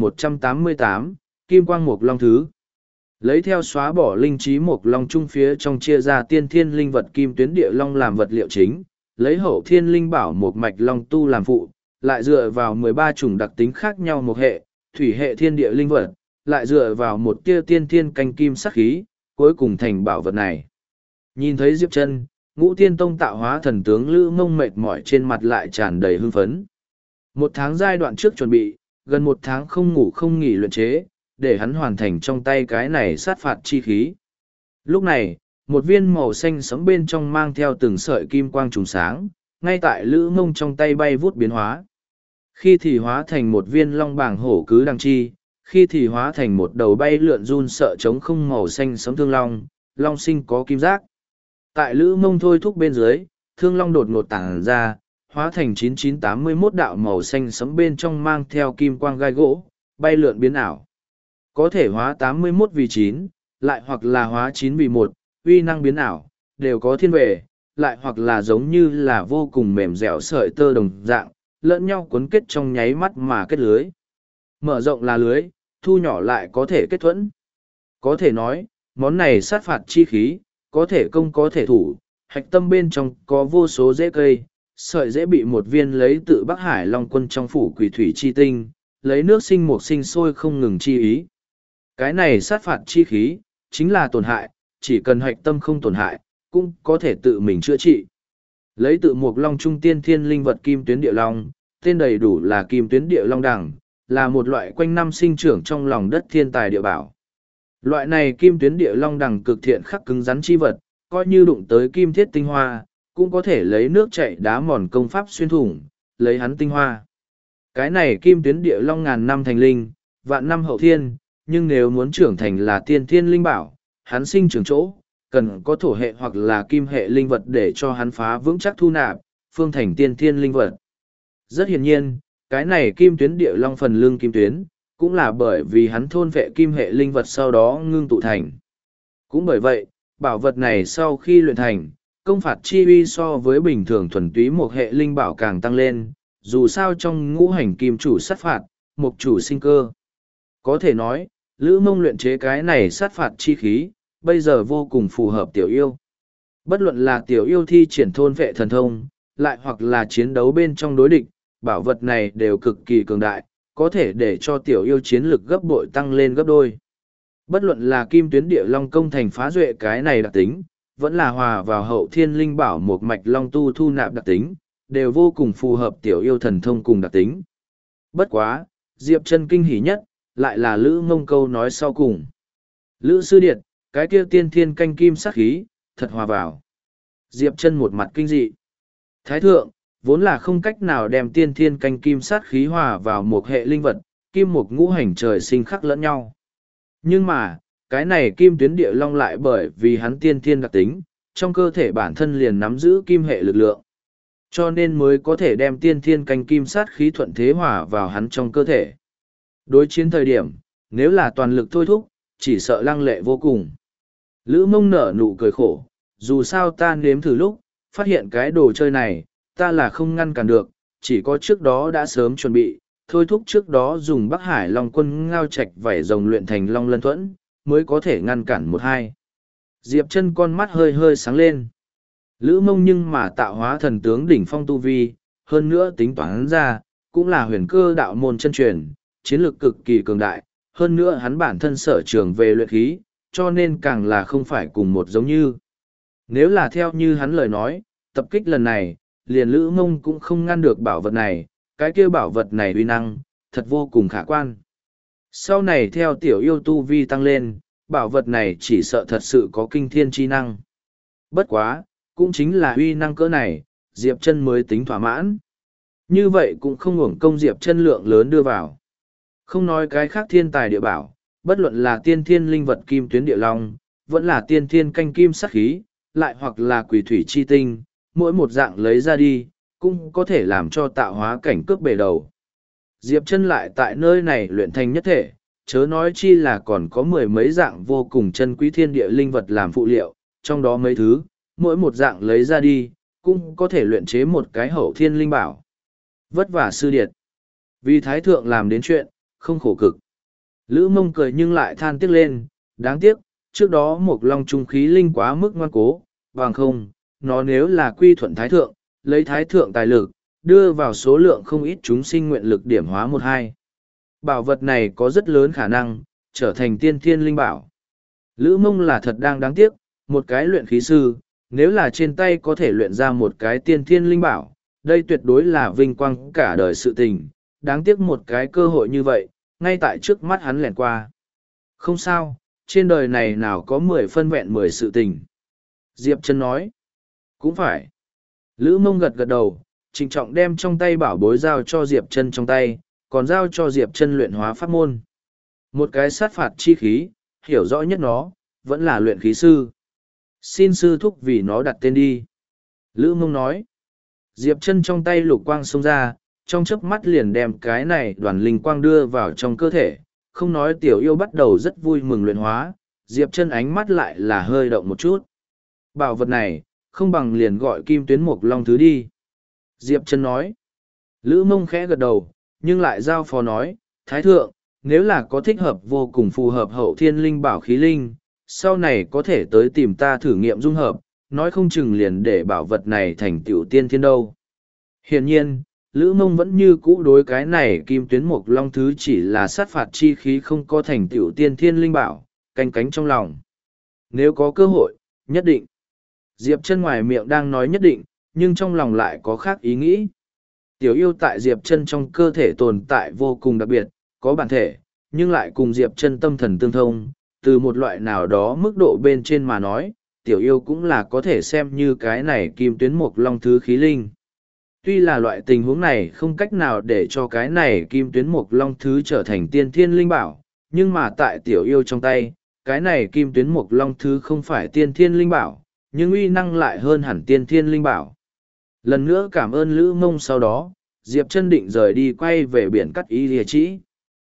3188, Kim Quang Mộc Long Thứ. Lấy theo xóa bỏ linh trí Mộc Long trung phía trong chia ra tiên thiên linh vật Kim Tuyến Địa Long làm vật liệu chính, lấy hậu thiên linh bảo một mạch long tu làm phụ, lại dựa vào 13 chủng đặc tính khác nhau một hệ, thủy hệ thiên địa linh vật, lại dựa vào một tia tiên thiên canh kim sắc khí, cuối cùng thành bảo vật này. Nhìn thấy Diệp Chân, Ngũ Tiên Tông tạo hóa thần tướng Lữ Mông mệt mỏi trên mặt lại tràn đầy hưng phấn. 1 tháng giai đoạn trước chuẩn bị, gần 1 tháng không ngủ không nghỉ luyện chế, để hắn hoàn thành trong tay cái này sát phạt chi khí. Lúc này, một viên màu xanh sẫm bên trong mang theo từng sợi kim quang trùng sáng, ngay tại Lữ Mông trong tay bay vút biến hóa. Khi thì hóa thành một viên long bảng hổ cứ đằng chi, khi thì hóa thành một đầu bay lượn run sợ trống không màu xanh sẫm thương long, long sinh có kim giác. Tại Lữ Mông thôi thúc bên dưới, thương long đột ngột tản ra, hóa thành 9981 đạo màu xanh sẫm bên trong mang theo kim quang gai gỗ, bay lượn biến ảo. Có thể hóa 81 vì 9, lại hoặc là hóa 9 vì 1, uy năng biến ảo, đều có thiên về, lại hoặc là giống như là vô cùng mềm dẻo sợi tơ đồng dạng, lẫn nhau cuốn kết trong nháy mắt mà kết lưới. Mở rộng là lưới, thu nhỏ lại có thể kết thuẫn. Có thể nói, món này sát phạt chi khí, có thể công có thể thủ, hạch tâm bên trong có vô số rễ cây, sợi rễ bị một viên lấy tự Bắc Hải Long Quân trong phủ quỷ thủy chi tinh, lấy nước sinh một sinh sôi không ngừng chi ý. Cái này sát phạt chi khí, chính là tổn hại, chỉ cần hạch tâm không tổn hại, cũng có thể tự mình chữa trị. Lấy tự Mộc Long trung tiên thiên linh vật Kim Tuyến Địa Long, tên đầy đủ là Kim Tuyến Địa Long đẳng, là một loại quanh năm sinh trưởng trong lòng đất thiên tài địa bảo. Loại này Kim Tuyến Địa Long đẳng cực thiện khắc cứng rắn chi vật, coi như đụng tới kim thiết tinh hoa, cũng có thể lấy nước chảy đá mòn công pháp xuyên thủng, lấy hắn tinh hoa. Cái này Kim Tuyến Địa Long ngàn năm thành linh, vạn năm hậu thiên, nhưng nếu muốn trưởng thành là tiên thiên linh bảo, hắn sinh trưởng chỗ, cần có thổ hệ hoặc là kim hệ linh vật để cho hắn phá vững chắc thu nạp, phương thành tiên thiên linh vật. Rất hiển nhiên, cái này Kim Tuyến Địa Long phần lưng kim tuyến, cũng là bởi vì hắn thôn vệ kim hệ linh vật sau đó ngưng tụ thành. Cũng bởi vậy, bảo vật này sau khi luyện thành, công phạt chi uy so với bình thường thuần túy một hệ linh bảo càng tăng lên, dù sao trong ngũ hành kim chủ sát phạt, mục chủ sinh cơ. Có thể nói, Lữ Mông luyện chế cái này sát phạt chi khí, bây giờ vô cùng phù hợp tiểu yêu. Bất luận là tiểu yêu thi triển thôn vệ thần thông, lại hoặc là chiến đấu bên trong đối địch, bảo vật này đều cực kỳ cường đại, có thể để cho tiểu yêu chiến lực gấp bội tăng lên gấp đôi. Bất luận là Kim Tuyến Địa Long công thành phá duệ cái này đặc tính, vẫn là hòa vào hậu thiên linh bảo một mạch long tu thu nạp đặc tính, đều vô cùng phù hợp tiểu yêu thần thông cùng đặc tính. Bất quá, Diệp Chân kinh hỉ nhất, lại là Lữ Mông câu nói sau cùng. Lữ sư điệt, cái kia tiên thiên canh kim sắc khí, thật hòa vào. Diệp Chân một mặt kinh dị. Thái thượng, vốn là không cách nào đem tiên thiên canh kim sát khí hòa vào một hệ linh vật, kim một ngũ hành trời sinh khắc lẫn nhau. Nhưng mà, cái này kim tuyến địa long lại bởi vì hắn tiên thiên đặc tính, trong cơ thể bản thân liền nắm giữ kim hệ lực lượng. Cho nên mới có thể đem tiên thiên canh kim sát khí thuận thế hòa vào hắn trong cơ thể. Đối chiến thời điểm, nếu là toàn lực thôi thúc, chỉ sợ lăng lệ vô cùng. Lữ Mông nở nụ cười khổ, dù sao ta nếm thử lúc, phát hiện cái đồ chơi này, ta là không ngăn cản được, chỉ có trước đó đã sớm chuẩn bị, thôi thúc trước đó dùng Bắc Hải Long Quân ngao trạch vảy rồng luyện thành Long Lân Thuẫn, mới có thể ngăn cản một hai. Diệp Chân con mắt hơi hơi sáng lên. Lữ Mông nhưng mà tạo hóa thần tướng đỉnh phong tu vi, hơn nữa tính toán ra, cũng là huyền cơ đạo môn chân truyền, chiến lược cực kỳ cường đại, hơn nữa hắn bản thân sở trường về luyện khí, cho nên càng là không phải cùng một giống như. Nếu là theo như hắn lời nói, tập kích lần này, liền Lữ Mông cũng không ngăn được bảo vật này, cái kia bảo vật này uy năng, thật vô cùng khả quan. Sau này theo tiểu yêu tu vi tăng lên, bảo vật này chỉ sợ thật sự có kinh thiên chi năng. Bất quá, cũng chính là uy năng cỡ này, Diệp Chân mới tính thỏa mãn. Như vậy cũng không uổng công Diệp Chân lượng lớn đưa vào. Không nói cái khác thiên tài địa bảo, bất luận là tiên thiên linh vật kim tuyến địa long, vẫn là tiên thiên canh kim sát khí, lại hoặc là quỷ thủy chi tinh, mỗi một dạng lấy ra đi, cũng có thể làm cho tạo hóa cảnh cướp bể đầu. Diệp Chân lại tại nơi này luyện thành nhất thể, chớ nói chi là còn có mười mấy dạng vô cùng chân quý thiên địa linh vật làm phụ liệu, trong đó mấy thứ, mỗi một dạng lấy ra đi, cũng có thể luyện chế một cái hậu thiên linh bảo. Vất vả sư điệt. Vì Thái Thượng làm đến chuyện, không khổ cực. Lữ Mông cười nhưng lại than tiếc lên, đáng tiếc, trước đó một long trung khí linh quá mức ngoan cố, bằng không, nó nếu là quy thuận Thái Thượng, lấy Thái Thượng tài lực, đưa vào số lượng không ít chúng sinh nguyện lực điểm hóa một hai. Bảo vật này có rất lớn khả năng, trở thành tiên thiên linh bảo. Lữ Mông là thật đang đáng tiếc, một cái luyện khí sư, nếu là trên tay có thể luyện ra một cái tiên thiên linh bảo, đây tuyệt đối là vinh quang cả đời sự tình, đáng tiếc một cái cơ hội như vậy, ngay tại trước mắt hắn lẻn qua. Không sao, trên đời này nào có 10 phân vẹn 10 sự tình. Diệp Chân nói, cũng phải. Lữ Mông gật gật đầu, trịnh trọng đem trong tay bảo bối giao cho Diệp Chân trong tay, còn giao cho Diệp Chân luyện hóa pháp môn. Một cái sát phạt chi khí, hiểu rõ nhất nó, vẫn là luyện khí sư. Xin sư thúc vì nó đặt tên đi. Lữ Mông nói. Diệp Chân trong tay lục quang xông ra, trong chớp mắt liền đem cái này đoàn linh quang đưa vào trong cơ thể. Không nói tiểu yêu bắt đầu rất vui mừng luyện hóa, Diệp Chân ánh mắt lại là hơi động một chút. Bảo vật này, không bằng liền gọi kim tuyến mục long thứ đi. Diệp Chân nói. Lữ Mông khẽ gật đầu, nhưng lại giao phó nói, Thái Thượng, nếu là có thích hợp vô cùng phù hợp hậu thiên linh bảo khí linh, sau này có thể tới tìm ta thử nghiệm dung hợp, nói không chừng liền để bảo vật này thành tiểu tiên thiên đâu. Hiển nhiên, Lữ Mông vẫn như cũ đối cái này kim tuyến mục long thứ chỉ là sát phạt chi khí không có thành tiểu tiên thiên linh bảo, canh cánh trong lòng. Nếu có cơ hội, nhất định. Diệp Chân ngoài miệng đang nói nhất định, nhưng trong lòng lại có khác ý nghĩ. Tiểu yêu tại Diệp Chân trong cơ thể tồn tại vô cùng đặc biệt, có bản thể, nhưng lại cùng Diệp Chân tâm thần tương thông, từ một loại nào đó mức độ bên trên mà nói, tiểu yêu cũng là có thể xem như cái này kim tuyến mục long thứ khí linh. Tuy là loại tình huống này không cách nào để cho cái này kim tuyến mục long thứ trở thành tiên thiên linh bảo, nhưng mà tại tiểu yêu trong tay, cái này kim tuyến mục long thứ không phải tiên thiên linh bảo, nhưng uy năng lại hơn hẳn tiên thiên linh bảo. Lần nữa cảm ơn Lữ Mông sau đó, Diệp Chân định rời đi quay về biển cắt Y Lìa Trĩ.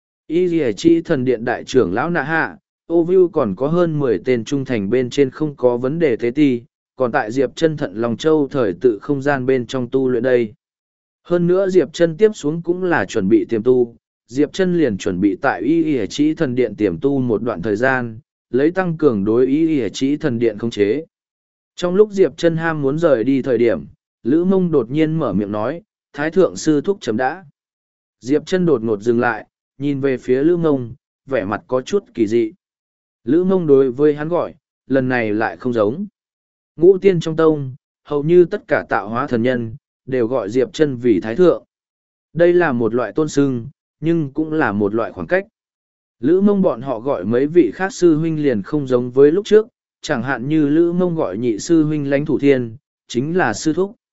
Y Lìa Trĩ thần điện đại trưởng lão Nạ Hạ, Ô Vưu còn có hơn 10 tên trung thành bên trên không có vấn đề thế ti, còn tại Diệp Chân Thận Long Châu thời tự không gian bên trong tu luyện đây. Hơn nữa Diệp Chân tiếp xuống cũng là chuẩn bị tiềm tu, Diệp Chân liền chuẩn bị tại Y Lìa Trĩ thần điện tiềm tu một đoạn thời gian, lấy tăng cường đối Y Lìa Trĩ thần điện khống chế. Trong lúc Diệp Chân ham muốn rời đi thời điểm, Lữ Mông đột nhiên mở miệng nói, Thái Thượng sư thúc chấm đã. Diệp Chân đột ngột dừng lại, nhìn về phía Lữ Mông, vẻ mặt có chút kỳ dị. Lữ Mông đối với hắn gọi, lần này lại không giống. Ngũ tiên trong tông, hầu như tất cả tạo hóa thần nhân, đều gọi Diệp Chân vì Thái Thượng. Đây là một loại tôn xưng, nhưng cũng là một loại khoảng cách. Lữ Mông bọn họ gọi mấy vị khác sư huynh liền không giống với lúc trước, chẳng hạn như Lữ Mông gọi nhị sư huynh Lãnh Thủ Thiên, chính là sư thúc.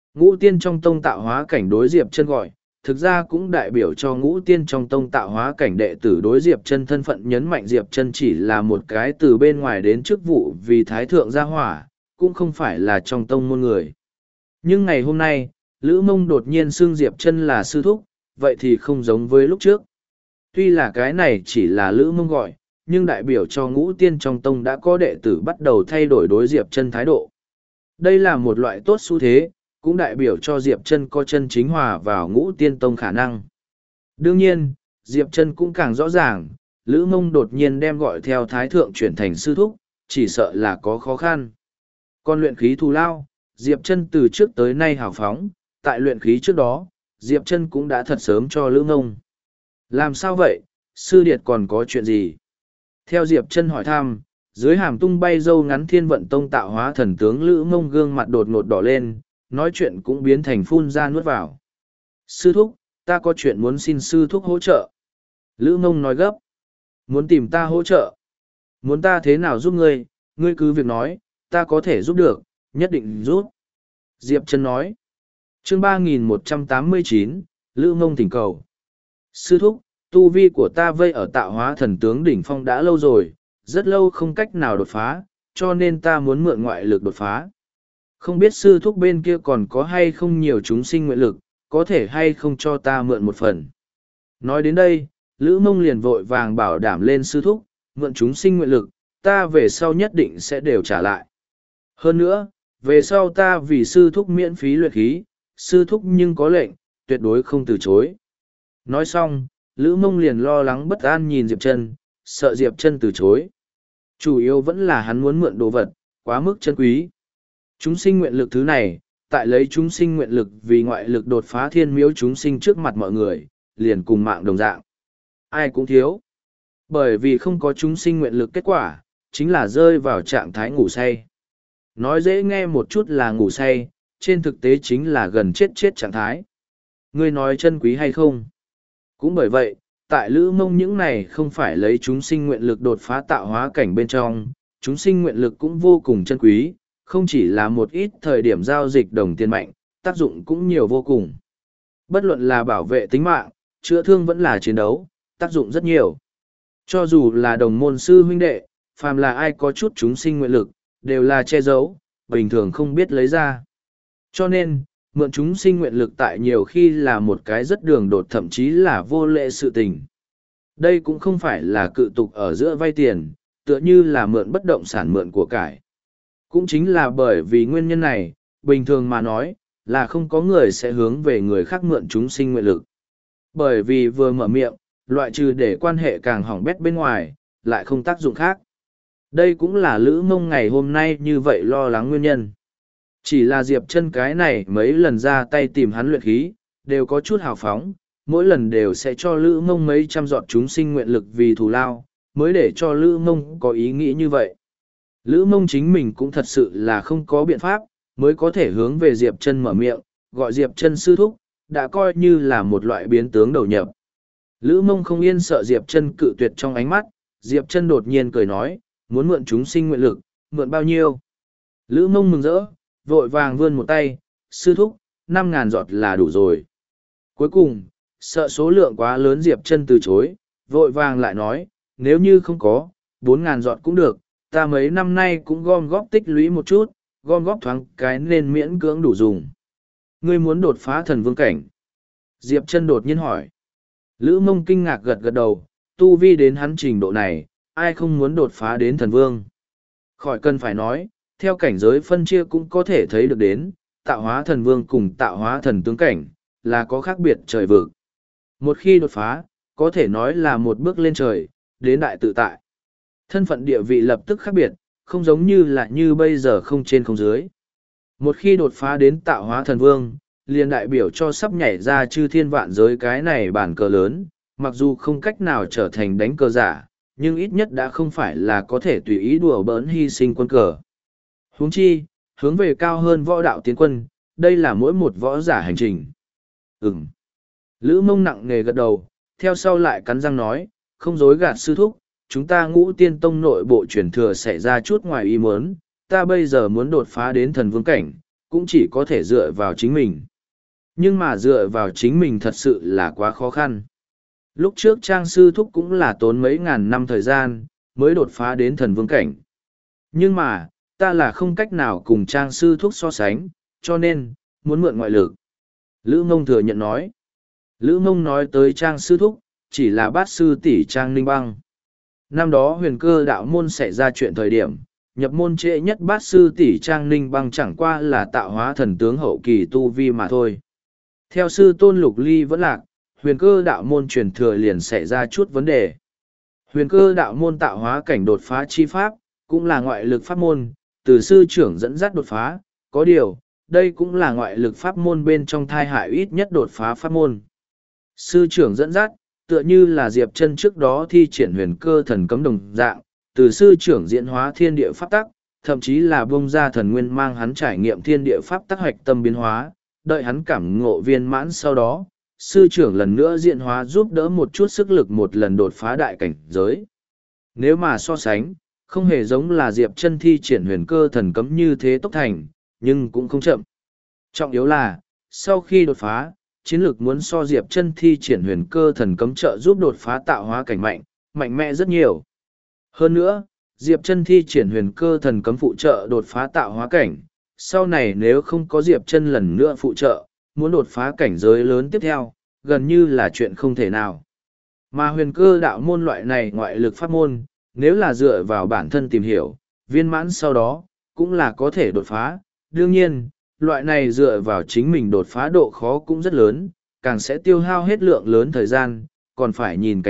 Ngũ tiên trong tông tạo hóa cảnh đối Diệp Chân gọi, thực ra cũng đại biểu cho ngũ tiên trong tông tạo hóa cảnh đệ tử đối Diệp Chân thân phận, nhấn mạnh Diệp Chân chỉ là một cái từ bên ngoài đến chức vụ vì thái thượng gia hỏa, cũng không phải là trong tông môn người. Nhưng ngày hôm nay, Lữ Mông đột nhiên xưng Diệp Chân là sư thúc, vậy thì không giống với lúc trước. Tuy là cái này chỉ là Lữ Mông gọi, nhưng đại biểu cho ngũ tiên trong tông đã có đệ tử bắt đầu thay đổi đối Diệp Chân thái độ. Đây là một loại tốt xu thế, cũng đại biểu cho Diệp Chân có chân chính hòa vào ngũ tiên tông khả năng. Đương nhiên, Diệp Chân cũng càng rõ ràng, Lữ Mông đột nhiên đem gọi theo thái thượng chuyển thành sư thúc, chỉ sợ là có khó khăn. Còn luyện khí thù lao, Diệp Chân từ trước tới nay hào phóng, tại luyện khí trước đó, Diệp Chân cũng đã thật sớm cho Lữ Mông. Làm sao vậy, sư điệt còn có chuyện gì? Theo Diệp Chân hỏi thăm, dưới hàm tung bay râu ngắn Thiên Vận Tông tạo hóa thần tướng Lữ Mông gương mặt đột ngột đỏ lên, nói chuyện cũng biến thành phun ra nuốt vào. Sư thúc, ta có chuyện muốn xin sư thúc hỗ trợ. Lữ Mông nói gấp. Muốn tìm ta hỗ trợ. Muốn ta thế nào giúp ngươi, ngươi cứ việc nói, ta có thể giúp được, nhất định giúp. Diệp Chân nói. Chương 3189, Lữ Mông thỉnh cầu. Sư thúc, tu vi của ta vây ở tạo hóa thần tướng đỉnh phong đã lâu rồi, rất lâu không cách nào đột phá, cho nên ta muốn mượn ngoại lực đột phá. Không biết sư thúc bên kia còn có hay không nhiều chúng sinh nguyện lực, có thể hay không cho ta mượn một phần. Nói đến đây, Lữ Mông liền vội vàng bảo đảm lên sư thúc, mượn chúng sinh nguyện lực, ta về sau nhất định sẽ đều trả lại. Hơn nữa, về sau ta vì sư thúc miễn phí luyện khí, sư thúc nhưng có lệnh, tuyệt đối không từ chối. Nói xong, Lữ Mông liền lo lắng bất an nhìn Diệp Chân, sợ Diệp Chân từ chối. Chủ yếu vẫn là hắn muốn mượn đồ vật, quá mức chân quý. Chúng sinh nguyện lực thứ này, tại lấy chúng sinh nguyện lực vì ngoại lực đột phá thiên miếu chúng sinh trước mặt mọi người, liền cùng mạng đồng dạng. Ai cũng thiếu. Bởi vì không có chúng sinh nguyện lực kết quả, chính là rơi vào trạng thái ngủ say. Nói dễ nghe một chút là ngủ say, trên thực tế chính là gần chết chết trạng thái. Ngươi nói chân quý hay không? Cũng bởi vậy, tại Lữ Mông những này không phải lấy chúng sinh nguyện lực đột phá tạo hóa cảnh bên trong, chúng sinh nguyện lực cũng vô cùng chân quý, không chỉ là một ít thời điểm giao dịch đồng tiền mạnh, tác dụng cũng nhiều vô cùng. Bất luận là bảo vệ tính mạng, chữa thương vẫn là chiến đấu, tác dụng rất nhiều. Cho dù là đồng môn sư huynh đệ, phàm là ai có chút chúng sinh nguyện lực, đều là che giấu, bình thường không biết lấy ra. Cho nên, mượn chúng sinh nguyện lực tại nhiều khi là một cái rất đường đột, thậm chí là vô lệ sự tình. Đây cũng không phải là cự tục ở giữa vay tiền, tựa như là mượn bất động sản mượn của cải. Cũng chính là bởi vì nguyên nhân này, bình thường mà nói, là không có người sẽ hướng về người khác mượn chúng sinh nguyện lực. Bởi vì vừa mở miệng, loại trừ để quan hệ càng hỏng bét bên ngoài, lại không tác dụng khác. Đây cũng là Lữ Mông ngày hôm nay như vậy lo lắng nguyên nhân. Chỉ là Diệp Chân cái này mấy lần ra tay tìm hắn luyện khí, đều có chút hào phóng, mỗi lần đều sẽ cho Lữ Mông mấy trăm giọt chúng sinh nguyện lực vì thù lao, mới để cho Lữ Mông có ý nghĩ như vậy. Lữ Mông chính mình cũng thật sự là không có biện pháp, mới có thể hướng về Diệp Chân mở miệng, gọi Diệp Chân sư thúc, đã coi như là một loại biến tướng đầu nhập. Lữ Mông không yên sợ Diệp Chân cự tuyệt trong ánh mắt, Diệp Chân đột nhiên cười nói, muốn mượn chúng sinh nguyện lực, mượn bao nhiêu? Lữ Mông mừng rỡ, vội vàng vươn một tay, sư thúc, 5.000 giọt là đủ rồi. Cuối cùng, sợ số lượng quá lớn Diệp Chân từ chối, vội vàng lại nói, nếu như không có, 4.000 giọt cũng được, ta mấy năm nay cũng gom góp tích lũy một chút, gom góp thoáng cái nên miễn cưỡng đủ dùng. Ngươi muốn đột phá thần vương cảnh? Diệp Chân đột nhiên hỏi. Lữ Mông kinh ngạc gật gật đầu, tu vi đến hắn trình độ này, ai không muốn đột phá đến thần vương. Khỏi cần phải nói, theo cảnh giới phân chia cũng có thể thấy được đến, tạo hóa thần vương cùng tạo hóa thần tướng cảnh, là có khác biệt trời vực. Một khi đột phá, có thể nói là một bước lên trời, đến đại tự tại. Thân phận địa vị lập tức khác biệt, không giống như là như bây giờ không trên không dưới. Một khi đột phá đến tạo hóa thần vương, liền đại biểu cho sắp nhảy ra chư thiên vạn giới cái này bản cờ lớn, mặc dù không cách nào trở thành đánh cờ giả, nhưng ít nhất đã không phải là có thể tùy ý đùa bỡn hy sinh quân cờ. Huống chi, hướng về cao hơn võ đạo tiến quân, đây là mỗi một võ giả hành trình. Lữ Mông nặng nề gật đầu, theo sau lại cắn răng nói, không dối gạt sư thúc, chúng ta Ngũ Tiên Tông nội bộ truyền thừa xảy ra chút ngoài ý muốn, ta bây giờ muốn đột phá đến thần vương cảnh, cũng chỉ có thể dựa vào chính mình. Nhưng mà dựa vào chính mình thật sự là quá khó khăn. Lúc trước Trang sư thúc cũng là tốn mấy ngàn năm thời gian, mới đột phá đến thần vương cảnh. Nhưng mà, ta là không cách nào cùng Trang sư thúc so sánh, cho nên, muốn mượn ngoại lực. Lữ Mông thừa nhận nói. Lữ Mông nói tới Trang sư thúc, chỉ là bát sư tỷ Trang Ninh Băng. Năm đó huyền cơ đạo môn xảy ra chuyện thời điểm, nhập môn trễ nhất bát sư tỷ Trang Ninh Băng chẳng qua là tạo hóa thần tướng hậu kỳ tu vi mà thôi. Theo sư tôn Lục Ly vẫn lạc, huyền cơ đạo môn truyền thừa liền xảy ra chút vấn đề. Huyền cơ đạo môn tạo hóa cảnh đột phá chi pháp, cũng là ngoại lực pháp môn, từ sư trưởng dẫn dắt đột phá, có điều, đây cũng là ngoại lực pháp môn bên trong thai hại ít nhất đột phá pháp môn. Sư trưởng dẫn dắt, tựa như là Diệp Chân trước đó thi triển huyền cơ thần cấm đồng dạng, từ sư trưởng diễn hóa thiên địa pháp tắc, thậm chí là bông ra thần nguyên mang hắn trải nghiệm thiên địa pháp tắc hoạch tâm biến hóa, đợi hắn cảm ngộ viên mãn sau đó, sư trưởng lần nữa diễn hóa giúp đỡ một chút sức lực một lần đột phá đại cảnh giới. Nếu mà so sánh, không hề giống là Diệp Chân thi triển huyền cơ thần cấm như thế tốc thành, nhưng cũng không chậm. Trọng yếu là, sau khi đột phá, chiến lược muốn so Diệp Chân thi triển huyền cơ thần cấm trợ giúp đột phá tạo hóa cảnh mạnh mẽ rất nhiều. Hơn nữa, Diệp Chân thi triển huyền cơ thần cấm phụ trợ đột phá tạo hóa cảnh, sau này nếu không có Diệp Chân lần nữa phụ trợ, muốn đột phá cảnh giới lớn tiếp theo, gần như là chuyện không thể nào. Mà huyền cơ đạo môn loại này ngoại lực pháp môn, nếu là dựa vào bản thân tìm hiểu, viên mãn sau đó, cũng là có thể đột phá. Đương nhiên, loại này dựa vào chính mình đột phá độ khó cũng rất lớn, càng sẽ tiêu hao hết lượng lớn thời gian, còn phải nhìn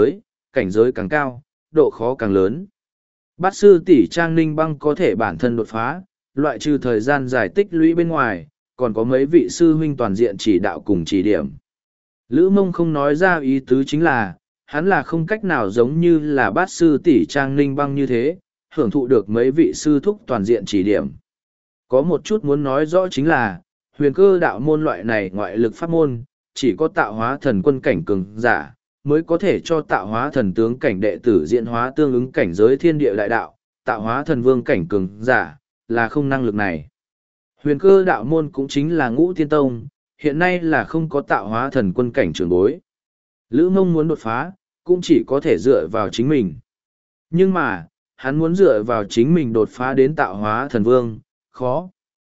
cảnh giới càng cao, độ khó càng lớn. Bát sư tỷ Trang Ninh Băng có thể bản thân đột phá, loại trừ thời gian giải tích lũy bên ngoài, còn có mấy vị sư huynh toàn diện chỉ đạo cùng chỉ điểm. Lữ Mông không nói ra ý tứ chính là, hắn là không cách nào giống như là bát sư tỷ Trang Ninh Băng như thế, hưởng thụ được mấy vị sư thúc toàn diện chỉ điểm. Có một chút muốn nói rõ chính là, huyền cơ đạo môn loại này ngoại lực pháp môn, chỉ có tạo hóa thần quân cảnh cường giả, mới có thể cho tạo hóa thần tướng cảnh đệ tử diễn hóa tương ứng cảnh giới thiên địa đại đạo, tạo hóa thần vương cảnh cường giả, là không năng lực này. Huyền cơ đạo môn cũng chính là Ngũ Tiên Tông, hiện nay là không có tạo hóa thần quân cảnh trưởng bối. Lữ Mông muốn đột phá, cũng chỉ có thể dựa vào chính mình. Nhưng mà, hắn muốn dựa vào chính mình đột phá đến tạo hóa thần vương, khó.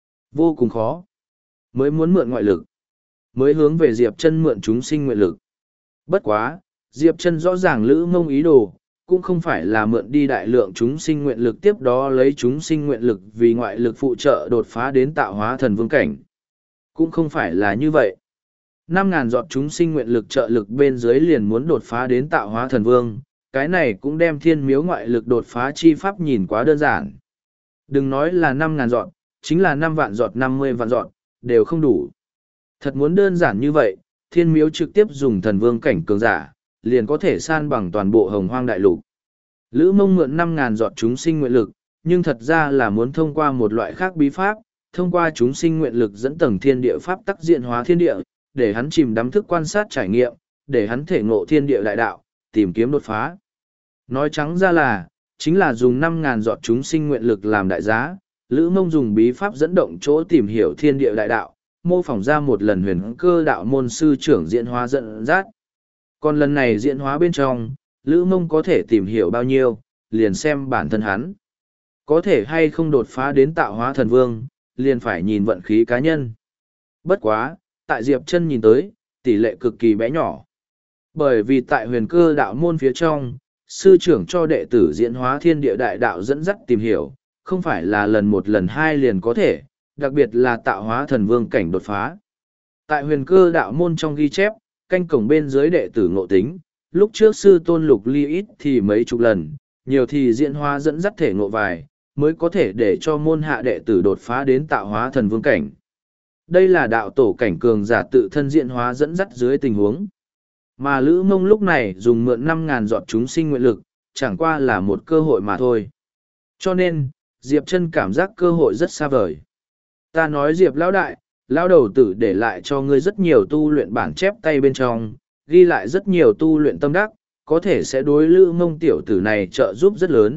Vô cùng khó. Mới muốn mượn ngoại lực. Mới hướng về Diệp Chân mượn chúng sinh nguyện lực. Bất quá, Diệp Chân rõ ràng Lữ Mông ý đồ, cũng không phải là mượn đi đại lượng chúng sinh nguyện lực tiếp đó lấy chúng sinh nguyện lực vì ngoại lực phụ trợ đột phá đến tạo hóa thần vương cảnh. Cũng không phải là như vậy. 5.000 giọt chúng sinh nguyện lực trợ lực bên dưới liền muốn đột phá đến tạo hóa thần vương, cái này cũng đem thiên miếu ngoại lực đột phá chi pháp nhìn quá đơn giản. Đừng nói là 5.000 giọt, chính là 5 vạn giọt 50 vạn giọt, đều không đủ. Thật muốn đơn giản như vậy, thiên miếu trực tiếp dùng thần vương cảnh cường giả, liền có thể san bằng toàn bộ hồng hoang đại lục. Lữ Mông mượn 5.000 giọt chúng sinh nguyện lực, nhưng thật ra là muốn thông qua một loại khác bí pháp, thông qua chúng sinh nguyện lực dẫn tầng thiên địa pháp tắc diện hóa thiên địa, để hắn chìm đắm thức quan sát trải nghiệm, để hắn thể ngộ thiên địa đại đạo, tìm kiếm đột phá. Nói trắng ra là, chính là dùng 5.000 giọt chúng sinh nguyện lực làm đại giá, Lữ Mông dùng bí pháp dẫn động chỗ tìm hiểu thiên địa đại đạo, mô phỏng ra một lần huyền cơ đạo môn sư trưởng diễn hóa dẫn dắt. Còn lần này diễn hóa bên trong, Lữ Mông có thể tìm hiểu bao nhiêu, liền xem bản thân hắn. Có thể hay không đột phá đến tạo hóa thần vương, liền phải nhìn vận khí cá nhân. Bất quá, tại Diệp Chân nhìn tới, tỷ lệ cực kỳ bé nhỏ. Bởi vì tại huyền cơ đạo môn phía trong, sư trưởng cho đệ tử diễn hóa thiên địa đại đạo dẫn dắt tìm hiểu, không phải là lần một lần hai liền có thể, đặc biệt là tạo hóa thần vương cảnh đột phá. Tại huyền cơ đạo môn trong ghi chép, canh cổng bên dưới đệ tử ngộ tính, lúc trước sư tôn Lục Ly ít thì mấy chục lần, nhiều thì diễn hóa dẫn dắt thể ngộ vài, mới có thể để cho môn hạ đệ tử đột phá đến tạo hóa thần vương cảnh. Đây là đạo tổ cảnh cường giả tự thân diễn hóa dẫn dắt dưới tình huống. Mà Lữ Mông lúc này dùng mượn 5.000 giọt chúng sinh nguyện lực, chẳng qua là một cơ hội mà thôi. Cho nên, Diệp Chân cảm giác cơ hội rất xa vời. Ta nói Diệp lão đại, lão đầu tử để lại cho ngươi rất nhiều tu luyện bản chép tay bên trong, ghi lại rất nhiều tu luyện tâm đắc, có thể sẽ đối Lữ Mông tiểu tử này trợ giúp rất lớn,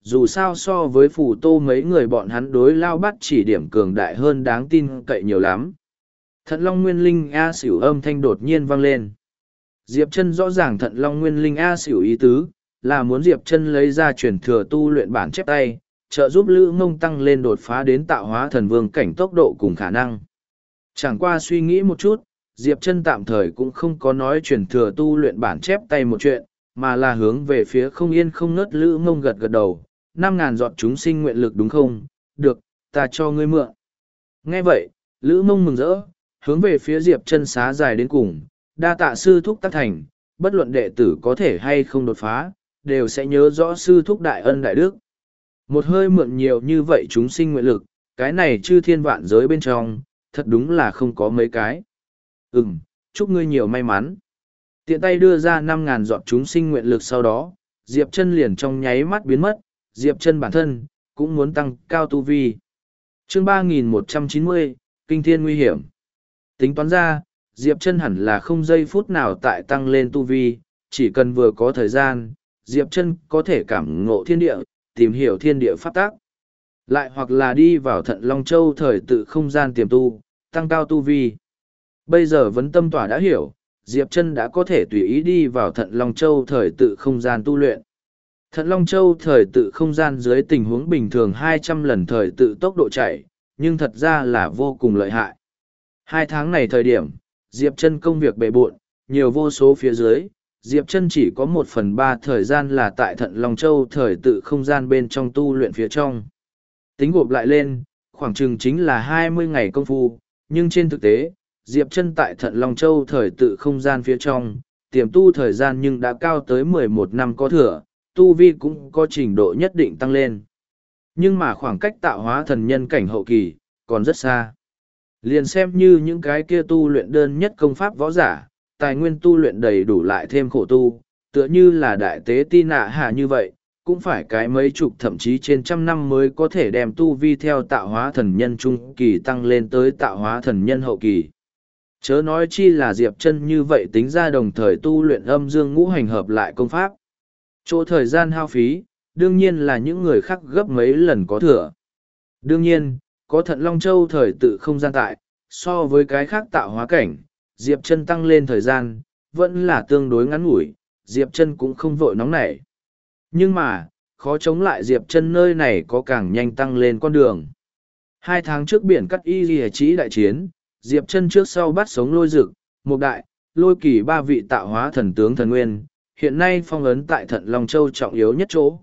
dù sao so với phù tô mấy người bọn hắn đối lao bắt chỉ điểm cường đại hơn đáng tin cậy nhiều lắm. Thận Long Nguyên Linh A xỉu âm thanh đột nhiên vang lên. Diệp Chân rõ ràng Thận Long Nguyên Linh A xỉu ý tứ, là muốn Diệp Chân lấy ra truyền thừa tu luyện bản chép tay, trợ giúp Lữ Mông tăng lên đột phá đến tạo hóa thần vương cảnh tốc độ cùng khả năng. Chẳng qua suy nghĩ một chút, Diệp Chân tạm thời cũng không có nói truyền thừa tu luyện bản chép tay một chuyện, mà là hướng về phía không yên không ngớt Lữ Mông gật gật đầu, 5.000 giọt chúng sinh nguyện lực đúng không? Được, ta cho ngươi mượn. Nghe vậy, Lữ Mông mừng rỡ, hướng về phía Diệp Chân xá dài đến cùng, đa tạ sư thúc tác thành, bất luận đệ tử có thể hay không đột phá, đều sẽ nhớ rõ sư thúc đại ân đại đức. Một hơi mượn nhiều như vậy chúng sinh nguyện lực, cái này chư thiên vạn giới bên trong, thật đúng là không có mấy cái. Chúc ngươi nhiều may mắn. Tiện tay đưa ra 5.000 giọt chúng sinh nguyện lực sau đó, Diệp Chân liền trong nháy mắt biến mất, Diệp Chân bản thân, cũng muốn tăng cao tu vi. Chương 3190, Kinh Thiên Nguy Hiểm. Tính toán ra, Diệp Chân hẳn là không giây phút nào tại tăng lên tu vi, chỉ cần vừa có thời gian, Diệp Chân có thể cảm ngộ thiên địa, tìm hiểu thiên địa pháp tắc. Lại hoặc là đi vào Thận Long Châu thời tự không gian tiềm tu, tăng cao tu vi. Bây giờ vấn tâm tỏa đã hiểu, Diệp Chân đã có thể tùy ý đi vào Thận Long Châu thời tự không gian tu luyện. Thận Long Châu thời tự không gian dưới tình huống bình thường 200 lần thời tự tốc độ chạy, nhưng thật ra là vô cùng lợi hại. 2 tháng này thời điểm, Diệp Chân công việc bề bộn, nhiều vô số phía dưới, Diệp Chân chỉ có 1/3 thời gian là tại Thận Long Châu thời tự không gian bên trong tu luyện phía trong. Tính gộp lại lên, khoảng chừng chính là 20 ngày công phu, nhưng trên thực tế, Diệp Chân tại Thận Long Châu thời tự không gian phía trong, tiềm tu thời gian nhưng đã cao tới 11 năm có thừa, tu vi cũng có trình độ nhất định tăng lên. Nhưng mà khoảng cách tạo hóa thần nhân cảnh hậu kỳ, còn rất xa. Liền xem như những cái kia tu luyện đơn nhất công pháp võ giả, tài nguyên tu luyện đầy đủ lại thêm khổ tu, tựa như là đại tế ti nạ hạ như vậy, cũng phải cái mấy chục thậm chí trên trăm năm mới có thể đem tu vi theo tạo hóa thần nhân trung kỳ tăng lên tới tạo hóa thần nhân hậu kỳ. Chớ nói chi là Diệp Chân như vậy tính ra đồng thời tu luyện âm dương ngũ hành hợp lại công pháp. Chỗ thời gian hao phí, đương nhiên là những người khác gấp mấy lần có thừa. Đương nhiên, có Thận Long Châu thời tự không gian tại, so với cái khác tạo hóa cảnh, Diệp Chân tăng lên thời gian, vẫn là tương đối ngắn ngủi, Diệp Chân cũng không vội nóng nảy. Nhưng mà, khó chống lại Diệp Chân nơi này có càng nhanh tăng lên con đường. 2 tháng trước biển cắt y lìa chỉ đại chiến, Diệp Chân trước sau bắt sống Lôi Dực, Mộc Đại, Lôi Kỳ 3 vị tạo hóa thần tướng thần nguyên, hiện nay phong ấn tại Thận Long Châu trọng yếu nhất chỗ.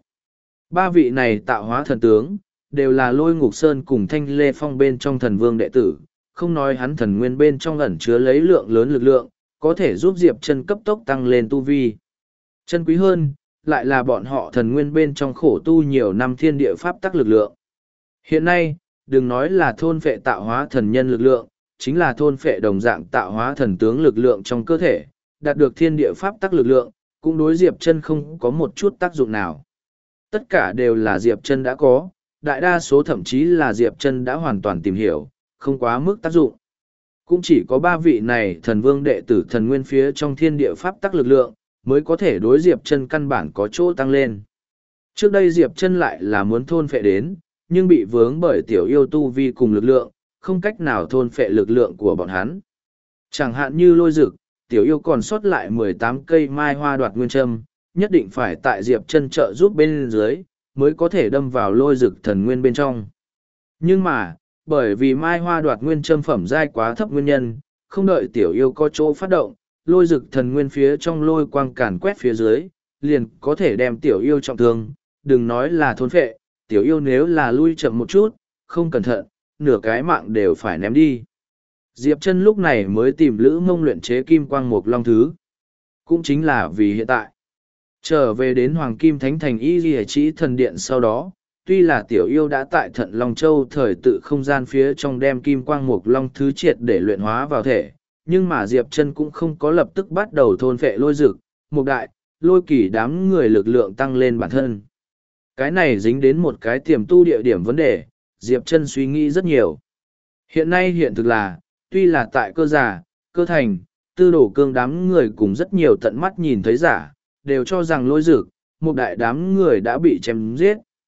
3 vị này tạo hóa thần tướng, đều là Lôi Ngục Sơn cùng Thanh Lê Phong bên trong thần vương đệ tử, không nói hắn thần nguyên bên trong ẩn chứa lấy lượng lớn lực lượng, có thể giúp Diệp Chân cấp tốc tăng lên tu vi. Chân quý hơn, lại là bọn họ thần nguyên bên trong khổ tu nhiều năm thiên địa pháp tắc lực lượng. Hiện nay, đừng nói là thôn phệ tạo hóa thần nhân lực lượng, chính là thôn phệ đồng dạng tạo hóa thần tướng lực lượng trong cơ thể, đạt được thiên địa pháp tắc lực lượng, cũng đối Diệp Chân không có một chút tác dụng nào. Tất cả đều là Diệp Chân đã có, đại đa số thậm chí là Diệp Chân đã hoàn toàn tìm hiểu, không quá mức tác dụng. Cũng chỉ có 3 vị này thần vương đệ tử thần nguyên phía trong thiên địa pháp tắc lực lượng, mới có thể đối Diệp Chân căn bản có chỗ tăng lên. Trước đây Diệp Chân lại là muốn thôn phệ đến, nhưng bị vướng bởi tiểu yêu tu vi cùng lực lượng, không cách nào thôn phệ lực lượng của bọn hắn. Chẳng hạn như Lôi Dực, tiểu yêu còn sót lại 18 cây mai hoa đoạt nguyên châm, nhất định phải tại Diệp Chân trợ giúp bên dưới, mới có thể đâm vào Lôi Dực thần nguyên bên trong. Nhưng mà, bởi vì mai hoa đoạt nguyên châm phẩm giai quá thấp nguyên nhân, không đợi tiểu yêu có chỗ phát động, Lôi Dực thần nguyên phía trong lôi quang càn quét phía dưới, liền có thể đem tiểu yêu trọng thương, đừng nói là thôn phệ, tiểu yêu nếu là lui chậm một chút, không cẩn thận, nửa cái mạng đều phải ném đi. Diệp Chân lúc này mới tìm Lữ Mông luyện chế kim quang mộc long thứ. Cũng chính là vì hiện tại, trở về đến Hoàng Kim Thánh Thành Y Lìa Chỉ Thần Điện sau đó, tuy là tiểu yêu đã tại Thận Long Châu thời tự không gian phía trong đem kim quang mộc long thứ triệt để luyện hóa vào thể, nhưng mà Diệp Chân cũng không có lập tức bắt đầu thôn phệ Lôi Dực, Mộc Đại, Lôi Kỳ đám người lực lượng tăng lên bản thân. Cái này dính đến một cái tiềm tu địa điểm vấn đề, Diệp Chân suy nghĩ rất nhiều. Hiện nay hiện thực là, tuy là tại Cơ Giả, Cơ Thành, Tư Đồ Cương đám người cùng rất nhiều tận mắt nhìn thấy giả, đều cho rằng Lôi Dực, Mộc Đại đám người đã bị chém giết.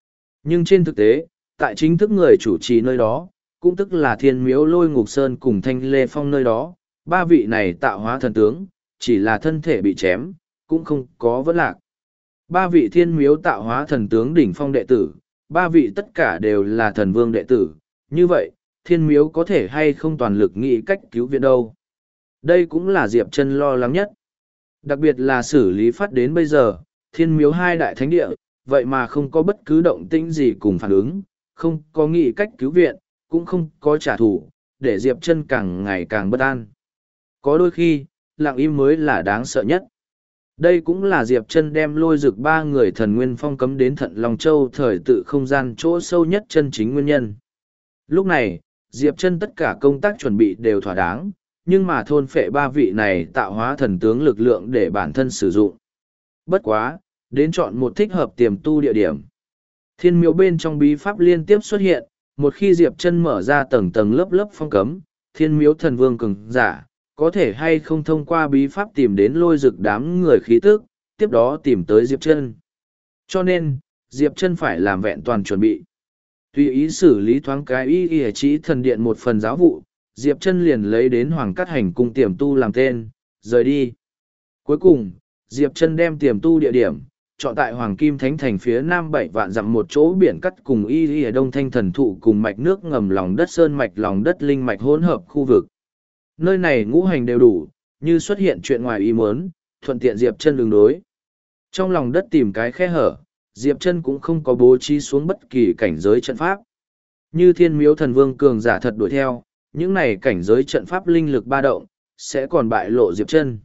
Nhưng trên thực tế, tại chính thức người chủ trì nơi đó, cũng tức là Thiên Miếu Lôi Ngục Sơn cùng Thanh Lê Phong nơi đó, ba vị này tạo hóa thần tướng, chỉ là thân thể bị chém, cũng không có vấn lạc. Ba vị Thiên Miếu tạo hóa thần tướng đỉnh phong đệ tử, ba vị tất cả đều là thần vương đệ tử, như vậy, Thiên Miếu có thể hay không toàn lực nghĩ cách cứu viện đâu. Đây cũng là Diệp Chân lo lắng nhất. Đặc biệt là xử lý phát đến bây giờ, Thiên Miếu hai đại thánh địa, vậy mà không có bất cứ động tĩnh gì cùng phản ứng, không có nghĩ cách cứu viện, cũng không có trả thù, để Diệp Chân càng ngày càng bất an. Có đôi khi, lặng im mới là đáng sợ nhất. Đây cũng là Diệp Chân đem Lôi Dực ba người thần nguyên phong cấm đến Thận Long Châu thời tự không gian chỗ sâu nhất chân chính nguyên nhân. Lúc này, Diệp Chân tất cả công tác chuẩn bị đều thỏa đáng, nhưng mà thôn phệ ba vị này tạo hóa thần tướng lực lượng để bản thân sử dụng. Bất quá, đến chọn một thích hợp tiềm tu địa điểm. Thiên Miếu bên trong bí pháp liên tiếp xuất hiện, một khi Diệp Chân mở ra tầng tầng lớp lớp phong cấm, Thiên Miếu thần vương cường giả, có thể hay không thông qua bí pháp tìm đến Lôi Dực đám người khí tức, tiếp đó tìm tới Diệp Chân. Cho nên, Diệp Chân phải làm vẹn toàn chuẩn bị. Tùy ý xử lý thoáng cái y chỉ thần điện một phần giáo vụ, Diệp Chân liền lấy đến Hoàng Cát Hành cung tiềm tu làm tên, rời đi. Cuối cùng, Diệp Chân đem tiềm tu địa điểm, chọn tại Hoàng Kim Thánh Thành phía nam 7 vạn dặm một chỗ biển cắt cùng y ở đông thanh thần thụ cùng mạch nước ngầm lòng đất sơn mạch lòng đất linh mạch hỗn hợp khu vực. Nơi này ngũ hành đều đủ, như xuất hiện chuyện ngoài ý muốn, thuận tiện Diệp Chân đường đối. Trong lòng đất tìm cái khe hở, Diệp Chân cũng không có bố trí xuống bất kỳ cảnh giới trận pháp. Như Thiên Miếu thần vương cường giả thật đuổi theo, những này cảnh giới trận pháp linh lực ba động, sẽ còn bại lộ Diệp Chân.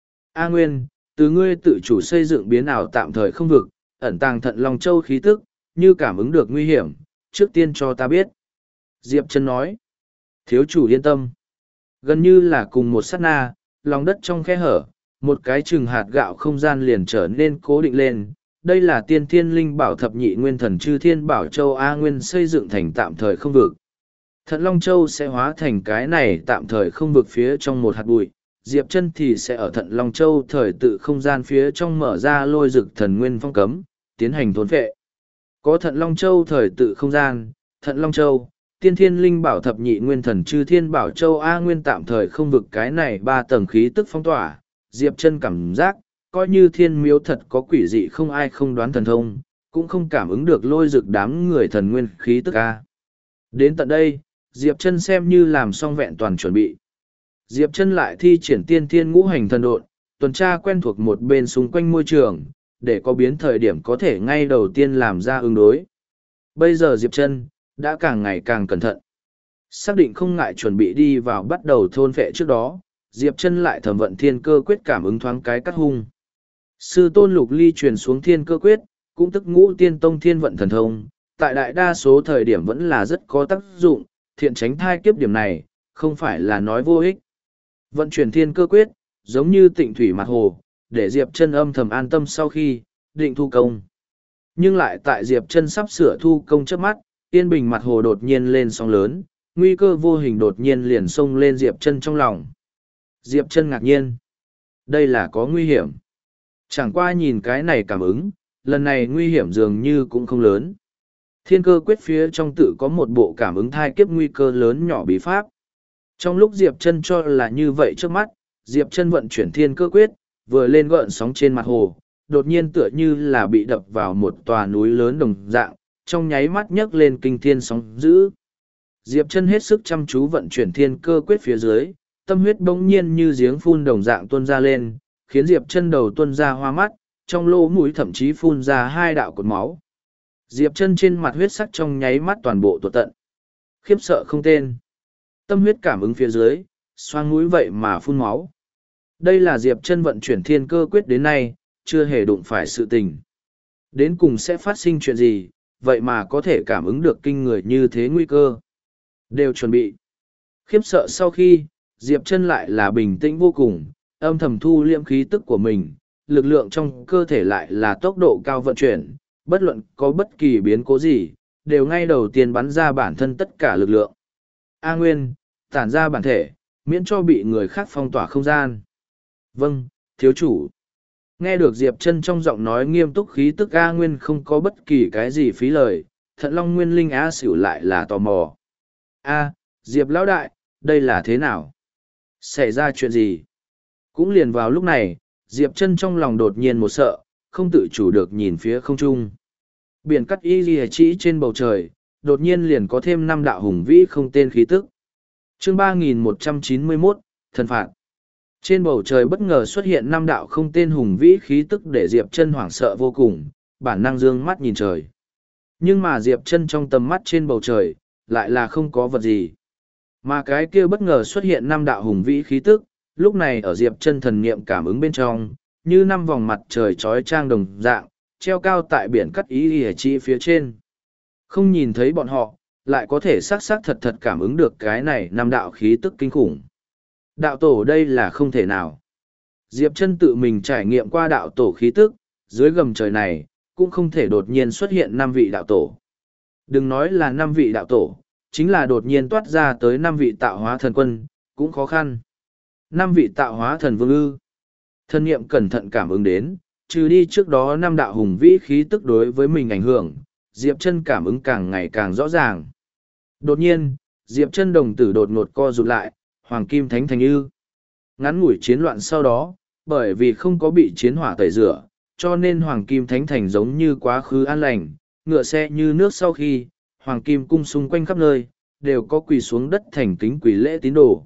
A Nguyên, từ ngươi tự chủ xây dựng biến ảo tạm thời không vực, ẩn tàng Thận Long Châu khí tức, như cảm ứng được nguy hiểm, trước tiên cho ta biết. Diệp Chân nói. Thiếu chủ yên tâm. Gần như là cùng một sát na, lòng đất trong khe hở, một cái chừng hạt gạo không gian liền trở nên cố định lên. Đây là tiên thiên linh bảo thập nhị nguyên thần chư thiên bảo châu A Nguyên xây dựng thành tạm thời không vực. Thận Long Châu sẽ hóa thành cái này tạm thời không vực phía trong một hạt bụi, Diệp Chân thì sẽ ở Thận Long Châu thời tự không gian phía trong mở ra Lôi Dực thần nguyên phong cấm, tiến hành thôn phệ. Có Thận Long Châu thời tự không gian, Thận Long Châu, tiên thiên linh bảo thập nhị nguyên thần chư thiên bảo châu A Nguyên tạm thời không vực cái này 3 tầng khí tức phong tỏa, Diệp Chân cảm giác, coi như Thiên Miếu thật có quỷ dị không ai không đoán thần thông, cũng không cảm ứng được Lôi Dực đám người thần nguyên khí tức A. Đến tận đây, Diệp Chân xem như làm xong vẹn toàn chuẩn bị. Diệp Chân lại thi triển tiên thiên ngũ hành thần độn, tuần tra quen thuộc một bên xung quanh môi trường, để có biến thời điểm có thể ngay đầu tiên làm ra ứng đối. Bây giờ Diệp Chân đã càng ngày càng cẩn thận. Xác định không ngại chuẩn bị đi vào bắt đầu thôn phệ trước đó, Diệp Chân lại thẩm vận thiên cơ quyết cảm ứng thoáng cái cắt hung. Sư tôn Lục Ly truyền xuống thiên cơ quyết, cũng tức ngũ tiên tông thiên vận thần thông, tại đại đa số thời điểm vẫn là rất có tác dụng, thiện tránh thai kiếp điểm này, không phải là nói vô ích. Vận chuyển thiên cơ quyết, giống như tịnh thủy mặt hồ, để Diệp Chân âm thầm an tâm sau khi định thu công. Nhưng lại tại Diệp Chân sắp sửa thu công chớp mắt, yên bình mặt hồ đột nhiên lên sóng lớn, nguy cơ vô hình đột nhiên liền xông lên Diệp Chân trong lòng. Diệp Chân ngạc nhiên. Đây là có nguy hiểm. Chẳng qua nhìn cái này cảm ứng, lần này nguy hiểm dường như cũng không lớn. Thiên cơ quyết phía trong tự có một bộ cảm ứng thai kiếp nguy cơ lớn nhỏ bí pháp. Trong lúc Diệp Chân cho là như vậy trước mắt, Diệp Chân vận chuyển thiên cơ quyết, vừa lên gợn sóng trên mặt hồ, đột nhiên tựa như là bị đập vào một tòa núi lớn đồng dạng, trong nháy mắt nhấc lên kinh thiên sóng dữ. Diệp Chân hết sức chăm chú vận chuyển thiên cơ quyết phía dưới, tâm huyết bỗng nhiên như giếng phun đồng dạng tuôn ra lên, khiến Diệp Chân đầu tuôn ra hoa mắt, trong lỗ mũi thậm chí phun ra 2 đạo cột máu. Diệp Chân trên mặt huyết sắc trong nháy mắt toàn bộ tuột tận. Khiếp sợ không tên. Tâm huyết cảm ứng phía dưới, xoang mũi vậy mà phun máu. Đây là Diệp Chân vận chuyển thiên cơ quyết đến nay, chưa hề đụng phải sự tình. Đến cùng sẽ phát sinh chuyện gì, vậy mà có thể cảm ứng được kinh người như thế nguy cơ. Đều chuẩn bị. Khiếp sợ sau khi, Diệp Chân lại là bình tĩnh vô cùng, âm thầm thu liễm khí tức của mình, lực lượng trong cơ thể lại là tốc độ cao vận chuyển, bất luận có bất kỳ biến cố gì, đều ngay đầu tiên bắn ra bản thân tất cả lực lượng. A Nguyên, tản ra bản thể, miễn cho bị người khác phong tỏa không gian. Vâng, thiếu chủ. Nghe được Diệp Chân trong giọng nói nghiêm túc khí tức A Nguyên không có bất kỳ cái gì phí lời, Thận Long Nguyên Linh Á xỉu lại là tò mò. A, Diệp lão đại, đây là thế nào? Xảy ra chuyện gì? Cũng liền vào lúc này, Diệp Chân trong lòng đột nhiên một sợ, không tự chủ được nhìn phía không trung. Biển cắt y lìa chỉ trên bầu trời, đột nhiên liền có thêm 5 đạo hùng vĩ không tên khí tức. Chương 3191, Thần phạt. Trên bầu trời bất ngờ xuất hiện 5 đạo không tên hùng vĩ khí tức để Diệp Chân hoảng sợ vô cùng, bản năng dương mắt nhìn trời. Nhưng mà Diệp Chân trong tầm mắt trên bầu trời, lại là không có vật gì. Mà cái kia bất ngờ xuất hiện 5 đạo hùng vĩ khí tức, lúc này ở Diệp Chân thần niệm cảm ứng bên trong, như 5 vòng mặt trời chói chang đồng dạng, treo cao tại biển cắt ý lìa chi phía trên. Không nhìn thấy bọn họ, lại có thể xác xác thật thật cảm ứng được cái này 5 đạo khí tức kinh khủng. Đạo tổ đây là không thể nào. Diệp Chân tự mình trải nghiệm qua đạo tổ khí tức, dưới gầm trời này, cũng không thể đột nhiên xuất hiện 5 vị đạo tổ. Đừng nói là 5 vị đạo tổ, chính là đột nhiên toát ra tới 5 vị tạo hóa thần quân, cũng khó khăn. 5 vị tạo hóa thần vương ư. Thân niệm cẩn thận cảm ứng đến, trừ đi trước đó 5 đạo hùng vĩ khí tức đối với mình ảnh hưởng, Diệp Chân cảm ứng càng ngày càng rõ ràng. Đột nhiên, Diệp Chân đồng tử đột ngột co rụt lại, Hoàng Kim Thánh Thành ư. Ngắn ngủi chiến loạn sau đó, bởi vì không có bị chiến hỏa tẩy rửa, cho nên Hoàng Kim Thánh Thành giống như quá khứ an lành, ngựa xe như nước sau khi, Hoàng Kim Cung xung quanh khắp nơi, đều có quỳ xuống đất thành kính quỳ lễ tín đồ.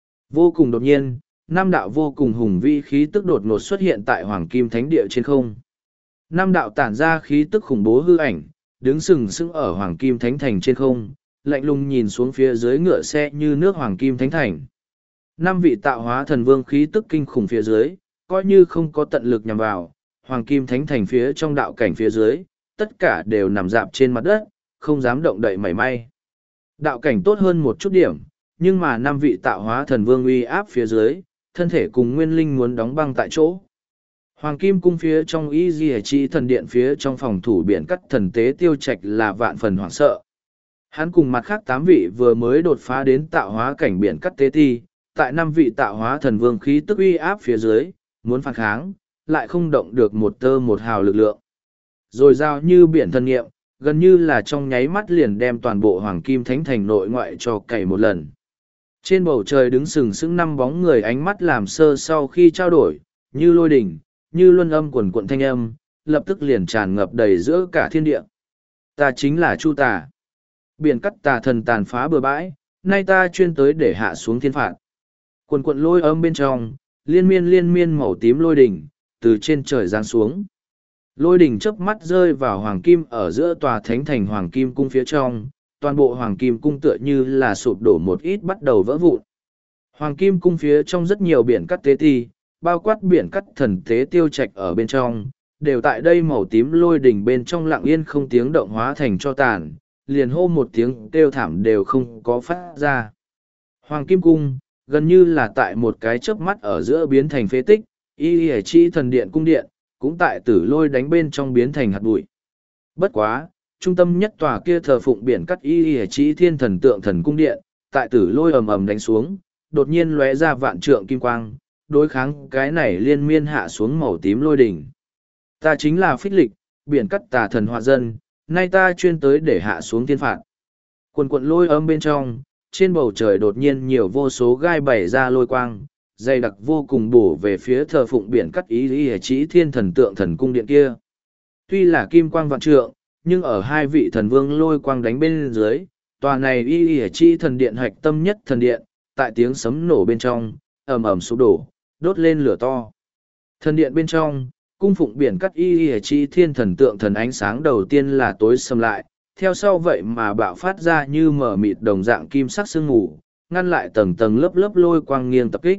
Vô cùng đột nhiên, 5 đạo vô cùng hùng vĩ khí tức đột ngột xuất hiện tại Hoàng Kim Thánh Địa trên không. 5 đạo tản ra khí tức khủng bố hư ảnh, đứng sừng sững ở Hoàng Kim Thánh Thành trên không, lạnh lùng nhìn xuống phía dưới ngựa xe như nước Hoàng Kim Thánh Thành. 5 vị tạo hóa thần vương khí tức kinh khủng phía dưới, coi như không có tận lực nhằm vào, Hoàng Kim Thánh Thành phía trong đạo cảnh phía dưới, tất cả đều nằm dạp trên mặt đất, không dám động đậy mảy may. Đạo cảnh tốt hơn một chút điểm, nhưng mà 5 vị tạo hóa thần vương uy áp phía dưới, thân thể cùng nguyên linh muốn đóng băng tại chỗ. Hoàng Kim Cung phía trong y di chi thần điện phía trong phòng thủ biển cắt thần tế Tiêu Trạch là vạn phần hoảng sợ. Hắn cùng mặt khác 8 vị vừa mới đột phá đến tạo hóa cảnh biển cắt tế ti, tại 5 vị tạo hóa thần vương khí tức uy áp phía dưới, muốn phản kháng, lại không động được một tơ một hào lực lượng. Rồi giao như biển thần nghiệm, gần như là trong nháy mắt liền đem toàn bộ Hoàng Kim Thánh Thành nội ngoại cho cày một lần. Trên bầu trời đứng sừng sững 5 bóng người, ánh mắt làm sơ sau khi trao đổi, như lôi đỉnh, như luân âm quần quận thanh âm, lập tức liền tràn ngập đầy giữa cả thiên địa. Ta chính là Chu Tà. Biển cắt tà thần tàn phá bừa bãi, nay ta chuyên tới để hạ xuống thiên phạt. Quần quận lôi âm bên trong, liên miên màu tím lôi đỉnh, từ trên trời giáng xuống. Lôi đỉnh chớp mắt rơi vào Hoàng Kim ở giữa tòa thánh thành Hoàng Kim Cung phía trong, toàn bộ Hoàng Kim Cung tựa như là sụp đổ một ít bắt đầu vỡ vụn. Hoàng Kim Cung phía trong rất nhiều biển cắt tế ti, bao quát biển cắt thần tế Tiêu Trạch ở bên trong, đều tại đây màu tím lôi đỉnh bên trong lặng yên không tiếng động hóa thành cho tàn, liền hô một tiếng kêu thảm đều không có phát ra. Hoàng Kim Cung, gần như là tại một cái chớp mắt ở giữa biến thành phế tích, y hề chi thần điện cung điện, cũng tại tử lôi đánh bên trong biến thành hạt bụi. Bất quá, trung tâm nhất tòa kia thờ phụng biển cắt y hề chi thiên thần tượng thần cung điện, tại tử lôi ầm ầm đánh xuống, đột nhiên lóe ra vạn trượng kim quang, đối kháng cái này liên miên hạ xuống màu tím lôi đỉnh. Ta chính là Phích Lịch, biển cắt tà thần họa dân, nay ta chuyên tới để hạ xuống thiên phạt. Quần quận lôi âm bên trong, trên bầu trời đột nhiên nhiều vô số gai bảy ra lôi quang, dày đặc vô cùng bổ về phía thờ phụng biển cắt ý lý trí thiên thần tượng thần cung điện kia. Tuy là kim quang vạn trượng, nhưng ở 2 vị thần vương lôi quang đánh bên dưới, tòa này y lý trí thần điện hạch tâm nhất thần điện, tại tiếng sấm nổ bên trong, ầm ầm sụp đổ, đốt lên lửa to. Thần điện bên trong, cung phụng biển cắt y lý trí thiên thần tượng thần ánh sáng đầu tiên là tối sầm lại, theo sau vậy mà bạo phát ra như mở mịt đồng dạng kim sắc sương mù, ngăn lại tầng tầng lớp lớp lôi quang nghiêng tập kích.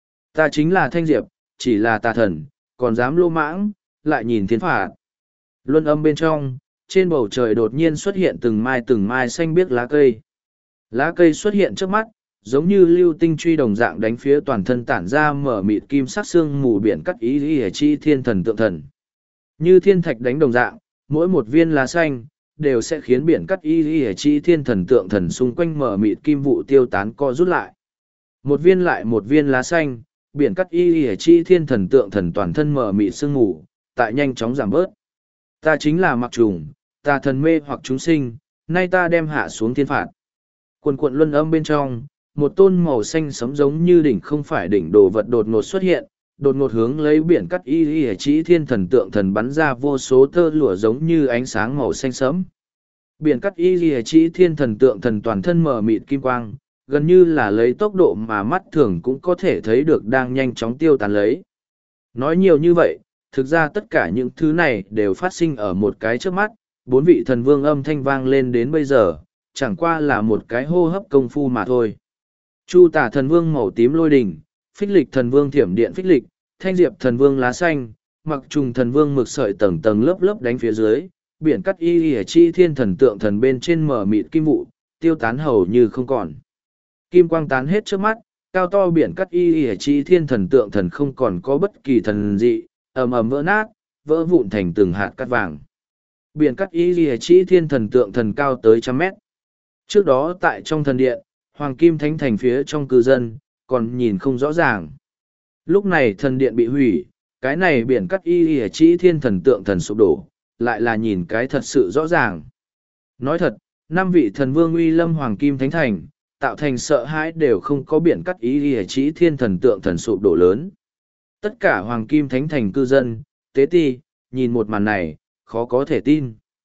Ta chính là Thanh Diệp, chỉ là tà thần, còn dám lô mãng, lại nhìn thiên phạt. Luân âm bên trong, trên bầu trời đột nhiên xuất hiện từng mai xanh biếc lá cây. Lá cây xuất hiện trước mắt, giống như lưu tinh truy đồng dạng đánh phía toàn thân tản ra mở mịt kim sắc sương mù biển cắt ý lý chi thiên thần tượng thần. Như thiên thạch đánh đồng dạng, mỗi một viên lá xanh, đều sẽ khiến biển cắt y lý chi thiên thần tượng thần xung quanh mở mịt kim vụ tiêu tán co rút lại. Một viên lại một viên lá xanh, biển cắt y lý chi thiên thần tượng thần toàn thân mở mịt sương mù, tại nhanh chóng giảm bớt. Ta chính là mặc trùng, tà thần mê hoặc chúng sinh, nay ta đem hạ xuống thiên phạt. Quần quận luân âm bên trong, một tôn màu xanh sẫm giống như đỉnh không phải đỉnh đồ vật đột ngột xuất hiện, đột ngột hướng lấy biển cắt y chỉ thiên thần tượng thần bắn ra vô số tơ lụa giống như ánh sáng màu xanh sẫm. Biển cắt y chỉ thiên thần tượng thần toàn thân mở mịt kim quang, gần như là lấy tốc độ mà mắt thường cũng có thể thấy được đang nhanh chóng tiêu tán lấy. Nói nhiều như vậy, thực ra tất cả những thứ này đều phát sinh ở một cái trước mắt, bốn vị thần vương âm thanh vang lên đến bây giờ, chẳng qua là một cái hô hấp công phu mà thôi. Chu tả thần vương màu tím lôi đình, phích lịch thần vương thiểm điện phích lịch, thanh diệp thần vương lá xanh, mặc trùng thần vương mực sợi tầng tầng lớp lớp đánh phía dưới, biển cắt y chi thiên thần tượng thần bên trên mở mịt kim vụ, tiêu tán hầu như không còn. Kim quang tán hết trước mắt, cao to biển cắt y chi thiên thần tượng thần không còn có bất kỳ thần dị, ầm ầm vỡ nát, vỡ vụn thành từng hạt cát vàng. Biển cắt y chi thiên thần tượng thần cao tới trăm mét. Trước đó tại trong thần điện, Hoàng Kim Thánh Thành phía trong cư dân, còn nhìn không rõ ràng. Lúc này thần điện bị hủy, cái này biển cắt y chỉ thiên thần tượng thần sụp đổ, lại là nhìn cái thật sự rõ ràng. Nói thật, năm vị thần vương uy lâm Hoàng Kim Thánh Thành, tạo thành sợ hãi đều không có biển cắt y chỉ thiên thần tượng thần sụp đổ lớn. Tất cả Hoàng Kim Thánh Thành cư dân, tế ti, nhìn một màn này, khó có thể tin.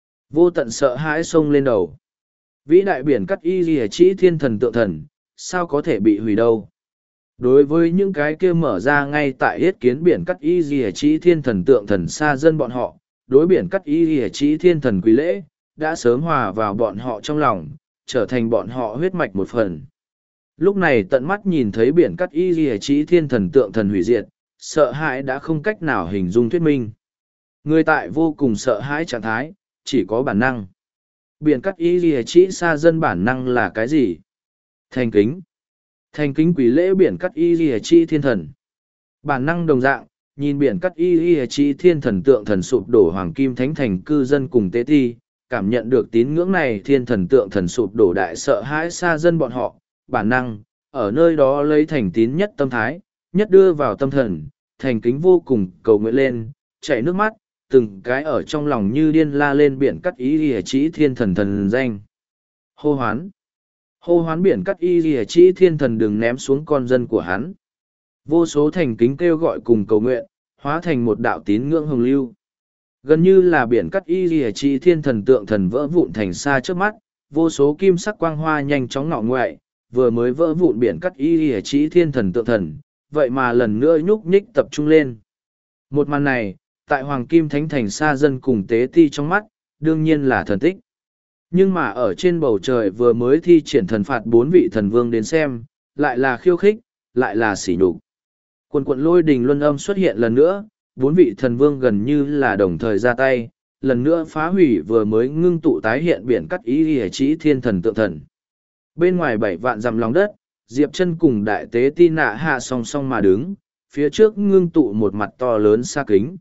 Vô tận sợ hãi xông lên đầu. Vĩ đại biển cắt y chỉ thiên thần tượng thần, sao có thể bị hủy đâu? Đối với những cái kia mở ra ngay tại yết kiến biển cắt y chỉ thiên thần tượng thần xa dân bọn họ, đối biển cắt y chỉ thiên thần quý lễ, đã sớm hòa vào bọn họ trong lòng, trở thành bọn họ huyết mạch một phần. Lúc này tận mắt nhìn thấy biển cắt y chỉ thiên thần tượng thần hủy diệt, sợ hãi đã không cách nào hình dung thuyết minh. Người tại vô cùng sợ hãi trạng thái, chỉ có bản năng. Biển cắt y chỉ xa dân bản năng là cái gì? Thành kính. Thành kính quỷ lễ biển cắt y chi thiên thần. Bản năng đồng dạng, nhìn biển cắt y chi thiên thần tượng thần sụp đổ Hoàng Kim Thánh Thành cư dân cùng tế ti, cảm nhận được tín ngưỡng này thiên thần tượng thần sụp đổ đại sợ hãi xa dân bọn họ, bản năng, ở nơi đó lấy thành tín nhất tâm thái, nhất đưa vào tâm thần, thành kính vô cùng cầu nguyện lên, chảy nước mắt, từng cái ở trong lòng như điên la lên biển cắt y chi thiên thần thần danh. Hô hoán. Hô hoán biển cắt y chỉ thiên thần đừng ném xuống con dân của hắn. Vô số thành kính kêu gọi cùng cầu nguyện, hóa thành một đạo tín ngưỡng hồng lưu. Gần như là biển cắt y chỉ thiên thần tượng thần vỡ vụn thành xa trước mắt, vô số kim sắc quang hoa nhanh chóng ngọ ngoại, vừa mới vỡ vụn biển cắt y chỉ thiên thần tượng thần, vậy mà lần nữa nhúc nhích tập trung lên. Một màn này, tại Hoàng Kim Thánh Thành xa dân cùng tế ti trong mắt, đương nhiên là thần tích. Nhưng mà ở trên bầu trời vừa mới thi triển thần phạt bốn vị thần vương đến xem, lại là khiêu khích, lại là sỉ nhục. Quần quận lôi đình luân âm xuất hiện lần nữa, bốn vị thần vương gần như là đồng thời ra tay, lần nữa phá hủy vừa mới ngưng tụ tái hiện biển cắt y chỉ thiên thần tượng thần. Bên ngoài 7 vạn dặm lòng đất, Diệp Chân cùng đại tế Ti Nạ hạ song song mà đứng, phía trước ngưng tụ một mặt to lớn xa kính.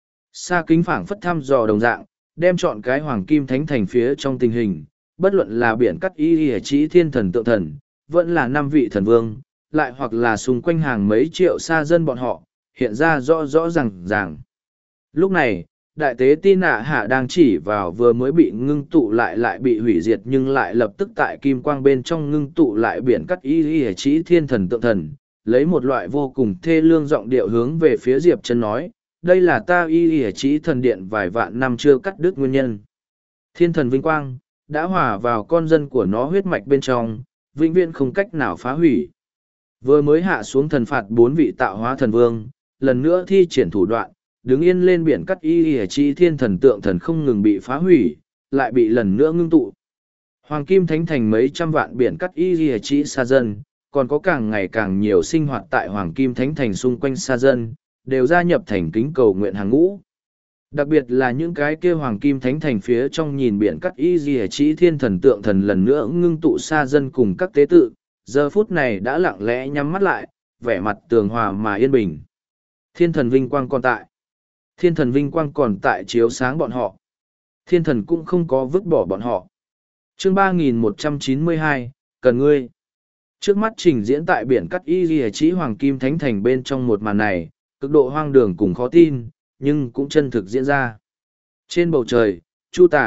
Xa kính phảng phất thăm dò đồng dạng, đem chọn cái Hoàng Kim Thánh Thành phía trong tình hình, bất luận là biển cắt y chỉ thiên thần tượng thần, vẫn là 5 vị thần vương, lại hoặc là xung quanh hàng mấy triệu xa dân bọn họ, hiện ra rõ rõ ràng. Lúc này, đại tế Ti Nạ hạ đang chỉ vào vừa mới bị ngưng tụ lại bị hủy diệt nhưng lại lập tức tại kim quang bên trong ngưng tụ lại biển cắt y chỉ thiên thần tượng thần, lấy một loại vô cùng thê lương giọng điệu hướng về phía Diệp Chân nói, đây là ta y chỉ thần điện vài vạn năm chưa cắt đứt nguyên nhân. Thiên thần vinh quang, đã hòa vào con dân của nó huyết mạch bên trong, vĩnh viễn không cách nào phá hủy. Vừa mới hạ xuống thần phạt 4 vị tạo hóa thần vương, lần nữa thi triển thủ đoạn, đứng yên lên biển cắt y chỉ thiên thần tượng thần không ngừng bị phá hủy, lại bị lần nữa ngưng tụ. Hoàng Kim Thánh Thành mấy trăm vạn biển cắt y chỉ xa dân, còn có càng ngày càng nhiều sinh hoạt tại Hoàng Kim Thánh Thành xung quanh xa dân, đều gia nhập thành kính cầu nguyện hàng ngũ. Đặc biệt là những cái kia Hoàng Kim Thánh Thành phía trong nhìn biển cắt y chỉ thiên thần tượng thần lần nữa ngưng tụ xa dân cùng các tế tự, giờ phút này đã lặng lẽ nhắm mắt lại, vẻ mặt tường hòa mà yên bình. Thiên thần vinh quang còn tại. Thiên thần vinh quang còn tại chiếu sáng bọn họ. Thiên thần cũng không có vứt bỏ bọn họ. Chương 3192, cần ngươi. Trước mắt trình diễn tại biển cắt y chỉ Hoàng Kim Thánh Thành bên trong một màn này, cực độ hoang đường cùng khó tin, nhưng cũng chân thực diễn ra. Trên bầu trời, Chu Tả,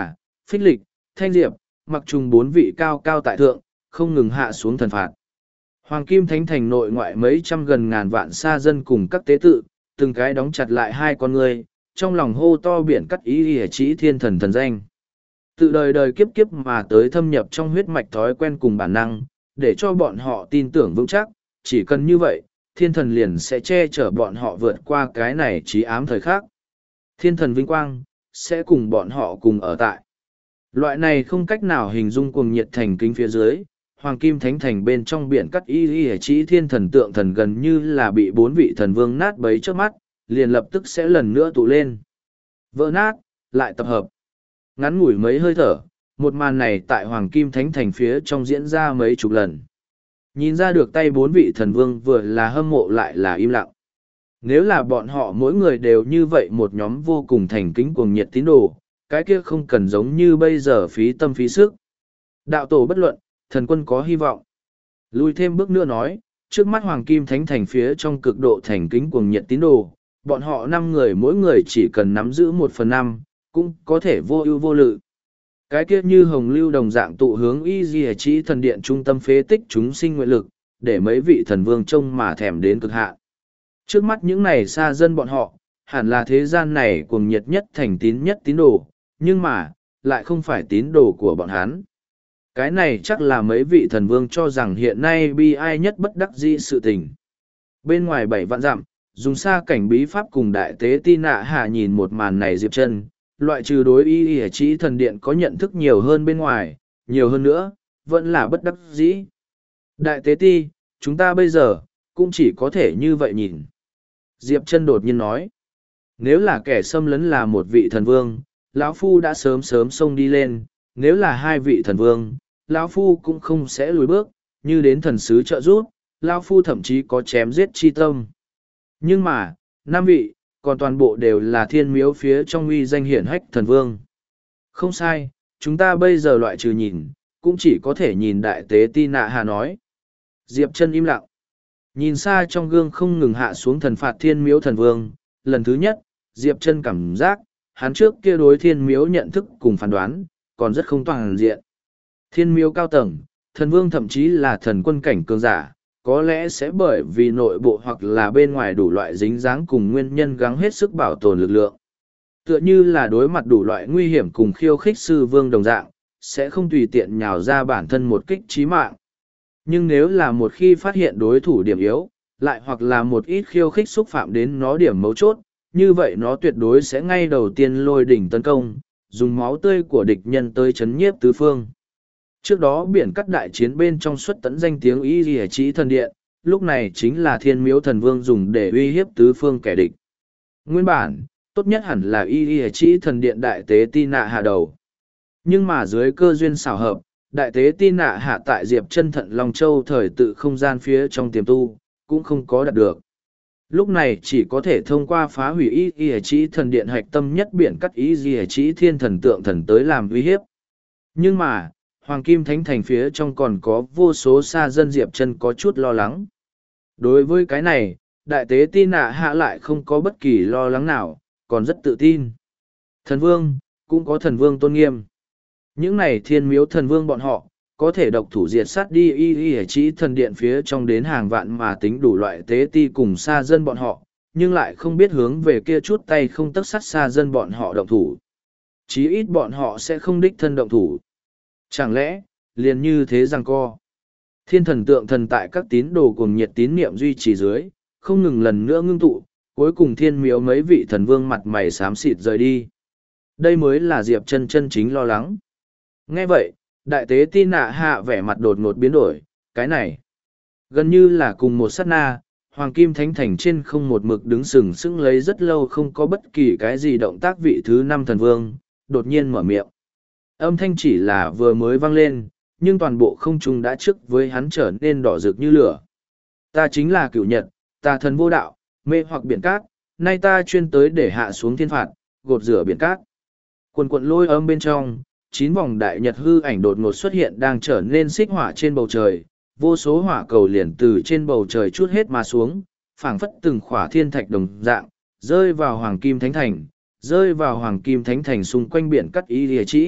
Phích Lịch, Thanh Diệp, Mặc Trùng bốn vị cao cao tại thượng, không ngừng hạ xuống thần phạt. Hoàng Kim Thánh Thành nội ngoại mấy trăm gần ngàn vạn sa dân cùng các tế tự, từng cái đóng chặt lại hai con người, trong lòng hô to biển cắt ý ỉa chỉ thiên thần thần danh. Tự đời đời kiếp kiếp mà tới thâm nhập trong huyết mạch thói quen cùng bản năng, để cho bọn họ tin tưởng vững chắc, chỉ cần như vậy, thiên thần liền sẽ che chở bọn họ vượt qua cái này trí ám thời khắc. Thiên thần vinh quang, sẽ cùng bọn họ cùng ở tại. Loại này không cách nào hình dung cuồng nhiệt thành kính phía dưới, Hoàng Kim Thánh Thành bên trong biển cắt y chỉ thiên thần tượng thần gần như là bị bốn vị thần vương nát bấy trước mắt, liền lập tức sẽ lần nữa tụ lên. Vỡ nát, lại tập hợp. Ngắn ngủi mấy hơi thở, một màn này tại Hoàng Kim Thánh Thành phía trong diễn ra mấy chục lần. Nhìn ra được tay bốn vị thần vương vừa là hâm mộ lại là im lặng. Nếu là bọn họ mỗi người đều như vậy một nhóm vô cùng thành kính cuồng nhiệt tín đồ, cái kia không cần giống như bây giờ phí tâm phí sức. Đạo tổ bất luận, thần quân có hy vọng. Lùi thêm bước nữa nói, trước mắt Hoàng Kim Thánh Thành phía trong cực độ thành kính cuồng nhiệt tín đồ, bọn họ 5 người mỗi người chỉ cần nắm giữ 1/5, cũng có thể vô ưu vô lự. Cái kia như hồng lưu đồng dạng tụ hướng y di chỉ thần điện trung tâm phế tích chúng sinh nguyện lực, để mấy vị thần vương trông mà thèm đến cực hạn. Trước mắt những này xa dân bọn họ, hẳn là thế gian này cuồng nhiệt nhất thành tín nhất tín đồ, nhưng mà, lại không phải tín đồ của bọn hắn. Cái này chắc là mấy vị thần vương cho rằng hiện nay bi ai nhất bất đắc dĩ sự tình. Bên ngoài 7 vạn dặm, dùng xa cảnh bí pháp cùng đại tế ti nạ hạ nhìn một màn này Diệp Chân, loại trừ đối y chỉ thần điện có nhận thức nhiều hơn bên ngoài, nhiều hơn nữa, vẫn là bất đắc dĩ. Đại tế ti, chúng ta bây giờ, cũng chỉ có thể như vậy nhìn. Diệp Chân đột nhiên nói, nếu là kẻ xâm lấn là một vị thần vương, lão phu đã sớm sớm xông đi lên, nếu là 2 vị thần vương, lão phu cũng không sẽ lùi bước, như đến thần sứ trợ giúp, lão phu thậm chí có chém giết chi tâm. Nhưng mà, 5 vị, còn toàn bộ đều là thiên miếu phía trong uy danh hiển hách thần vương. Không sai, chúng ta bây giờ loại trừ nhìn, cũng chỉ có thể nhìn đại tế ti nạ hà nói. Diệp Chân im lặng. Nhìn xa trong gương không ngừng hạ xuống thần phạt thiên miếu thần vương, lần thứ nhất, Diệp Chân cảm giác, hắn trước kia đối thiên miếu nhận thức cùng phán đoán, còn rất không toàn diện. Thiên miếu cao tầng, thần vương thậm chí là thần quân cảnh cường giả, có lẽ sẽ bởi vì nội bộ hoặc là bên ngoài đủ loại dính dáng cùng nguyên nhân gắng hết sức bảo tồn lực lượng. Tựa như là đối mặt đủ loại nguy hiểm cùng khiêu khích sư vương đồng dạng, sẽ không tùy tiện nhào ra bản thân một kích chí mạng. Nhưng nếu là một khi phát hiện đối thủ điểm yếu, lại hoặc là một ít khiêu khích xúc phạm đến nó điểm mấu chốt, như vậy nó tuyệt đối sẽ ngay đầu tiên lôi đỉnh tấn công, dùng máu tươi của địch nhân tới chấn nhiếp tứ phương. Trước đó biển cắt đại chiến bên trong xuất tấn danh tiếng y lìa chỉ thần điện, lúc này chính là thiên miếu thần vương dùng để uy hiếp tứ phương kẻ địch. Nguyên bản, tốt nhất hẳn là y lìa chỉ thần điện đại tế ti nạ hạ đầu. Nhưng mà dưới cơ duyên xảo hợp, đại tế ti nạ hạ tại Diệp Chân Thận Long Châu thời tự không gian phía trong tiềm tu, cũng không có đạt được. Lúc này chỉ có thể thông qua phá hủy y chỉ thần điện hạch tâm nhất biển cắt y chỉ thiên thần tượng thần tới làm uy hiếp. Nhưng mà, Hoàng Kim Thánh Thành phía trong còn có vô số xa dân Diệp Chân có chút lo lắng. Đối với cái này, đại tế ti nạ hạ lại không có bất kỳ lo lắng nào, còn rất tự tin. Thần vương, cũng có thần vương tôn nghiêm. Những này thiên miếu thần vương bọn họ, có thể độc thủ diệt sát đi y chỉ thần điện phía trong đến hàng vạn mà tính đủ loại tế ti cùng xa dân bọn họ, nhưng lại không biết hướng về kia chút tay không tấc sắt xa dân bọn họ động thủ. Chí ít bọn họ sẽ không đích thân động thủ. Chẳng lẽ, liền như thế rằng co. Thiên thần tượng thần tại các tín đồ cùng nhiệt tín niệm duy trì dưới, không ngừng lần nữa ngưng tụ, cuối cùng thiên miếu mấy vị thần vương mặt mày xám xịt rời đi. Đây mới là Diệp Chân chân chính lo lắng. Nghe vậy, đại tế ti nạ hạ vẻ mặt đột ngột biến đổi, cái này. Gần như là cùng một sát na, Hoàng Kim Thánh Thành trên không một mực đứng sừng sững lấy rất lâu không có bất kỳ cái gì động tác vị thứ 5 thần vương, đột nhiên mở miệng. Âm thanh chỉ là vừa mới vang lên, nhưng toàn bộ không trung đã trước với hắn trở nên đỏ rực như lửa. Ta chính là Cửu Nhật, ta thần vô đạo, mê hoặc biển cát, nay ta chuyên tới để hạ xuống thiên phạt, gột rửa biển cát. Quần quận lôi âm bên trong, 9 vòng đại nhật hư ảnh đột ngột xuất hiện đang trở nên xích hỏa trên bầu trời, vô số hỏa cầu liền từ trên bầu trời chút hết mà xuống, phảng phất từng khỏa thiên thạch đồng dạng, rơi vào Hoàng Kim Thánh Thành, rơi vào Hoàng Kim Thánh Thành xung quanh biển cắt y lìa chỉ,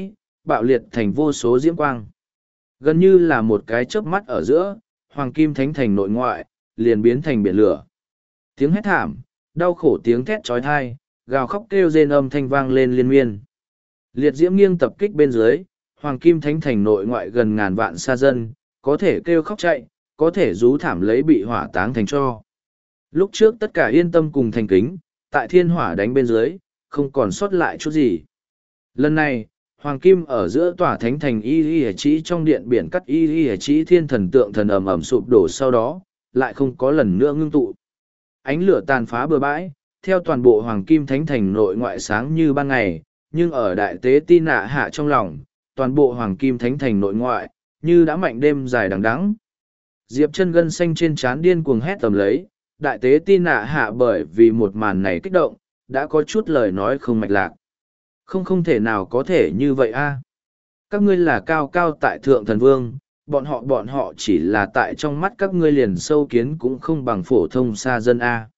bạo liệt thành vô số diễm quang. Gần như là một cái chớp mắt ở giữa, Hoàng Kim Thánh Thành nội ngoại, liền biến thành biển lửa. Tiếng hét thảm, đau khổ tiếng thét trói thai, gào khóc kêu rên âm thanh vang lên liên miên. Liệt diễm nghiêng tập kích bên dưới, Hoàng Kim Thánh Thành nội ngoại gần ngàn vạn sa dân, có thể kêu khóc chạy, có thể rú thảm lấy bị hỏa táng thành tro. Lúc trước tất cả yên tâm cùng thành kính, tại thiên hỏa đánh bên dưới, không còn sót lại chút gì. Lần này, Hoàng Kim ở giữa tòa thánh thành y y chỉ trong điện biển cắt y y chỉ thiên thần tượng thần ầm ầm sụp đổ sau đó, lại không có lần nữa ngưng tụ. Ánh lửa tàn phá bừa bãi, theo toàn bộ Hoàng Kim Thánh Thành nội ngoại sáng như ban ngày, nhưng ở đại tế Ti Nạ Hạ trong lòng, toàn bộ Hoàng Kim Thánh Thành nội ngoại, như đã mạnh đêm dài đằng đẵng. Diệp Chân gân xanh trên trán điên cuồng hét tầm lấy, đại tế Ti Nạ Hạ bởi vì một màn này kích động, đã có chút lời nói không mạch lạc. Không thể nào có thể như vậy a. Các ngươi là cao cao tại thượng thần vương, bọn họ chỉ là tại trong mắt các ngươi liền sâu kiến cũng không bằng phổ thông sa dân a.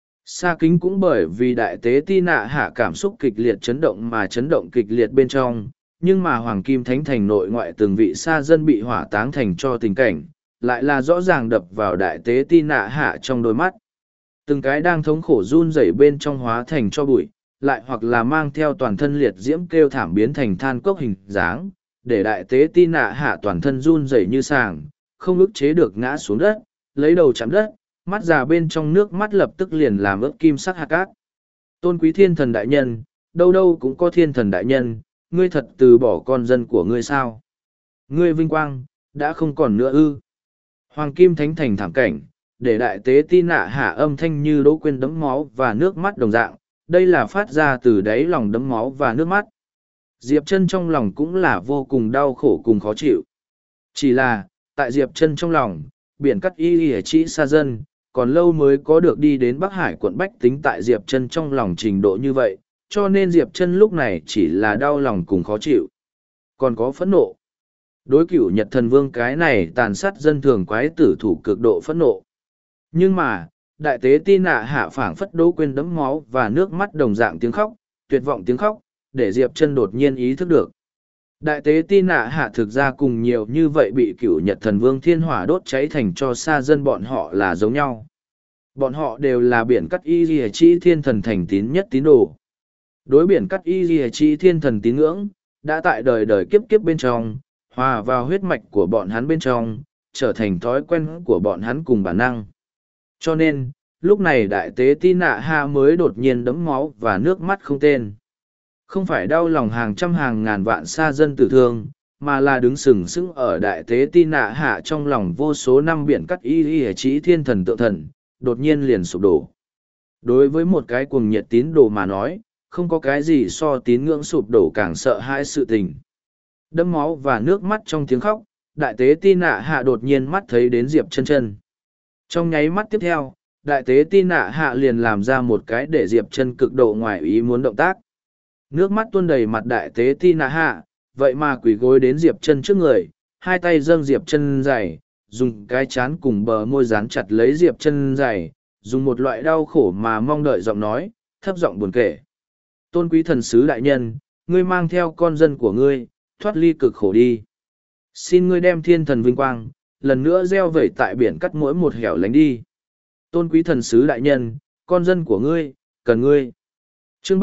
Sa kính cũng bởi vì đại tế Ti Nạ Hạ cảm xúc kịch liệt chấn động mà chấn động kịch liệt bên trong, nhưng mà Hoàng Kim Thánh Thành nội ngoại từng vị sa dân bị hỏa táng thành cho tình cảnh, lại là rõ ràng đập vào đại tế Ti Nạ Hạ trong đôi mắt. Từng cái đang thống khổ run rẩy bên trong hóa thành cho bụi, lại hoặc là mang theo toàn thân liệt diễm kêu thảm biến thành than cốc hình dáng, để đại tế Ti Nạ Hạ toàn thân run rẩy như sàng, không ức chế được ngã xuống đất, lấy đầu chạm đất, mắt già bên trong nước mắt lập tức liền làm ướt kim sắc hạt cát. Tôn quý thiên thần đại nhân, đâu đâu cũng có thiên thần đại nhân, ngươi thật từ bỏ con dân của ngươi sao? Ngươi vinh quang, đã không còn nữa ư? Hoàng Kim Thánh Thành thảm cảnh, để đại tế Ti Nạ Hạ âm thanh như đỗ quên đẫm máu và nước mắt đồng dạng, đây là phát ra từ đáy lòng đẫm máu và nước mắt. Diệp Chân trong lòng cũng là vô cùng đau khổ cùng khó chịu. Chỉ là, tại Diệp Chân trong lòng, biển cắt y y chỉ xa dân, còn lâu mới có được đi đến Bắc Hải quận Bách tính tại Diệp Chân trong lòng trình độ như vậy, cho nên Diệp Chân lúc này chỉ là đau lòng cùng khó chịu. Còn có phẫn nộ. Đối Cửu Nhật Thần Vương cái này tàn sát dân thường quái tử thủ cực độ phẫn nộ. Nhưng mà, đại tế Ti Nạ Hạ phảng phất đỗ quên đẫm máu và nước mắt đồng dạng tiếng khóc, tuyệt vọng tiếng khóc, để Diệp Chân đột nhiên ý thức được. Đại tế Ti Nạ Hạ thực ra cùng nhiều như vậy bị Cửu Nhật Thần Vương thiên hỏa đốt cháy thành cho sa dân bọn họ là giống nhau. Bọn họ đều là biển cắt y ghi chi thiên thần thành tín nhất tín đồ. Đối biển cắt y ghi chi thiên thần tín ngưỡng, đã tại đời đời kiếp kiếp bên trong, hòa vào huyết mạch của bọn hắn bên trong, trở thành thói quen của bọn hắn cùng bản năng. Cho nên, lúc này đại tế Ti Nạ Hạ mới đột nhiên đẫm máu và nước mắt không tên. Không phải đau lòng hàng trăm hàng ngàn vạn sa dân tử thương, mà là đứng sừng sững ở đại tế Ti Nạ Hạ trong lòng vô số năm biển cắt y y chỉ thiên thần tượng thần, đột nhiên liền sụp đổ. Đối với một cái cuồng nhiệt tín đồ mà nói, không có cái gì so tín ngưỡng sụp đổ càng sợ hãi sự tình. Đẫm máu và nước mắt trong tiếng khóc, đại tế Ti Nạ Hạ đột nhiên mắt thấy đến Diệp Chân Chân. Trong nháy mắt tiếp theo, đại tế Ti Nạ Hạ liền làm ra một cái để Diệp Chân cực độ ngoài ý muốn động tác. Nước mắt tuôn đầy mặt đại tế Ti Nạ Hạ, vậy mà quỳ gối đến Diệp Chân trước người, hai tay dâng Diệp Chân giày, dùng cái chán cùng bờ môi dán chặt lấy Diệp Chân giày, dùng một loại đau khổ mà mong đợi giọng nói, thấp giọng buồn kể. Tôn quý thần sứ đại nhân, ngươi mang theo con dân của ngươi, thoát ly cực khổ đi. Xin ngươi đem thiên thần vinh quang, lần nữa gieo vẩy tại biển cắt mỗi một hẻo lánh đi. Tôn quý thần sứ đại nhân, con dân của ngươi, cần ngươi. Chương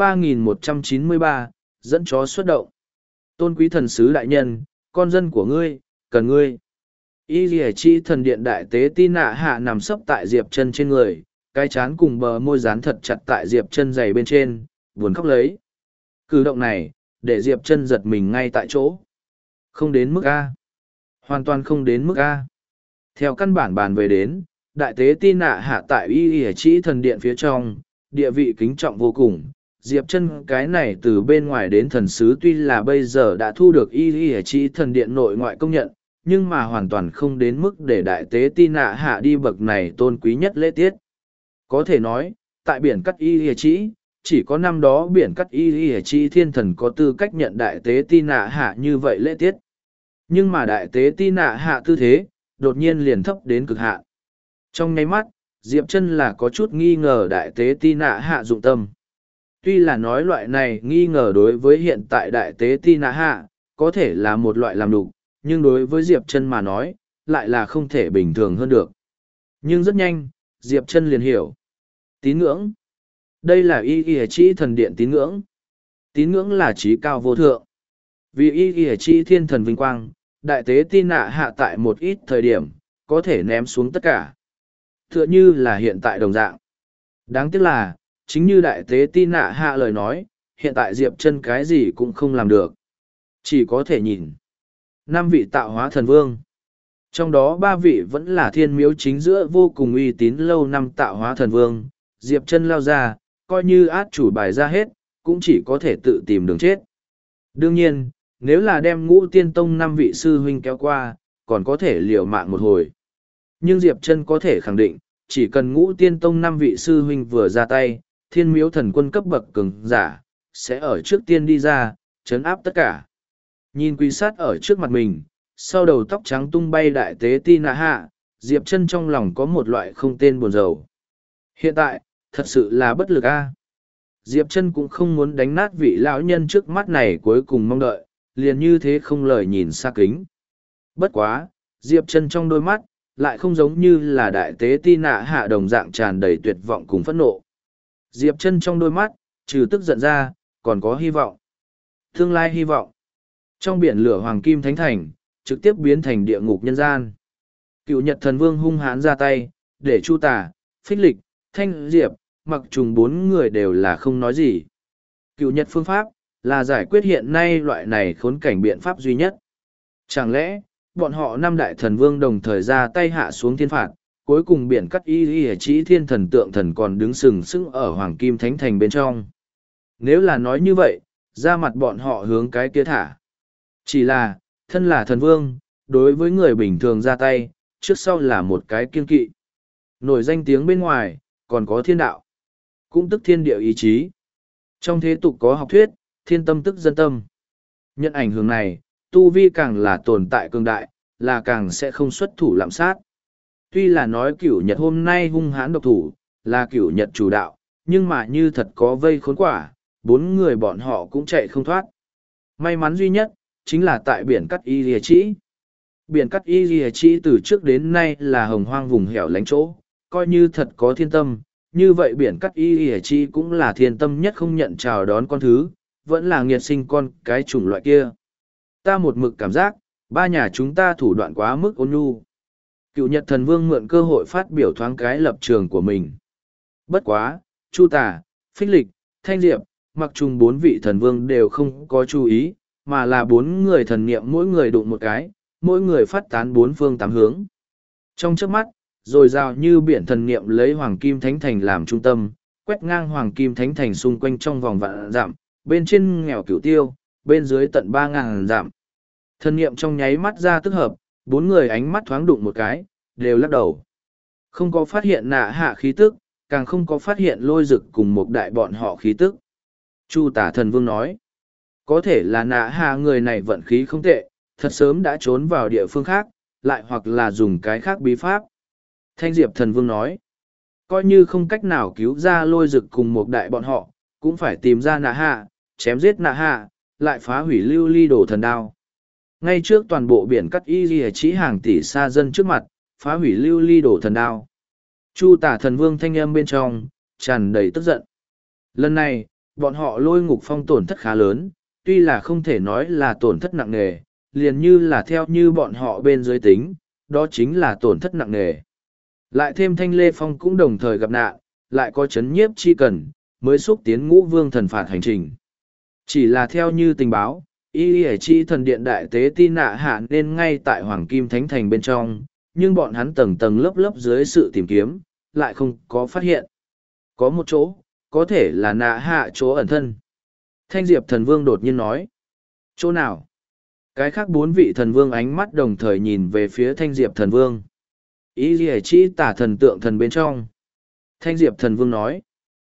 3193, dẫn chó xuất động. Tôn quý thần sứ đại nhân, con dân của ngươi, cần ngươi. Y Lìa Chi thần điện đại tế Ti Nạ Hạ nằm sấp tại Diệp Chân trên người, cái chán cùng bờ môi dán thật chặt tại Diệp Chân giày bên trên, buồn khóc lấy. Cử động này, để Diệp Chân giật mình ngay tại chỗ. Không đến mức A. Hoàn toàn không đến mức A. Theo căn bản bàn về đến, đại tế Ti Nạ Hạ tại Y Lìa Chi thần điện phía trong, địa vị kính trọng vô cùng. Diệp Chân cái này từ bên ngoài đến thần sứ tuy là bây giờ đã thu được Y Lìa Chi thần điện nội ngoại công nhận, nhưng mà hoàn toàn không đến mức để đại tế Ti Nạ Hạ đi bậc này tôn quý nhất lễ tiết. Có thể nói, tại biển cắt Y Lìa Chi, chỉ có năm đó biển cắt Y Lìa Chi thiên thần có tư cách nhận đại tế Ti Nạ Hạ như vậy lễ tiết. Nhưng mà đại tế Ti Nạ Hạ tư thế, đột nhiên liền thấp đến cực hạn. Trong nháy mắt, Diệp Chân là có chút nghi ngờ đại tế Ti Nạ Hạ dụng tâm. Tuy là nói loại này nghi ngờ đối với hiện tại đại tế Ti Nạ Hạ, có thể là một loại làm đục, nhưng đối với Diệp Chân mà nói, lại là không thể bình thường hơn được. Nhưng rất nhanh, Diệp Chân liền hiểu. Tín ngưỡng. Đây là y y chi thần điện tín ngưỡng. Tín ngưỡng là trí cao vô thượng. Vì y y chi thiên thần vinh quang, đại tế Ti Nạ hạ tại một ít thời điểm, có thể ném xuống tất cả. Tựa như là hiện tại đồng dạng. Đáng tiếc là, chính như đại tế Ti Nạ hạ lời nói, hiện tại Diệp Chân cái gì cũng không làm được. Chỉ có thể nhìn. 5 vị tạo hóa thần vương. Trong đó 3 vị vẫn là thiên miếu chính giữa vô cùng uy tín lâu năm tạo hóa thần vương. Diệp Chân lao ra, coi như át chủ bài ra hết, cũng chỉ có thể tự tìm đường chết. Đương nhiên, nếu là đem Ngũ Tiên Tông 5 vị sư huynh kéo qua, còn có thể liều mạng một hồi. Nhưng Diệp Chân có thể khẳng định, chỉ cần Ngũ Tiên Tông 5 vị sư huynh vừa ra tay, thiên miếu thần quân cấp bậc cường giả, sẽ ở trước tiên đi ra, trấn áp tất cả. Nhìn quy sát ở trước mặt mình, sau đầu tóc trắng tung bay đại tế Ti Nạ hạ, Diệp Chân trong lòng có một loại không tên buồn rầu. Hiện tại, thật sự là bất lực a. Diệp Chân cũng không muốn đánh nát vị lão nhân trước mắt này cuối cùng mong đợi, liền như thế không lời nhìn xa kính. Bất quá, Diệp Chân trong đôi mắt, lại không giống như là đại tế Ti Nạ hạ đồng dạng tràn đầy tuyệt vọng cùng phẫn nộ. Diệp Chân trong đôi mắt, trừ tức giận ra, còn có hy vọng. Tương lai hy vọng. Trong biển lửa Hoàng Kim Thánh Thành, trực tiếp biến thành địa ngục nhân gian. Cựu Nhật Thần Vương hung hãn ra tay, để Chu Tả, Phích Lịch, Thanh Diệp, Mặc Trùng 4 người đều là không nói gì. Cựu Nhật phương pháp, là giải quyết hiện nay loại này khốn cảnh biện pháp duy nhất. Chẳng lẽ, bọn họ 5 đại thần vương đồng thời ra tay hạ xuống thiên phạt, cuối cùng biển cắt y chỉ thiên thần tượng thần còn đứng sừng sững ở Hoàng Kim Thánh Thành bên trong. Nếu là nói như vậy, ra mặt bọn họ hướng cái kia thả. Chỉ là, thân là thần vương, đối với người bình thường ra tay, trước sau là một cái kiên kỵ. Nổi danh tiếng bên ngoài, còn có thiên đạo. Cũng tức thiên địa ý chí. Trong thế tục có học thuyết, thiên tâm tức dân tâm. Nhận ảnh hưởng này, tu vi càng là tồn tại cường đại, là càng sẽ không xuất thủ lạm sát. Tuy là nói cửu nhật hôm nay hung hãn độc thủ, là cửu nhật chủ đạo, nhưng mà như thật có vây khốn quả, 4 người bọn họ cũng chạy không thoát. May mắn duy nhất, chính là tại biển cắt y lìa trĩ. Biển cắt y lìa trĩ từ trước đến nay là hồng hoang vùng hẻo lánh chỗ, coi như thật có thiên tâm, như vậy biển cắt y lìa trĩ cũng là thiên tâm nhất không nhận chào đón con thứ, vẫn là nghiệt sinh con cái chủng loại kia. Ta một mực cảm giác, 3 nhà chúng ta thủ đoạn quá mức ôn nhu. Cựu Nhật Thần Vương mượn cơ hội phát biểu thoáng cái lập trường của mình. Bất quá, Chu Tả, Phích Lịch, Thanh Diệp, Mặc Trùng 4 vị thần vương đều không có chú ý, mà là 4 người thần niệm mỗi người đụng một cái, mỗi người phát tán 4 phương 8 hướng. Trong chớp mắt, rồi rào như biển thần niệm lấy Hoàng Kim Thánh Thành làm trung tâm, quét ngang Hoàng Kim Thánh Thành xung quanh trong vòng vạn dặm, bên trên nghèo cửu tiêu, bên dưới tận 3.000 dặm. Thần niệm trong nháy mắt ra tức hợp, 4 người ánh mắt thoáng đụng một cái, đều lắc đầu. Không có phát hiện nạ hạ khí tức, càng không có phát hiện lôi rực cùng một đại bọn họ khí tức. Chu Tả Thần Vương nói, có thể là nạ hạ người này vận khí không tệ, thật sớm đã trốn vào địa phương khác, lại hoặc là dùng cái khác bí pháp. Thanh Diệp Thần Vương nói, coi như không cách nào cứu ra lôi rực cùng một đại bọn họ, cũng phải tìm ra nạ hạ, chém giết nạ hạ, lại phá hủy lưu ly đổ thần đao. Ngay trước toàn bộ biển cắt y ghi chỉ hàng tỷ xa dân trước mặt, phá hủy lưu ly đổ thần đao. Chu Tả Thần Vương thanh âm bên trong, tràn đầy tức giận. Lần này, bọn họ lôi ngục phong tổn thất khá lớn, tuy là không thể nói là tổn thất nặng nề, liền như là theo như bọn họ bên dưới tính, đó chính là tổn thất nặng nề. Lại thêm Thanh Lê Phong cũng đồng thời gặp nạn, lại có chấn nhiếp chi cần, mới xúc tiến Ngũ Vương thần phạt hành trình. Chỉ là theo như tình báo, y chi thần điện đại tế Ti Nạ hạ nên ngay tại Hoàng Kim Thánh Thành bên trong, nhưng bọn hắn tầng tầng lớp lớp dưới sự tìm kiếm, lại không có phát hiện. Có một chỗ, có thể là nạ hạ chỗ ẩn thân. Thanh Diệp Thần Vương đột nhiên nói. Chỗ nào? Cái khác 4 vị thần vương ánh mắt đồng thời nhìn về phía Thanh Diệp Thần Vương. Ý gì chi tả thần tượng thần bên trong. Thanh Diệp Thần Vương nói.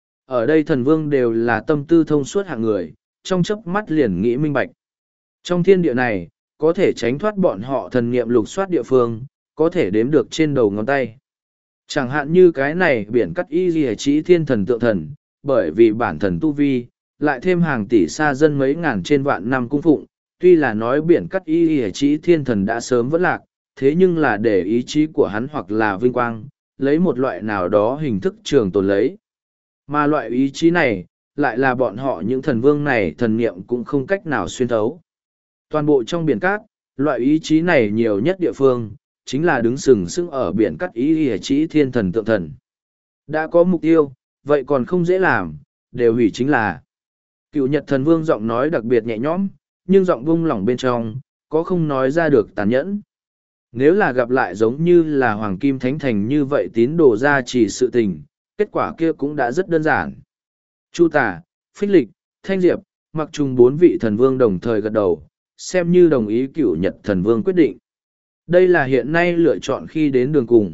Ở đây thần vương đều là tâm tư thông suốt hạng người, trong chớp mắt liền nghĩ minh bạch. Trong thiên địa này, có thể tránh thoát bọn họ thần niệm lục soát địa phương, có thể đếm được trên đầu ngón tay. Chẳng hạn như cái này biển cắt y ghi chỉ thiên thần tượng thần, bởi vì bản thần tu vi, lại thêm hàng tỷ xa dân mấy ngàn trên vạn năm cung phụng, tuy là nói biển cắt y chí thiên thần đã sớm vẫn lạc, thế nhưng là để ý chí của hắn hoặc là vinh quang, lấy một loại nào đó hình thức trường tồn lấy. Mà loại ý chí này, lại là bọn họ những thần vương này thần niệm cũng không cách nào xuyên thấu. Toàn bộ trong biển cát, loại ý chí này nhiều nhất địa phương, chính là đứng sừng sững ở biển cát ý chí thiên thần tượng thần. Đã có mục tiêu, vậy còn không dễ làm, đều hủy chính là. Cựu Nhật thần vương giọng nói đặc biệt nhẹ nhõm, nhưng giọng vung lỏng bên trong, có không nói ra được tàn nhẫn. Nếu là gặp lại giống như là Hoàng Kim Thánh Thành như vậy tín đồ ra chỉ sự tình, kết quả kia cũng đã rất đơn giản. Chu Tả, Phích Lịch, Thanh Diệp, Mặc Trùng bốn vị thần vương đồng thời gật đầu, xem như đồng ý Cựu Nhật thần vương quyết định. Đây là hiện nay lựa chọn khi đến đường cùng.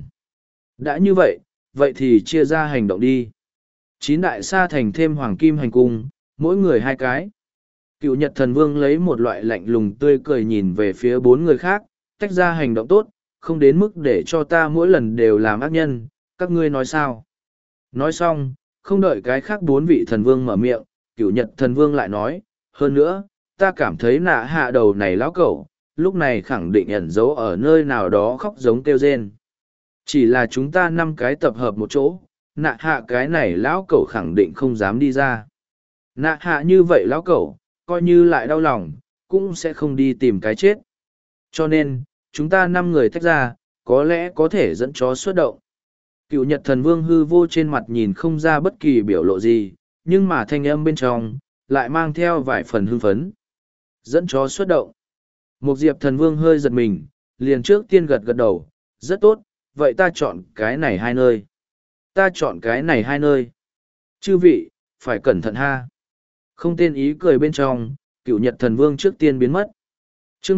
Đã như vậy, vậy thì chia ra hành động đi. 9 đại sa thành thêm Hoàng Kim hành cung, mỗi người 2 cái. Cựu Nhật thần vương lấy một loại lạnh lùng tươi cười nhìn về phía 4 người khác, tách ra hành động tốt, không đến mức để cho ta mỗi lần đều làm ác nhân, các ngươi nói sao? Nói xong, không đợi cái khác 4 vị thần vương mở miệng, Cựu Nhật thần vương lại nói, hơn nữa, ta cảm thấy nạ hạ đầu này lão cẩu, lúc này khẳng định ẩn giấu ở nơi nào đó khóc giống kêu rên. Chỉ là chúng ta 5 cái tập hợp một chỗ, nạ hạ cái này lão cẩu khẳng định không dám đi ra. Nạ hạ như vậy lão cẩu, coi như lại đau lòng, cũng sẽ không đi tìm cái chết. Cho nên, chúng ta 5 người tách ra, có lẽ có thể dẫn chó xuất động. Cựu Nhật thần vương hư vô trên mặt nhìn không ra bất kỳ biểu lộ gì, nhưng mà thanh âm bên trong, lại mang theo vài phần hưng phấn. Dẫn chó xuất động. Một diệp thần vương hơi giật mình, liền trước tiên gật gật đầu, rất tốt, vậy ta chọn cái này 2 nơi. Ta chọn cái này 2 nơi. Chư vị, phải cẩn thận ha. Không tên ý cười bên trong, Cựu Nhật thần vương trước tiên biến mất. Chương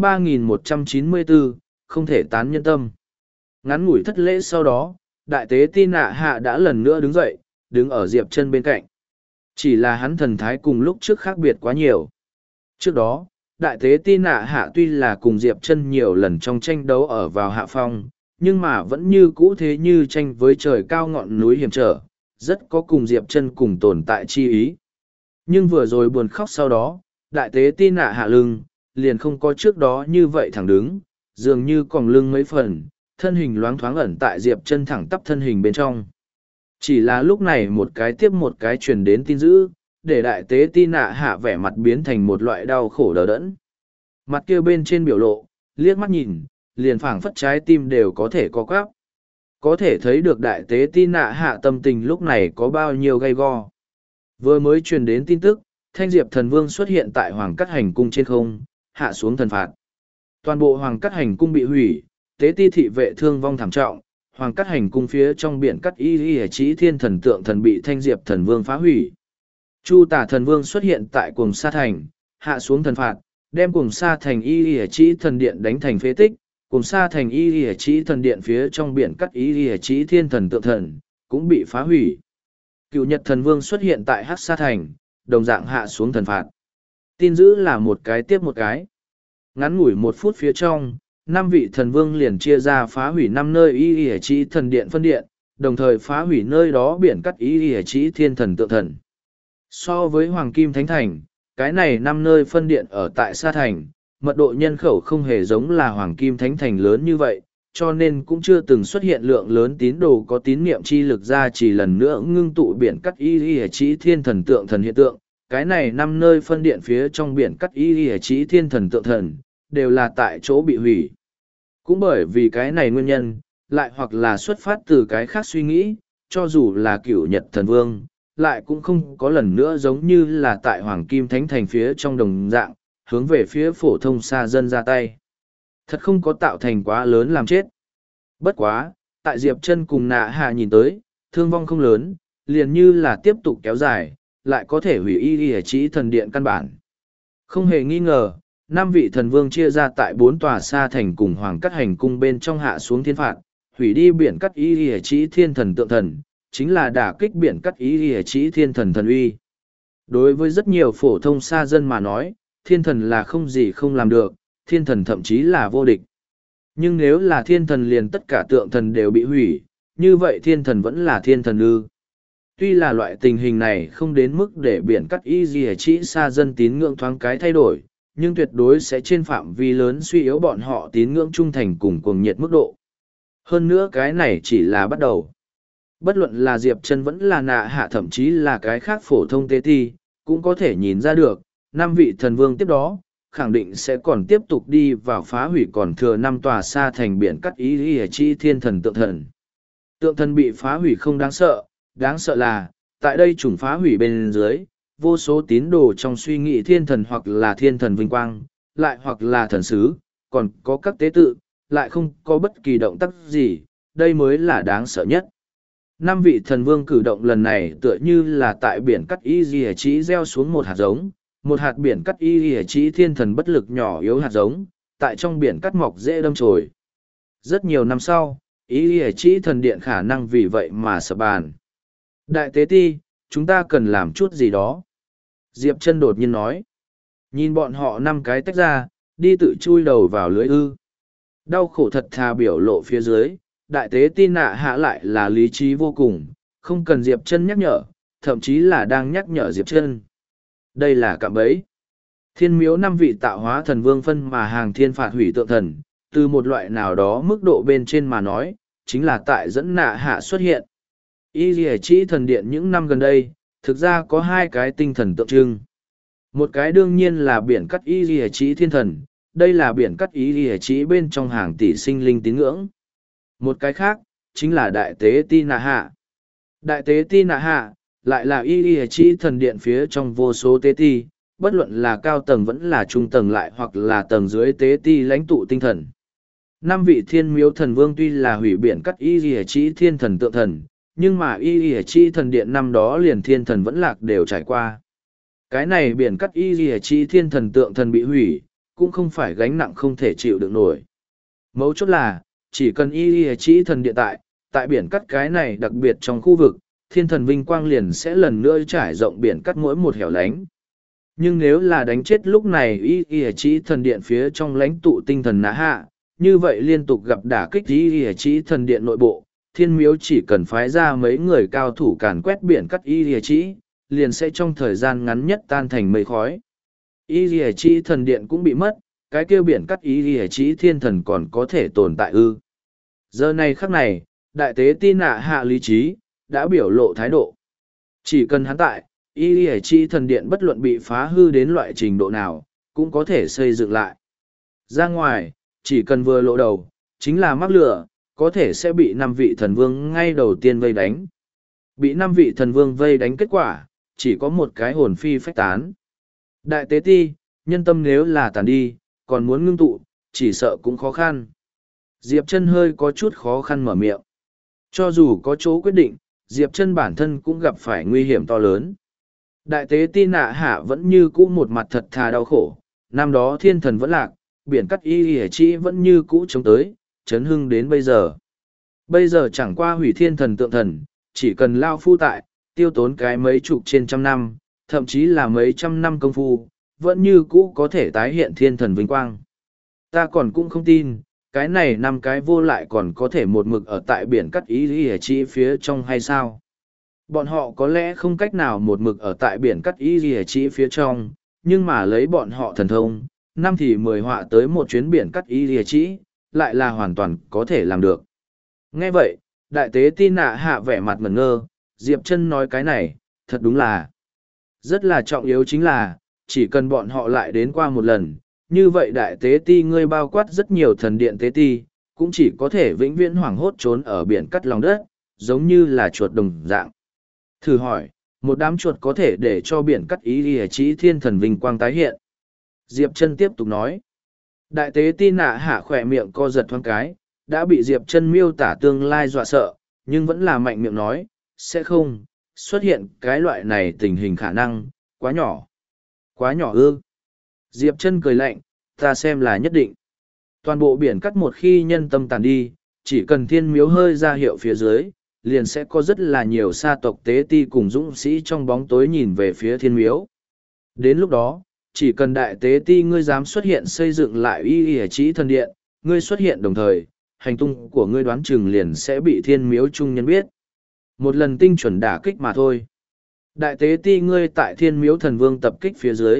3194, không thể tán nhân tâm. Ngắn ngủi thất lễ sau đó, đại tế ti nạ hạ đã lần nữa đứng dậy, đứng ở Diệp Chân bên cạnh. Chỉ là hắn thần thái cùng lúc trước khác biệt quá nhiều. Trước đó, đại tế ti nạ hạ tuy là cùng Diệp Chân nhiều lần trong tranh đấu ở vào hạ phong, nhưng mà vẫn như cũ thế như tranh với trời cao ngọn núi hiểm trở, rất có cùng Diệp Chân cùng tồn tại chi ý. Nhưng vừa rồi buồn khóc sau đó, đại tế ti nạ hạ lưng, liền không có trước đó như vậy thẳng đứng, dường như còng lưng mấy phần, thân hình loáng thoáng ẩn tại Diệp Chân thẳng tắp thân hình bên trong. Chỉ là lúc này một cái tiếp một cái truyền đến tin dữ, để đại tế ti nạ hạ vẻ mặt biến thành một loại đau khổ đờ đẫn. Mặt kia bên trên biểu lộ, liếc mắt nhìn, liền phảng phất trái tim đều có thể co quắp. Có thể thấy được đại tế ti nạ hạ tâm tình lúc này có bao nhiêu gay go. Vừa mới truyền đến tin tức, Thanh Diệp thần vương xuất hiện tại Hoàng Cắt Hành cung trên không, hạ xuống thần phạt. Toàn bộ Hoàng Cắt Hành cung bị hủy, tế ti thị vệ thương vong thảm trọng, Hoàng Cắt Hành cung phía trong biển cắt y chí thiên thần tượng thần bị Thanh Diệp thần vương phá hủy. Chu Tả thần vương xuất hiện tại Cuồng Sa thành, hạ xuống thần phạt, đem Cuồng Sa thành y chí thần điện đánh thành phế tích, Cuồng Sa thành y chí thần điện phía trong biển cắt y chí thiên thần tượng thần cũng bị phá hủy. Cựu Nhật thần vương xuất hiện tại Hắc Sa thành, đồng dạng hạ xuống thần phạt. Tin dữ là một cái tiếp một cái. Ngắn ngủi 1 phút phía trong, 5 vị thần vương liền chia ra phá hủy 5 nơi y chí thần điện phân điện, đồng thời phá hủy nơi đó biển cắt y chí thiên thần tượng thần. So với Hoàng Kim Thánh Thành, cái này 5 nơi phân điện ở tại Sa Thành, mật độ nhân khẩu không hề giống là Hoàng Kim Thánh Thành lớn như vậy, cho nên cũng chưa từng xuất hiện lượng lớn tín đồ có tín niệm chi lực ra chỉ lần nữa ngưng tụ biển cắt y chí thiên thần tượng thần hiện tượng. Cái này 5 nơi phân điện phía trong biển cắt y chí thiên thần tượng thần, đều là tại chỗ bị hủy. Cũng bởi vì cái này nguyên nhân, lại hoặc là xuất phát từ cái khác suy nghĩ, cho dù là Cửu Nhật thần vương, lại cũng không có lần nữa giống như là tại Hoàng Kim Thánh Thành phía trong đồng dạng, hướng về phía phổ thông xa dân ra tay. Thật không có tạo thành quá lớn làm chết. Bất quá, tại Diệp Chân cùng nạ hạ nhìn tới, thương vong không lớn, liền như là tiếp tục kéo dài, lại có thể hủy y chí thần điện căn bản. Không hề nghi ngờ, 5 vị thần vương chia ra tại 4 tòa Sa thành cùng Hoàng Cắt Hành cung bên trong hạ xuống thiên phạt, hủy đi biển cắt y chí thiên thần tượng thần, chính là đả kích biển cắt y chí thiên thần thần uy. Đối với rất nhiều phổ thông sa dân mà nói, thiên thần là không gì không làm được, thiên thần thậm chí là vô địch. Nhưng nếu là thiên thần liền tất cả tượng thần đều bị hủy, như vậy thiên thần vẫn là thiên thần ư? Tuy là loại tình hình này không đến mức để biển cắt y chí sa dân tín ngưỡng thoáng cái thay đổi, nhưng tuyệt đối sẽ trên phạm vi lớn suy yếu bọn họ tín ngưỡng trung thành cùng cuồng nhiệt mức độ. Hơn nữa cái này chỉ là bắt đầu. Bất luận là Diệp Chân vẫn là Nạ Hạ thậm chí là cái khác phổ thông tế ti, cũng có thể nhìn ra được, 5 vị thần vương tiếp đó, khẳng định sẽ còn tiếp tục đi vào phá hủy còn thừa 5 tòa xa thành biển cắt ý ý chi thiên thần tượng thần. Tượng thần bị phá hủy không đáng sợ là, tại đây chủng phá hủy bên dưới, vô số tín đồ trong suy nghĩ thiên thần hoặc là thiên thần vinh quang, lại hoặc là thần sứ, còn có các tế tự, lại không có bất kỳ động tác gì, đây mới là đáng sợ nhất. 5 vị thần vương cử động lần này tựa như là tại biển cắt y dì chỉ gieo xuống một hạt giống, một hạt biển cắt y dì chỉ thiên thần bất lực nhỏ yếu hạt giống, tại trong biển cắt mọc dễ đâm chồi. Rất nhiều năm sau, y dì chỉ thần điện khả năng vì vậy mà sập bàn. Đại tế ti, chúng ta cần làm chút gì đó. Diệp Chân đột nhiên nói. Nhìn bọn họ 5 cái tách ra, đi tự chui đầu vào lưới ư. Đau khổ thật thà biểu lộ phía dưới, đại tế ti Nạ Hạ lại là lý trí vô cùng, không cần Diệp Chân nhắc nhở, thậm chí là đang nhắc nhở Diệp Chân. Đây là cạm bẫy. Thiên miếu 5 vị tạo hóa thần vương phân mà hàng thiên phạt hủy tượng thần, từ một loại nào đó mức độ bên trên mà nói, chính là tại dẫn Nạ Hạ xuất hiện. Y Lìa Chỉ thần điện những năm gần đây, thực ra có 2 cái tinh thần tượng trưng. Một cái đương nhiên là biển cắt Y Lìa Chỉ thiên thần, đây là biển cắt Y Lìa Chỉ bên trong hàng tỷ sinh linh tín ngưỡng. Một cái khác, chính là Đại tế Ti Nạ Hạ. Đại tế Ti Nạ Hạ, lại là Y Lìa Chỉ thần điện phía trong vô số tế ti, bất luận là cao tầng vẫn là trung tầng lại hoặc là tầng dưới tế ti lãnh tụ tinh thần. 5 vị thiên miếu thần vương tuy là hủy biển cắt Y Lìa Chỉ thiên thần tượng thần, nhưng mà Y Lìa Chỉ thần điện năm đó liền thiên thần vẫn lạc đều trải qua. Cái này biển cắt Y Lìa Chỉ thiên thần tượng thần bị hủy, cũng không phải gánh nặng không thể chịu được nổi. Mấu chốt là, chỉ cần Y Lìa Chỉ thần điện tại biển cắt cái này đặc biệt trong khu vực, thiên thần vinh quang liền sẽ lần nữa trải rộng biển cắt mỗi một hẻo lánh. Nhưng nếu là đánh chết lúc này Y Lìa Chỉ thần điện phía trong lãnh tụ tinh thần Nạ Hạ, như vậy liên tục gặp đả kích Y Lìa Chỉ thần điện nội bộ, thiên miếu chỉ cần phái ra mấy người cao thủ càn quét biển cắt Y Lìa Chỉ, liền sẽ trong thời gian ngắn nhất tan thành mây khói. Y Lìa Chỉ thần điện cũng bị mất, cái kêu biển cắt Y Lìa Chỉ thiên thần còn có thể tồn tại ư. Giờ này khắc này, đại tế Ti Nạ Hạ lý trí, đã biểu lộ thái độ. Chỉ cần hắn tại, Y Lìa Chỉ thần điện bất luận bị phá hư đến loại trình độ nào, cũng có thể xây dựng lại. Ra ngoài, chỉ cần vừa lộ đầu, chính là mắc lửa, có thể sẽ bị 5 vị thần vương ngay đầu tiên vây đánh. Bị 5 vị thần vương vây đánh kết quả, chỉ có một cái hồn phi phách tán. Đại tế ti, nhân tâm nếu là tàn đi, còn muốn ngưng tụ, chỉ sợ cũng khó khăn. Diệp Chân hơi có chút khó khăn mở miệng. Cho dù có chỗ quyết định, Diệp Chân bản thân cũng gặp phải nguy hiểm to lớn. Đại tế Ti Nạ Hạ vẫn như cũ một mặt thật thà đau khổ, năm đó thiên thần vẫn lạc, biển cắt Y Lìa Chỉ vẫn như cũ chống tới, chấn hưng đến bây giờ. Bây giờ chẳng qua hủy thiên thần tượng thần, chỉ cần lao phu tại, tiêu tốn cái mấy chục trên trăm năm, thậm chí là mấy trăm năm công phu, vẫn như cũ có thể tái hiện thiên thần vinh quang. Ta còn cũng không tin, cái này 5 cái vô lại còn có thể một mực ở tại biển cắt Y Lìa Chỉ phía trong hay sao? Bọn họ có lẽ không cách nào một mực ở tại biển cắt Y Lìa Chỉ phía trong, nhưng mà lấy bọn họ thần thông, năm thì 10 họa tới một chuyến biển cắt Y Lìa Chỉ, lại là hoàn toàn có thể làm được. Nghe vậy, đại tế Ti Nạ Hạ vẻ mặt ngẩn ngơ, Diệp Chân nói cái này, thật đúng là rất là trọng yếu, chính là chỉ cần bọn họ lại đến qua một lần, như vậy đại tế ti ngươi bao quát rất nhiều thần điện tế ti, cũng chỉ có thể vĩnh viễn hoảng hốt trốn ở biển cắt lòng đất, giống như là chuột đồng dạng. Thử hỏi, một đám chuột có thể để cho biển cắt Y Lìa Chỉ thiên thần vinh quang tái hiện? Diệp Chân tiếp tục nói. Đại tế Ti Nạ Hạ khỏe miệng co giật thoáng cái, đã bị Diệp Chân miêu tả tương lai dọa sợ, nhưng vẫn là mạnh miệng nói, sẽ không xuất hiện cái loại này tình hình khả năng, quá nhỏ. Quá nhỏ ư? Diệp Chân cười lạnh, ta xem là nhất định. Toàn bộ biển cắt một khi nhân tâm tàn đi, chỉ cần thiên miếu hơi ra hiệu phía dưới, liền sẽ có rất là nhiều sa tộc tế ti cùng dũng sĩ trong bóng tối nhìn về phía thiên miếu. Đến lúc đó, chỉ cần đại tế ti ngươi dám xuất hiện xây dựng lại Y Lìa Chỉ thần điện, ngươi xuất hiện đồng thời, hành tung của ngươi đoán chừng liền sẽ bị thiên miếu trung nhân biết. Một lần tinh chuẩn đả kích mà thôi. Đại tế ti ngươi tại thiên miếu thần vương tập kích phía dưới,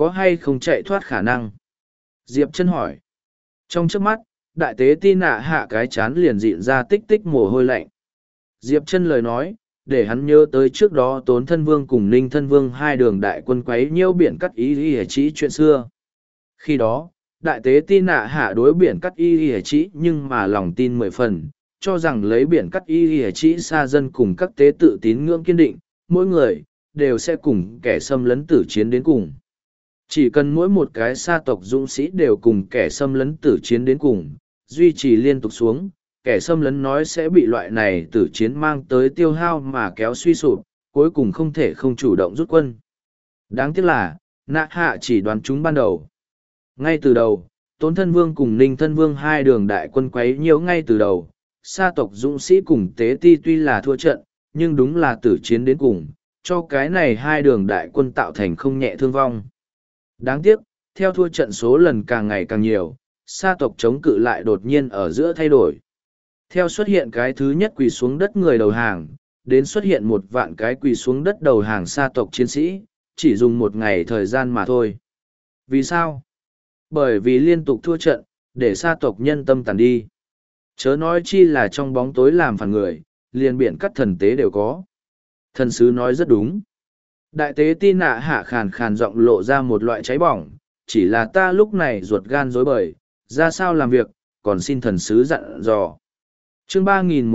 có hay không chạy thoát khả năng? Diệp chân hỏi. Trong trước mắt, đại tế ti nạ hạ cái chán liền dịn ra tích tích mồ hôi lạnh. Diệp chân lời nói, để hắn nhớ tới trước đó Tốn Thân Vương cùng Ninh Thân Vương hai đường đại quân quấy nhiễu biển cắt y y chỉ chuyện xưa. Khi đó, đại tế ti nạ hạ đối biển cắt y y chỉ nhưng mà lòng tin 10 phần, cho rằng lấy biển cắt y y chỉ xa dân cùng các tế tự tín ngưỡng kiên định, mỗi người đều sẽ cùng kẻ xâm lấn tử chiến đến cùng. Chỉ cần mỗi một cái sa tộc dũng sĩ đều cùng kẻ xâm lấn tử chiến đến cùng, duy trì liên tục xuống, kẻ xâm lấn nói sẽ bị loại này tử chiến mang tới tiêu hao mà kéo suy sụp, cuối cùng không thể không chủ động rút quân. Đáng tiếc là, nạ hạ chỉ đoán chúng ban đầu. Ngay từ đầu, Tốn Thân Vương cùng Ninh Thân Vương hai đường đại quân quấy nhiễu ngay từ đầu, sa tộc dũng sĩ cùng tế ti tuy là thua trận, nhưng đúng là tử chiến đến cùng, cho cái này hai đường đại quân tạo thành không nhẹ thương vong. Đáng tiếc, theo thua trận số lần càng ngày càng nhiều, sa tộc chống cự lại đột nhiên ở giữa thay đổi. Theo xuất hiện cái thứ nhất quỳ xuống đất người đầu hàng, đến xuất hiện 1.000.000 cái quỳ xuống đất đầu hàng sa tộc chiến sĩ, chỉ dùng 1 ngày thời gian mà thôi. Vì sao? Bởi vì liên tục thua trận, để sa tộc nhân tâm tàn đi. Chớ nói chi là trong bóng tối làm phản người, liền biển cắt thần tế đều có. Thần sứ nói rất đúng. Đại tế ti nạ hạ khàn khàn giọng lộ ra một loại cháy bỏng, chỉ là ta lúc này ruột gan rối bời, ra sao làm việc, còn xin thần sứ dặn dò. Chương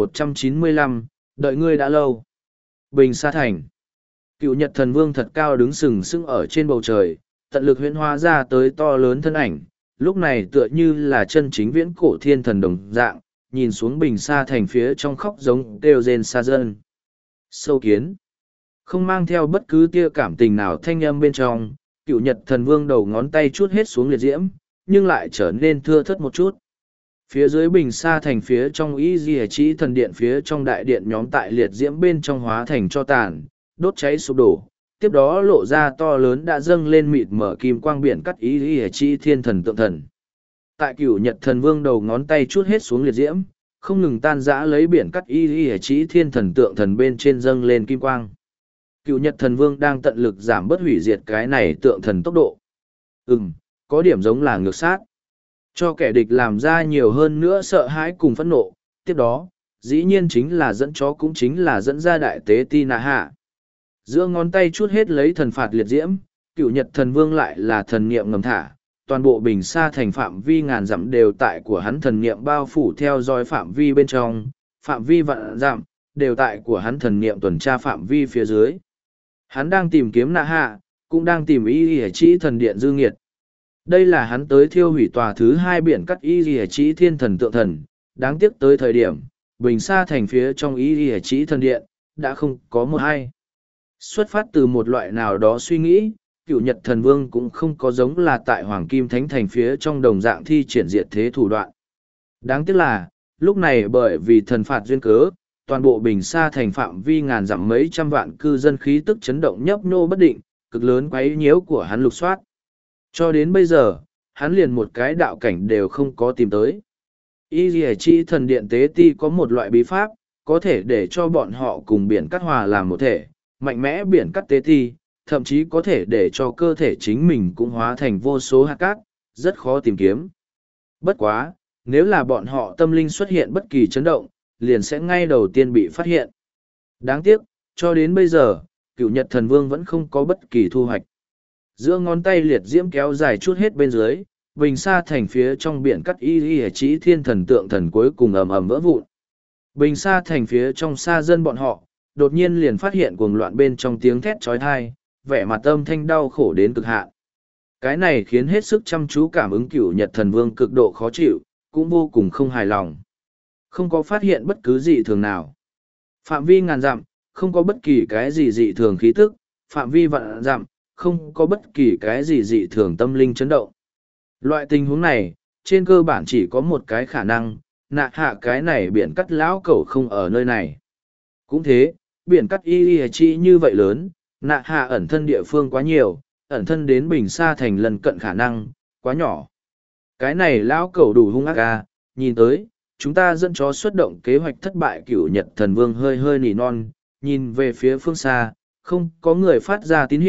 3195, đợi ngươi đã lâu. Bình Sa Thành. Cựu Nhật Thần Vương thật cao đứng sừng sững ở trên bầu trời, tận lực huyễn hóa ra tới to lớn thân ảnh, lúc này tựa như là chân chính viễn cổ thiên thần đồng dạng, nhìn xuống Bình Sa Thành phía trong khóc giống kêu rên xa dân. Sâu kiến. Không mang theo bất cứ tia cảm tình nào thanh âm bên trong, Cựu Nhật Thần Vương đầu ngón tay chút hết xuống liệt diễm, nhưng lại trở nên thưa thớt một chút. Phía dưới Bình Sa Thành phía trong y di chỉ thần điện phía trong đại điện nhóm tại liệt diễm bên trong hóa thành cho tàn, đốt cháy sụp đổ. Tiếp đó lộ ra to lớn đã dâng lên mịt mở kim quang biển cắt y di chỉ thiên thần tượng thần. Tại Cựu Nhật Thần Vương đầu ngón tay chút hết xuống liệt diễm, không ngừng tan rã lấy biển cắt y di chỉ thiên thần tượng thần bên trên dâng lên kim quang. Cựu Nhật Thần Vương đang tận lực giảm bớt hủy diệt cái này tượng thần tốc độ. Có điểm giống là ngược sát. Cho kẻ địch làm ra nhiều hơn nữa sợ hãi cùng phẫn nộ, tiếp đó, dĩ nhiên chính là dẫn chó cũng chính là dẫn ra đại tế ti nạ hạ. Giữa ngón tay chút hết lấy thần phạt liệt diễm, Cựu Nhật Thần Vương lại là thần niệm ngầm thả, toàn bộ Bình Sa Thành phạm vi ngàn dặm đều tại của hắn thần niệm bao phủ theo dõi phạm vi bên trong, phạm vi vạn dặm, đều tại của hắn thần niệm tuần tra phạm vi phía dưới. Hắn đang tìm kiếm nạ hạ, cũng đang tìm y chỉ thần điện dư nghiệt. Đây là hắn tới thiêu hủy tòa thứ 2 biển cắt y chỉ thiên thần tượng thần, đáng tiếc tới thời điểm, Bình Sa Thành phía trong y chỉ thần điện, đã không có một ai. Xuất phát từ một loại nào đó suy nghĩ, Cựu Nhật Thần Vương cũng không có giống là tại Hoàng Kim Thánh Thành phía trong đồng dạng thi triển diệt thế thủ đoạn. Đáng tiếc là, lúc này bởi vì thần phạt duyên cớ, toàn bộ Bình Sa Thành phạm vi ngàn dặm mấy trăm vạn cư dân khí tức chấn động nhấp nhô bất định, cực lớn quấy nhiễu của hắn lục soát. Cho đến bây giờ, hắn liền một cái đạo cảnh đều không có tìm tới. Y Lìa Chi thần điện tế ti có một loại bí pháp, có thể để cho bọn họ cùng biển cắt hòa làm một thể, mạnh mẽ biển cắt tế ti, thậm chí có thể để cho cơ thể chính mình cũng hóa thành vô số hạt cát, rất khó tìm kiếm. Bất quá, nếu là bọn họ tâm linh xuất hiện bất kỳ chấn động, liền sẽ ngay đầu tiên bị phát hiện. Đáng tiếc, cho đến bây giờ, Cựu Nhật Thần Vương vẫn không có bất kỳ thu hoạch. Giữa ngón tay liệt diễm kéo dài chút hết bên dưới, Bình Sa Thành phía trong biển cắt y chỉ thiên thần tượng thần cuối cùng ầm ầm vỡ vụn. Bình Sa Thành phía trong xa dân bọn họ, đột nhiên liền phát hiện cuồng loạn bên trong tiếng thét trói thai, vẻ mặt âm thanh đau khổ đến cực hạn. Cái này khiến hết sức chăm chú cảm ứng Cựu Nhật Thần Vương cực độ khó chịu, cũng vô cùng không hài lòng. Không có phát hiện bất cứ dị thường nào. Phạm vi ngàn dặm, không có bất kỳ cái gì dị thường khí tức, phạm vi vạn dặm, không có bất kỳ cái gì dị thường tâm linh chấn động. Loại tình huống này, trên cơ bản chỉ có một cái khả năng, nạ hạ cái này biển cắt lão cẩu không ở nơi này. Cũng thế, biển cắt y chi như vậy lớn, nạ hạ ẩn thân địa phương quá nhiều, ẩn thân đến Bình Sa Thành lần cận khả năng, quá nhỏ. Cái này lão cẩu đủ hung ác à, nhìn tới, chúng ta dẫn chó xuất động kế hoạch thất bại. Cựu Nhật Thần Vương hơi hơi nỉ non, nhìn về phía phương xa, không có người phát ra tín hiệu,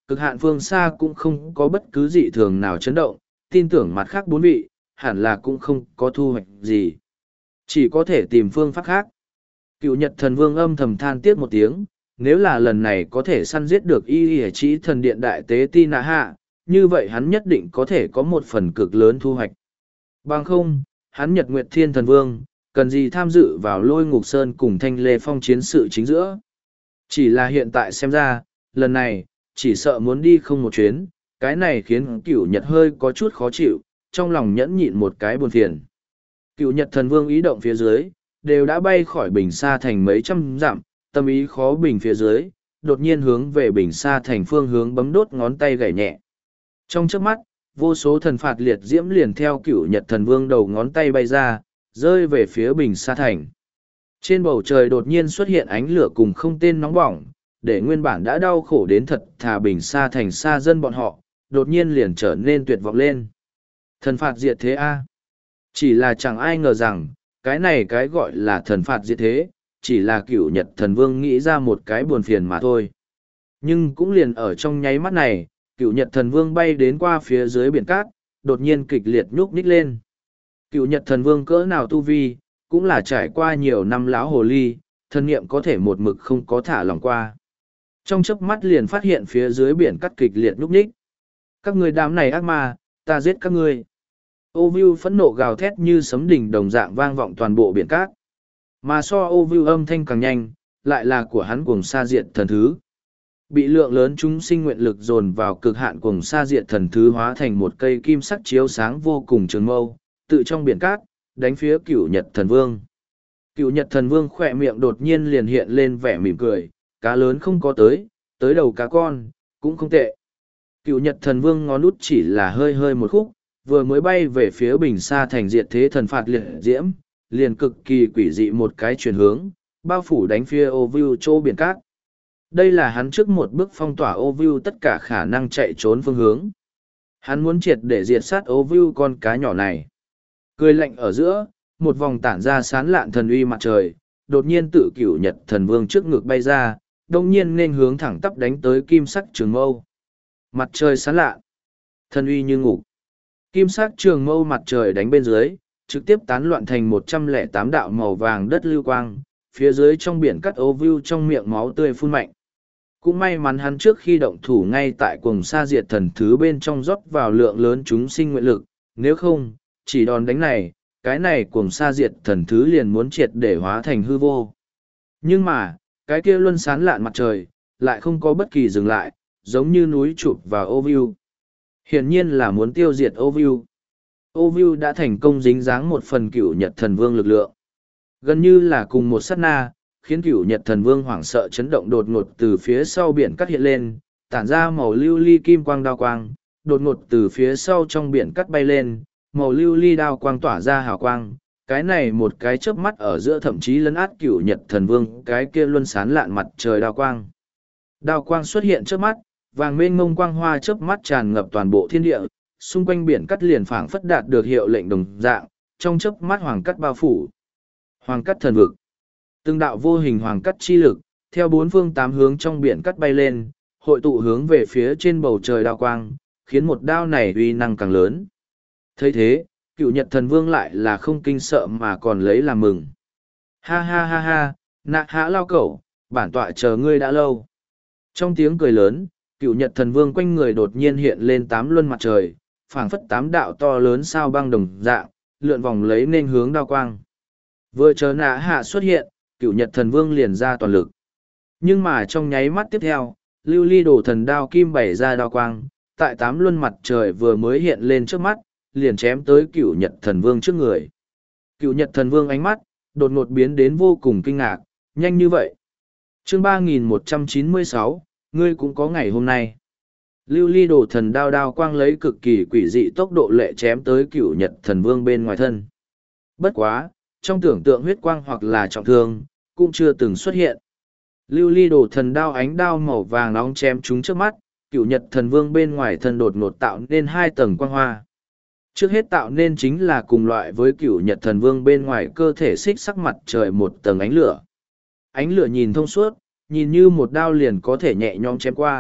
cực hạn phương xa cũng không có bất cứ dị thường nào chấn động, tin tưởng mặt khác bốn vị, hẳn là cũng không có thu hoạch gì. Chỉ có thể tìm phương pháp khác. Cựu Nhật Thần Vương âm thầm than tiếc một tiếng, nếu là lần này có thể săn giết được y y chỉ thần điện đại tế Ti Nạ Hạ, như vậy hắn nhất định có thể có một phần cực lớn thu hoạch. Bằng không, hắn Nhật Nguyệt Thiên Thần Vương, cần gì tham dự vào Lôi Ngục Sơn cùng Thanh Lê Phong chiến sự chính giữa. Chỉ là hiện tại xem ra, lần này, chỉ sợ muốn đi không một chuyến, cái này khiến Cựu Nhật hơi có chút khó chịu, trong lòng nhẫn nhịn một cái buồn phiền. Cựu Nhật Thần Vương ý động phía dưới, đều đã bay khỏi Bình Sa Thành mấy trăm dặm, tâm ý khó bình phía dưới, đột nhiên hướng về Bình Sa Thành phương hướng bấm đốt ngón tay gảy nhẹ. Trong chớp mắt, vô số thần phạt liệt diễm liền theo Cựu Nhật Thần Vương đầu ngón tay bay ra, rơi về phía Bình Sa Thành. Trên bầu trời đột nhiên xuất hiện ánh lửa cùng không tên nóng bỏng, để nguyên bản đã đau khổ đến thật thà Bình Sa Thành xa dân bọn họ, đột nhiên liền trở nên tuyệt vọng lên. Thần phạt diệt thế A. Chỉ là chẳng ai ngờ rằng, cái này cái gọi là thần phạt diệt thế, chỉ là Cựu Nhật Thần Vương nghĩ ra một cái buồn phiền mà thôi. Nhưng cũng liền ở trong nháy mắt này, Cựu Nhật Thần Vương bay đến qua phía dưới biển cát, đột nhiên kịch liệt nhúc nhích lên. Cựu Nhật Thần Vương cỡ nào tu vi, cũng là trải qua nhiều năm lão hồ ly, thần niệm có thể một mực không có thả lỏng qua. Trong chớp mắt liền phát hiện phía dưới biển cát kịch liệt nhúc nhích. Các người đám này ác ma, ta giết các ngươi. Ô Vưu phẫn nộ gào thét như sấm đỉnh đồng dạng vang vọng toàn bộ biển cát. Mà so Ô Vưu âm thanh càng nhanh, lại là của hắn cuồng sa diệt thần thứ. Bị lượng lớn chúng sinh nguyện lực dồn vào cực hạn cuồng sa diệt thần thứ hóa thành một cây kim sắc chiếu sáng vô cùng trường mâu, tự trong biển cát, đánh phía Cựu Nhật Thần Vương. Cựu Nhật Thần Vương khỏe miệng đột nhiên liền hiện lên vẻ mỉm cười, cá lớn không có tới đầu cá con, cũng không tệ. Cựu Nhật Thần Vương ngón út chỉ là hơi hơi một khúc, vừa mới bay về phía Bình Sa Thành diệt thế thần phạt liệt diễm, liền cực kỳ quỷ dị một cái chuyển hướng, bao phủ đánh phía Ô Vưu chỗ biển cát. Đây là hắn trước một bước phong tỏa Ô Vưu tất cả khả năng chạy trốn phương hướng. Hắn muốn triệt để diệt sát Ô Vưu con cá nhỏ này. Cười lạnh ở giữa, một vòng tản ra sán lạn thần uy mặt trời, đột nhiên tự Cựu Nhật Thần Vương trước ngực bay ra, đông nhiên nên hướng thẳng tắp đánh tới kim sắc trường mâu. Mặt trời sán lạn, thần uy như ngục. Kim sắc trường mâu mặt trời đánh bên dưới, trực tiếp tán loạn thành 108 đạo màu vàng đất lưu quang, phía dưới trong biển cắt Ô Vưu trong miệng máu tươi phun mạnh. Cũng may mắn hắn trước khi động thủ ngay tại cuồng sa diệt thần thứ bên trong rót vào lượng lớn chúng sinh nguyện lực, nếu không, chỉ đòn đánh này, cái này cuồng sa diệt thần thứ liền muốn triệt để hóa thành hư vô. Nhưng mà, cái kia luân sán lạn mặt trời, lại không có bất kỳ dừng lại, giống như núi chụp vào Ô Vưu. Hiển nhiên là muốn tiêu diệt Ô Vưu. Ô Vưu đã thành công dính dáng một phần Cựu Nhật Thần Vương lực lượng. Gần như là cùng một sát na, khiến Cựu Nhật Thần Vương hoảng sợ chấn động đột ngột từ phía sau biển cắt hiện lên, tản ra màu lưu ly kim quang đao quang, đột ngột từ phía sau trong biển cắt bay lên, màu lưu ly đao quang tỏa ra hào quang. Cái này một cái chớp mắt ở giữa thậm chí lấn át Cựu Nhật Thần Vương, cái kia luân sán lạn mặt trời đao quang. Đao quang xuất hiện trước mắt, vàng mênh mông quang hoa chớp mắt tràn ngập toàn bộ thiên địa, xung quanh biển cắt liền phảng phất đạt được hiệu lệnh đồng dạng, trong chớp mắt hoàng cắt bao phủ. Hoàng cắt thần vực. Từng đạo vô hình hoàng cắt chi lực, theo bốn phương tám hướng trong biển cắt bay lên, hội tụ hướng về phía trên bầu trời đao quang, khiến một đao này uy năng càng lớn. Thấy thế, Cựu Nhật Thần Vương lại là không kinh sợ mà còn lấy làm mừng. Ha ha ha ha, nạ hạ lao cẩu, bản tọa chờ ngươi đã lâu. Trong tiếng cười lớn, Cựu Nhật Thần Vương quanh người đột nhiên hiện lên 8 luân mặt trời, phảng phất 8 đạo to lớn sao băng đồng dạng, lượn vòng lấy nên hướng đao quang. Vừa chờ nạ hạ xuất hiện, Cựu Nhật Thần Vương liền ra toàn lực. Nhưng mà trong nháy mắt tiếp theo, lưu ly đổ thần đao kim bày ra đao quang, tại 8 luân mặt trời vừa mới hiện lên trước mắt, liền chém tới Cựu Nhật Thần Vương trước người. Cựu Nhật Thần Vương ánh mắt, đột ngột biến đến vô cùng kinh ngạc, nhanh như vậy. Chương 3196, ngươi cũng có ngày hôm nay. Lưu ly đổ thần đao đao quang lấy cực kỳ quỷ dị tốc độ lệ chém tới Cựu Nhật Thần Vương bên ngoài thân. Bất quá, trong tưởng tượng huyết quang hoặc là trọng thương, cũng chưa từng xuất hiện. Lưu ly đổ thần đao ánh đao màu vàng nóng chém chúng trước mắt, Cựu Nhật Thần Vương bên ngoài thân đột ngột tạo nên 2 tầng quang hoa. Trước hết tạo nên chính là cùng loại với Cựu Nhật Thần Vương bên ngoài cơ thể xích sắc mặt trời một tầng ánh lửa. Ánh lửa nhìn thông suốt, nhìn như một đao liền có thể nhẹ nhõm chém qua,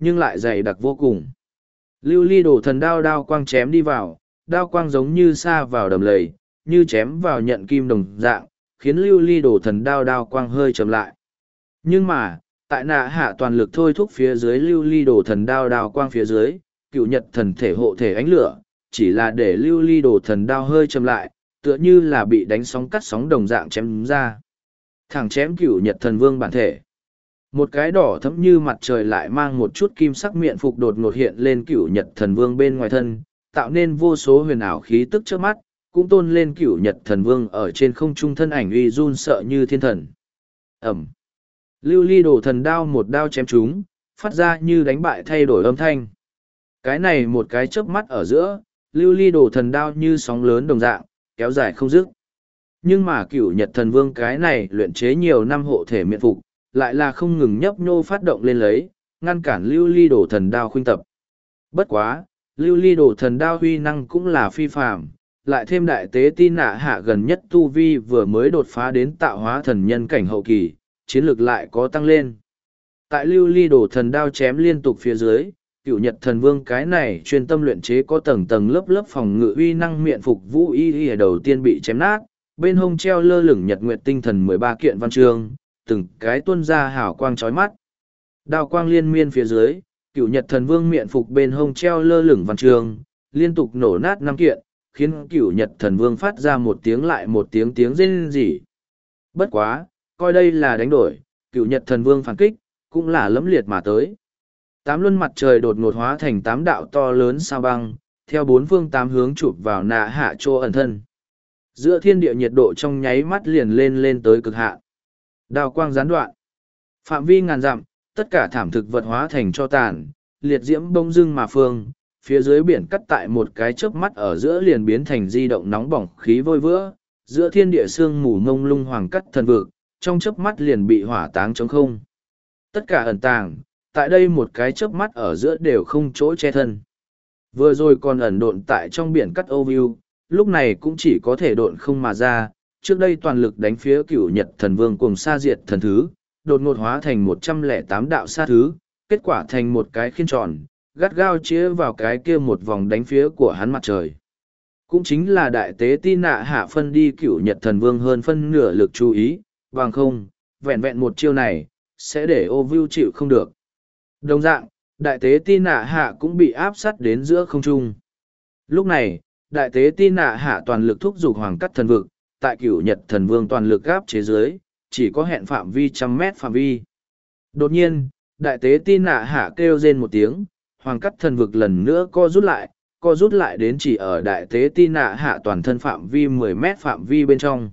nhưng lại dày đặc vô cùng. Lưu ly đổ thần đao đao quang chém đi vào, đao quang giống như sa vào đầm lầy, như chém vào nhận kim đồng dạng, khiến lưu ly đổ thần đao đao quang hơi chậm lại. Nhưng mà, tại nạ hạ toàn lực thôi thúc phía dưới lưu ly đổ thần đao đao quang phía dưới, cựu nhật thần thể hộ thể ánh lửa, chỉ là để lưu ly đổ thần đao hơi chậm lại, tựa như là bị đánh sóng cắt sóng đồng dạng chém ra. Thẳng chém cựu nhật thần vương bản thể. Một cái đỏ thẫm như mặt trời lại mang một chút kim sắc miệng phục đột ngột hiện lên cựu nhật thần vương bên ngoài thân, tạo nên vô số huyền ảo khí tức trước mắt, cũng tôn lên cựu nhật thần vương ở trên không trung thân ảnh uy run sợ như thiên thần. Ẩm. Lưu ly đổ thần đao một đao chém chúng, phát ra như đánh bại thay đổi âm thanh. Cái này một cái chớp mắt ở giữa, lưu ly đổ thần đao như sóng lớn đồng dạng, kéo dài không dứt. Nhưng mà cựu nhật thần vương cái này luyện chế nhiều năm hộ thể miệng phục, lại là không ngừng nhấp nhô phát động lên lấy, ngăn cản lưu ly đổ thần đao khuynh tập. Bất quá, lưu ly đổ thần đao huy năng cũng là phi phàm, lại thêm đại tế ti nạ hạ gần nhất tu vi vừa mới đột phá đến tạo hóa thần nhân cảnh hậu kỳ, chiến lược lại có tăng lên. Tại lưu ly đổ thần đao chém liên tục phía dưới, cựu nhật thần vương cái này chuyên tâm luyện chế có tầng tầng lớp lớp phòng ngự uy năng miệng phục vũ y ở đầu tiên bị chém nát, bên hông treo lơ lửng nhật nguyệt tinh thần 13 kiện văn chương, từng cái tuôn ra hào quang chói mắt. Đao quang liên miên phía dưới, cựu nhật thần vương miệng phục bên hông treo lơ lửng văn chương, liên tục nổ nát 5 kiện, khiến cựu nhật thần vương phát ra một tiếng lại một tiếng tiếng rên rỉ. Bất quá, coi đây là đánh đổi, cựu nhật thần vương phản kích, cũng là lẫm liệt mà tới. Tám luân mặt trời đột ngột hóa thành 8 đạo to lớn sao băng, theo 4 phương 8 hướng chụp vào nạ hạ chỗ ẩn thân. Giữa thiên địa nhiệt độ trong nháy mắt liền lên tới cực hạn. Đao quang gián đoạn. Phạm vi ngàn dặm, tất cả thảm thực vật hóa thành cho tàn, liệt diễm bông dưng mà phương, phía dưới biển cắt tại một cái chớp mắt ở giữa liền biến thành di động nóng bỏng khí vôi vữa, giữa thiên địa sương mù mông lung hoàng cắt thần vực, trong chớp mắt liền bị hỏa táng trống không. Tất cả ẩn tàng, tại đây một cái chớp mắt ở giữa đều không chỗ che thân. Vừa rồi còn ẩn độn tại trong biển cắt ô viu, lúc này cũng chỉ có thể độn không mà ra, trước đây toàn lực đánh phía cửu nhật thần vương cùng sa diệt thần thứ, đột ngột hóa thành 108 đạo sa thứ, kết quả thành một cái khiên tròn, gắt gao chĩa vào cái kia một vòng đánh phía của hắn mặt trời. Cũng chính là đại tế ti nạ hạ phân đi cửu nhật thần vương hơn phân nửa lực chú ý, bằng không, vẹn vẹn một chiêu này, sẽ để ô viu chịu không được. Đồng dạng, đại tế ti nạ hạ cũng bị áp sát đến giữa không trung. Lúc này, đại tế ti nạ hạ toàn lực thúc giục hoàng cắt thần vực, tại cửu nhật thần vương toàn lực gáp chế dưới, chỉ có hẹn phạm vi 100 mét phạm vi. Đột nhiên, đại tế ti nạ hạ kêu rên một tiếng, hoàng cắt thần vực lần nữa co rút lại đến chỉ ở đại tế ti nạ hạ toàn thân phạm vi 10 mét phạm vi bên trong.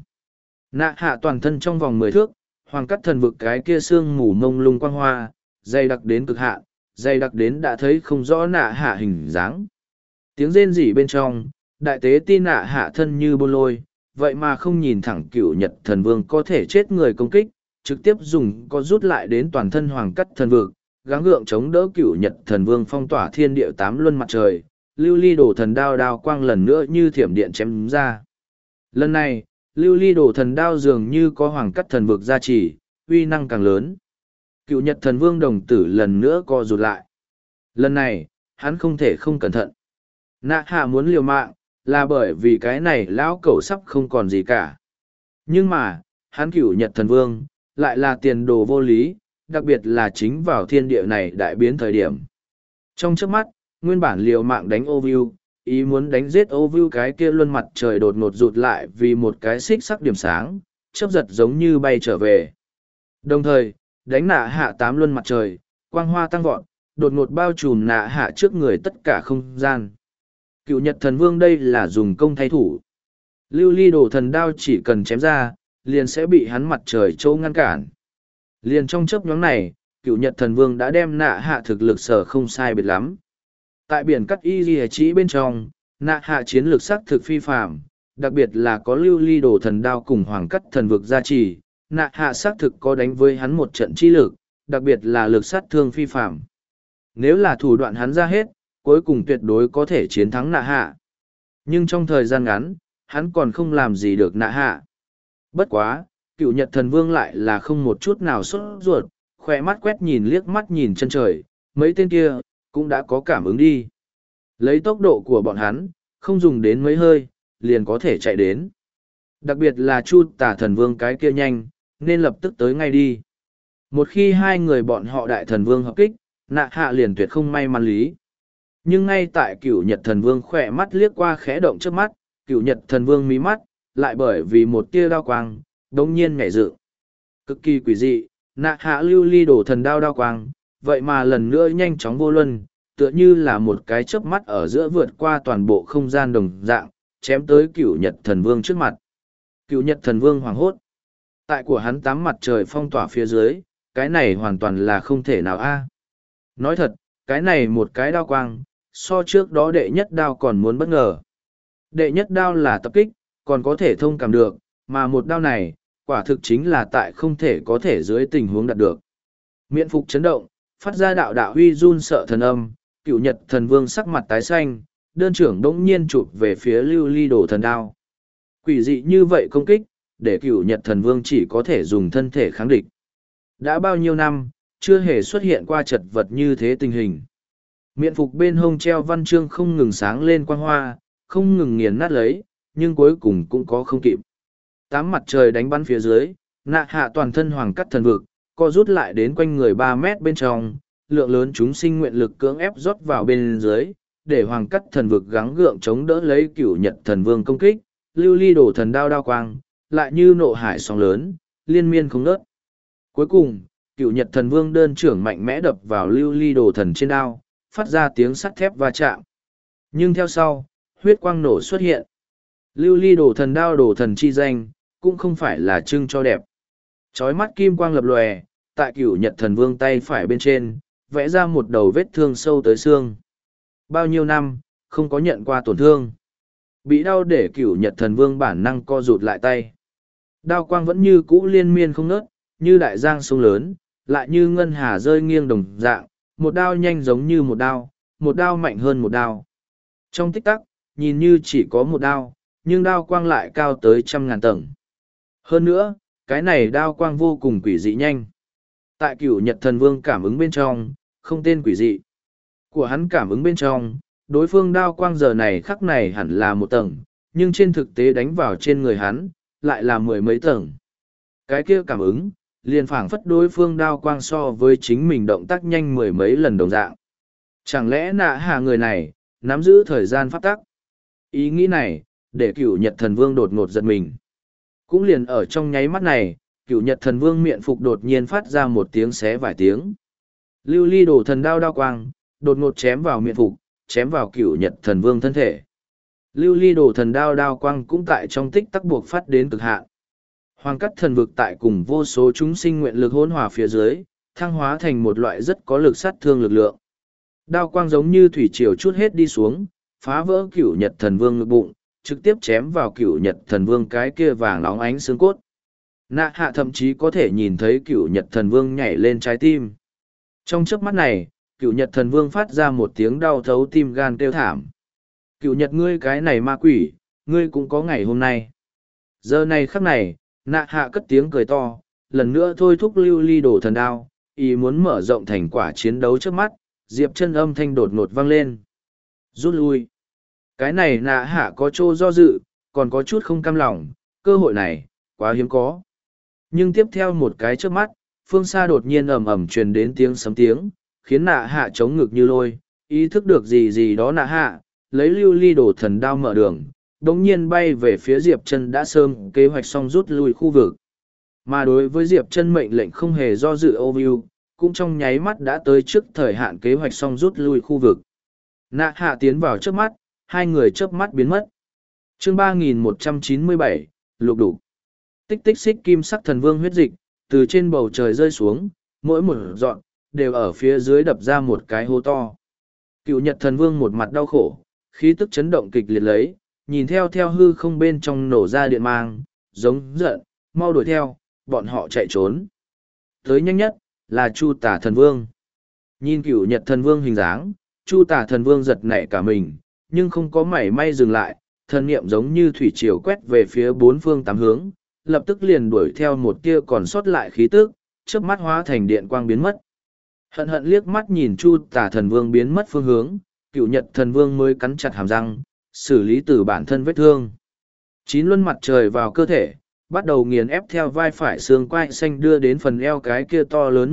Nạ hạ toàn thân trong vòng 10 thước, hoàng cắt thần vực cái kia sương mù mông lung quang hoa, dày đặc đến cực hạn, dày đặc đến đã thấy không rõ nạ hạ hình dáng. Tiếng rên rỉ bên trong, đại tế ti nạ hạ thân như bôn lôi, vậy mà không nhìn thẳng cửu nhật thần vương có thể chết người công kích, trực tiếp dùng có rút lại đến toàn thân hoàng cắt thần vực, gắng gượng chống đỡ cửu nhật thần vương phong tỏa thiên địa 8 luân mặt trời, lưu ly đổ thần đao đao quang lần nữa như thiểm điện chém ra. Lần này, lưu ly đổ thần đao dường như có hoàng cắt thần vực gia trì, uy năng càng lớn. Cựu nhật thần vương đồng tử lần nữa co rụt lại. Lần này, hắn không thể không cẩn thận. Nạ hạ muốn liều mạng, là bởi vì cái này lão cẩu sắp không còn gì cả. Nhưng mà, hắn cựu nhật thần vương, lại là tiền đồ vô lý, đặc biệt là chính vào thiên địa này đại biến thời điểm. Trong trước mắt, nguyên bản liều mạng đánh ô viu, ý muốn đánh giết ô viu cái kia luân mặt trời đột ngột rụt lại vì một cái xích sắc điểm sáng, chớp giật giống như bay trở về. Đồng thời, đánh nạ hạ 8 luân mặt trời, quang hoa tăng vọt, đột ngột bao trùm nạ hạ trước người tất cả không gian. Cựu nhật thần vương đây là dùng công thay thủ. Lưu ly đổ thần đao chỉ cần chém ra, liền sẽ bị hắn mặt trời châu ngăn cản. Liền trong chớp nhoáng này, cựu nhật thần vương đã đem nạ hạ thực lực sở không sai biệt lắm. Tại biển cắt y ghi chỉ bên trong, nạ hạ chiến lược sắc thực phi phạm, đặc biệt là có lưu ly đổ thần đao cùng hoàng cắt thần vực gia trì, nạ hạ xác thực có đánh với hắn một trận chi lực, đặc biệt là lực sát thương phi phạm. Nếu là thủ đoạn hắn ra hết, cuối cùng tuyệt đối có thể chiến thắng nạ hạ. Nhưng trong thời gian ngắn, hắn còn không làm gì được nạ hạ. Bất quá, cựu nhật thần vương lại là không một chút nào sốt ruột, khỏe mắt quét nhìn liếc mắt nhìn chân trời, mấy tên kia, cũng đã có cảm ứng đi. Lấy tốc độ của bọn hắn, không dùng đến mấy hơi, liền có thể chạy đến. Đặc biệt là Chu Tả Thần Vương cái kia nhanh, nên lập tức tới ngay đi. Một khi hai người bọn họ Đại Thần Vương hợp kích, Nạ Hạ liền tuyệt không may mắn lý. Nhưng ngay tại Cửu Nhật Thần Vương khỏe mắt liếc qua khẽ động trước mắt, Cửu Nhật Thần Vương mí mắt, lại bởi vì một tia đao quang, đống nhiên nhảy dựng. Cực kỳ quỷ dị, Nạ Hạ lưu ly đổ thần đao quang, vậy mà lần nữa nhanh chóng vô luân, tựa như là một cái chớp mắt ở giữa vượt qua toàn bộ không gian đồng dạng, chém tới Cửu Nhật Thần Vương trước mặt. Cửu Nhật Thần Vương hoảng hốt. Tại của hắn tám mặt trời phong tỏa phía dưới, cái này hoàn toàn là không thể nào a. Nói thật, cái này một cái đao quang, so trước đó đệ nhất đao còn muốn bất ngờ. Đệ nhất đao là tập kích, còn có thể thông cảm được, mà một đao này, quả thực chính là tại không thể có thể dưới tình huống đạt được. Miễn phục chấn động, phát ra đạo đạo huy run sợ thần âm, Cửu Nhật Thần Vương sắc mặt tái xanh, đơn trưởng đống nhiên chụp về phía lưu ly đổ thần đao. Quỷ dị như vậy công kích, để Cửu Nhật Thần Vương chỉ có thể dùng thân thể kháng địch. Đã bao nhiêu năm, chưa hề xuất hiện qua chật vật như thế tình hình. Miễn phục bên hông treo văn chương không ngừng sáng lên quang hoa, không ngừng nghiền nát lấy, nhưng cuối cùng cũng có không kịp. Tám mặt trời đánh bắn phía dưới, Nạ Hạ toàn thân hoàng cắt thần vực, co rút lại đến quanh người 3 mét bên trong, lượng lớn chúng sinh nguyện lực cưỡng ép rót vào bên dưới, để hoàng cắt thần vực gắng gượng chống đỡ lấy Cửu Nhật Thần Vương công kích, lưu ly đổ thần đao quang, lại như nộ hải sóng lớn, liên miên không ngớt. Cuối cùng, Cửu Nhật Thần Vương đơn trưởng mạnh mẽ đập vào lưu ly đồ thần trên đao, phát ra tiếng sắt thép va chạm. Nhưng theo sau, huyết quang nổ xuất hiện. Lưu ly đồ thần đao đồ thần chi danh, cũng không phải là trưng cho đẹp. Chói mắt kim quang lập lòe, tại Cửu Nhật Thần Vương tay phải bên trên, vẽ ra một đầu vết thương sâu tới xương. Bao nhiêu năm, không có nhận qua tổn thương. Bị đau để Cửu Nhật Thần Vương bản năng co rụt lại tay. Đao quang vẫn như cũ liên miên không ngớt, như đại giang sông lớn, lại như ngân hà rơi nghiêng đồng dạng, một đao nhanh giống như một đao mạnh hơn một đao. Trong tích tắc, nhìn như chỉ có một đao, nhưng đao quang lại cao tới 100.000 tầng. Hơn nữa, cái này đao quang vô cùng quỷ dị nhanh. Tại Cửu Nhật Thần Vương cảm ứng bên trong, không tên quỷ dị. Của hắn cảm ứng bên trong, đối phương đao quang giờ này khắc này hẳn là một tầng, nhưng trên thực tế đánh vào trên người hắn, lại là 10 mấy tầng. Cái kia cảm ứng, liền phảng phất đối phương đao quang so với chính mình động tác nhanh 10 mấy lần đồng dạng. Chẳng lẽ Nạ Hạ người này, nắm giữ thời gian pháp tắc? Ý nghĩ này, để Cửu Nhật Thần Vương đột ngột giật mình. Cũng liền ở trong nháy mắt này, Cửu Nhật Thần Vương miệng phục đột nhiên phát ra một tiếng xé vài tiếng. Lưu ly đổ thần đao quang, đột ngột chém vào miệng phục, chém vào Cửu Nhật Thần Vương thân thể. Lưu ly đổ thần đao quang cũng tại trong tích tắc buộc phát đến cực hạn. Hoàng cắt thần vực tại cùng vô số chúng sinh nguyện lực hỗn hòa phía dưới, thăng hóa thành một loại rất có lực sát thương lực lượng. Đao quang giống như thủy triều chút hết đi xuống, phá vỡ Cửu Nhật Thần Vương ngực bụng, trực tiếp chém vào Cửu Nhật Thần Vương cái kia vàng óng ánh xương cốt. Nạ Hạ thậm chí có thể nhìn thấy Cửu Nhật Thần Vương nhảy lên trái tim. Trong chớp mắt này, Cửu Nhật Thần Vương phát ra một tiếng đau thấu tim gan kêu thảm. Cửu Nhật ngươi cái này ma quỷ, ngươi cũng có ngày hôm nay. Giờ này khắc này, Nạ Hạ cất tiếng cười to, lần nữa thôi thúc lưu ly đổ thần đao, ý muốn mở rộng thành quả chiến đấu trước mắt, Diệp Chân âm thanh đột ngột vang lên. Rút lui. Cái này Nạ Hạ có chỗ do dự, còn có chút không cam lòng, cơ hội này, quá hiếm có. Nhưng tiếp theo một cái trước mắt, phương xa đột nhiên ầm ầm truyền đến tiếng sấm tiếng, khiến Nạ Hạ chống ngực như lôi, ý thức được gì đó Nạ Hạ, lấy lưu ly đổ thần đao mở đường, đống nhiên bay về phía Diệp Chân đã sớm kế hoạch xong rút lui khu vực. Mà đối với Diệp Chân mệnh lệnh không hề do dự overview, cũng trong nháy mắt đã tới trước thời hạn kế hoạch xong rút lui khu vực. Nạ Hạ tiến vào trước mắt, hai người chớp mắt biến mất. Chương 3197, lục đủ. Tích tích xích kim sắc thần vương huyết dịch, từ trên bầu trời rơi xuống, mỗi một dọn, đều ở phía dưới đập ra một cái hố to. Cựu Nhật thần vương một mặt đau khổ, khí tức chấn động kịch liệt lấy, nhìn theo hư không bên trong nổ ra điện mang, giống giận, mau đuổi theo, bọn họ chạy trốn. Tới nhanh nhất, là Chu Tả thần vương. Nhìn Cựu Nhật thần vương hình dáng, Chu Tả thần vương giật nảy cả mình, nhưng không có mảy may dừng lại, thần niệm giống như thủy triều quét về phía bốn phương tám hướng, lập tức liền đuổi theo một tia còn sót lại khí tức, chớp mắt hóa thành điện quang biến mất. Hận hận liếc mắt nhìn Chu Tả Thần Vương biến mất phương hướng, Cựu Nhật Thần Vương mới cắn chặt hàm răng, xử lý từ bản thân vết thương. Chín luân mặt trời vào cơ thể, bắt đầu nghiền ép theo vai phải xương quai xanh đưa đến phần eo cái kia to lớn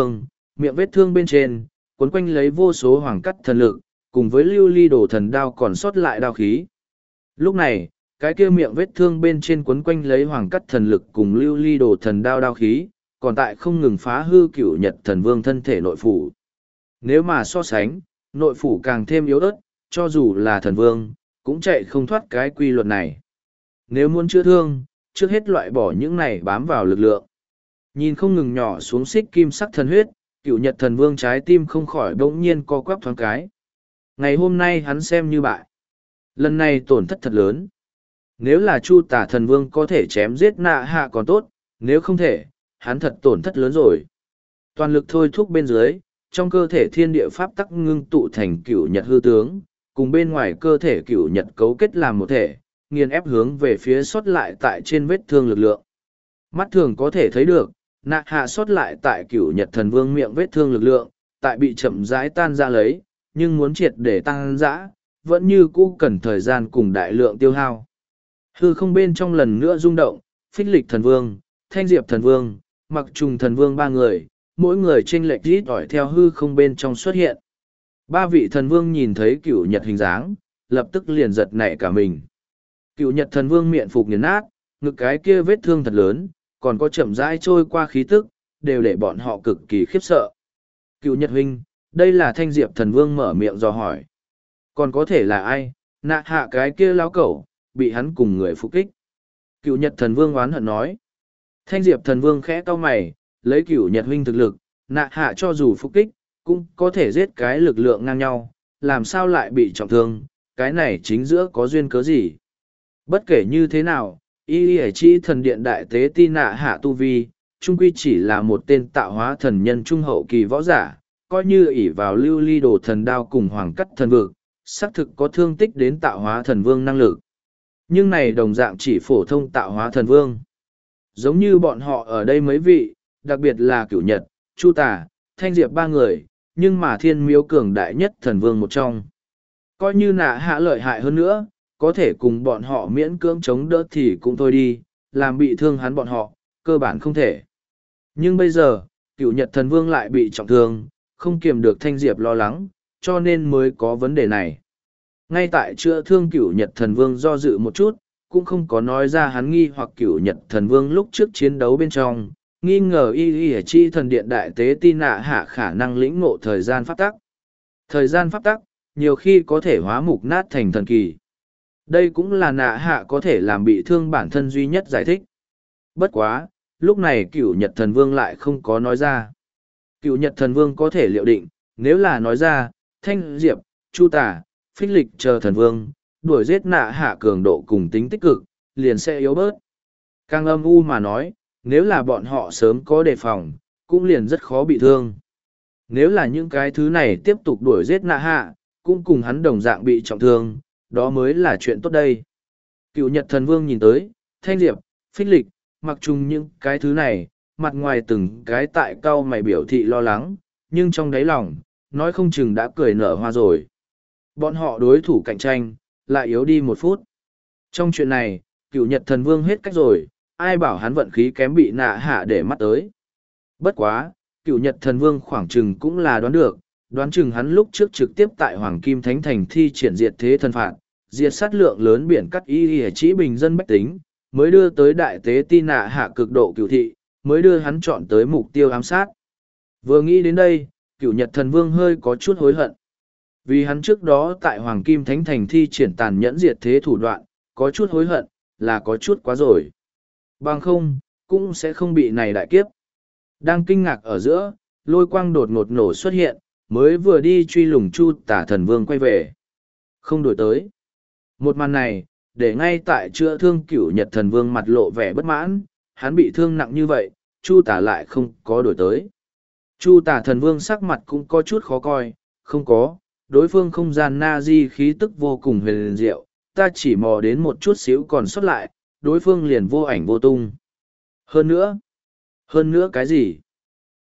miệng vết thương bên trên, cuốn quanh lấy vô số hoàng cắt thần lực, cùng với lưu ly đổ thần đao còn sót lại đao khí. Lúc này, cái kia miệng vết thương bên trên cuốn quanh lấy hoàng cắt thần lực cùng lưu ly đổ thần đao khí, còn tại không ngừng phá hư Cựu Nhật Thần Vương thân thể nội phủ. Nếu mà so sánh, nội phủ càng thêm yếu ớt, cho dù là thần vương, cũng chạy không thoát cái quy luật này. Nếu muốn chữa thương, trước hết loại bỏ những này bám vào lực lượng. Nhìn không ngừng nhỏ xuống xích kim sắc thần huyết, Cựu Nhật Thần Vương trái tim không khỏi bỗng nhiên co quắp thoáng cái. Ngày hôm nay hắn xem như bại. Lần này tổn thất thật lớn. Nếu là Chu Tả Thần Vương có thể chém giết Nạ Hạ còn tốt, nếu không thể, hắn thật tổn thất lớn rồi. Toàn lực thôi thúc bên dưới, trong cơ thể thiên địa pháp tắc ngưng tụ thành Cựu Nhật hư tướng, cùng bên ngoài cơ thể Cựu Nhật cấu kết làm một thể, nghiền ép hướng về phía sót lại tại trên vết thương lực lượng. Mắt thường có thể thấy được, Nạ Hạ sót lại tại Cựu Nhật Thần Vương miệng vết thương lực lượng, tại bị chậm rãi tan ra lấy, nhưng muốn triệt để tăng dã, vẫn như cũ cần thời gian cùng đại lượng tiêu hao. Hư không bên trong lần nữa rung động, Phích Lịch Thần Vương, Thanh Diệp Thần Vương, Mặc Trùng Thần Vương ba người, mỗi người chênh lệch rít ỏi theo hư không bên trong xuất hiện. Ba vị thần vương nhìn thấy Cựu Nhật hình dáng, lập tức liền giật nảy cả mình. Cựu Nhật Thần Vương miệng phục nghiền nát, ngực cái kia vết thương thật lớn, còn có chậm rãi trôi qua khí tức, đều để bọn họ cực kỳ khiếp sợ. Cựu Nhật huynh, đây là Thanh Diệp Thần Vương mở miệng dò hỏi. Còn có thể là ai? Nạ Hạ cái kia láo cẩu, bị hắn cùng người phục kích. Cựu Nhật Thần Vương oán hận nói. Thanh Diệp Thần Vương khẽ cau mày, lấy Cựu Nhật huynh thực lực, Nạ Hạ cho dù phục kích, cũng có thể giết cái lực lượng ngang nhau, làm sao lại bị trọng thương, cái này chính giữa có duyên cớ gì. Bất kể như thế nào, y chi thần điện đại tế ti Nạ Hạ tu vi, trung quy chỉ là một tên tạo hóa thần nhân trung hậu kỳ võ giả, coi như ỷ vào lưu ly đồ thần đao cùng hoàng cắt thần vực, xác thực có thương tích đến tạo hóa thần vương năng lực. Nhưng này đồng dạng chỉ phổ thông tạo hóa thần vương. Giống như bọn họ ở đây mấy vị, đặc biệt là Cửu Nhật, Chu Tả, Thanh Diệp ba người, nhưng mà thiên miếu cường đại nhất thần vương một trong. Coi như Nạ Hạ lợi hại hơn nữa, có thể cùng bọn họ miễn cưỡng chống đỡ thì cũng thôi đi, làm bị thương hắn bọn họ, cơ bản không thể. Nhưng bây giờ, Cửu Nhật thần vương lại bị trọng thương, không kiềm được Thanh Diệp lo lắng, cho nên mới có vấn đề này. Ngay tại chữa thương Cửu Nhật thần vương do dự một chút, cũng không có nói ra hắn nghi hoặc Cửu Nhật thần vương lúc trước chiến đấu bên trong, nghi ngờ y chi thần điện đại tế tin Nạ Hạ khả năng lĩnh ngộ thời gian pháp tắc. Thời gian pháp tắc, nhiều khi có thể hóa mục nát thành thần kỳ. Đây cũng là Nạ Hạ có thể làm bị thương bản thân duy nhất giải thích. Bất quá, lúc này Cửu Nhật thần vương lại không có nói ra. Cửu Nhật thần vương có thể liệu định, nếu là nói ra, Thanh Diệp, Chu Tả, Phích Lịch chờ thần vương, đuổi giết Nạ Hạ cường độ cùng tính tích cực, liền sẽ yếu bớt. Càng âm u mà nói, nếu là bọn họ sớm có đề phòng, cũng liền rất khó bị thương. Nếu là những cái thứ này tiếp tục đuổi giết Nạ Hạ, cũng cùng hắn đồng dạng bị trọng thương, đó mới là chuyện tốt đây. Cựu Nhật thần vương nhìn tới, Thanh Diệp, Phích Lịch, mặc chung những cái thứ này, mặt ngoài từng cái tại cau mày biểu thị lo lắng, nhưng trong đáy lòng, nói không chừng đã cười nở hoa rồi. Bọn họ đối thủ cạnh tranh, lại yếu đi một phút. Trong chuyện này, Cựu Nhật thần vương hết cách rồi, ai bảo hắn vận khí kém bị Nạ Hạ để mắt tới. Bất quá, Cựu Nhật thần vương khoảng chừng cũng là đoán được, đoán chừng hắn lúc trước trực tiếp tại Hoàng Kim Thánh Thành thi triển diệt thế thần phạt, diệt sát lượng lớn biển cắt y chỉ bình dân bách tính, mới đưa tới đại tế ti Nạ Hạ cực độ cựu thị, mới đưa hắn chọn tới mục tiêu ám sát. Vừa nghĩ đến đây, Cựu Nhật thần vương hơi có chút hối hận. Vì hắn trước đó tại Hoàng Kim Thánh Thành thi triển tàn nhẫn diệt thế thủ đoạn, có chút hối hận, là có chút quá rồi. Bằng không, cũng sẽ không bị này đại kiếp. Đang kinh ngạc ở giữa, lôi quang đột ngột nổ xuất hiện, mới vừa đi truy lùng Chu Tả thần vương quay về. Không đổi tới. Một màn này, để ngay tại chữa thương Cửu Nhật thần vương mặt lộ vẻ bất mãn, hắn bị thương nặng như vậy, Chu Tả lại không có đổi tới. Chu Tả thần vương sắc mặt cũng có chút khó coi, không có, đối phương không gian na di khí tức vô cùng huyền diệu, ta chỉ mò đến một chút xíu còn sót lại, đối phương liền vô ảnh vô tung. Hơn nữa cái gì?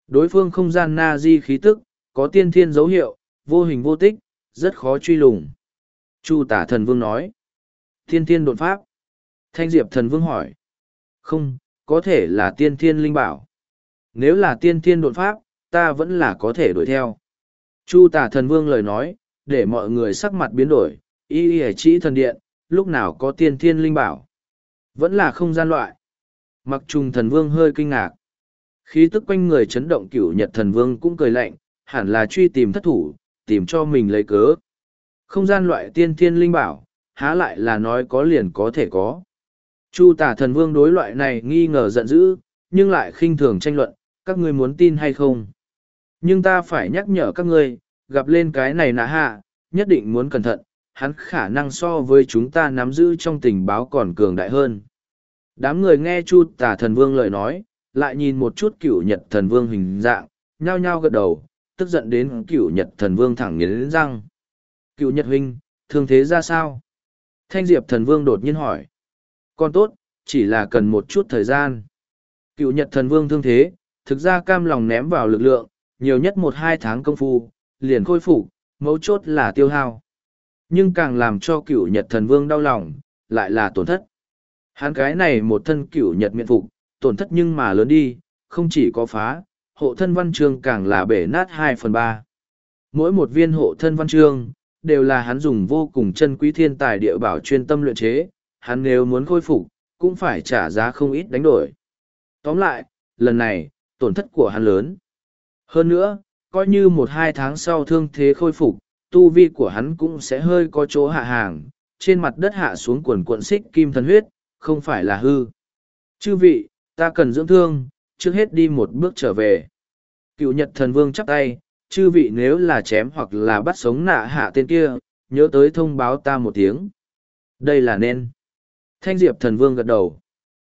Đối phương không gian na di khí tức, có tiên thiên dấu hiệu, vô hình vô tích, rất khó truy lùng. Chu tả thần vương nói. Tiên thiên đột pháp. Thanh diệp thần vương hỏi. Không, có thể là tiên thiên linh bảo. Nếu là tiên thiên đột pháp, ta vẫn là có thể đuổi theo. Chu tả thần vương lời nói, để mọi người sắc mặt biến đổi, y chỉ thần điện, lúc nào có tiên thiên linh bảo. Vẫn là không gian loại. Mặc trùng thần vương hơi kinh ngạc. Khí tức quanh người chấn động cửu nhật thần vương cũng cười lạnh, hẳn là truy tìm thất thủ, tìm cho mình lấy cớ. Không gian loại tiên thiên linh bảo, há lại là nói có liền có thể có. Chu tả thần vương đối loại này nghi ngờ giận dữ, nhưng lại khinh thường tranh luận, các ngươi muốn tin hay không. Nhưng ta phải nhắc nhở các ngươi, gặp lên cái này nạ hạ, nhất định muốn cẩn thận, hắn khả năng so với chúng ta nắm giữ trong tình báo còn cường đại hơn. Đám người nghe Chu tả thần vương lời nói, lại nhìn một chút cửu nhật thần vương hình dạng, nhao nhao gật đầu, tức giận đến cửu nhật thần vương thẳng nghiến răng. Cửu nhật huynh, thương thế ra sao? Thanh diệp thần vương đột nhiên hỏi. Còn tốt, chỉ là cần một chút thời gian. Cửu nhật thần vương thương thế, thực ra cam lòng ném vào lực lượng, nhiều nhất 1-2 tháng công phu, liền khôi phục, mấu chốt là tiêu hao. Nhưng càng làm cho cửu nhật thần vương đau lòng, lại là tổn thất. Hắn cái này một thân cửu nhật miện phục, tổn thất nhưng mà lớn đi, không chỉ có phá, hộ thân văn chương càng là bể nát 2/3. Mỗi một viên hộ thân văn chương, đều là hắn dùng vô cùng chân quý thiên tài địa bảo chuyên tâm luyện chế, hắn nếu muốn khôi phục, cũng phải trả giá không ít đánh đổi. Tóm lại, lần này, tổn thất của hắn lớn. Hơn nữa, coi như 1-2 tháng sau thương thế khôi phục, tu vi của hắn cũng sẽ hơi có chỗ hạ hàng, trên mặt đất hạ xuống quần cuộn xích kim thần huyết, không phải là hư. Chư vị, ta cần dưỡng thương, trước hết đi một bước trở về. Cựu nhật thần vương chắp tay, chư vị nếu là chém hoặc là bắt sống nạ hạ tên kia, nhớ tới thông báo ta một tiếng. Đây là nên. Thanh diệp thần vương gật đầu.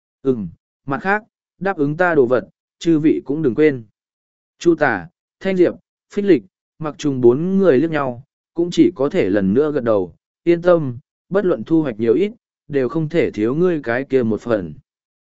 Mặt khác, đáp ứng ta đồ vật, chư vị cũng đừng quên. Chu tả, thanh diệp, phích lịch, mặc trùng 4 người liếc nhau, cũng chỉ có thể lần nữa gật đầu, yên tâm, bất luận thu hoạch nhiều ít, đều không thể thiếu ngươi cái kia một phần.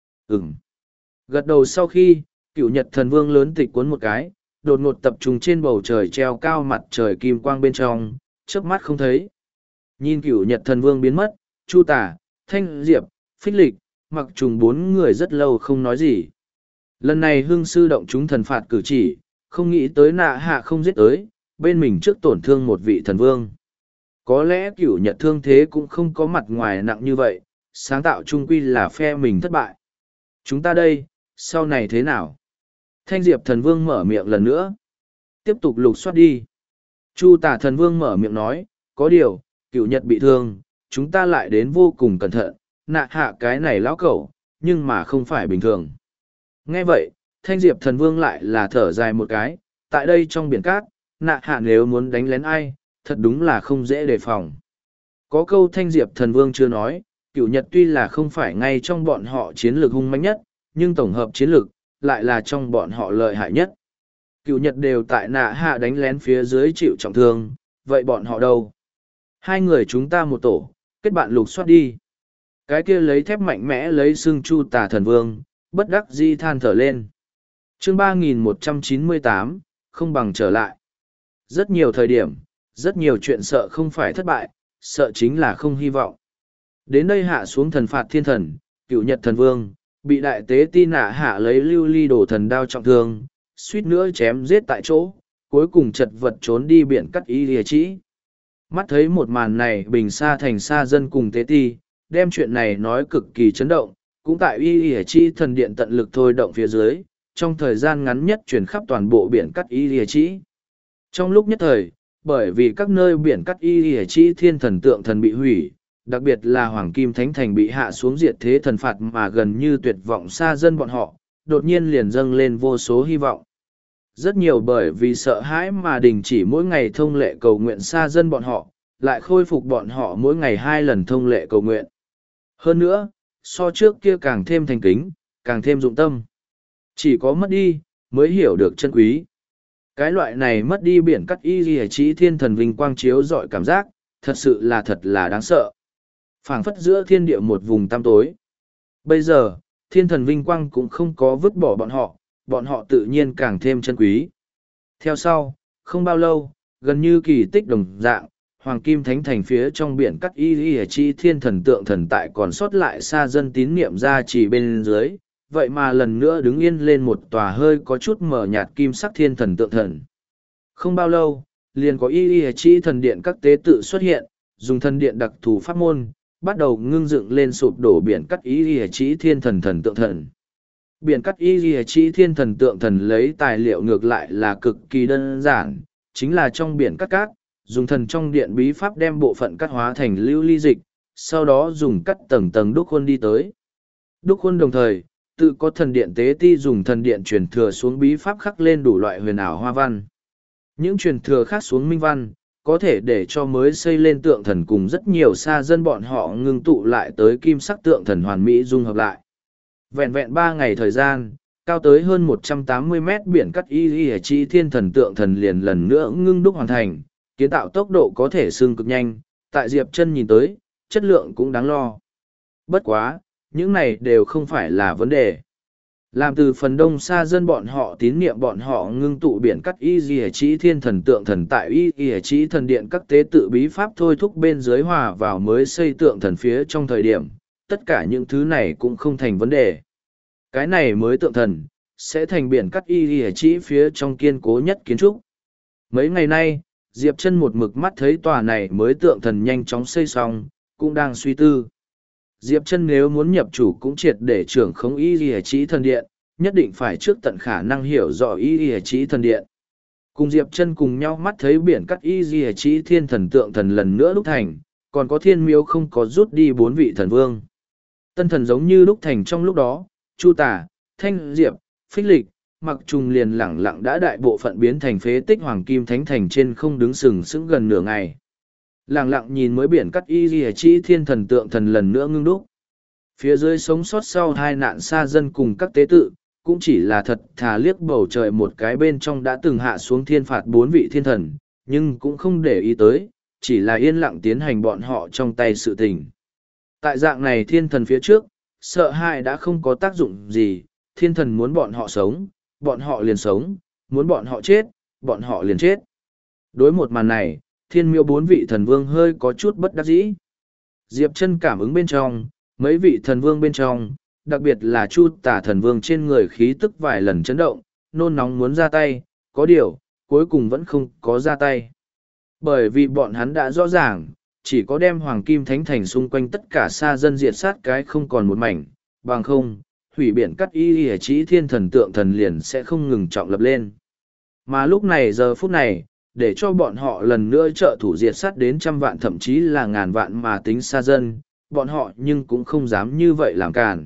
Gật đầu sau khi, cựu nhật thần vương lớn tịch cuốn một cái, đột ngột tập trung trên bầu trời treo cao mặt trời kim quang bên trong, chớp mắt không thấy. Nhìn cựu nhật thần vương biến mất, Chu tả, thanh diệp, phích lịch, mặc trùng 4 người rất lâu không nói gì. Lần này hương sư động chúng thần phạt cử chỉ, không nghĩ tới nạ hạ không giết tới, bên mình trước tổn thương một vị thần vương. Có lẽ cửu nhật thương thế cũng không có mặt ngoài nặng như vậy, sáng tạo trung quy là phe mình thất bại. Chúng ta đây, sau này thế nào? Thanh diệp thần vương mở miệng lần nữa. Tiếp tục lục soát đi. Chu tả thần vương mở miệng nói, có điều, cửu nhật bị thương, chúng ta lại đến vô cùng cẩn thận, nạ hạ cái này lão cẩu, nhưng mà không phải bình thường. Nghe vậy, thanh diệp thần vương lại là thở dài một cái, tại đây trong biển cát, nạ hạ nếu muốn đánh lén ai, thật đúng là không dễ đề phòng. Có câu thanh diệp thần vương chưa nói, cửu nhật tuy là không phải ngay trong bọn họ chiến lược hung mãnh nhất, nhưng tổng hợp chiến lược, lại là trong bọn họ lợi hại nhất. Cửu nhật đều tại nạ hạ đánh lén phía dưới chịu trọng thương, vậy bọn họ đâu? Hai người chúng ta một tổ, kết bạn lục soát đi. Cái kia lấy thép mạnh mẽ lấy xương chu tà thần vương, bất đắc di than thở lên. Chương 3198, không bằng trở lại. Rất nhiều thời điểm, rất nhiều chuyện sợ không phải thất bại, sợ chính là không hy vọng. Đến đây hạ xuống thần phạt thiên thần, cựu nhật thần vương, bị đại tế ti nạ hạ lấy lưu ly đổ thần đao trọng thương, suýt nữa chém giết tại chỗ, cuối cùng chật vật trốn đi biển cắt y lìa trĩ. Mắt thấy một màn này bình xa thành xa dân cùng tế ti, đem chuyện này nói cực kỳ chấn động, cũng tại y lìa trĩ thần điện tận lực thôi động phía dưới, trong thời gian ngắn nhất chuyển khắp toàn bộ biển cắt y lìa trĩ. Trong lúc nhất thời, bởi vì các nơi biển cắt y lìa trĩ thiên thần tượng thần bị hủy, đặc biệt là Hoàng Kim Thánh Thành bị hạ xuống diệt thế thần phạt mà gần như tuyệt vọng xa dân bọn họ, đột nhiên liền dâng lên vô số hy vọng. Rất nhiều bởi vì sợ hãi mà đình chỉ mỗi ngày thông lệ cầu nguyện xa dân bọn họ, lại khôi phục bọn họ mỗi ngày 2 lần thông lệ cầu nguyện. Hơn nữa, so trước kia càng thêm thành kính, càng thêm dụng tâm. Chỉ có mất đi, mới hiểu được chân quý. Cái loại này mất đi biển cắt y ghi trí thiên thần vinh quang chiếu dọi cảm giác, thật sự là thật là đáng sợ. Phảng phất giữa thiên địa một vùng tăm tối. Bây giờ, thiên thần vinh quang cũng không có vứt bỏ bọn họ, bọn họ tự nhiên càng thêm chân quý. Theo sau, không bao lâu, gần như kỳ tích đồng dạng, Hoàng Kim Thánh Thành phía trong biển cắt y chi thiên thần tượng thần tại còn sót lại xa dân tín niệm ra chỉ bên dưới, vậy mà lần nữa đứng yên lên một tòa hơi có chút mờ nhạt kim sắc thiên thần tượng thần. Không bao lâu, liền có y chi thần điện các tế tự xuất hiện, dùng thần điện đặc thù pháp môn, bắt đầu ngưng dựng lên sụp đổ biển cắt y chi thiên thần thần tượng thần. Biển cắt y chi thiên thần tượng thần lấy tài liệu ngược lại là cực kỳ đơn giản, chính là trong biển cắt cát, dùng thần trong điện bí pháp đem bộ phận cắt hóa thành lưu ly dịch, sau đó dùng cắt tầng tầng đúc khuôn đi tới. Đúc khuôn đồng thời, tự có thần điện tế ti dùng thần điện truyền thừa xuống bí pháp khắc lên đủ loại huyền ảo hoa văn. Những truyền thừa khác xuống minh văn, có thể để cho mới xây lên tượng thần cùng rất nhiều xa dân bọn họ ngưng tụ lại tới kim sắc tượng thần hoàn mỹ dung hợp lại. Vẹn vẹn 3 ngày thời gian, cao tới hơn 180 mét biển cắt y chi thiên thần tượng thần liền lần nữa ngưng đúc hoàn thành, kiến tạo tốc độ có thể xương cực nhanh, tại Diệp Chân nhìn tới, chất lượng cũng đáng lo. Bất quá, những này đều không phải là vấn đề. Làm từ phần đông xa dân bọn họ tín niệm bọn họ ngưng tụ biển cắt y chi thiên thần tượng thần tại y chi thần điện các tế tự bí pháp thôi thúc bên dưới hòa vào mới xây tượng thần phía trong thời điểm, tất cả những thứ này cũng không thành vấn đề. Cái này mới tượng thần, sẽ thành biển cắt y chi phía trong kiên cố nhất kiến trúc. Mấy ngày nay, Diệp Chân một mực mắt thấy tòa này mới tượng thần nhanh chóng xây xong, cũng đang suy tư. Diệp Chân nếu muốn nhập chủ cũng triệt để trưởng khống y chi thần điện, nhất định phải trước tận khả năng hiểu rõ y chi thần điện. Cùng Diệp Chân cùng nhau mắt thấy biển cắt y chi thiên thần tượng thần lần nữa lúc thành, còn có thiên miếu không có rút đi 4 vị thần vương. Tân thần giống như lúc thành trong lúc đó, Chu Tả, Thanh Diệp, Phích Lịch, Mặc Trùng liền lẳng lặng đã đại bộ phận biến thành phế tích Hoàng Kim Thánh Thành trên không đứng sừng sững gần nửa ngày. Lẳng lặng nhìn mới biển cắt y chi thiên thần tượng thần lần nữa ngưng đúc. Phía dưới sống sót sau 2 nạn xa dân cùng các tế tự, cũng chỉ là thật thà liếc bầu trời một cái bên trong đã từng hạ xuống thiên phạt 4 vị thiên thần, nhưng cũng không để ý tới, chỉ là yên lặng tiến hành bọn họ trong tay sự tình. Tại dạng này thiên thần phía trước, sợ hãi đã không có tác dụng gì, thiên thần muốn bọn họ sống, bọn họ liền sống, muốn bọn họ chết, bọn họ liền chết. Đối một màn này, thiên miêu 4 vị thần vương hơi có chút bất đắc dĩ. Diệp Chân cảm ứng bên trong, mấy vị thần vương bên trong, đặc biệt là Chu Tả thần vương trên người khí tức vài lần chấn động, nôn nóng muốn ra tay, có điều, cuối cùng vẫn không có ra tay. Bởi vì bọn hắn đã rõ ràng, chỉ có đem Hoàng Kim Thánh Thành xung quanh tất cả xa dân diệt sát cái không còn một mảnh, bằng không, hủy biển cắt y chi thiên thần tượng thần liền sẽ không ngừng trọng lập lên. Mà lúc này giờ phút này, để cho bọn họ lần nữa trợ thủ diệt sát đến trăm vạn thậm chí là ngàn vạn mà tính xa dân, bọn họ nhưng cũng không dám như vậy làm càn.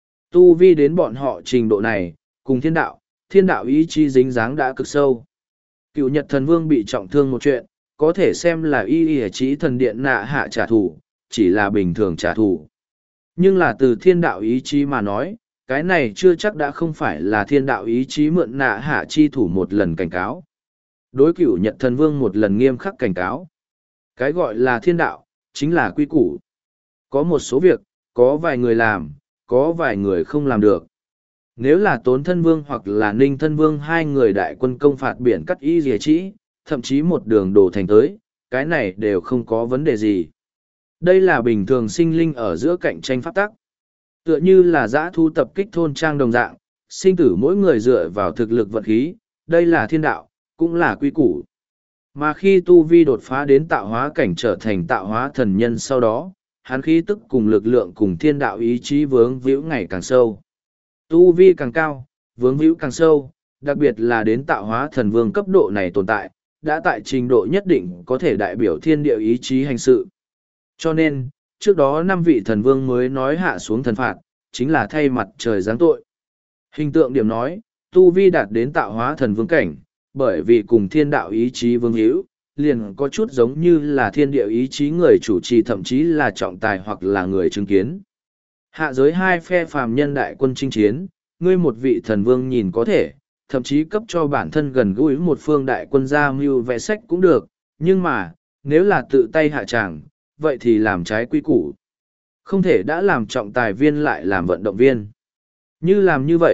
Tu vi đến bọn họ trình độ này, cùng thiên đạo ý chí dính dáng đã cực sâu. Cựu Nhật thần vương bị trọng thương một chuyện, có thể xem là y chí thần điện nạ hạ trả thù, chỉ là bình thường trả thù. Nhưng là từ thiên đạo ý chí mà nói, cái này chưa chắc đã không phải là thiên đạo ý chí mượn nạ hạ chi thủ một lần cảnh cáo. Đối Cựu Nhật thần vương một lần nghiêm khắc cảnh cáo. Cái gọi là thiên đạo, chính là quy củ. Có một số việc, có vài người làm, có vài người không làm được. Nếu là Tốn Thân Vương hoặc là Ninh Thân Vương 2 người đại quân công phạt biển cắt y dìa trĩ, thậm chí một đường đổ thành tới, cái này đều không có vấn đề gì. Đây là bình thường sinh linh ở giữa cạnh tranh pháp tắc. Tựa như là dã thu tập kích thôn trang đồng dạng, sinh tử mỗi người dựa vào thực lực vật khí, đây là thiên đạo, cũng là quy củ. Mà khi tu vi đột phá đến tạo hóa cảnh trở thành tạo hóa thần nhân sau đó, hắn khí tức cùng lực lượng cùng thiên đạo ý chí vướng víu ngày càng sâu. Tu vi càng cao, vướng víu càng sâu, đặc biệt là đến tạo hóa thần vương cấp độ này tồn tại, đã tại trình độ nhất định có thể đại biểu thiên địa ý chí hành sự. Cho nên, trước đó 5 vị thần vương mới nói hạ xuống thần phạt, chính là thay mặt trời giáng tội. Hình tượng điểm nói, tu vi đạt đến tạo hóa thần vương cảnh, bởi vì cùng thiên đạo ý chí vương hữu, liền có chút giống như là thiên địa ý chí người chủ trì thậm chí là trọng tài hoặc là người chứng kiến. Hạ giới 2 phe phàm nhân đại quân chinh chiến, ngươi một vị thần vương nhìn có thể, thậm chí cấp cho bản thân gần gũi một phương đại quân ra mưu vẽ sách cũng được, nhưng mà, nếu là tự tay hạ tràng, vậy thì làm trái quy củ. Không thể đã làm trọng tài viên lại làm vận động viên. Như làm như vậy,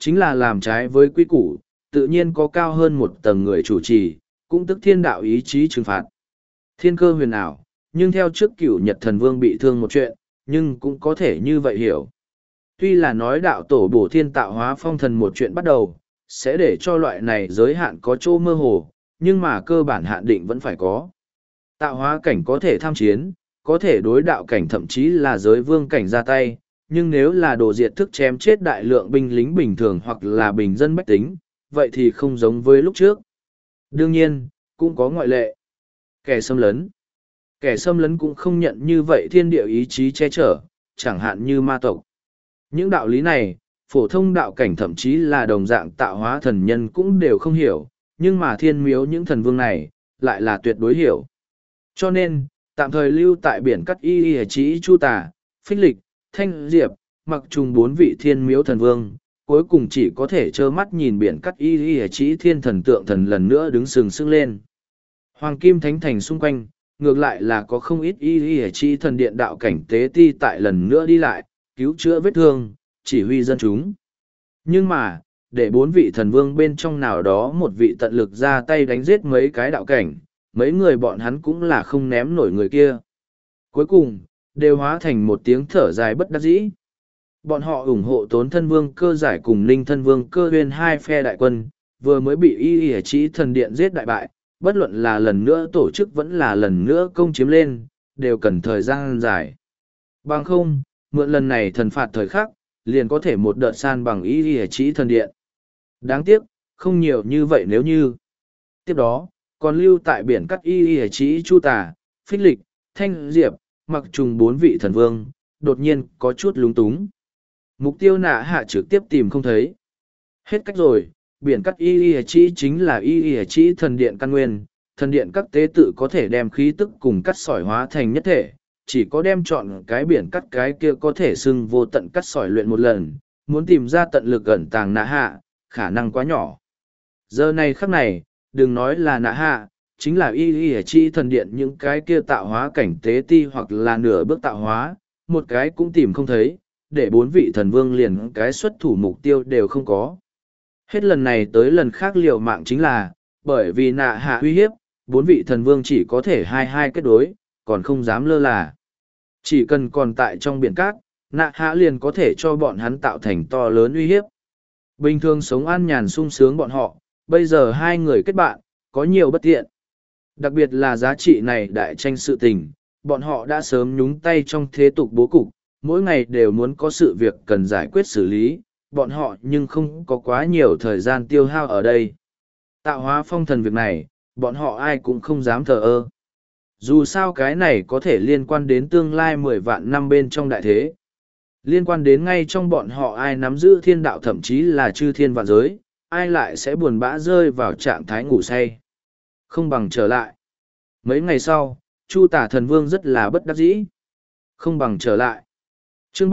chính là làm trái với quy củ, tự nhiên có cao hơn một tầng người chủ trì, cũng tức thiên đạo ý chí trừng phạt. Thiên cơ huyền ảo, nhưng theo trước cửu Nhật Thần Vương bị thương một chuyện, nhưng cũng có thể như vậy hiểu. Tuy là nói đạo tổ bổ thiên tạo hóa phong thần một chuyện bắt đầu, sẽ để cho loại này giới hạn có chỗ mơ hồ, nhưng mà cơ bản hạn định vẫn phải có. Tạo hóa cảnh có thể tham chiến, có thể đối đạo cảnh thậm chí là giới vương cảnh ra tay, nhưng nếu là đồ diệt thức chém chết đại lượng binh lính bình thường hoặc là bình dân bách tính, vậy thì không giống với lúc trước. Đương nhiên, cũng có ngoại lệ. Kẻ xâm lấn. Kẻ xâm lấn cũng không nhận như vậy thiên địa ý chí che chở, chẳng hạn như ma tộc. Những đạo lý này, phổ thông đạo cảnh thậm chí là đồng dạng tạo hóa thần nhân cũng đều không hiểu, nhưng mà thiên miếu những thần vương này, lại là tuyệt đối hiểu. Cho nên, tạm thời lưu tại biển cắt y chí chu tà, phích lịch, thanh diệp, mặc trùng bốn vị thiên miếu thần vương, cuối cùng chỉ có thể trơ mắt nhìn biển cắt y chí thiên thần tượng thần lần nữa đứng sừng sững lên. Hoàng kim thánh thành xung quanh, ngược lại là có không ít y chí thần điện đạo cảnh tế ti tại lần nữa đi lại, cứu chữa vết thương, chỉ huy dân chúng. Nhưng mà, để bốn vị thần vương bên trong nào đó một vị tận lực ra tay đánh giết mấy cái đạo cảnh, mấy người bọn hắn cũng là không ném nổi người kia. Cuối cùng, đều hóa thành một tiếng thở dài bất đắc dĩ. Bọn họ ủng hộ Tốn Thân Vương Cơ Giải cùng Ninh Thân Vương Cơ Huyên hai phe đại quân, vừa mới bị y chí thần điện giết đại bại, bất luận là lần nữa tổ chức vẫn là lần nữa công chiếm lên, đều cần thời gian dài. Bằng không, mượn lần này thần phạt thời khắc, liền có thể một đợt san bằng y chí thần điện. Đáng tiếc, không nhiều như vậy nếu như. Tiếp đó, còn lưu tại biển cắt y chí chu tà, phích lịch, thanh diệp, mặc trùng bốn vị thần vương, đột nhiên có chút lúng túng. Mục tiêu nạ hạ trực tiếp tìm không thấy. Hết cách rồi, biển cắt y chí chính là y chí thần điện căn nguyên, thần điện các tế tự có thể đem khí tức cùng cắt sỏi hóa thành nhất thể, chỉ có đem chọn cái biển cắt cái kia có thể xưng vô tận cắt sỏi luyện một lần, muốn tìm ra tận lực ẩn tàng nạ hạ, khả năng quá nhỏ. Giờ này khắc này, đừng nói là nạ hạ, chính là y chi thần điện những cái kia tạo hóa cảnh tế ti hoặc là nửa bước tạo hóa, một cái cũng tìm không thấy, để bốn vị thần vương liền cái xuất thủ mục tiêu đều không có. Hết lần này tới lần khác liều mạng chính là, bởi vì nạ hạ uy hiếp, bốn vị thần vương chỉ có thể hai kết đối, còn không dám lơ là. Chỉ cần còn tại trong biển cát, nạ hạ liền có thể cho bọn hắn tạo thành to lớn uy hiếp. Bình thường sống an nhàn sung sướng bọn họ, bây giờ hai người kết bạn, có nhiều bất tiện. Đặc biệt là giá trị này đại tranh sự tình, bọn họ đã sớm nhúng tay trong thế tục bố cục, mỗi ngày đều muốn có sự việc cần giải quyết xử lý, bọn họ nhưng không có quá nhiều thời gian tiêu hao ở đây. Tạo hóa phong thần việc này, bọn họ ai cũng không dám thờ ơ. Dù sao cái này có thể liên quan đến tương lai 10 vạn năm bên trong đại thế. Liên quan đến ngay trong bọn họ ai nắm giữ thiên đạo thậm chí là chư thiên vạn giới, ai lại sẽ buồn bã rơi vào trạng thái ngủ say. Không bằng trở lại. Mấy ngày sau, Chu Tả Thần Vương rất là bất đắc dĩ. Không bằng trở lại. Chương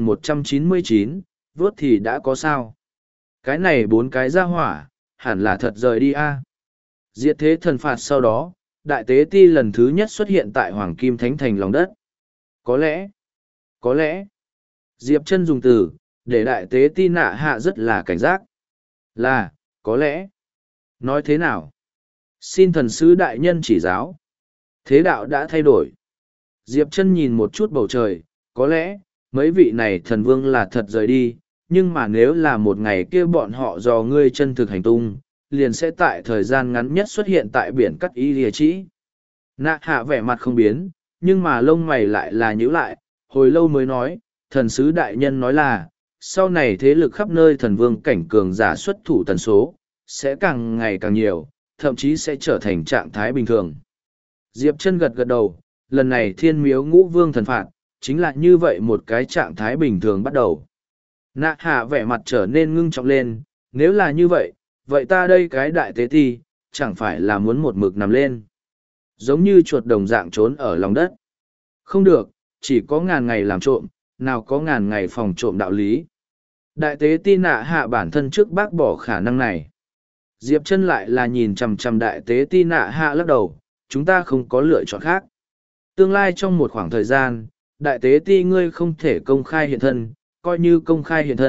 3199, vốt thì đã có sao. Cái này bốn cái ra hỏa, hẳn là thật rời đi a. Diệt thế thần phạt sau đó, đại tế ti lần thứ nhất xuất hiện tại Hoàng Kim Thánh Thành lòng đất. Có lẽ, Diệp Chân dùng từ, để đại tế ti nạ hạ rất là cảnh giác. Là, có lẽ. Nói thế nào? Xin thần sứ đại nhân chỉ giáo. Thế đạo đã thay đổi. Diệp Chân nhìn một chút bầu trời, có lẽ, mấy vị này thần vương là thật rời đi, nhưng mà nếu là một ngày kia bọn họ dò ngươi chân thực hành tung, liền sẽ tại thời gian ngắn nhất xuất hiện tại biển cắt y lìa trĩ. Nạ hạ vẻ mặt không biến, nhưng mà lông mày lại là nhíu lại, hồi lâu mới nói, thần sứ đại nhân nói là, sau này thế lực khắp nơi thần vương cảnh cường giả xuất thủ tần số, sẽ càng ngày càng nhiều, thậm chí sẽ trở thành trạng thái bình thường. Diệp Chân gật gật đầu, lần này thiên miếu ngũ vương thần phạt, chính là như vậy một cái trạng thái bình thường bắt đầu. Nạ hạ vẻ mặt trở nên ngưng trọng lên, nếu là như vậy, vậy ta đây cái đại tế ti, chẳng phải là muốn một mực nằm lên. Giống như chuột đồng dạng trốn ở lòng đất. Không được, chỉ có ngàn ngày làm trộm, nào có ngàn ngày phòng trộm đạo lý. Đại tế ti nạ hạ bản thân trước bác bỏ khả năng này. Diệp Chân lại là nhìn chằm chằm đại tế ti nạ hạ lắc đầu, chúng ta không có lựa chọn khác. Tương lai trong một khoảng thời gian, đại tế ti ngươi không thể công khai hiện thân, coi như công khai hiện thân,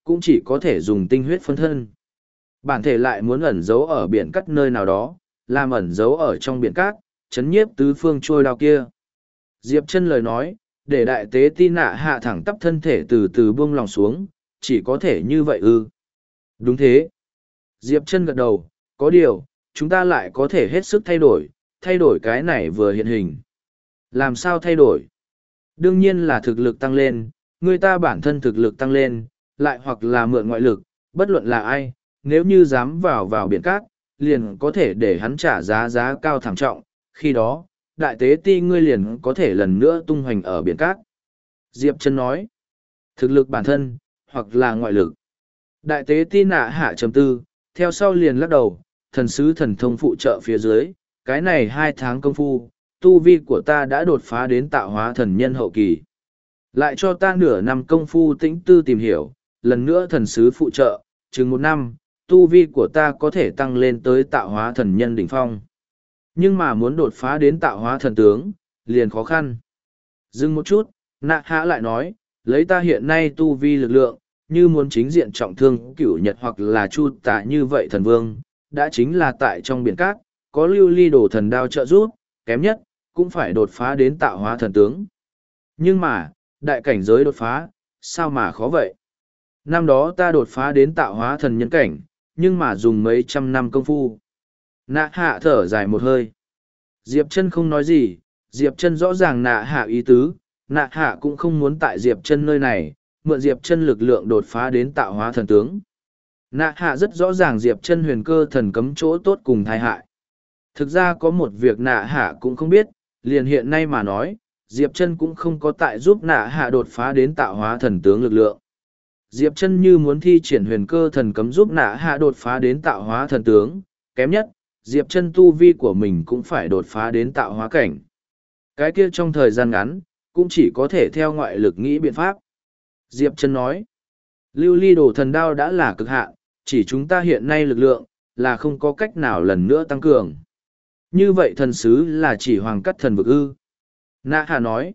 cũng chỉ có thể dùng tinh huyết phân thân. Bản thể lại muốn ẩn giấu ở biển cắt nơi nào đó, làm ẩn giấu ở trong biển cát, chấn nhiếp tứ phương trôi đao kia. Diệp Chân lời nói, để đại tế ti nạ hạ thẳng tắp thân thể từ từ buông lòng xuống, chỉ có thể như vậy ư. Đúng thế. Diệp Chân gật đầu, có điều, chúng ta lại có thể hết sức thay đổi cái này vừa hiện hình. Làm sao thay đổi? Đương nhiên là thực lực tăng lên, người ta bản thân thực lực tăng lên, lại hoặc là mượn ngoại lực, bất luận là ai, nếu như dám vào biển cát, liền có thể để hắn trả giá cao thảm trọng, khi đó, đại tế ti ngươi liền có thể lần nữa tung hoành ở biển cát. Diệp Chân nói, thực lực bản thân, hoặc là ngoại lực. Đại tế ti nạ hạ trầm tư, theo sau liền lắc đầu, thần sứ thần thông phụ trợ phía dưới, cái này 2 tháng công phu, tu vi của ta đã đột phá đến tạo hóa thần nhân hậu kỳ. Lại cho ta nửa năm công phu tĩnh tư tìm hiểu, lần nữa thần sứ phụ trợ, chừng 1 năm, tu vi của ta có thể tăng lên tới tạo hóa thần nhân đỉnh phong. Nhưng mà muốn đột phá đến tạo hóa thần tướng, liền khó khăn. Dừng một chút, nạ hạ lại nói, lấy ta hiện nay tu vi lực lượng, như muốn chính diện trọng thương cửu nhật hoặc là chu tả như vậy thần vương, đã chính là tại trong biển cát, có lưu ly đổ thần đao trợ giúp, kém nhất, cũng phải đột phá đến tạo hóa thần tướng. Nhưng mà, đại cảnh giới đột phá, sao mà khó vậy? Năm đó ta đột phá đến tạo hóa thần nhân cảnh, nhưng mà dùng mấy trăm năm công phu. Nạ hạ thở dài một hơi. Diệp Chân không nói gì, Diệp Chân rõ ràng nạ hạ ý tứ, nạ hạ cũng không muốn tại Diệp Chân nơi này, mượn Diệp Chân lực lượng đột phá đến tạo hóa thần tướng. Nạ hạ rất rõ ràng Diệp Chân huyền cơ thần cấm chỗ tốt cùng tai hại. Thực ra có một việc nạ hạ cũng không biết, liền hiện nay mà nói, Diệp Chân cũng không có tại giúp nạ hạ đột phá đến tạo hóa thần tướng lực lượng. Diệp Chân như muốn thi triển huyền cơ thần cấm giúp nạ hạ đột phá đến tạo hóa thần tướng, kém nhất, Diệp Chân tu vi của mình cũng phải đột phá đến tạo hóa cảnh. Cái kia trong thời gian ngắn, cũng chỉ có thể theo ngoại lực nghĩ biện pháp. Diệp Chân nói, lưu ly đồ thần đao đã là cực hạn, chỉ chúng ta hiện nay lực lượng, là không có cách nào lần nữa tăng cường. Như vậy thần sứ là chỉ hoàng cắt thần vực ư. Nạ hạ nói,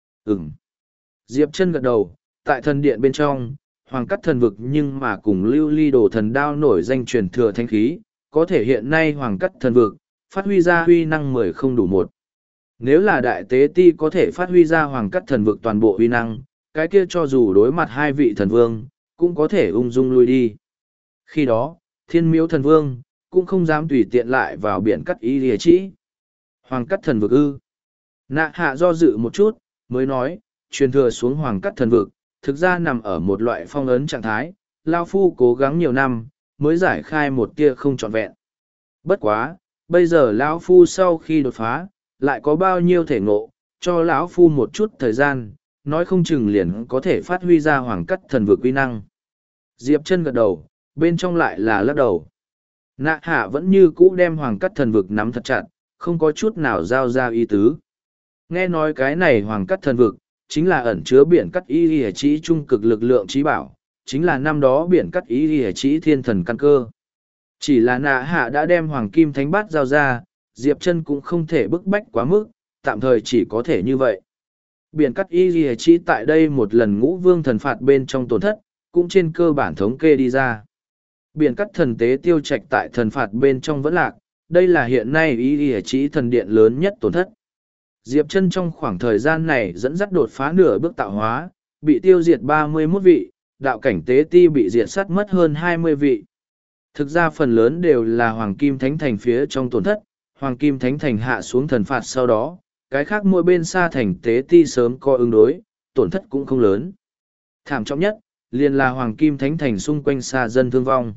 Diệp Chân gật đầu, tại thần điện bên trong, hoàng cắt thần vực nhưng mà cùng lưu ly đồ thần đao nổi danh truyền thừa thanh khí, có thể hiện nay hoàng cắt thần vực, phát huy ra huy năng 10 không đủ 1. Nếu là đại tế ti có thể phát huy ra hoàng cắt thần vực toàn bộ huy năng, cái kia cho dù đối mặt 2 vị thần vương, cũng có thể ung dung lui đi. Khi đó, thiên miếu thần vương, cũng không dám tùy tiện lại vào biển cắt ý lìa trĩ. Hoàng cắt thần vực ư. Nạ hạ do dự một chút, mới nói, truyền thừa xuống hoàng cắt thần vực, thực ra nằm ở một loại phong ấn trạng thái, Lao Phu cố gắng nhiều năm, mới giải khai một tia không trọn vẹn. Bất quá, bây giờ Lão Phu sau khi đột phá, lại có bao nhiêu thể ngộ, cho Lão Phu một chút thời gian, nói không chừng liền có thể phát huy ra hoàng cắt thần vực uy năng. Diệp Chân gật đầu, bên trong lại là lắc đầu. Nạ hạ vẫn như cũ đem hoàng cắt thần vực nắm thật chặt, không có chút nào giao ra ý tứ. Nghe nói cái này hoàng cắt thần vực, chính là ẩn chứa biển cắt y lìa trĩ trung cực lực lượng trí bảo, chính là năm đó biển cắt y lìa trĩ thiên thần căn cơ. Chỉ là nạ hạ đã đem hoàng kim thánh bát giao ra, Diệp Chân cũng không thể bức bách quá mức, tạm thời chỉ có thể như vậy. Biển cắt y lìa trĩ tại đây một lần ngũ vương thần phạt bên trong tổn thất, cũng trên cơ bản thống kê đi ra. Biển cắt thần tế tiêu trạch tại thần phạt bên trong vẫn lạc, đây là hiện nay y lìa trĩ thần điện lớn nhất tổn thất. Diệp Chân trong khoảng thời gian này dẫn dắt đột phá nửa bước tạo hóa, bị tiêu diệt 31 vị, đạo cảnh tế ti bị diệt sát mất hơn 20 vị. Thực ra phần lớn đều là Hoàng Kim Thánh Thành phía trong tổn thất, Hoàng Kim Thánh Thành hạ xuống thần phạt sau đó, cái khác mỗi bên xa thành tế ti sớm có ứng đối, tổn thất cũng không lớn. Thảm trọng nhất, liền là Hoàng Kim Thánh Thành xung quanh xa dân thương vong.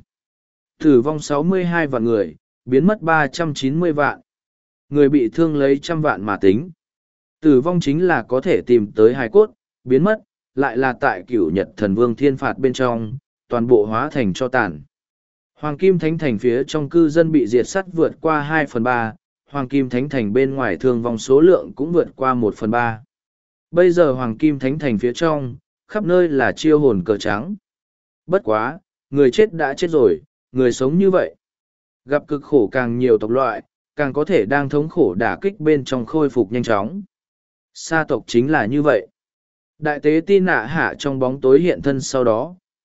Tử vong 62 vạn người, biến mất 390 vạn. Người bị thương lấy 100 vạn mà tính. Tử vong chính là có thể tìm tới hài cốt, biến mất, lại là tại cửu nhật thần vương thiên phạt bên trong, toàn bộ hóa thành cho tàn. Hoàng Kim Thánh Thành phía trong cư dân bị diệt sát vượt qua 2/3, Hoàng Kim Thánh Thành bên ngoài thương vong số lượng cũng vượt qua 1/3. Bây giờ Hoàng Kim Thánh Thành phía trong, khắp nơi là chiêu hồn cờ trắng. Bất quá, người chết đã chết rồi, người sống như vậy. Gặp cực khổ càng nhiều tộc loại, càng có thể đang thống khổ đả kích bên trong khôi phục nhanh chóng. Sa tộc chính là như vậy. Đại tế ti nạ hạ trong bóng tối hiện thân sau đó,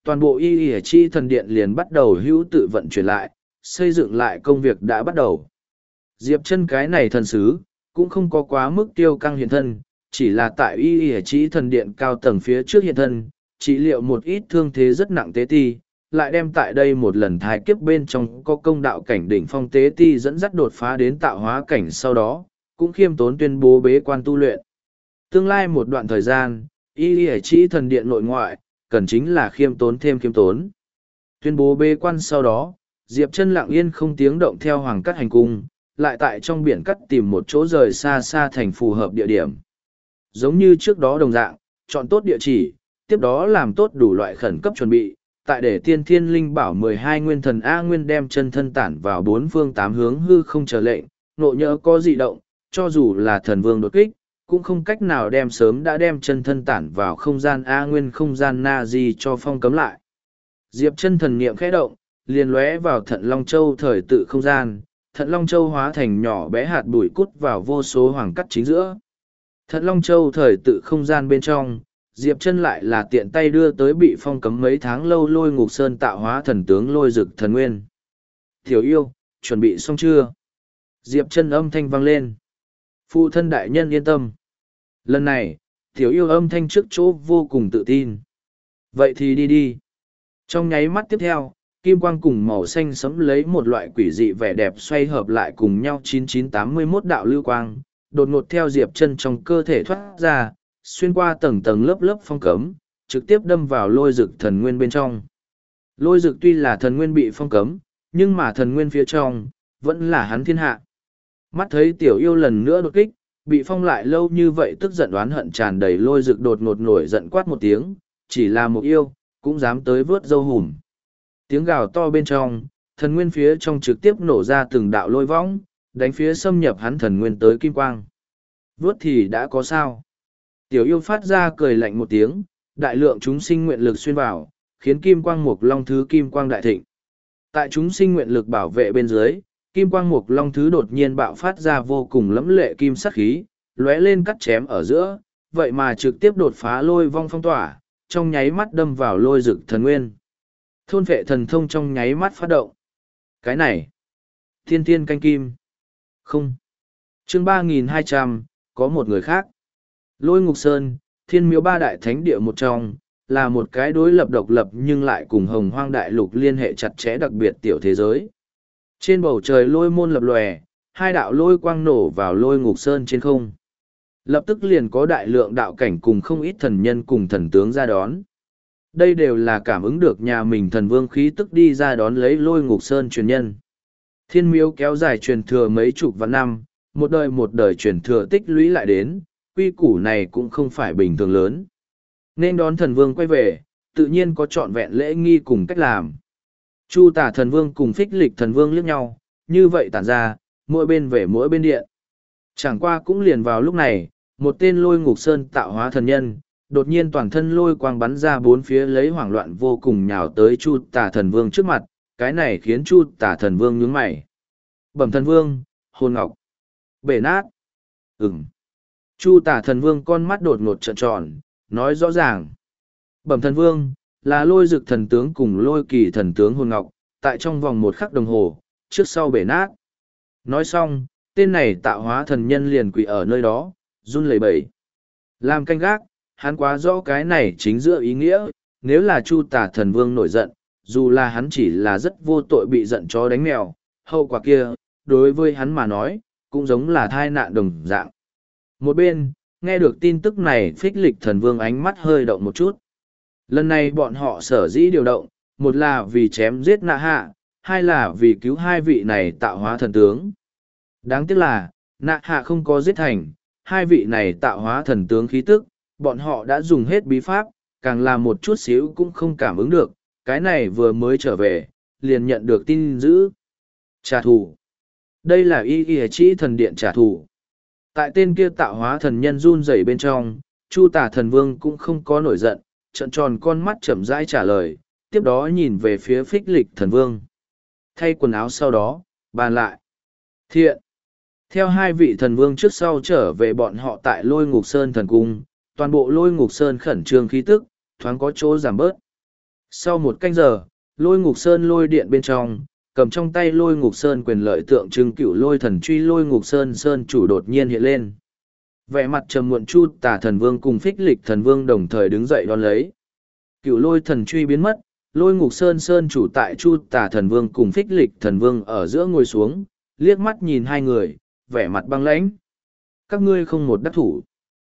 toàn bộ y y chi thần điện liền bắt đầu hữu tự vận chuyển lại, xây dựng lại công việc đã bắt đầu. Diệp Chân cái này thần sứ, cũng không có quá mức tiêu căng hiện thân, chỉ là tại y y chi thần điện cao tầng phía trước hiện thân, trị liệu một ít thương thế rất nặng tế ti, lại đem tại đây một lần thái kiếp bên trong có công đạo cảnh đỉnh phong tế ti dẫn dắt đột phá đến tạo hóa cảnh sau đó, cũng khiêm tốn tuyên bố bế quan tu luyện. Tương lai một đoạn thời gian, y y chi thần điện nội ngoại, cần chính là khiêm tốn thêm khiêm tốn. Tuyên bố bế quan sau đó, Diệp Chân lặng yên không tiếng động theo Hoàng Cắt hành cung, lại tại trong biển cắt tìm một chỗ rời xa xa thành phù hợp địa điểm. Giống như trước đó đồng dạng, chọn tốt địa chỉ, tiếp đó làm tốt đủ loại khẩn cấp chuẩn bị, tại để tiên thiên linh bảo 12 nguyên thần A Nguyên đem chân thân tản vào bốn phương tám hướng hư không chờ lệnh, nộ nhỡ có dị động, cho dù là thần vương đột kích, cũng không cách nào đem sớm đã đem chân thân tản vào không gian A Nguyên không gian Na Di cho phong cấm lại. Diệp Chân thần niệm khẽ động, liền lóe vào Thận Long Châu thời tự không gian, Thận Long Châu hóa thành nhỏ bé hạt bụi cút vào vô số hoàng cắt chính giữa. Thận Long Châu thời tự không gian bên trong, Diệp Chân lại là tiện tay đưa tới bị phong cấm mấy tháng lâu Lôi Ngục Sơn tạo hóa thần tướng Lôi Dực Thần Nguyên. Tiểu yêu, chuẩn bị xong chưa? Diệp Chân âm thanh vang lên. Phụ thân đại nhân yên tâm. Lần này, tiểu yêu âm thanh trước chỗ vô cùng tự tin. Vậy thì đi đi. Trong nháy mắt tiếp theo, kim quang cùng màu xanh sẫm lấy một loại quỷ dị vẻ đẹp xoay hợp lại cùng nhau 9981 đạo lưu quang, đột ngột theo Diệp Chân trong cơ thể thoát ra, xuyên qua tầng tầng lớp lớp phong cấm, trực tiếp đâm vào Lôi Dực Thần Nguyên bên trong. Lôi Dực tuy là thần nguyên bị phong cấm, nhưng mà thần nguyên phía trong, vẫn là hắn thiên hạ. Mắt thấy tiểu yêu lần nữa đột kích, bị phong lại lâu như vậy tức giận oán hận tràn đầy Lôi Dực đột ngột nổi giận quát một tiếng, chỉ là một yêu, cũng dám tới vớt dâu hùm. Tiếng gào to bên trong, thần nguyên phía trong trực tiếp nổ ra từng đạo lôi võng, đánh phía xâm nhập hắn thần nguyên tới kim quang. Vớt thì đã có sao? Tiểu yêu phát ra cười lạnh một tiếng, đại lượng chúng sinh nguyện lực xuyên vào, khiến kim quang mục long thứ kim quang đại thịnh. Tại chúng sinh nguyện lực bảo vệ bên dưới, kim quang mục long thứ đột nhiên bạo phát ra vô cùng lẫm lệ kim sắc khí, lóe lên cắt chém ở giữa, vậy mà trực tiếp đột phá lôi vong phong tỏa, trong nháy mắt đâm vào Lôi Dực Thần Nguyên. Thôn vệ thần thông trong nháy mắt phát động. Cái này, thiên thiên canh kim. Không. Chương 3200, có một người khác. Lôi Ngục Sơn, thiên miếu ba đại thánh địa một trong, là một cái đối lập độc lập nhưng lại cùng Hồng Hoang đại lục liên hệ chặt chẽ đặc biệt tiểu thế giới. Trên bầu trời lôi môn lập lòe, hai đạo lôi quang nổ vào Lôi Ngục Sơn trên không. Lập tức liền có đại lượng đạo cảnh cùng không ít thần nhân cùng thần tướng ra đón. Đây đều là cảm ứng được nhà mình thần vương khí tức đi ra đón lấy Lôi Ngục Sơn truyền nhân. Thiên miếu kéo dài truyền thừa mấy chục vạn năm, một đời truyền thừa tích lũy lại đến, quy củ này cũng không phải bình thường lớn. Nên đón thần vương quay về, tự nhiên có trọn vẹn lễ nghi cùng cách làm. Chu Tả thần vương cùng Phích Lịch thần vương liếc nhau, như vậy tản ra, mỗi bên về mỗi bên điện. Chẳng qua cũng liền vào lúc này, một tên Lôi Ngục Sơn tạo hóa thần nhân, đột nhiên toàn thân lôi quang bắn ra bốn phía lấy hoảng loạn vô cùng nhào tới Chu Tả thần vương trước mặt, cái này khiến Chu Tả thần vương nhướng mày. Bẩm thần vương, hồn ngọc, bể nát. Chu Tả thần vương con mắt đột ngột trợn tròn, nói rõ ràng. Bẩm thần vương, là Lôi Dực thần tướng cùng Lôi Kỳ thần tướng hồn ngọc, tại trong vòng một khắc đồng hồ, trước sau bể nát. Nói xong, tên này tạo hóa thần nhân liền quỳ ở nơi đó, run lẩy bẩy. Làm canh gác, hắn quá rõ cái này chính giữa ý nghĩa, nếu là Chu Tả thần vương nổi giận, dù là hắn chỉ là rất vô tội bị giận chó đánh mèo, hậu quả kia, đối với hắn mà nói, cũng giống là thai nạn đồng dạng. Một bên, nghe được tin tức này Phích Lịch thần vương ánh mắt hơi động một chút. Lần này bọn họ sở dĩ điều động, một là vì chém giết Nạ Hạ, hai là vì cứu hai vị này tạo hóa thần tướng. Đáng tiếc là, Nạ Hạ không có giết thành, hai vị này tạo hóa thần tướng khí tức, bọn họ đã dùng hết bí pháp, càng là một chút xíu cũng không cảm ứng được, cái này vừa mới trở về, liền nhận được tin dữ. Trả thù. Đây là y chỉ thần điện trả thù. Tại tên kia tạo hóa thần nhân run rẩy bên trong, Chu Tả thần vương cũng không có nổi giận, trợn tròn con mắt chậm rãi trả lời, tiếp đó nhìn về phía Phích Lịch thần vương. Thay quần áo sau đó, bàn lại. Thiện. Theo hai vị thần vương trước sau trở về bọn họ tại Lôi Ngục Sơn thần cung, toàn bộ Lôi Ngục Sơn khẩn trương khí tức, thoáng có chỗ giảm bớt. Sau một canh giờ, Lôi Ngục Sơn lôi điện bên trong, cầm trong tay Lôi Ngục Sơn quyền lợi tượng trưng cựu lôi thần truy Lôi Ngục Sơn Sơn chủ đột nhiên hiện lên. Vẻ mặt trầm muộn Chu Tả Thần Vương cùng Phích Lịch Thần Vương đồng thời đứng dậy đón lấy. Cựu lôi thần truy biến mất, Lôi Ngục Sơn Sơn chủ tại Chu Tả Thần Vương cùng Phích Lịch Thần Vương ở giữa ngồi xuống, liếc mắt nhìn hai người, vẻ mặt băng lãnh. Các ngươi không một đắc thủ.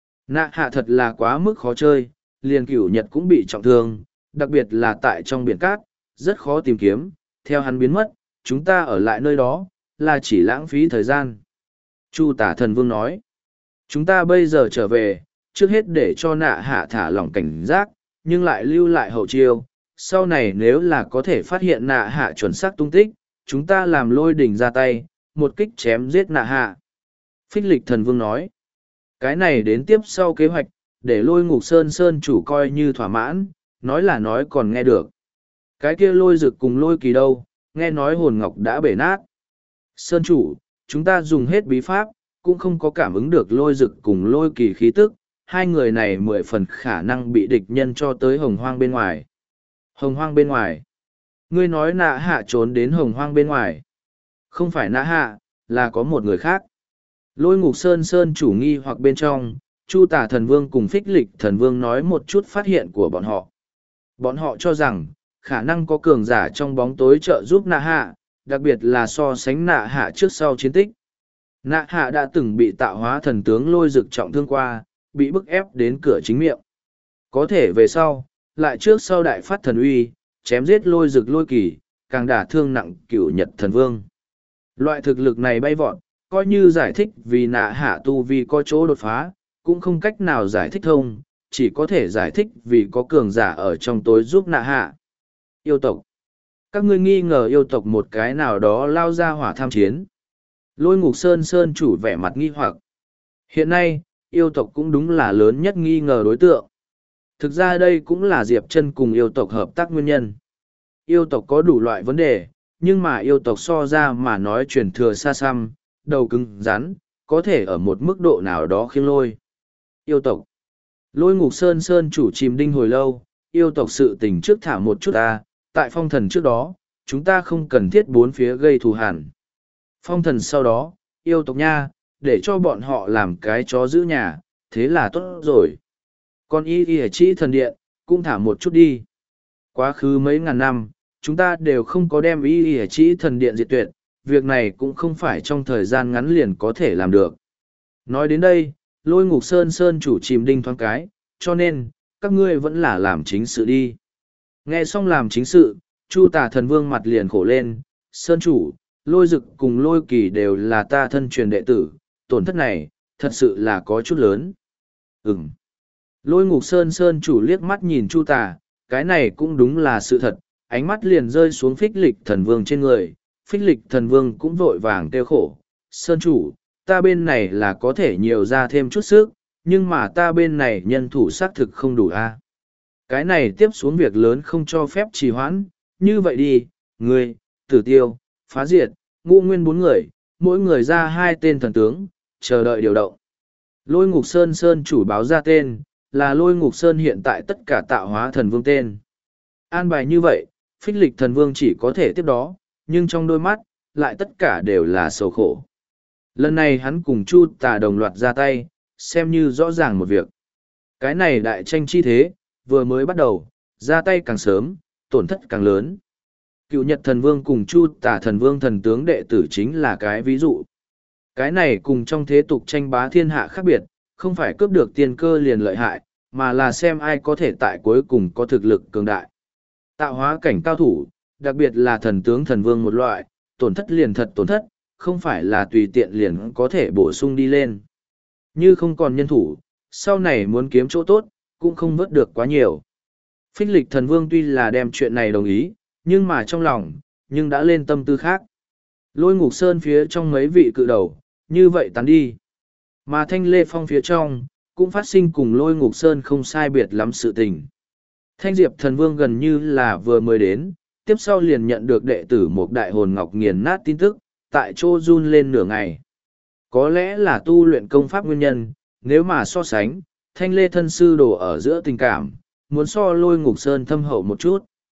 Nạ hạ thật là quá mức khó chơi, liền cửu nhật cũng bị trọng thương, đặc biệt là tại trong biển cát, rất khó tìm kiếm, theo hắn biến mất, chúng ta ở lại nơi đó, là chỉ lãng phí thời gian. Chu Tả Thần Vương nói, chúng ta bây giờ trở về, trước hết để cho nạ hạ thả lỏng cảnh giác, nhưng lại lưu lại hậu chiêu, sau này nếu là có thể phát hiện nạ hạ chuẩn xác tung tích, chúng ta làm lôi đỉnh ra tay, một kích chém giết nạ hạ. Phích Lịch Thần Vương nói, cái này đến tiếp sau kế hoạch, để Lôi Ngục Sơn Sơn chủ coi như thỏa mãn, nói là nói còn nghe được. Cái kia Lôi Dực cùng Lôi Kỳ đâu, nghe nói hồn ngọc đã bể nát. Sơn chủ, chúng ta dùng hết bí pháp, cũng không có cảm ứng được Lôi Dực cùng Lôi Kỳ khí tức, hai người này 10 phần khả năng bị địch nhân cho tới hồng hoang bên ngoài. Hồng hoang bên ngoài. Ngươi nói nạ hạ trốn đến hồng hoang bên ngoài. Không phải nạ hạ, là có một người khác. Lôi Ngục Sơn Sơn chủ nghi hoặc bên trong, Chu Tả Thần Vương cùng Phích Lịch Thần Vương nói một chút phát hiện của bọn họ. Bọn họ cho rằng, khả năng có cường giả trong bóng tối trợ giúp nạ hạ, đặc biệt là so sánh nạ hạ trước sau chiến tích. Nạ hạ đã từng bị tạo hóa thần tướng Lôi Dực trọng thương qua, bị bức ép đến cửa chính miệng. Có thể về sau, lại trước sau đại phát thần uy, chém giết Lôi Dực Lôi Kỳ, càng đả thương nặng Cửu Nhật Thần Vương. Loại thực lực này bay vọt, coi như giải thích vì nạ hạ tu vi có chỗ đột phá, cũng không cách nào giải thích thông, chỉ có thể giải thích vì có cường giả ở trong tối giúp nạ hạ. Yêu tộc. Các ngươi nghi ngờ yêu tộc một cái nào đó lao ra hỏa tham chiến. Lôi Ngục Sơn Sơn chủ vẻ mặt nghi hoặc. Hiện nay, yêu tộc cũng đúng là lớn nhất nghi ngờ đối tượng. Thực ra đây cũng là Diệp Chân cùng yêu tộc hợp tác nguyên nhân. Yêu tộc có đủ loại vấn đề, nhưng mà yêu tộc so ra mà nói truyền thừa xa xăm, đầu cứng rắn, có thể ở một mức độ nào đó khiêng lôi. Yêu tộc. Lôi Ngục Sơn Sơn chủ chìm đinh hồi lâu, yêu tộc sự tình trước thả một chút ta, tại phong thần trước đó, chúng ta không cần thiết bốn phía gây thù hằn. Phong thần sau đó, yêu tộc nha, để cho bọn họ làm cái chó giữ nhà, thế là tốt rồi. Còn y chỉ thần điện, cũng thả một chút đi. Quá khứ mấy ngàn năm, chúng ta đều không có đem y chỉ thần điện diệt tuyệt, việc này cũng không phải trong thời gian ngắn liền có thể làm được. Nói đến đây, Lôi Ngục Sơn Sơn chủ chìm đinh thoáng cái, cho nên, các ngươi vẫn là làm chính sự đi. Nghe xong làm chính sự, Chu Tả Thần Vương mặt liền khổ lên, Sơn chủ, Lôi Dực cùng Lôi Kỳ đều là ta thân truyền đệ tử, tổn thất này, thật sự là có chút lớn. Ừm. Lôi Ngục Sơn Sơn chủ liếc mắt nhìn Chu Tả, cái này cũng đúng là sự thật, ánh mắt liền rơi xuống Phích Lịch Thần Vương trên người. Phích Lịch Thần Vương cũng vội vàng kêu khổ, Sơn chủ, ta bên này là có thể nhiều ra thêm chút sức, nhưng mà ta bên này nhân thủ xác thực không đủ a. Cái này tiếp xuống việc lớn không cho phép trì hoãn, như vậy đi, ngươi, Tử Tiêu, Phá Diệt, Ngũ Nguyên 4 người, mỗi người ra 2 tên thần tướng, chờ đợi điều động. Lôi Ngục Sơn Sơn chủ báo ra tên, là Lôi Ngục Sơn hiện tại tất cả tạo hóa thần vương tên. An bài như vậy, Phích Lịch Thần Vương chỉ có thể tiếp đó, nhưng trong đôi mắt, lại tất cả đều là sầu khổ. Lần này hắn cùng Chu Tả đồng loạt ra tay, xem như rõ ràng một việc. Cái này đại tranh chi thế, vừa mới bắt đầu, ra tay càng sớm, tổn thất càng lớn. Cựu Nhật Thần Vương cùng Chu Tả Thần Vương thần tướng đệ tử chính là cái ví dụ. Cái này cùng trong thế tục tranh bá thiên hạ khác biệt, không phải cướp được tiên cơ liền lợi hại, mà là xem ai có thể tại cuối cùng có thực lực cường đại. Tạo hóa cảnh cao thủ, đặc biệt là thần tướng thần vương một loại, tổn thất liền thật tổn thất, không phải là tùy tiện liền có thể bổ sung đi lên. Như không còn nhân thủ, sau này muốn kiếm chỗ tốt, cũng không vớt được quá nhiều. Phích Lịch Thần Vương tuy là đem chuyện này đồng ý, nhưng mà trong lòng, nhưng đã lên tâm tư khác. Lôi Ngục Sơn phía trong mấy vị cự đầu, như vậy tán đi. Mà Thanh Lê Phong phía trong, cũng phát sinh cùng Lôi Ngục Sơn không sai biệt lắm sự tình. Thanh Diệp Thần Vương gần như là vừa mới đến, tiếp sau liền nhận được đệ tử một đại hồn ngọc nghiền nát tin tức, tại chỗ run lên nửa ngày. Có lẽ là tu luyện công pháp nguyên nhân, nếu mà so sánh, Thanh Lê thân sư đồ ở giữa tình cảm, muốn so Lôi Ngục Sơn thâm hậu một chút.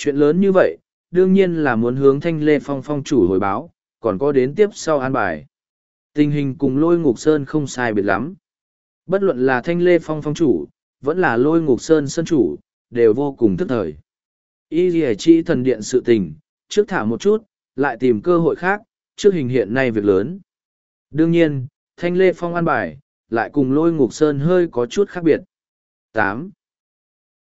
Chuyện lớn như vậy, đương nhiên là muốn hướng Thanh Lê Phong phong chủ hồi báo, còn có đến tiếp sau an bài. Tình hình cùng Lôi Ngục Sơn không sai biệt lắm. Bất luận là Thanh Lê Phong phong chủ, vẫn là Lôi Ngục Sơn sơn chủ, đều vô cùng thức thời. Y Lìa Chi thần điện sự tình, trước thả một chút, lại tìm cơ hội khác, trước hình hiện nay việc lớn. Đương nhiên, Thanh Lê Phong an bài, lại cùng Lôi Ngục Sơn hơi có chút khác biệt. 8.